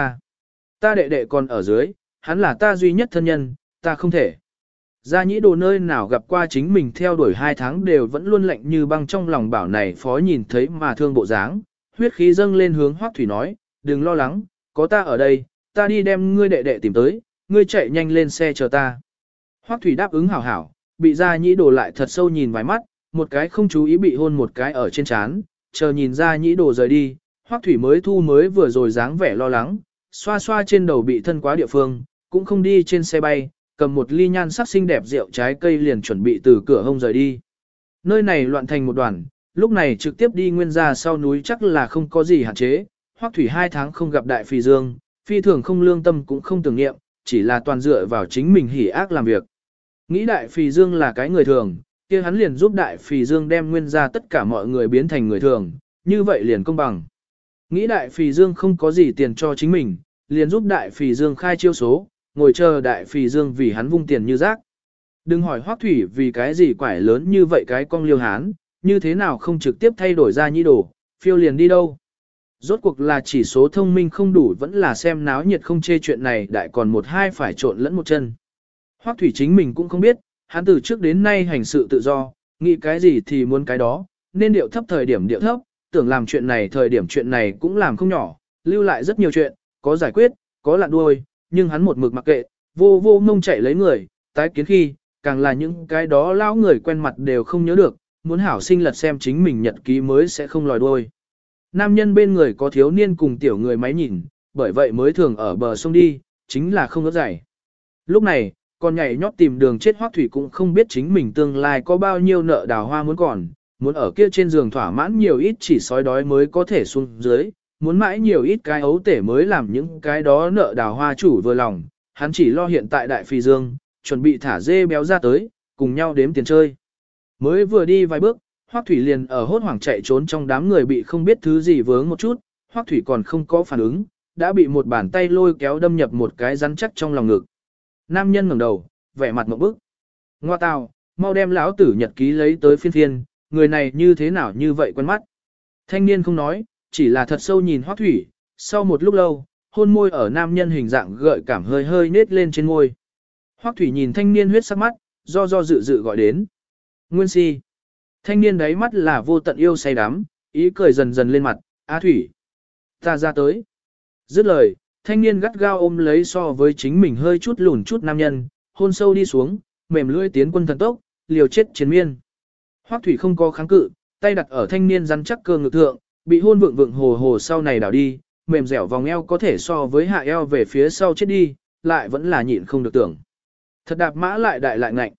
ta đệ đệ còn ở dưới, hắn là ta duy nhất thân nhân, ta không thể. Gia Nhĩ Đồ nơi nào gặp qua chính mình theo đuổi 2 tháng đều vẫn luôn lạnh như băng trong lòng bảo này phó nhìn thấy mà thương bộ dáng, huyết khí dâng lên hướng Hoắc Thủy nói, đừng lo lắng, có ta ở đây, ta đi đem ngươi đệ đệ tìm tới, ngươi chạy nhanh lên xe chờ ta. Hoắc Thủy đáp ứng hảo hảo, bị Gia Nhĩ Đồ lại thật sâu nhìn vài mắt, một cái không chú ý bị hôn một cái ở trên trán, chờ nhìn Gia Nhĩ Đồ rời đi, Hoắc Thủy mới thu mới vừa rồi dáng vẻ lo lắng, xoa xoa trên đầu bị thân quá địa phương, cũng không đi trên xe bay, cầm một ly nhan sắc xinh đẹp rượu trái cây liền chuẩn bị từ cửa hông rời đi. Nơi này loạn thành một đoàn, lúc này trực tiếp đi nguyên gia sau núi chắc là không có gì hạn chế, Hoắc Thủy 2 tháng không gặp Đại Phì Dương, phi thường không lương tâm cũng không tưởng niệm, chỉ là toàn dựa vào chính mình hỉ ác làm việc. Nghĩ Đại Phì Dương là cái người thường, kia hắn liền giúp Đại Phì Dương đem nguyên gia tất cả mọi người biến thành người thường, như vậy liền công bằng. Nghĩ Đại Phì Dương không có gì tiền cho chính mình, liền giúp Đại Phì Dương khai chiêu số, ngồi chờ Đại Phì Dương vì hắn vung tiền như rác. Đừng hỏi Hoắc Thủy vì cái gì quải lớn như vậy cái con liêu hán, như thế nào không trực tiếp thay đổi Gia Nhĩ Đồ, phiêu liền đi đâu. Rốt cuộc là chỉ số thông minh không đủ vẫn là xem náo nhiệt không chê chuyện này đại còn một hai phải trộn lẫn một chân. Hoắc Thủy chính mình cũng không biết, hắn từ trước đến nay hành sự tự do, nghĩ cái gì thì muốn cái đó, nên điệu thấp thời điểm điệu thấp, tưởng làm chuyện này thời điểm chuyện này cũng làm không nhỏ, lưu lại rất nhiều chuyện, có giải quyết, có lặn đuôi, nhưng hắn một mực mặc kệ, vô vô ngông chạy lấy người, tái kiến khi, càng là những cái đó lão người quen mặt đều không nhớ được, muốn hảo sinh lật xem chính mình nhật ký mới sẽ không lòi đuôi. Nam nhân bên người có thiếu niên cùng tiểu người máy nhìn, bởi vậy mới thường ở bờ sông đi, chính là không có giải. Lúc này, còn nhảy nhót tìm đường chết Hoắc Thủy cũng không biết chính mình tương lai có bao nhiêu nợ đào hoa muốn còn, muốn ở kia trên giường thỏa mãn nhiều ít chỉ sói đói mới có thể xuống dưới, muốn mãi nhiều ít cái ấu tể mới làm những cái đó nợ đào hoa chủ vừa lòng, hắn chỉ lo hiện tại Đại Phi Dương, chuẩn bị thả dê béo ra tới, cùng nhau đếm tiền chơi. Mới vừa đi vài bước, Hoắc Thủy liền ở hốt hoảng chạy trốn trong đám người bị không biết thứ gì vướng một chút, Hoắc Thủy còn không có phản ứng, đã bị một bàn tay lôi kéo đâm nhập một cái rắn chắc trong lòng ngực. Nam nhân ngẩng đầu, vẻ mặt ngộp bức. Ngoa tào, mau đem lão tử nhật ký lấy tới phiên phiên, người này như thế nào như vậy quen mắt. Thanh niên không nói, chỉ là thật sâu nhìn Hoắc Thủy, sau một lúc lâu, hôn môi ở nam nhân hình dạng gợi cảm hơi hơi nết lên trên môi. Hoắc Thủy nhìn thanh niên huyết sắc mắt, do dự dự gọi đến. Nguyên Si. Thanh niên đáy mắt là vô tận yêu say đắm, ý cười dần dần lên mặt, Á Thủy. Ta ra tới. Dứt lời, thanh niên gắt gao ôm lấy so với chính mình hơi chút lùn chút nam nhân, hôn sâu đi xuống, mềm lưỡi tiến quân thần tốc, liều chết chiến miên. Hoắc Thủy không có kháng cự, tay đặt ở thanh niên rắn chắc cơ ngực thượng, bị hôn vượng vượng hồ hồ sau này đảo đi, mềm dẻo vòng eo có thể so với hạ eo về phía sau chết đi, lại vẫn là nhịn không được tưởng. Thật đạp mã lại đại lại ngạnh.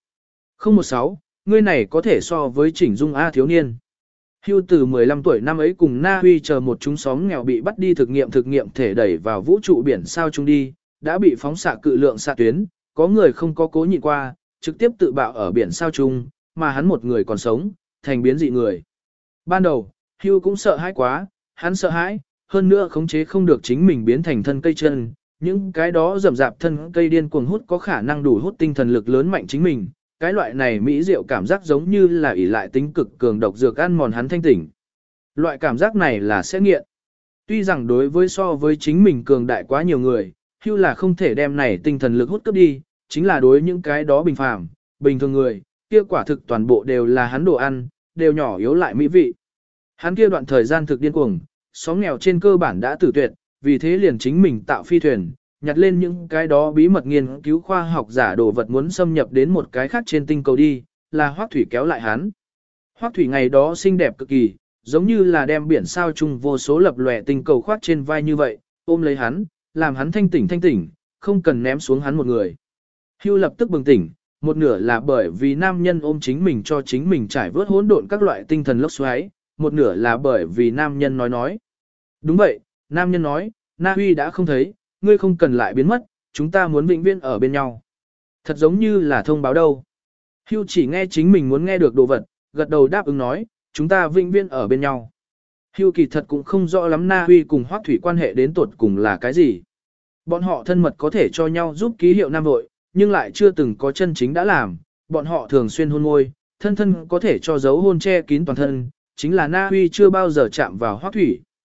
016, ngươi này có thể so với chỉnh dung A thiếu niên. Hưu từ 15 tuổi năm ấy cùng Na Huy chờ một chúng xóm nghèo bị bắt đi thực nghiệm thể đẩy vào vũ trụ biển sao chung đi, đã bị phóng xạ cự lượng xạ tuyến, có người không có cố nhịn qua, trực tiếp tự bạo ở biển sao chung, mà hắn một người còn sống, thành biến dị người. Ban đầu, Hưu cũng sợ hãi quá, hắn sợ hãi, hơn nữa khống chế không được chính mình biến thành thân cây chân, những cái đó rậm rạp thân cây điên cuồng hút có khả năng đủ hút tinh thần lực lớn mạnh chính mình. Cái loại này mỹ diệu cảm giác giống như là ỷ lại tính cực cường độc dược ăn mòn hắn thanh tỉnh. Loại cảm giác này là sẽ nghiện. Tuy rằng đối với so với chính mình cường đại quá nhiều người, Hưu là không thể đem này tinh thần lực hút cướp đi, chính là đối những cái đó bình phàm, bình thường người, kia quả thực toàn bộ đều là hắn đồ ăn, đều nhỏ yếu lại mỹ vị. Hắn kia đoạn thời gian thực điên cuồng, xóm nghèo trên cơ bản đã tử tuyệt, vì thế liền chính mình tạo phi thuyền, nhặt lên những cái đó bí mật nghiên cứu khoa học giả đồ vật muốn xâm nhập đến một cái khác trên tinh cầu đi, là Hoắc Thủy kéo lại hắn. Hoắc Thủy ngày đó xinh đẹp cực kỳ, giống như là đem biển sao chung vô số lập lòe tinh cầu khoát trên vai như vậy, ôm lấy hắn, làm hắn thanh tỉnh, không cần ném xuống hắn một người. Hưu lập tức bừng tỉnh, một nửa là bởi vì nam nhân ôm chính mình cho chính mình trải vớt hỗn độn các loại tinh thần lốc xoáy, một nửa là bởi vì nam nhân nói. Đúng vậy, nam nhân nói, Na Huy đã không thấy, ngươi không cần lại biến mất, chúng ta muốn vĩnh viễn ở bên nhau. Thật giống như là thông báo đâu. Hưu chỉ nghe chính mình muốn nghe được đồ vật, gật đầu đáp ứng nói, chúng ta vĩnh viễn ở bên nhau. Hưu kỳ thật cũng không rõ lắm Na Huy cùng Hoắc Thủy quan hệ đến tuột cùng là cái gì. Bọn họ thân mật có thể cho nhau giúp ký hiệu nam vội, nhưng lại chưa từng có chân chính đã làm. Bọn họ thường xuyên hôn môi, thân có thể cho dấu hôn che kín toàn thân, chính là Na Huy chưa bao giờ chạm vào Hoắc Thủy.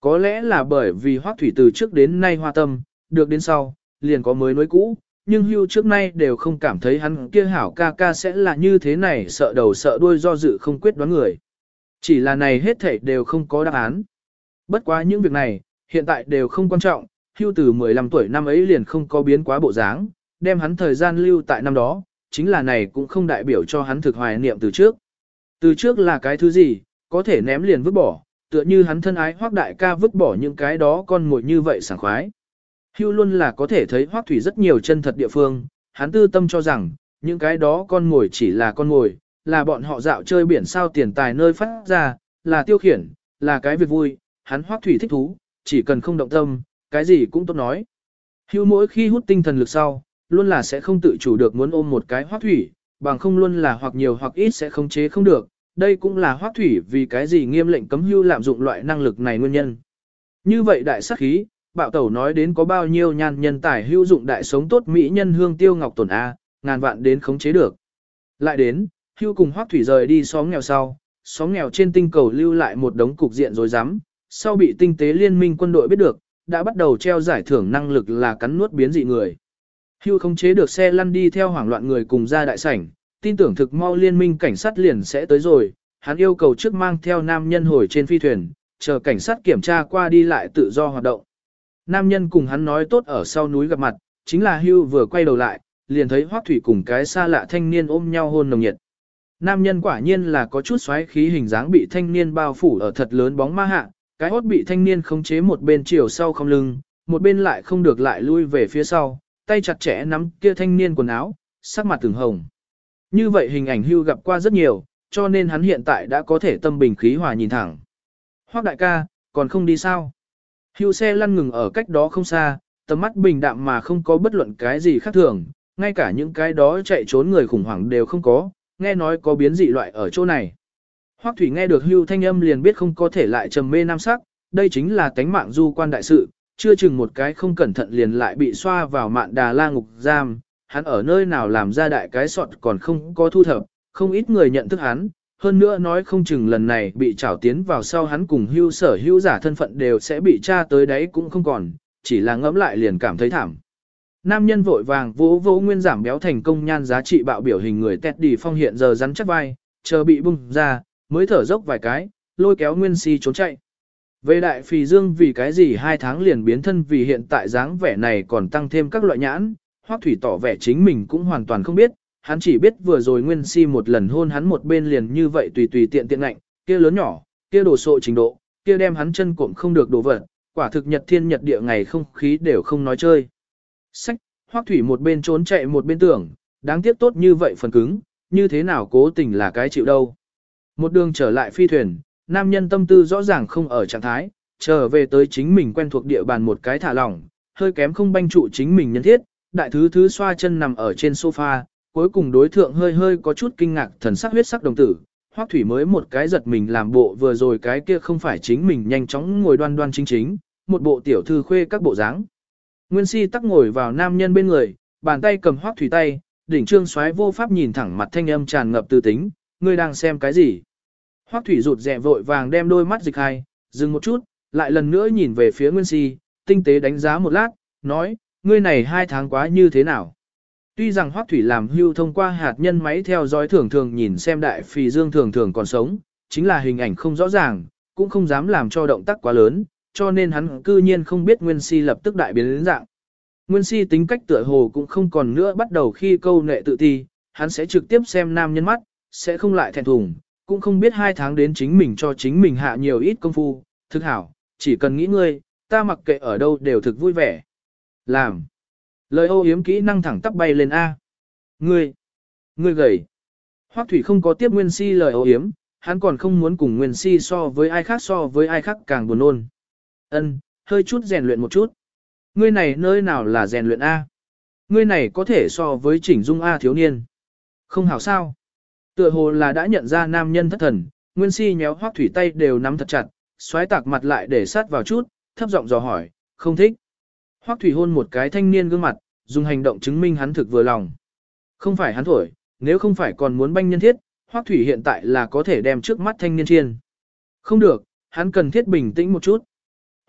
Có lẽ là bởi vì Hoắc Thủy từ trước đến nay hoa tâm, được đến sau, liền có mới nối cũ, nhưng Hưu trước nay đều không cảm thấy hắn kia hảo ca ca sẽ là như thế này, sợ đầu sợ đuôi do dự không quyết đoán người. Chỉ là này hết thảy đều không có đáp án. Bất quá những việc này, hiện tại đều không quan trọng, Hưu từ 15 tuổi năm ấy liền không có biến quá bộ dáng, đem hắn thời gian lưu tại năm đó, chính là này cũng không đại biểu cho hắn thực hoài niệm từ trước. Từ trước là cái thứ gì, có thể ném liền vứt bỏ, tựa như hắn thân ái Hoắc đại ca vứt bỏ những cái đó con ngồi như vậy sảng khoái. Hưu luôn là có thể thấy Hoắc Thủy rất nhiều chân thật địa phương, hắn tư tâm cho rằng, những cái đó con ngồi chỉ là con ngồi, là bọn họ dạo chơi biển sao tiền tài nơi phát ra, là tiêu khiển, là cái việc vui, hắn Hoắc Thủy thích thú, chỉ cần không động tâm, cái gì cũng tốt nói. Hưu mỗi khi hút tinh thần lực sau, luôn là sẽ không tự chủ được muốn ôm một cái Hoắc Thủy, bằng không luôn là hoặc nhiều hoặc ít sẽ khống chế không được, đây cũng là Hoắc Thủy vì cái gì nghiêm lệnh cấm Hưu lạm dụng loại năng lực này nguyên nhân. Như vậy đại sát khí, bạo tẩu nói đến có bao nhiêu nhan nhân tài hữu dụng đại sống tốt mỹ nhân hương tiêu ngọc tổn A, ngàn vạn đến khống chế được. Lại đến, Hưu cùng Hoắc Thủy rời đi xóm nghèo sau, xóm nghèo trên tinh cầu lưu lại một đống cục diện rối rắm, sau bị tinh tế liên minh quân đội biết được, đã bắt đầu treo giải thưởng năng lực là cắn nuốt biến dị người. Hưu khống chế được xe lăn đi theo hoảng loạn người cùng ra đại sảnh, tin tưởng thực mau liên minh cảnh sát liền sẽ tới rồi, hắn yêu cầu trước mang theo nam nhân hồi trên phi thuyền, chờ cảnh sát kiểm tra qua đi lại tự do hoạt động. Nam nhân cùng hắn nói tốt ở sau núi gặp mặt, chính là Hưu vừa quay đầu lại, liền thấy Hoắc Thủy cùng cái xa lạ thanh niên ôm nhau hôn nồng nhiệt. Nam nhân quả nhiên là có chút xoáy khí, hình dáng bị thanh niên bao phủ ở thật lớn bóng ma hạ, cái hốt bị thanh niên khống chế một bên chiều sau không lưng, một bên lại không được lại lui về phía sau, tay chặt chẽ nắm kia thanh niên quần áo, sắc mặt từng hồng. Như vậy hình ảnh Hưu gặp qua rất nhiều, cho nên hắn hiện tại đã có thể tâm bình khí hòa nhìn thẳng. Hoắc đại ca, còn không đi sao? Hưu xe lăn ngừng ở cách đó không xa, tầm mắt bình đạm mà không có bất luận cái gì khác thường, ngay cả những cái đó chạy trốn người khủng hoảng đều không có, nghe nói có biến dị loại ở chỗ này. Hoắc Thủy nghe được Hưu thanh âm liền biết không có thể lại trầm mê nam sắc, đây chính là tánh mạng du quan đại sự, chưa chừng một cái không cẩn thận liền lại bị xoa vào Mạn Đà La ngục giam, hắn ở nơi nào làm ra đại cái sọt còn không có thu thập, không ít người nhận thức hắn, hơn nữa nói không chừng lần này bị trảo tiến vào sau hắn cùng Hưu sở hữu giả thân phận đều sẽ bị tra tới đấy cũng không còn, chỉ là ngẫm lại liền cảm thấy thảm. Nam nhân vội vàng vỗ vỗ nguyên giảm béo thành công nhan giá trị bạo biểu hình người Teddy Phong hiện giờ rắn chắc vai, chờ bị bung ra, mới thở dốc vài cái, lôi kéo Nguyên Si trốn chạy. Về đại phì dương vì cái gì 2 tháng liền biến thân vì hiện tại dáng vẻ này còn tăng thêm các loại nhãn, Hoắc Thủy tỏ vẻ chính mình cũng hoàn toàn không biết, hắn chỉ biết vừa rồi Nguyên Si một lần hôn hắn một bên liền như vậy tùy tùy tiện tiện ngạnh, kia lớn nhỏ, kia đồ sộ trình độ, kia đem hắn chân cộm không được đổ vật, quả thực nhật thiên nhật địa ngày không khí đều không nói chơi. Sách, Hoắc Thủy một bên trốn chạy một bên tưởng, đáng tiếc tốt như vậy phần cứng, như thế nào cố tình là cái chịu đâu. Một đường trở lại phi thuyền, nam nhân tâm tư rõ ràng không ở trạng thái, trở về tới chính mình quen thuộc địa bàn một cái thả lỏng, hơi kém không banh trụ chính mình nhân thiết, đại thứ xoa chân nằm ở trên sofa, cuối cùng đối thượng hơi có chút kinh ngạc thần sắc huyết sắc đồng tử, Hoắc Thủy mới một cái giật mình làm bộ vừa rồi cái kia không phải chính mình nhanh chóng ngồi đoan đoan chính, một bộ tiểu thư khuê các bộ dáng. Nguyên Si tắc ngồi vào nam nhân bên người, bàn tay cầm Hoắc Thủy tay, đỉnh trương xoáy vô pháp nhìn thẳng mặt thanh âm tràn ngập tư tính, ngươi đang xem cái gì? Hoắc Thủy rụt rè vội vàng đem đôi mắt dịch hai, dừng một chút, lại lần nữa nhìn về phía Nguyên Si, tinh tế đánh giá một lát, nói, ngươi này 2 tháng quá như thế nào? Tuy rằng Hoắc Thủy làm Hưu thông qua hạt nhân máy theo dõi thường nhìn xem đại phì dương thường còn sống, chính là hình ảnh không rõ ràng, cũng không dám làm cho động tác quá lớn, cho nên hắn cư nhiên không biết Nguyên Si lập tức đại biến đến dạng. Nguyên Si tính cách tựa hồ cũng không còn nữa bắt đầu khi câu nệ tự ti, hắn sẽ trực tiếp xem nam nhân mắt, sẽ không lại thẹn thùng, cũng không biết 2 tháng đến chính mình cho chính mình hạ nhiều ít công phu, thực hảo, chỉ cần nghĩ ngươi, ta mặc kệ ở đâu đều thực vui vẻ. Làm. Lời ô yếm kỹ năng thẳng tắp bay lên A. Ngươi gầy. Hoắc Thủy không có tiếp Nguyên Si lời ô yếm, hắn còn không muốn cùng Nguyên Si so với ai khác càng buồn nôn. Ân, hơi chút rèn luyện một chút. Ngươi này nơi nào là rèn luyện A? Ngươi này có thể so với chỉnh dung A thiếu niên. Không hảo sao? Tựa hồ là đã nhận ra nam nhân thất thần, Nguyên Si nhéo Hoắc Thủy tay đều nắm thật chặt, xoáy tạc mặt lại để sát vào chút, thấp giọng dò hỏi, không thích. Hoắc Thủy hôn một cái thanh niên gương mặt, dùng hành động chứng minh hắn thực vừa lòng. Không phải hắn thổi, nếu không phải còn muốn banh nhân thiết, Hoắc Thủy hiện tại là có thể đem trước mắt thanh niên chiên. Không được, hắn cần thiết bình tĩnh một chút.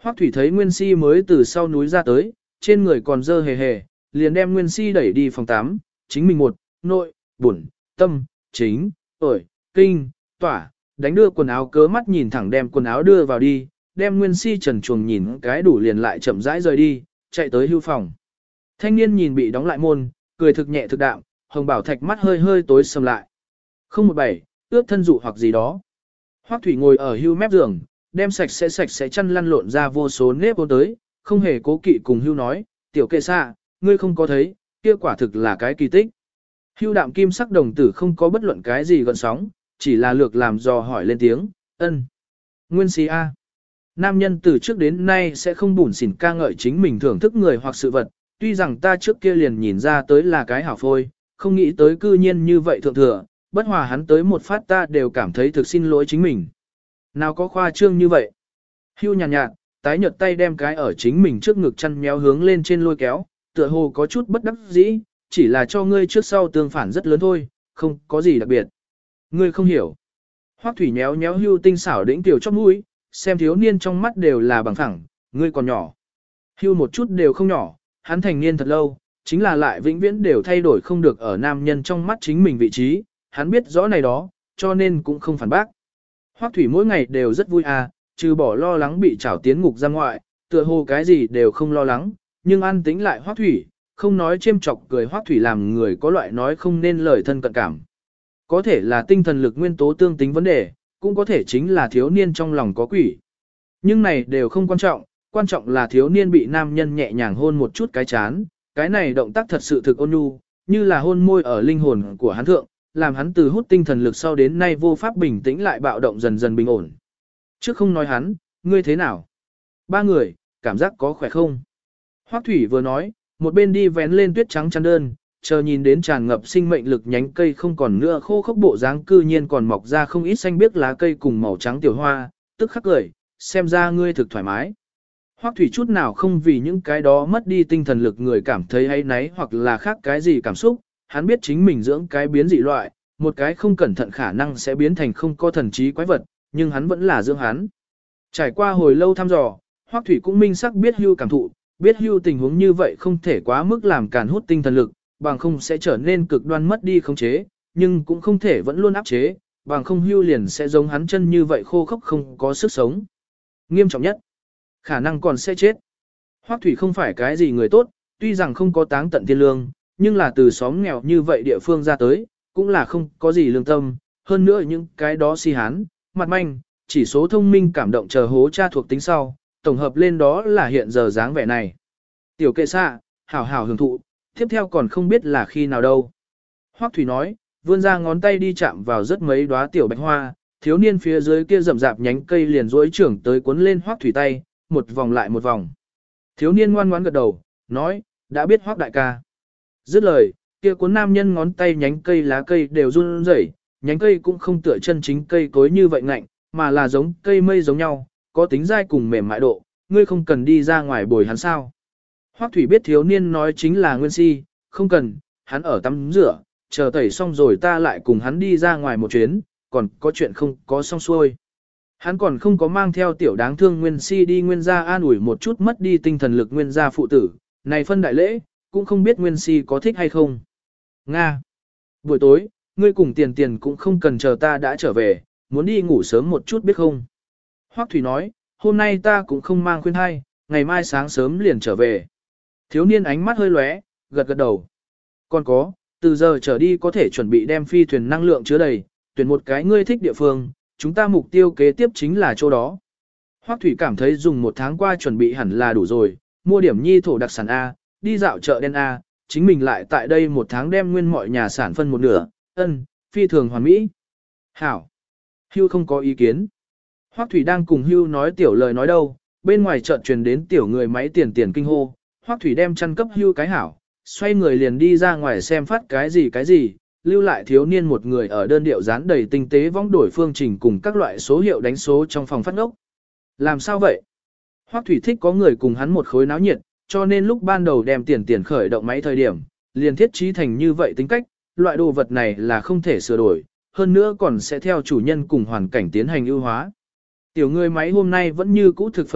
Hoắc Thủy thấy Nguyên Si mới từ sau núi ra tới, trên người còn dơ hề hề, liền đem Nguyên Si đẩy đi phòng 8, chính mình một, nội, bổn, tâm, chính, ổi, kinh, tỏa, đánh đưa quần áo cớ mắt nhìn thẳng đem quần áo đưa vào đi, đem Nguyên Si trần chuồng nhìn cái đủ liền lại chậm rãi rời đi, chạy tới hưu phòng. Thanh niên nhìn bị đóng lại môn, cười thực nhẹ thực đạm, Hồng Bảo Thạch mắt hơi hơi tối sầm lại. 017, ướp thân dụ hoặc gì đó. Hoắc Thủy ngồi ở hưu mép giường, đem sạch sẽ chăn lăn lộn ra vô số nếp ôn tới, không hề cố kỵ cùng hưu nói, tiểu kệ xạ, ngươi không có thấy, kia quả thực là cái kỳ tích. Hưu đạm kim sắc đồng tử không có bất luận cái gì gợn sóng, chỉ là lược làm dò hỏi lên tiếng, ân. Nguyên Si A. Nam nhân từ trước đến nay sẽ không bủn xỉn ca ngợi chính mình thưởng thức người hoặc sự vật, tuy rằng ta trước kia liền nhìn ra tới là cái hảo phôi, không nghĩ tới cư nhiên như vậy thượng thừa, bất hòa hắn tới một phát ta đều cảm thấy thực xin lỗi chính mình. Nào có khoa trương như vậy. Hưu nhàn nhạt, tái nhợt tay đem cái ở chính mình trước ngực chăn méo hướng lên trên lôi kéo, tựa hồ có chút bất đắc dĩ, chỉ là cho ngươi trước sau tương phản rất lớn thôi, không có gì đặc biệt. Ngươi không hiểu. Hoắc Thủy nhéo nhéo Hưu tinh xảo đĩnh tiểu chóp mũi, xem thiếu niên trong mắt đều là bằng phẳng, ngươi còn nhỏ. Hưu một chút đều không nhỏ, hắn thành niên thật lâu, chính là lại vĩnh viễn đều thay đổi không được ở nam nhân trong mắt chính mình vị trí, hắn biết rõ này đó, cho nên cũng không phản bác. Hoắc Thủy mỗi ngày đều rất vui à, trừ bỏ lo lắng bị trảo tiến ngục ra ngoại, tựa hồ cái gì đều không lo lắng, nhưng an tĩnh lại Hoắc Thủy, không nói chêm chọc cười Hoắc Thủy làm người có loại nói không nên lời thân cận cảm. Có thể là tinh thần lực nguyên tố tương tính vấn đề, cũng có thể chính là thiếu niên trong lòng có quỷ. Nhưng này đều không quan trọng là thiếu niên bị nam nhân nhẹ nhàng hôn một chút cái chán, cái này động tác thật sự thực ôn nhu, như là hôn môi ở linh hồn của hắn thượng, làm hắn từ hút tinh thần lực sau đến nay vô pháp bình tĩnh lại bạo động dần dần bình ổn. Trước không nói hắn, ngươi thế nào? Ba người, cảm giác có khỏe không? Hoắc Thủy vừa nói, một bên đi vén lên tuyết trắng chăn đơn, chờ nhìn đến tràn ngập sinh mệnh lực nhánh cây không còn nữa khô khốc bộ dáng cư nhiên còn mọc ra không ít xanh biếc lá cây cùng màu trắng tiểu hoa, tức khắc cười, xem ra ngươi thực thoải mái. Hoắc Thủy chút nào không vì những cái đó mất đi tinh thần lực người cảm thấy áy náy hoặc là khác cái gì cảm xúc, hắn biết chính mình dưỡng cái biến dị loại, một cái không cẩn thận khả năng sẽ biến thành không có thần trí quái vật, nhưng hắn vẫn là dưỡng hắn. Trải qua hồi lâu thăm dò, Hoắc Thủy cũng minh xác biết Hưu cảm thụ, biết Hưu tình huống như vậy không thể quá mức làm càn hút tinh thần lực, bằng không sẽ trở nên cực đoan mất đi khống chế, nhưng cũng không thể vẫn luôn áp chế, bằng không Hưu liền sẽ giống hắn chân như vậy khô khốc không có sức sống. Nghiêm trọng nhất, khả năng còn sẽ chết. Hoắc Thủy không phải cái gì người tốt, tuy rằng không có táng tận thiên lương, nhưng là từ xóm nghèo như vậy địa phương ra tới, cũng là không có gì lương tâm, hơn nữa những cái đó si hán, mặt manh, chỉ số thông minh cảm động chờ hố cha thuộc tính sau, tổng hợp lên đó là hiện giờ dáng vẻ này. Tiểu kệ xạ, hảo hảo hưởng thụ, tiếp theo còn không biết là khi nào đâu. Hoắc Thủy nói, vươn ra ngón tay đi chạm vào rất mấy đóa tiểu bạch hoa, thiếu niên phía dưới kia rậm rạp nhánh cây liền duỗi trưởng tới cuốn lên Hoắc Thủy tay, một vòng lại một vòng. Thiếu niên ngoan ngoãn gật đầu, nói, đã biết Hoắc đại ca. Dứt lời, kia cuốn nam nhân ngón tay nhánh cây lá cây đều run rẩy, nhánh cây cũng không tựa chân chính cây cối như vậy ngạnh, mà là giống cây mây giống nhau, có tính dai cùng mềm mại độ, ngươi không cần đi ra ngoài bồi hắn sao. Hoắc Thủy biết thiếu niên nói chính là Nguyên Si, không cần, hắn ở tắm rửa, chờ tẩy xong rồi ta lại cùng hắn đi ra ngoài một chuyến, còn có chuyện không có xong xuôi. Hắn còn không có mang theo tiểu đáng thương Nguyên Si đi Nguyên gia an ủi một chút mất đi tinh thần lực Nguyên gia phụ tử, này phân đại lễ, cũng không biết Nguyên Si có thích hay không. Nga. Buổi tối, ngươi cùng tiền tiền cũng không cần chờ ta đã trở về, muốn đi ngủ sớm một chút biết không. Hoắc Thủy nói, hôm nay ta cũng không mang khuyên hay, ngày mai sáng sớm liền trở về. Thiếu niên ánh mắt hơi lóe, gật gật đầu. Còn có, từ giờ trở đi có thể chuẩn bị đem phi thuyền năng lượng chứa đầy, tuyển một cái ngươi thích địa phương, chúng ta mục tiêu kế tiếp chính là chỗ đó. Hoắc Thủy cảm thấy dùng một tháng qua chuẩn bị hẳn là đủ rồi, mua điểm nhi thổ đặc sản A, đi dạo chợ đen A, chính mình lại tại đây một tháng đem nguyên mọi nhà sản phân một nửa, phi thường hoàn mỹ. Hảo. Hưu không có ý kiến. Hoắc Thủy đang cùng Hưu nói tiểu lời nói đâu, bên ngoài chợt truyền đến tiểu người máy tiền tiền kinh hô, Hoắc Thủy đem chăn cấp Hưu cái hảo, xoay người liền đi ra ngoài xem phát cái gì, lưu lại thiếu niên một người ở đơn điệu dán đầy tinh tế vong đổi phương trình cùng các loại số hiệu đánh số trong phòng phát ngốc. Làm sao vậy? Hoắc Thủy thích có người cùng hắn một khối náo nhiệt, cho nên lúc ban đầu đem tiền tiền khởi động máy thời điểm, liền thiết trí thành như vậy tính cách, loại đồ vật này là không thể sửa đổi, hơn nữa còn sẽ theo chủ nhân cùng hoàn cảnh tiến hành ưu hóa. Tiểu người máy hôm nay vẫn như cũ thực phấn nộn,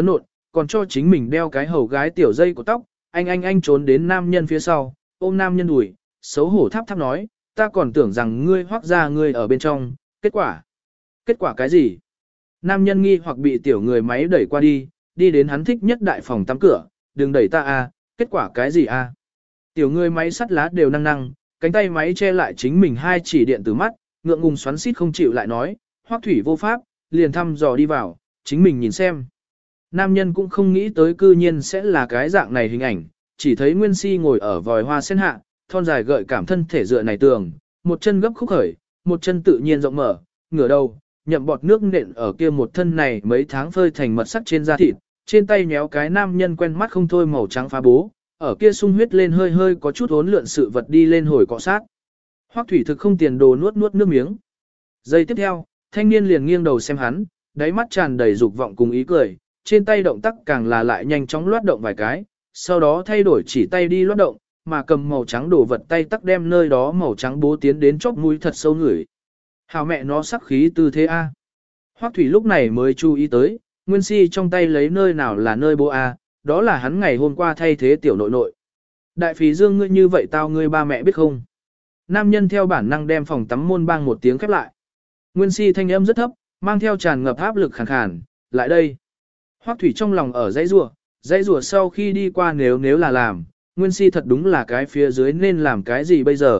còn cho chính mình đeo cái hầu gái tiểu dây của tóc, anh trốn đến nam nhân phía sau, ôm nam nhân đùi, xấu hổ tháp tháp nói, ta còn tưởng rằng ngươi Hoắc ra ngươi ở bên trong, kết quả cái gì? Nam nhân nghi hoặc bị tiểu người máy đẩy qua đi đến hắn thích nhất đại phòng tắm cửa, đừng đẩy ta a, kết quả cái gì a? Tiểu người máy sắt lá đều năng năng, cánh tay máy che lại chính mình hai chỉ điện từ mắt, ngượng ngùng xoắn xít không chịu lại nói, Hoắc thủy vô pháp, liền thăm dò đi vào, chính mình nhìn xem. Nam nhân cũng không nghĩ tới cư nhiên sẽ là cái dạng này hình ảnh, chỉ thấy Nguyên Si ngồi ở vòi hoa sen hạ, thon dài gợi cảm thân thể dựa này tường, một chân gấp khúc khởi, một chân tự nhiên rộng mở, ngửa đầu, nhậm bọt nước nện ở kia một thân này mấy tháng phơi thành mật sắc trên da thịt, trên tay nhéo cái nam nhân quen mắt không thôi màu trắng phá bố, ở kia sung huyết lên hơi hơi có chút hốn lượn sự vật đi lên hồi cọ sát. Hoắc thủy thực không tiền đồ nuốt nước miếng. Giây tiếp theo, thanh niên liền nghiêng đầu xem hắn, đáy mắt tràn đầy dục vọng cùng ý cười, trên tay động tác càng là lại nhanh chóng loát động vài cái, sau đó thay đổi chỉ tay đi loát động, mà cầm màu trắng đồ vật tay tắc đem nơi đó màu trắng bố tiến đến chóp mũi thật sâu ngửi. Hào mẹ nó sắc khí tư thế A. Hoắc thủy lúc này mới chú ý tới, Nguyên Si trong tay lấy nơi nào là nơi bố A, đó là hắn ngày hôm qua thay thế tiểu nội nội. Đại phí dương ngươi như vậy tao ngươi ba mẹ biết không? Nam nhân theo bản năng đem phòng tắm môn bang một tiếng khép lại. Nguyên Si thanh âm rất thấp, mang theo tràn ngập áp lực khàn khàn, lại đây. Hoắc thủy trong lòng ở dãy rùa sau khi đi qua nếu là làm, Nguyên Si thật đúng là cái phía dưới nên làm cái gì bây giờ.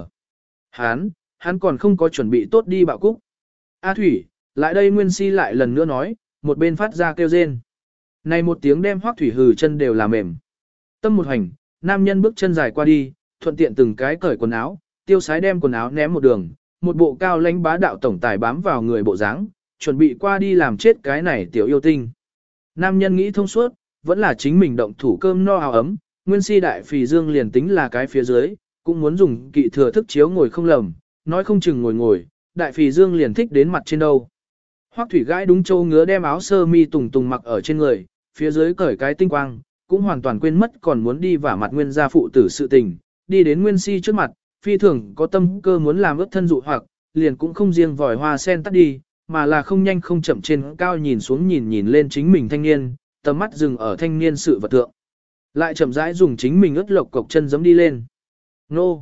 Hắn còn không có chuẩn bị tốt đi bạo cúc. A thủy, lại đây Nguyên Si lại lần nữa nói, một bên phát ra kêu rên. Này một tiếng đem Hoắc thủy hừ chân đều là mềm. Tâm một hành, nam nhân bước chân dài qua đi, thuận tiện từng cái cởi quần áo, tiêu sái đem quần áo ném một đường, một bộ cao lãnh bá đạo tổng tài bám vào người bộ dáng, chuẩn bị qua đi làm chết cái này tiểu yêu tinh. Nam nhân nghĩ thông suốt, vẫn là chính mình động thủ cơm no áo ấm, Nguyên Si đại phì dương liền tính là cái phía dưới, cũng muốn dùng kỵ thừa thức chiếu ngồi không lầm, nói không chừng ngồi, đại phì dương liền thích đến mặt trên đâu. Hoắc thủy gãi đúng châu ngứa đem áo sơ mi tùng mặc ở trên người, phía dưới cởi cái tinh quang, cũng hoàn toàn quên mất còn muốn đi vả mặt Nguyên gia phụ tử sự tình, đi đến Nguyên Si trước mặt, phi thường có tâm cơ muốn làm ướt thân dụ hoặc, liền cũng không riêng vòi hoa sen tắt đi, mà là không nhanh không chậm trên cao nhìn xuống nhìn lên chính mình thanh niên, tầm mắt dừng ở thanh niên sự vật tượng. Lại chậm rãi dùng chính mình ướt lộc cộc chân giẫm đi lên. Nô!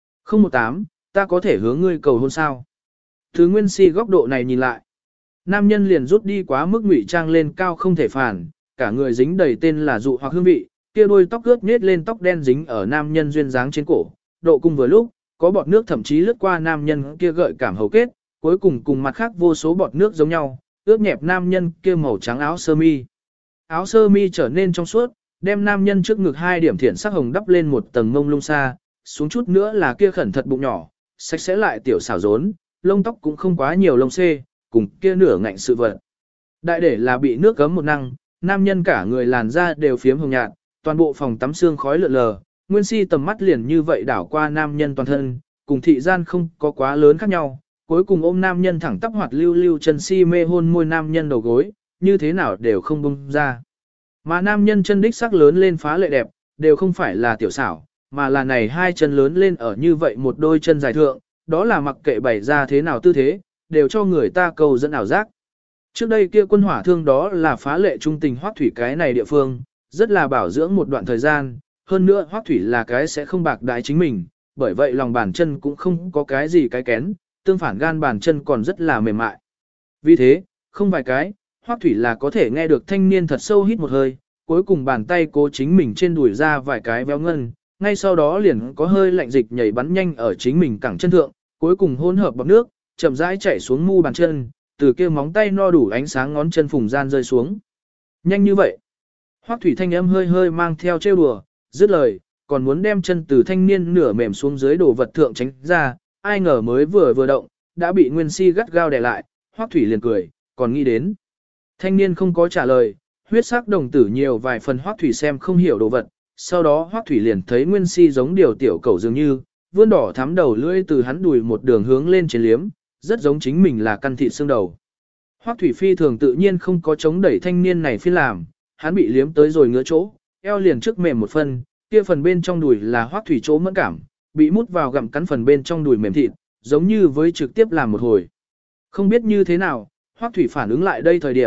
018, ta có thể hướng ngươi cầu hôn sao? Từ Nguyên Si góc độ này nhìn lại. Nam nhân liền rút đi quá mức ngụy trang lên cao không thể phản, cả người dính đầy tên là dụ hoặc hương vị, kia đôi tóc ướt nhết lên tóc đen dính ở nam nhân duyên dáng trên cổ, độ cung vừa lúc, có bọt nước thậm chí lướt qua nam nhân kia gợi cảm hầu kết, cuối cùng mặt khác vô số bọt nước giống nhau, ướt nhẹp nam nhân kia màu trắng áo sơ mi. Áo sơ mi trở nên trong suốt, đem nam nhân trước ngực 2 điểm thiển sắc hồng đắp lên một tầng mông lung xa, xuống chút nữa là kia khẩn thật bụng nhỏ, sạch sẽ lại tiểu xảo rốn, lông tóc cũng không quá nhiều lông xê, cùng kia nửa ngạnh sự vật. Đại để là bị nước gấm một năng, nam nhân cả người làn da đều phiếm hồng nhạt, toàn bộ phòng tắm xương khói lượn lờ, Nguyên Si tầm mắt liền như vậy đảo qua nam nhân toàn thân, cùng thị gian không có quá lớn khác nhau, cuối cùng ôm nam nhân thẳng tắp hoạt lưu chân si mê hôn môi nam nhân đầu gối, như thế nào đều không buông ra. Mà nam nhân chân đích sắc lớn lên phá lệ đẹp, đều không phải là tiểu xảo, mà là này 2 chân lớn lên ở như vậy một đôi chân dài thượng, đó là mặc kệ bày ra thế nào tư thế, đều cho người ta cầu dẫn ảo giác. Trước đây kia quân hỏa thương đó là phá lệ trung tình Hoắc thủy cái này địa phương, rất là bảo dưỡng một đoạn thời gian, hơn nữa Hoắc thủy là cái sẽ không bạc đái chính mình, bởi vậy lòng bàn chân cũng không có cái gì cái kén, tương phản gan bàn chân còn rất là mềm mại. Vì thế, không vài cái, Hoắc thủy là có thể nghe được thanh niên thật sâu hít một hơi, cuối cùng bàn tay cố chính mình trên đùi ra vài cái véo ngân, ngay sau đó liền có hơi lạnh dịch nhảy bắn nhanh ở chính mình cẳng chân thượng, cuối cùng hỗn hợp bọt nước, chậm rãi chảy xuống mu bàn chân, từ kia móng tay no đủ ánh sáng ngón chân phùng gian rơi xuống. Nhanh như vậy. Hoắc thủy thanh âm hơi hơi mang theo trêu đùa, dứt lời, còn muốn đem chân từ thanh niên nửa mềm xuống dưới đồ vật thượng tránh ra, ai ngờ mới vừa động, đã bị Nguyên Si gắt gao đè lại, Hoắc thủy liền cười, còn nghĩ đến. Thanh niên không có trả lời, huyết sắc đồng tử nhiều vài phần Hoắc thủy xem không hiểu đồ vật, sau đó Hoắc thủy liền thấy Nguyên Si giống điều tiểu cẩu dường như, vươn đỏ thắm đầu lưỡi từ hắn đùi một đường hướng lên trên liếm, rất giống chính mình là căn thịt xương đầu. Hoắc thủy phi thường tự nhiên không có chống đẩy thanh niên này phi làm, hắn bị liếm tới rồi ngứa chỗ, eo liền trước mềm một phân, kia phần bên trong đùi là Hoắc thủy chỗ mẫn cảm, bị mút vào gặm cắn phần bên trong đùi mềm thịt, giống như với trực tiếp làm một hồi. Không biết như thế nào, Hoắc thủy phản ứng lại đây thời điểm,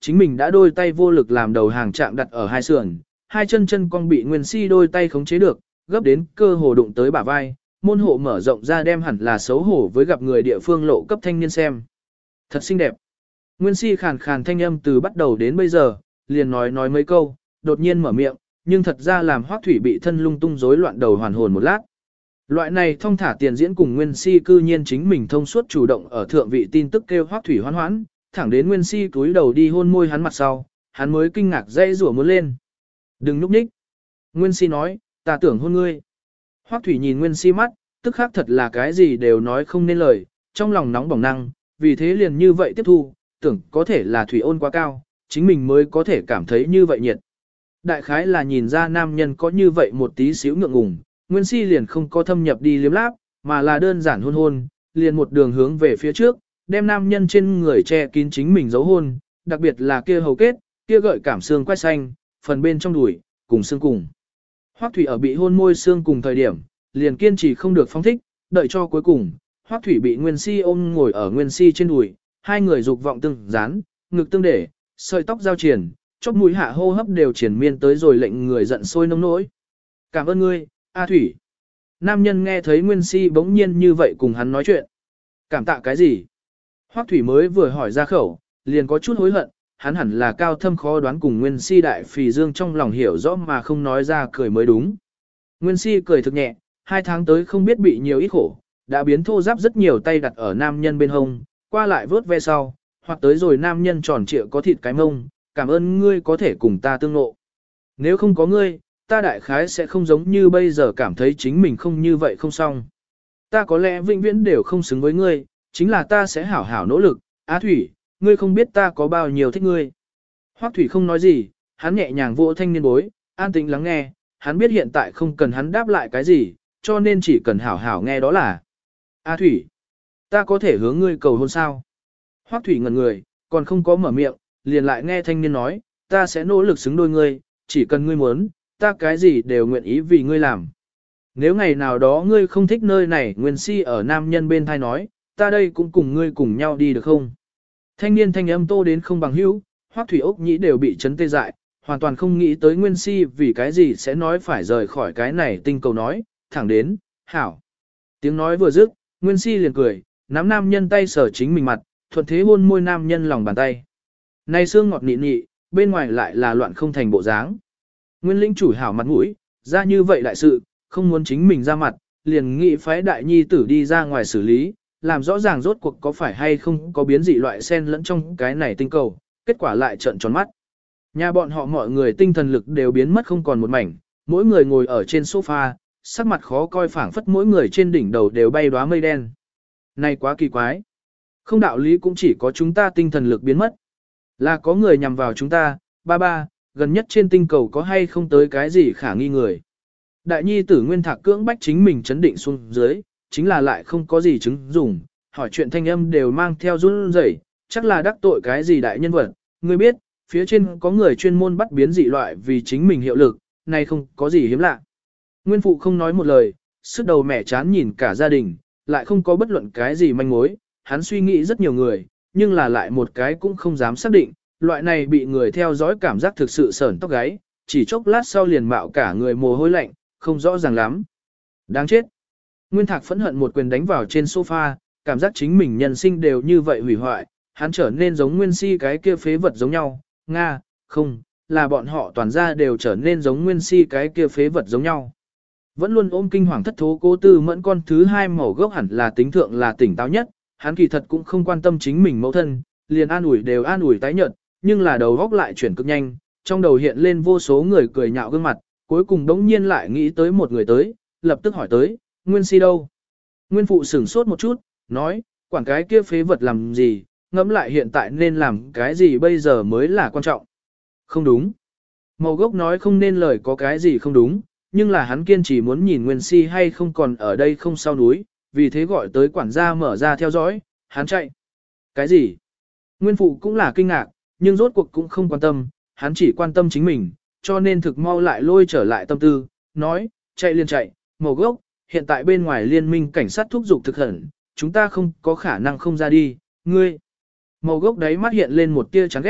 chính mình đã đôi tay vô lực làm đầu hàng trạng đặt ở hai sườn, hai chân chân cong bị Nguyên Si đôi tay khống chế được, gấp đến cơ hồ đụng tới bả vai, môn hộ mở rộng ra đem hẳn là xấu hổ với gặp người địa phương lộ cấp thanh niên xem. Thật xinh đẹp. Nguyên Si khàn khàn thanh âm từ bắt đầu đến bây giờ, liền nói mấy câu, đột nhiên mở miệng, nhưng thật ra làm Hoắc Thủy bị thân lung tung rối loạn đầu hoàn hồn một lát. Loại này thông thả tiền diễn cùng Nguyên Si cư nhiên chính mình thông suốt chủ động ở thượng vị tin tức kêu Hoắc Thủy hoán hoãn, thẳng đến Nguyên Si cúi đầu đi hôn môi hắn mặt sau, hắn mới kinh ngạc dây rủa muốn lên. Đừng núp ních. Nguyên Si nói, ta tưởng hôn ngươi. Hoắc Thủy nhìn Nguyên Si mắt, tức khắc thật là cái gì đều nói không nên lời, trong lòng nóng bỏng năng, vì thế liền như vậy tiếp thu, tưởng có thể là thủy ôn quá cao, chính mình mới có thể cảm thấy như vậy nhiệt. Đại khái là nhìn ra nam nhân có như vậy một tí xíu ngượng ngùng, Nguyên Si liền không có thâm nhập đi liếm láp, mà là đơn giản hôn hôn, liền một đường hướng về phía trước, đem nam nhân trên người che kín chính mình giấu hôn, đặc biệt là kia hầu kết, kia gợi cảm xương quai xanh, phần bên trong đùi, cùng xương cùng. Hoắc Thủy ở bị hôn môi xương cùng thời điểm, liền kiên trì không được phóng thích, đợi cho cuối cùng, Hoắc Thủy bị Nguyên Si ôm ngồi ở Nguyên Si trên đùi, hai người dục vọng tương dán, ngực tương để, sợi tóc giao triển, chóp mũi hạ hô hấp đều triển miên tới rồi lệnh người giận sôi nông nỗi. Cảm ơn ngươi, A Thủy. Nam nhân nghe thấy Nguyên Si bỗng nhiên như vậy cùng hắn nói chuyện. Cảm tạ cái gì? Hoắc Thủy mới vừa hỏi ra khẩu, liền có chút hối hận, hắn hẳn là cao thâm khó đoán cùng Nguyên Si đại phì dương trong lòng hiểu rõ mà không nói ra cười mới đúng. Nguyên Si cười thực nhẹ, 2 tháng tới không biết bị nhiều ít khổ, đã biến thô giáp rất nhiều tay đặt ở nam nhân bên hông, qua lại vớt ve sau, hoặc tới rồi nam nhân tròn trịa có thịt cái mông, cảm ơn ngươi có thể cùng ta tương ngộ. Nếu không có ngươi, ta đại khái sẽ không giống như bây giờ cảm thấy chính mình không như vậy không xong. Ta có lẽ vĩnh viễn đều không xứng với ngươi, chính là ta sẽ hảo hảo nỗ lực, Á Thủy, ngươi không biết ta có bao nhiêu thích ngươi. Hoắc Thủy không nói gì, hắn nhẹ nhàng vỗ thanh niên bối, an tĩnh lắng nghe, hắn biết hiện tại không cần hắn đáp lại cái gì, cho nên chỉ cần hảo hảo nghe đó là. A Thủy, ta có thể hướng ngươi cầu hôn sao? Hoắc Thủy ngẩn người, còn không có mở miệng, liền lại nghe thanh niên nói, ta sẽ nỗ lực xứng đôi ngươi, chỉ cần ngươi muốn, ta cái gì đều nguyện ý vì ngươi làm. Nếu ngày nào đó ngươi không thích nơi này, Nguyên Si ở nam nhân bên thai nói, ta đây cũng cùng ngươi cùng nhau đi được không? Thanh niên thanh âm tô đến không bằng hữu, Hoắc Thủy ốc nhĩ đều bị chấn tê dại, hoàn toàn không nghĩ tới Nguyên Si vì cái gì sẽ nói phải rời khỏi cái này tinh cầu nói, thẳng đến, hảo. Tiếng nói vừa dứt, Nguyên Si liền cười, nắm nam nhân tay sờ chính mình mặt, thuận thế hôn môi nam nhân lòng bàn tay. Này xương ngọt nị nị, bên ngoài lại là loạn không thành bộ dáng. Nguyên lĩnh chủ hảo mặt mũi, ra như vậy đại sự, không muốn chính mình ra mặt, liền nghị phái đại nhi tử đi ra ngoài xử lý, làm rõ ràng rốt cuộc có phải hay không có biến dị loại sen lẫn trong cái này tinh cầu, kết quả lại trợn tròn mắt. Nhà bọn họ mọi người tinh thần lực đều biến mất không còn một mảnh, mỗi người ngồi ở trên sofa, sắc mặt khó coi phảng phất mỗi người trên đỉnh đầu đều bay đóa mây đen. Này quá kỳ quái. Không đạo lý cũng chỉ có chúng ta tinh thần lực biến mất. Là có người nhằm vào chúng ta, ba, gần nhất trên tinh cầu có hay không tới cái gì khả nghi người. Đại nhi tử Nguyên Thạc cưỡng bách chính mình chấn định xuống dưới, chính là lại không có gì chứng dùng, hỏi chuyện thanh âm đều mang theo run rẩy, chắc là đắc tội cái gì đại nhân vật, ngươi biết, phía trên có người chuyên môn bắt biến dị loại vì chính mình hiệu lực, này không có gì hiếm lạ. Nguyên phụ không nói một lời, sức đầu mẻ chán nhìn cả gia đình, lại không có bất luận cái gì manh mối, hắn suy nghĩ rất nhiều người, nhưng là lại một cái cũng không dám xác định, loại này bị người theo dõi cảm giác thực sự sởn tóc gáy, chỉ chốc lát sau liền mạo cả người mồ hôi lạnh, không rõ ràng lắm. Đáng chết. Nguyên Thạc phẫn hận một quyền đánh vào trên sofa, cảm giác chính mình nhân sinh đều như vậy hủy hoại, hắn trở nên giống Nguyên Si cái kia phế vật giống nhau, Nga, không, là bọn họ toàn ra đều trở nên giống Nguyên Si cái kia phế vật giống nhau. Vẫn luôn ôm kinh hoàng thất thố Cố Tư Mẫn con thứ hai mẫu gốc hẳn là tính thượng là tỉnh táo nhất, hắn kỳ thật cũng không quan tâm chính mình mẫu thân, liền an ủi đều an ủi tái nhợt, nhưng là đầu góc lại chuyển cực nhanh, trong đầu hiện lên vô số người cười nhạo gương mặt, cuối cùng đống nhiên lại nghĩ tới một người tới, lập tức hỏi tới, Nguyên Si đâu? Nguyên phụ sửng sốt một chút, nói, quản cái kia phế vật làm gì, ngẫm lại hiện tại nên làm cái gì bây giờ mới là quan trọng. Không đúng. Màu gốc nói không nên lời có cái gì không đúng, nhưng là hắn kiên trì muốn nhìn Nguyên Si hay không còn ở đây không sau núi, vì thế gọi tới quản gia mở ra theo dõi, hắn chạy. Cái gì? Nguyên phụ cũng là kinh ngạc, nhưng rốt cuộc cũng không quan tâm, hắn chỉ quan tâm chính mình, cho nên thực mau lại lôi trở lại tâm tư, nói, chạy liền chạy, màu gốc, hiện tại bên ngoài liên minh cảnh sát thúc giục thực hẳn, chúng ta không có khả năng không ra đi, ngươi. Màu gốc đấy mắt hiện lên một tia chán ghét,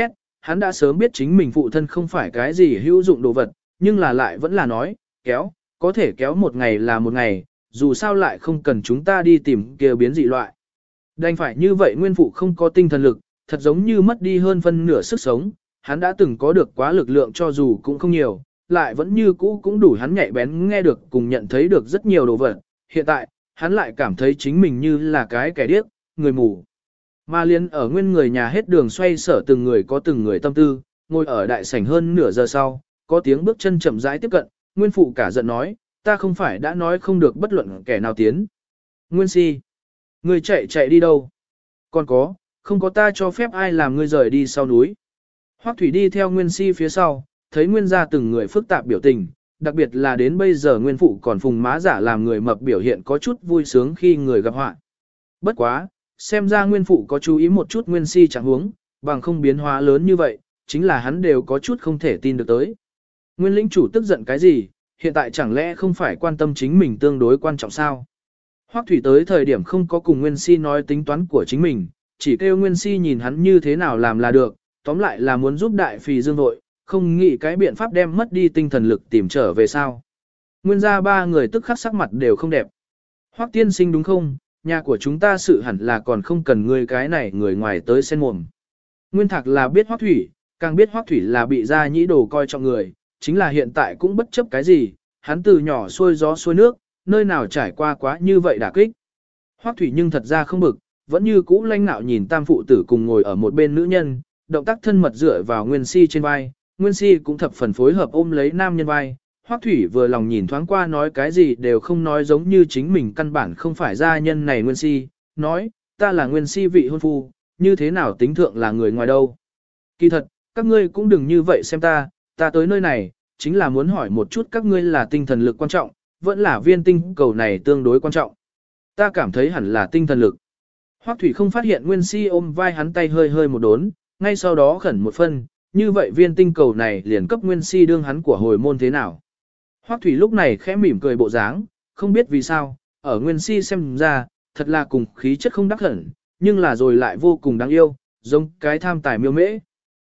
hắn đã sớm biết chính mình phụ thân không phải cái gì hữu dụng đồ vật, nhưng là lại vẫn là nói, kéo, có thể kéo một ngày là một ngày, dù sao lại không cần chúng ta đi tìm kia biến dị loại. Đành phải như vậy nguyên phụ không có tinh thần lực, thật giống như mất đi hơn phân nửa sức sống, hắn đã từng có được quá lực lượng cho dù cũng không nhiều, lại vẫn như cũ cũng đủ hắn nhạy bén nghe được cùng nhận thấy được rất nhiều đồ vật. Hiện tại, hắn lại cảm thấy chính mình như là cái kẻ điếc, người mù. Mà liên ở nguyên người nhà hết đường xoay sở từng người có từng người tâm tư, ngồi ở đại sảnh hơn nửa giờ sau, có tiếng bước chân chậm rãi tiếp cận, nguyên phụ cả giận nói, ta không phải đã nói không được bất luận kẻ nào tiến. Nguyên si, người chạy đi đâu? Còn có, không có ta cho phép ai làm ngươi rời đi sau núi. Hoắc Thủy đi theo Nguyên si phía sau, thấy Nguyên gia từng người phức tạp biểu tình, đặc biệt là đến bây giờ Nguyên phụ còn phùng má giả làm người mập biểu hiện có chút vui sướng khi người gặp họa. Bất quá, xem ra Nguyên phụ có chú ý một chút Nguyên si chẳng huống, bằng không biến hóa lớn như vậy, chính là hắn đều có chút không thể tin được tới. Nguyên lĩnh chủ tức giận cái gì, hiện tại chẳng lẽ không phải quan tâm chính mình tương đối quan trọng sao? Hoắc Thủy tới thời điểm không có cùng Nguyên si nói tính toán của chính mình, chỉ kêu Nguyên si nhìn hắn như thế nào làm là được, tóm lại là muốn giúp đại phì dương vội, không nghĩ cái biện pháp đem mất đi tinh thần lực tìm trở về sao. Nguyên gia ba người tức khắc sắc mặt đều không đẹp. Hoắc tiên sinh đúng không, nhà của chúng ta sự hẳn là còn không cần ngươi cái này người ngoài tới xen mồm. Nguyên Thạc là biết Hoắc Thủy, càng biết Hoắc Thủy là bị gia nhĩ đồ coi trọng người, chính là hiện tại cũng bất chấp cái gì, hắn từ nhỏ xuôi gió xuôi nước, nơi nào trải qua quá như vậy đả kích. Hoắc Thủy nhưng thật ra không bực, vẫn như cũ lanh nạo nhìn tam phụ tử cùng ngồi ở một bên nữ nhân, động tác thân mật dựa vào Nguyên Si trên vai, Nguyên Si cũng thập phần phối hợp ôm lấy nam nhân vai. Hoắc Thủy vừa lòng nhìn thoáng qua nói cái gì đều không nói giống như chính mình căn bản không phải gia nhân này Nguyên Si, nói, ta là Nguyên Si vị hôn phu, như thế nào tính thượng là người ngoài đâu. Kỳ thật, các ngươi cũng đừng như vậy xem ta tới nơi này, chính là muốn hỏi một chút các ngươi là tinh thần lực quan trọng, vẫn là viên tinh cầu này tương đối quan trọng. Ta cảm thấy hẳn là tinh thần lực. Hoắc Thủy không phát hiện Nguyên Si ôm vai hắn tay hơi hơi một đốn, ngay sau đó khẩn một phân, như vậy viên tinh cầu này liền cấp Nguyên Si đương hắn của hồi môn thế nào. Hoắc Thủy lúc này khẽ mỉm cười bộ dáng, không biết vì sao, ở Nguyên Si xem ra, thật là cùng khí chất không đắc hẳn, nhưng là rồi lại vô cùng đáng yêu, giống cái tham tài miêu mễ.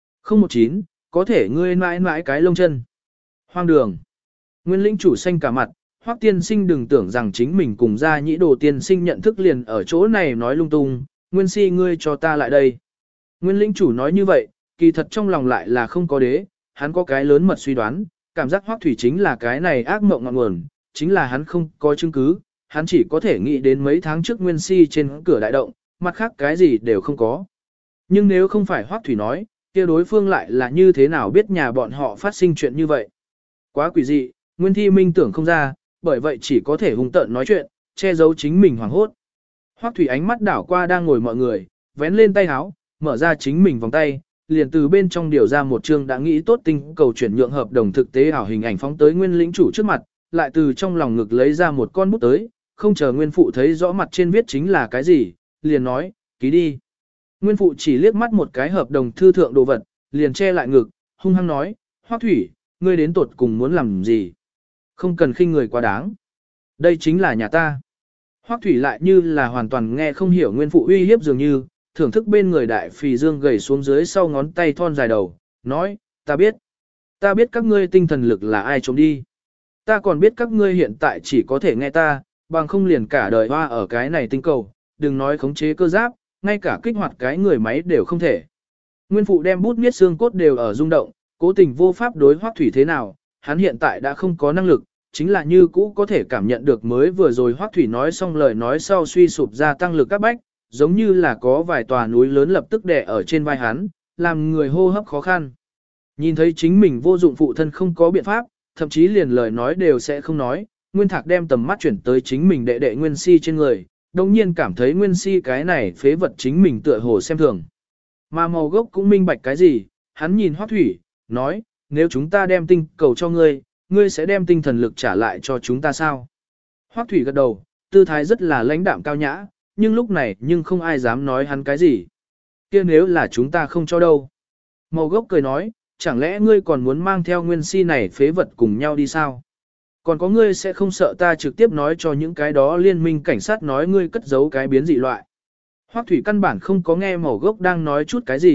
019, có thể ngươi mãi mãi cái lông chân. Hoang đường. Nguyên lĩnh chủ xanh cả mặt, Hoắc tiên sinh đừng tưởng rằng chính mình cùng gia nhĩ đồ tiên sinh nhận thức liền ở chỗ này nói lung tung, Nguyên Si ngươi cho ta lại đây. Nguyên lĩnh chủ nói như vậy, kỳ thật trong lòng lại là không có đế, hắn có cái lớn mật suy đoán, cảm giác Hoắc Thủy chính là cái này ác mộng ngọn nguồn, chính là hắn không có chứng cứ, hắn chỉ có thể nghĩ đến mấy tháng trước Nguyên Si trên cửa đại động, mặt khác cái gì đều không có. Nhưng nếu không phải Hoắc Thủy nói, kia đối phương lại là như thế nào biết nhà bọn họ phát sinh chuyện như vậy. Quá quỷ dị, Nguyên Thi Minh tưởng không ra, bởi vậy chỉ có thể hung tợn nói chuyện, che giấu chính mình hoảng hốt. Hoắc Thủy ánh mắt đảo qua đang ngồi mọi người, vén lên tay áo, mở ra chính mình vòng tay, liền từ bên trong điều ra một chương đã nghĩ tốt tinh cầu chuyển nhượng hợp đồng thực tế ảo hình ảnh phóng tới Nguyên lĩnh chủ trước mặt, lại từ trong lòng ngực lấy ra một con bút tới, không chờ Nguyên phụ thấy rõ mặt trên viết chính là cái gì, liền nói, ký đi. Nguyên phụ chỉ liếc mắt một cái hợp đồng thư thượng đồ vật, liền che lại ngực, hung hăng nói, Hoắc Thủy, ngươi đến tột cùng muốn làm gì? Không cần khinh người quá đáng. Đây chính là nhà ta. Hoắc Thủy lại như là hoàn toàn nghe không hiểu Nguyên phụ uy hiếp dường như, thưởng thức bên người đại phì dương gầy xuống dưới sau ngón tay thon dài đầu, nói, ta biết các ngươi tinh thần lực là ai trộm đi. Ta còn biết các ngươi hiện tại chỉ có thể nghe ta, bằng không liền cả đời hoa ở cái này tinh cầu, đừng nói khống chế cơ giáp, ngay cả kích hoạt cái người máy đều không thể. Nguyên phụ đem bút viết xương cốt đều ở rung động, cố tình vô pháp đối Hoắc Thủy thế nào, hắn hiện tại đã không có năng lực, chính là như cũ có thể cảm nhận được mới vừa rồi Hoắc Thủy nói xong lời nói sau suy sụp ra tăng lực các bách, giống như là có vài tòa núi lớn lập tức đè ở trên vai hắn, làm người hô hấp khó khăn. Nhìn thấy chính mình vô dụng phụ thân không có biện pháp, thậm chí liền lời nói đều sẽ không nói, Nguyên Thạc đem tầm mắt chuyển tới chính mình đệ đệ Nguyên Si trên người, đồng nhiên cảm thấy Nguyên Si cái này phế vật chính mình tựa hồ xem thường. Mà màu gốc cũng minh bạch cái gì, hắn nhìn Hoắc Thủy, nói, nếu chúng ta đem tinh cầu cho ngươi, ngươi sẽ đem tinh thần lực trả lại cho chúng ta sao? Hoắc Thủy gật đầu, tư thái rất là lãnh đạm cao nhã, nhưng lúc này nhưng không ai dám nói hắn cái gì. Kia nếu là chúng ta không cho đâu? Màu gốc cười nói, chẳng lẽ ngươi còn muốn mang theo Nguyên Si này phế vật cùng nhau đi sao? Còn có ngươi sẽ không sợ ta trực tiếp nói cho những cái đó liên minh cảnh sát nói ngươi cất giấu cái biến dị loại. Hoắc Thủy căn bản không có nghe màu gốc đang nói chút cái gì,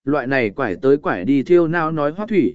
loại này quải tới quải đi thiêu nào nói Hoắc Thủy.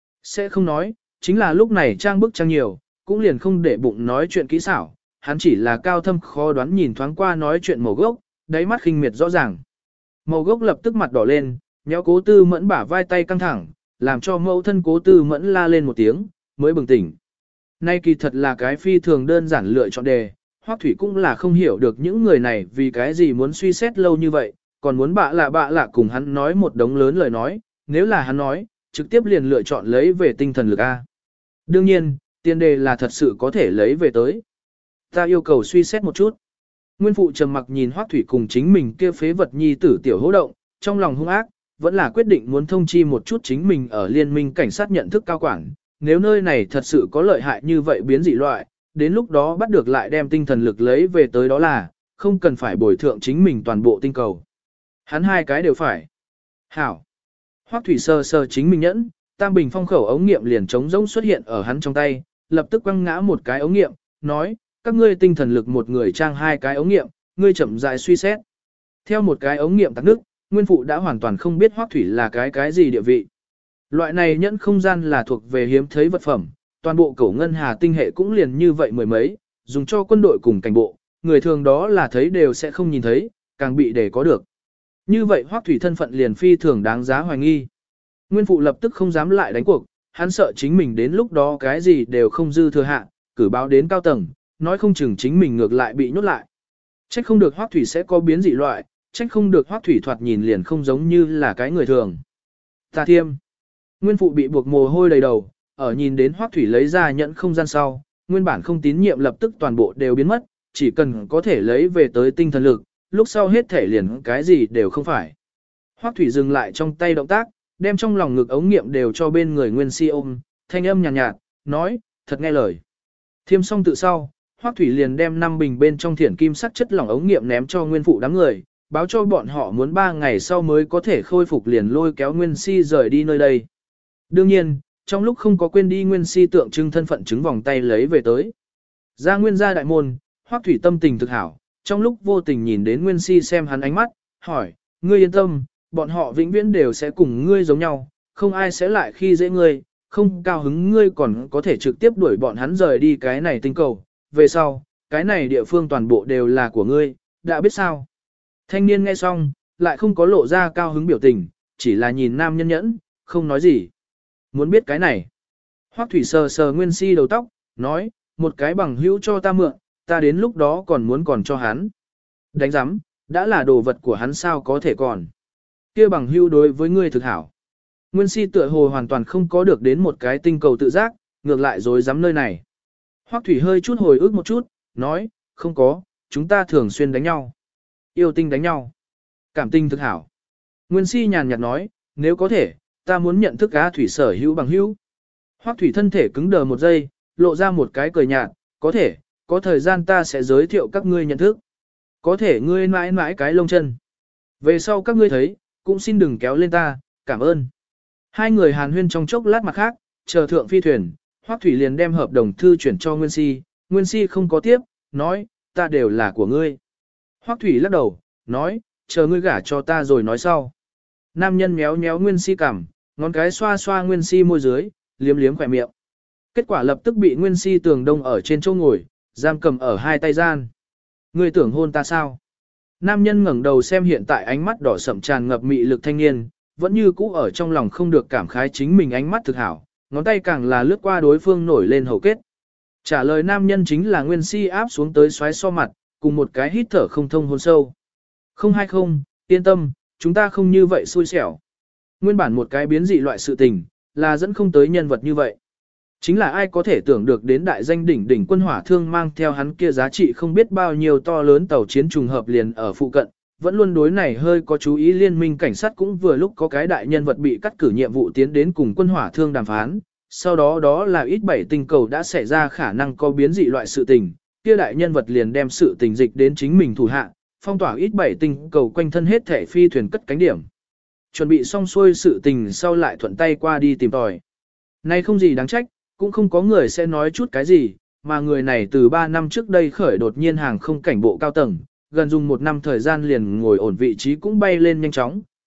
Sẽ không nói, chính là lúc này trang bức trang nhiều, cũng liền không để bụng nói chuyện kỹ xảo, hắn chỉ là cao thâm khó đoán nhìn thoáng qua nói chuyện màu gốc, đáy mắt khinh miệt rõ ràng. Màu gốc lập tức mặt đỏ lên, nhéo Cố Tư Mẫn bả vai tay căng thẳng, làm cho mẫu thân Cố Tư Mẫn la lên một tiếng, mới bừng tỉnh. Nay kỳ thật là cái phi thường đơn giản lựa chọn đề, Hoắc Thủy cũng là không hiểu được những người này vì cái gì muốn suy xét lâu như vậy, còn muốn bạ lạ cùng hắn nói một đống lớn lời nói, nếu là hắn nói, trực tiếp liền lựa chọn lấy về tinh thần lực A. Đương nhiên, tiền đề là thật sự có thể lấy về tới. Ta yêu cầu suy xét một chút. Nguyên phụ trầm mặc nhìn Hoắc Thủy cùng chính mình kia phế vật nhi tử tiểu hô động, trong lòng hung ác, vẫn là quyết định muốn thông chi một chút chính mình ở liên minh cảnh sát nhận thức cao quản. Nếu nơi này thật sự có lợi hại như vậy biến dị loại, đến lúc đó bắt được lại đem tinh thần lực lấy về tới đó là, không cần phải bồi thượng chính mình toàn bộ tinh cầu. Hắn hai cái đều phải. Hảo. Hoắc Thủy sờ sờ chính mình nhẫn, tam bình phong khẩu ống nghiệm liền trống rỗng xuất hiện ở hắn trong tay, lập tức quăng ngã một cái ống nghiệm, nói, các ngươi tinh thần lực một người trang hai cái ống nghiệm, ngươi chậm rãi suy xét. Theo một cái ống nghiệm tắc nước, Nguyên phụ đã hoàn toàn không biết Hoắc Thủy là cái gì địa vị. Loại này nhẫn không gian là thuộc về hiếm thấy vật phẩm, toàn bộ cổ ngân hà tinh hệ cũng liền như vậy mười mấy, dùng cho quân đội cùng cảnh bộ, người thường đó là thấy đều sẽ không nhìn thấy, càng bị để có được. Như vậy Hoắc Thủy thân phận liền phi thường đáng giá hoài nghi. Nguyên phụ lập tức không dám lại đánh cuộc, hắn sợ chính mình đến lúc đó cái gì đều không dư thừa hạ, cử báo đến cao tầng, nói không chừng chính mình ngược lại bị nhốt lại. Trách không được Hoắc Thủy sẽ có biến dị loại, trách không được Hoắc Thủy thoạt nhìn liền không giống như là cái người thường. Ta thiêm. Nguyên phụ bị buộc mồ hôi đầy đầu, ở nhìn đến Hoắc Thủy lấy ra nhẫn không gian sau, nguyên bản không tín nhiệm lập tức toàn bộ đều biến mất, chỉ cần có thể lấy về tới tinh thần lực, lúc sau hết thể liền cái gì đều không phải. Hoắc Thủy dừng lại trong tay động tác, đem trong lòng ngực ống nghiệm đều cho bên người Nguyên Si ôm, thanh âm nhàn nhạt, nói, thật nghe lời. Thiêm xong tự sau, Hoắc Thủy liền đem 5 bình bên trong thiển kim sắc chất lỏng ống nghiệm ném cho Nguyên phụ đám người, báo cho bọn họ muốn 3 ngày sau mới có thể khôi phục liền lôi kéo Nguyên Si rời đi nơi đây. Đương nhiên, trong lúc không có quên đi Nguyên Si tượng trưng thân phận chứng vòng tay lấy về tới. Ra Nguyên gia đại môn, Hoắc Thủy tâm tình thực hảo, trong lúc vô tình nhìn đến Nguyên Si xem hắn ánh mắt, hỏi, ngươi yên tâm, bọn họ vĩnh viễn đều sẽ cùng ngươi giống nhau, không ai sẽ lại khi dễ ngươi, không cao hứng ngươi còn có thể trực tiếp đuổi bọn hắn rời đi cái này tinh cầu, về sau, cái này địa phương toàn bộ đều là của ngươi, đã biết sao. Thanh niên nghe xong, lại không có lộ ra cao hứng biểu tình, chỉ là nhìn nam nhân nhẫn, không nói gì. Muốn biết cái này. Hoắc Thủy sờ sờ Nguyên Si đầu tóc, nói, một cái bằng hữu cho ta mượn, ta đến lúc đó còn muốn còn cho hắn. Đánh giám, đã là đồ vật của hắn sao có thể còn. Kia bằng hữu đối với ngươi thực hảo. Nguyên Si tựa hồ hoàn toàn không có được đến một cái tinh cầu tự giác, ngược lại dối dám nơi này. Hoắc Thủy hơi chút hồi ức một chút, nói, không có, chúng ta thường xuyên đánh nhau. Yêu tinh đánh nhau. Cảm tình thực hảo. Nguyên Si nhàn nhạt nói, nếu có thể, ta muốn nhận thức Á Thủy sở hữu bằng hữu. Hoắc Thủy thân thể cứng đờ một giây, lộ ra một cái cười nhạt, có thể, có thời gian ta sẽ giới thiệu các ngươi nhận thức. Có thể ngươi mãi mãi cái lông chân. Về sau các ngươi thấy, cũng xin đừng kéo lên ta, cảm ơn. Hai người hàn huyên trong chốc lát mặt khác, chờ thượng phi thuyền, Hoắc Thủy liền đem hợp đồng thư chuyển cho Nguyên Si. Nguyên Si không có tiếp, nói, ta đều là của ngươi. Hoắc Thủy lắc đầu, nói, chờ ngươi gả cho ta rồi nói sau. Nam nhân méo méo Nguyên Si cằm, ngón cái xoa xoa Nguyên Si môi dưới, liếm liếm khỏe miệng. Kết quả lập tức bị Nguyên Si tường đông ở trên chỗ ngồi, giam cầm ở hai tay gian. Ngươi tưởng hôn ta sao? Nam nhân ngẩng đầu xem hiện tại ánh mắt đỏ sậm tràn ngập mị lực thanh niên, vẫn như cũ ở trong lòng không được cảm khái chính mình ánh mắt thực hảo, ngón tay càng là lướt qua đối phương nổi lên hầu kết. Trả lời nam nhân chính là Nguyên Si áp xuống tới xoáy so mặt, cùng một cái hít thở không thông hôn sâu. Không hay không, yên tâm, chúng ta không như vậy xui xẻo. Nguyên bản một cái biến dị loại sự tình, là dẫn không tới nhân vật như vậy. Chính là ai có thể tưởng được đến đại danh đỉnh đỉnh quân hỏa thương mang theo hắn kia giá trị không biết bao nhiêu to lớn tàu chiến trùng hợp liền ở phụ cận, vẫn luôn đối này hơi có chú ý liên minh cảnh sát cũng vừa lúc có cái đại nhân vật bị cắt cử nhiệm vụ tiến đến cùng quân hỏa thương đàm phán, sau đó đó là ít bảy tinh cầu đã xảy ra khả năng có biến dị loại sự tình, kia đại nhân vật liền đem sự tình dịch đến chính mình thủ hạ, phong tỏa ít bảy tinh cầu quanh thân hết thể phi thuyền cất cánh điểm. Chuẩn bị xong xuôi sự tình sau lại thuận tay qua đi tìm tòi. Nay không gì đáng trách, cũng không có người sẽ nói chút cái gì, mà người này từ 3 năm trước đây khởi đột nhiên hàng không cảnh bộ cao tầng, gần dùng 1 năm thời gian liền ngồi ổn vị trí cũng bay lên nhanh chóng,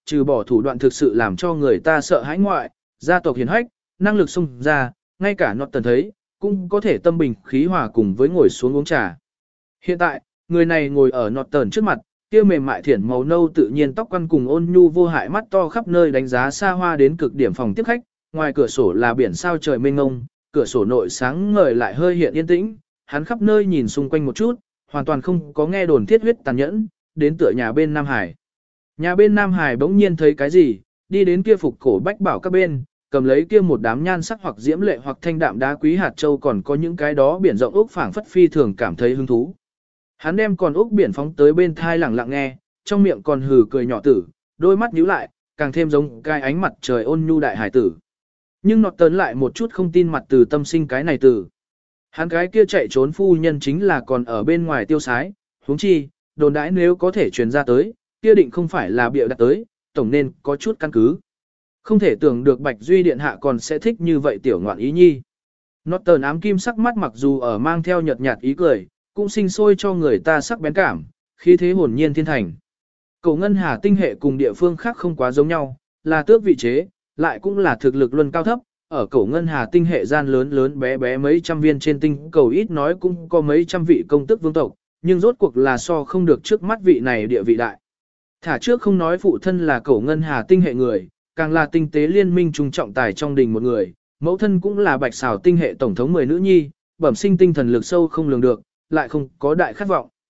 trừ bỏ thủ đoạn thực sự làm cho người ta sợ hãi ngoại, gia tộc hiền hách, năng lực xung ra, ngay cả Norton thấy, cũng có thể tâm bình khí hòa cùng với ngồi xuống uống trà. Hiện tại, người này ngồi ở Norton trước mặt, kia mềm mại thiển màu nâu tự nhiên tóc quăn cùng ôn nhu vô hại mắt to khắp nơi đánh giá xa hoa đến cực điểm phòng tiếp khách, ngoài cửa sổ là biển sao trời mênh mông, cửa sổ nội sáng ngời lại hơi hiện yên tĩnh, hắn khắp nơi nhìn xung quanh một chút, hoàn toàn không có nghe đồn thiết huyết tàn nhẫn, đến tựa nhà bên Nam Hải. Nhà bên Nam Hải bỗng nhiên thấy cái gì, đi đến kia phục cổ bách bảo các bên, cầm lấy kia một đám nhan sắc hoặc diễm lệ hoặc thanh đạm đá quý hạt châu còn có những cái đó biển rộng ốc phảng phất phi thường cảm thấy hứng thú. Hắn đem con ốc biển phóng tới bên thai lẳng lặng nghe, trong miệng còn hừ cười nhỏ tử, đôi mắt nhíu lại, càng thêm giống cái ánh mặt trời ôn nhu đại hải tử. Nhưng nọt tấn lại một chút không tin mặt từ tâm sinh cái này từ. Hắn cái kia chạy trốn phu nhân chính là còn ở bên ngoài tiêu sái, huống chi, đồn đãi nếu có thể truyền ra tới, kia định không phải là bịa đặt tới, tổng nên có chút căn cứ. Không thể tưởng được Bạch Duy Điện Hạ còn sẽ thích như vậy tiểu ngoạn ý nhi. Norton ám kim sắc mắt mặc dù ở mang theo nhợt nhạt ý cười, cũng sinh sôi cho người ta sắc bén cảm, khí thế hồn nhiên thiên thành. Cổ ngân hà tinh hệ cùng địa phương khác không quá giống nhau, là tước vị chế, lại cũng là thực lực luân cao thấp. Ở cổ ngân hà tinh hệ gian lớn lớn bé bé mấy trăm viên trên tinh cầu ít nói cũng có mấy trăm vị công tước vương tộc, nhưng rốt cuộc là so không được trước mắt vị này địa vị đại. Thả trước không nói phụ thân là cổ ngân hà tinh hệ người, càng là tinh tế liên minh trung trọng tài trong đình một người, mẫu thân cũng là bạch xảo tinh hệ tổng thống 10 nữ nhi, bẩm sinh tinh thần lực sâu không lường được, lại không có đại khát vọng.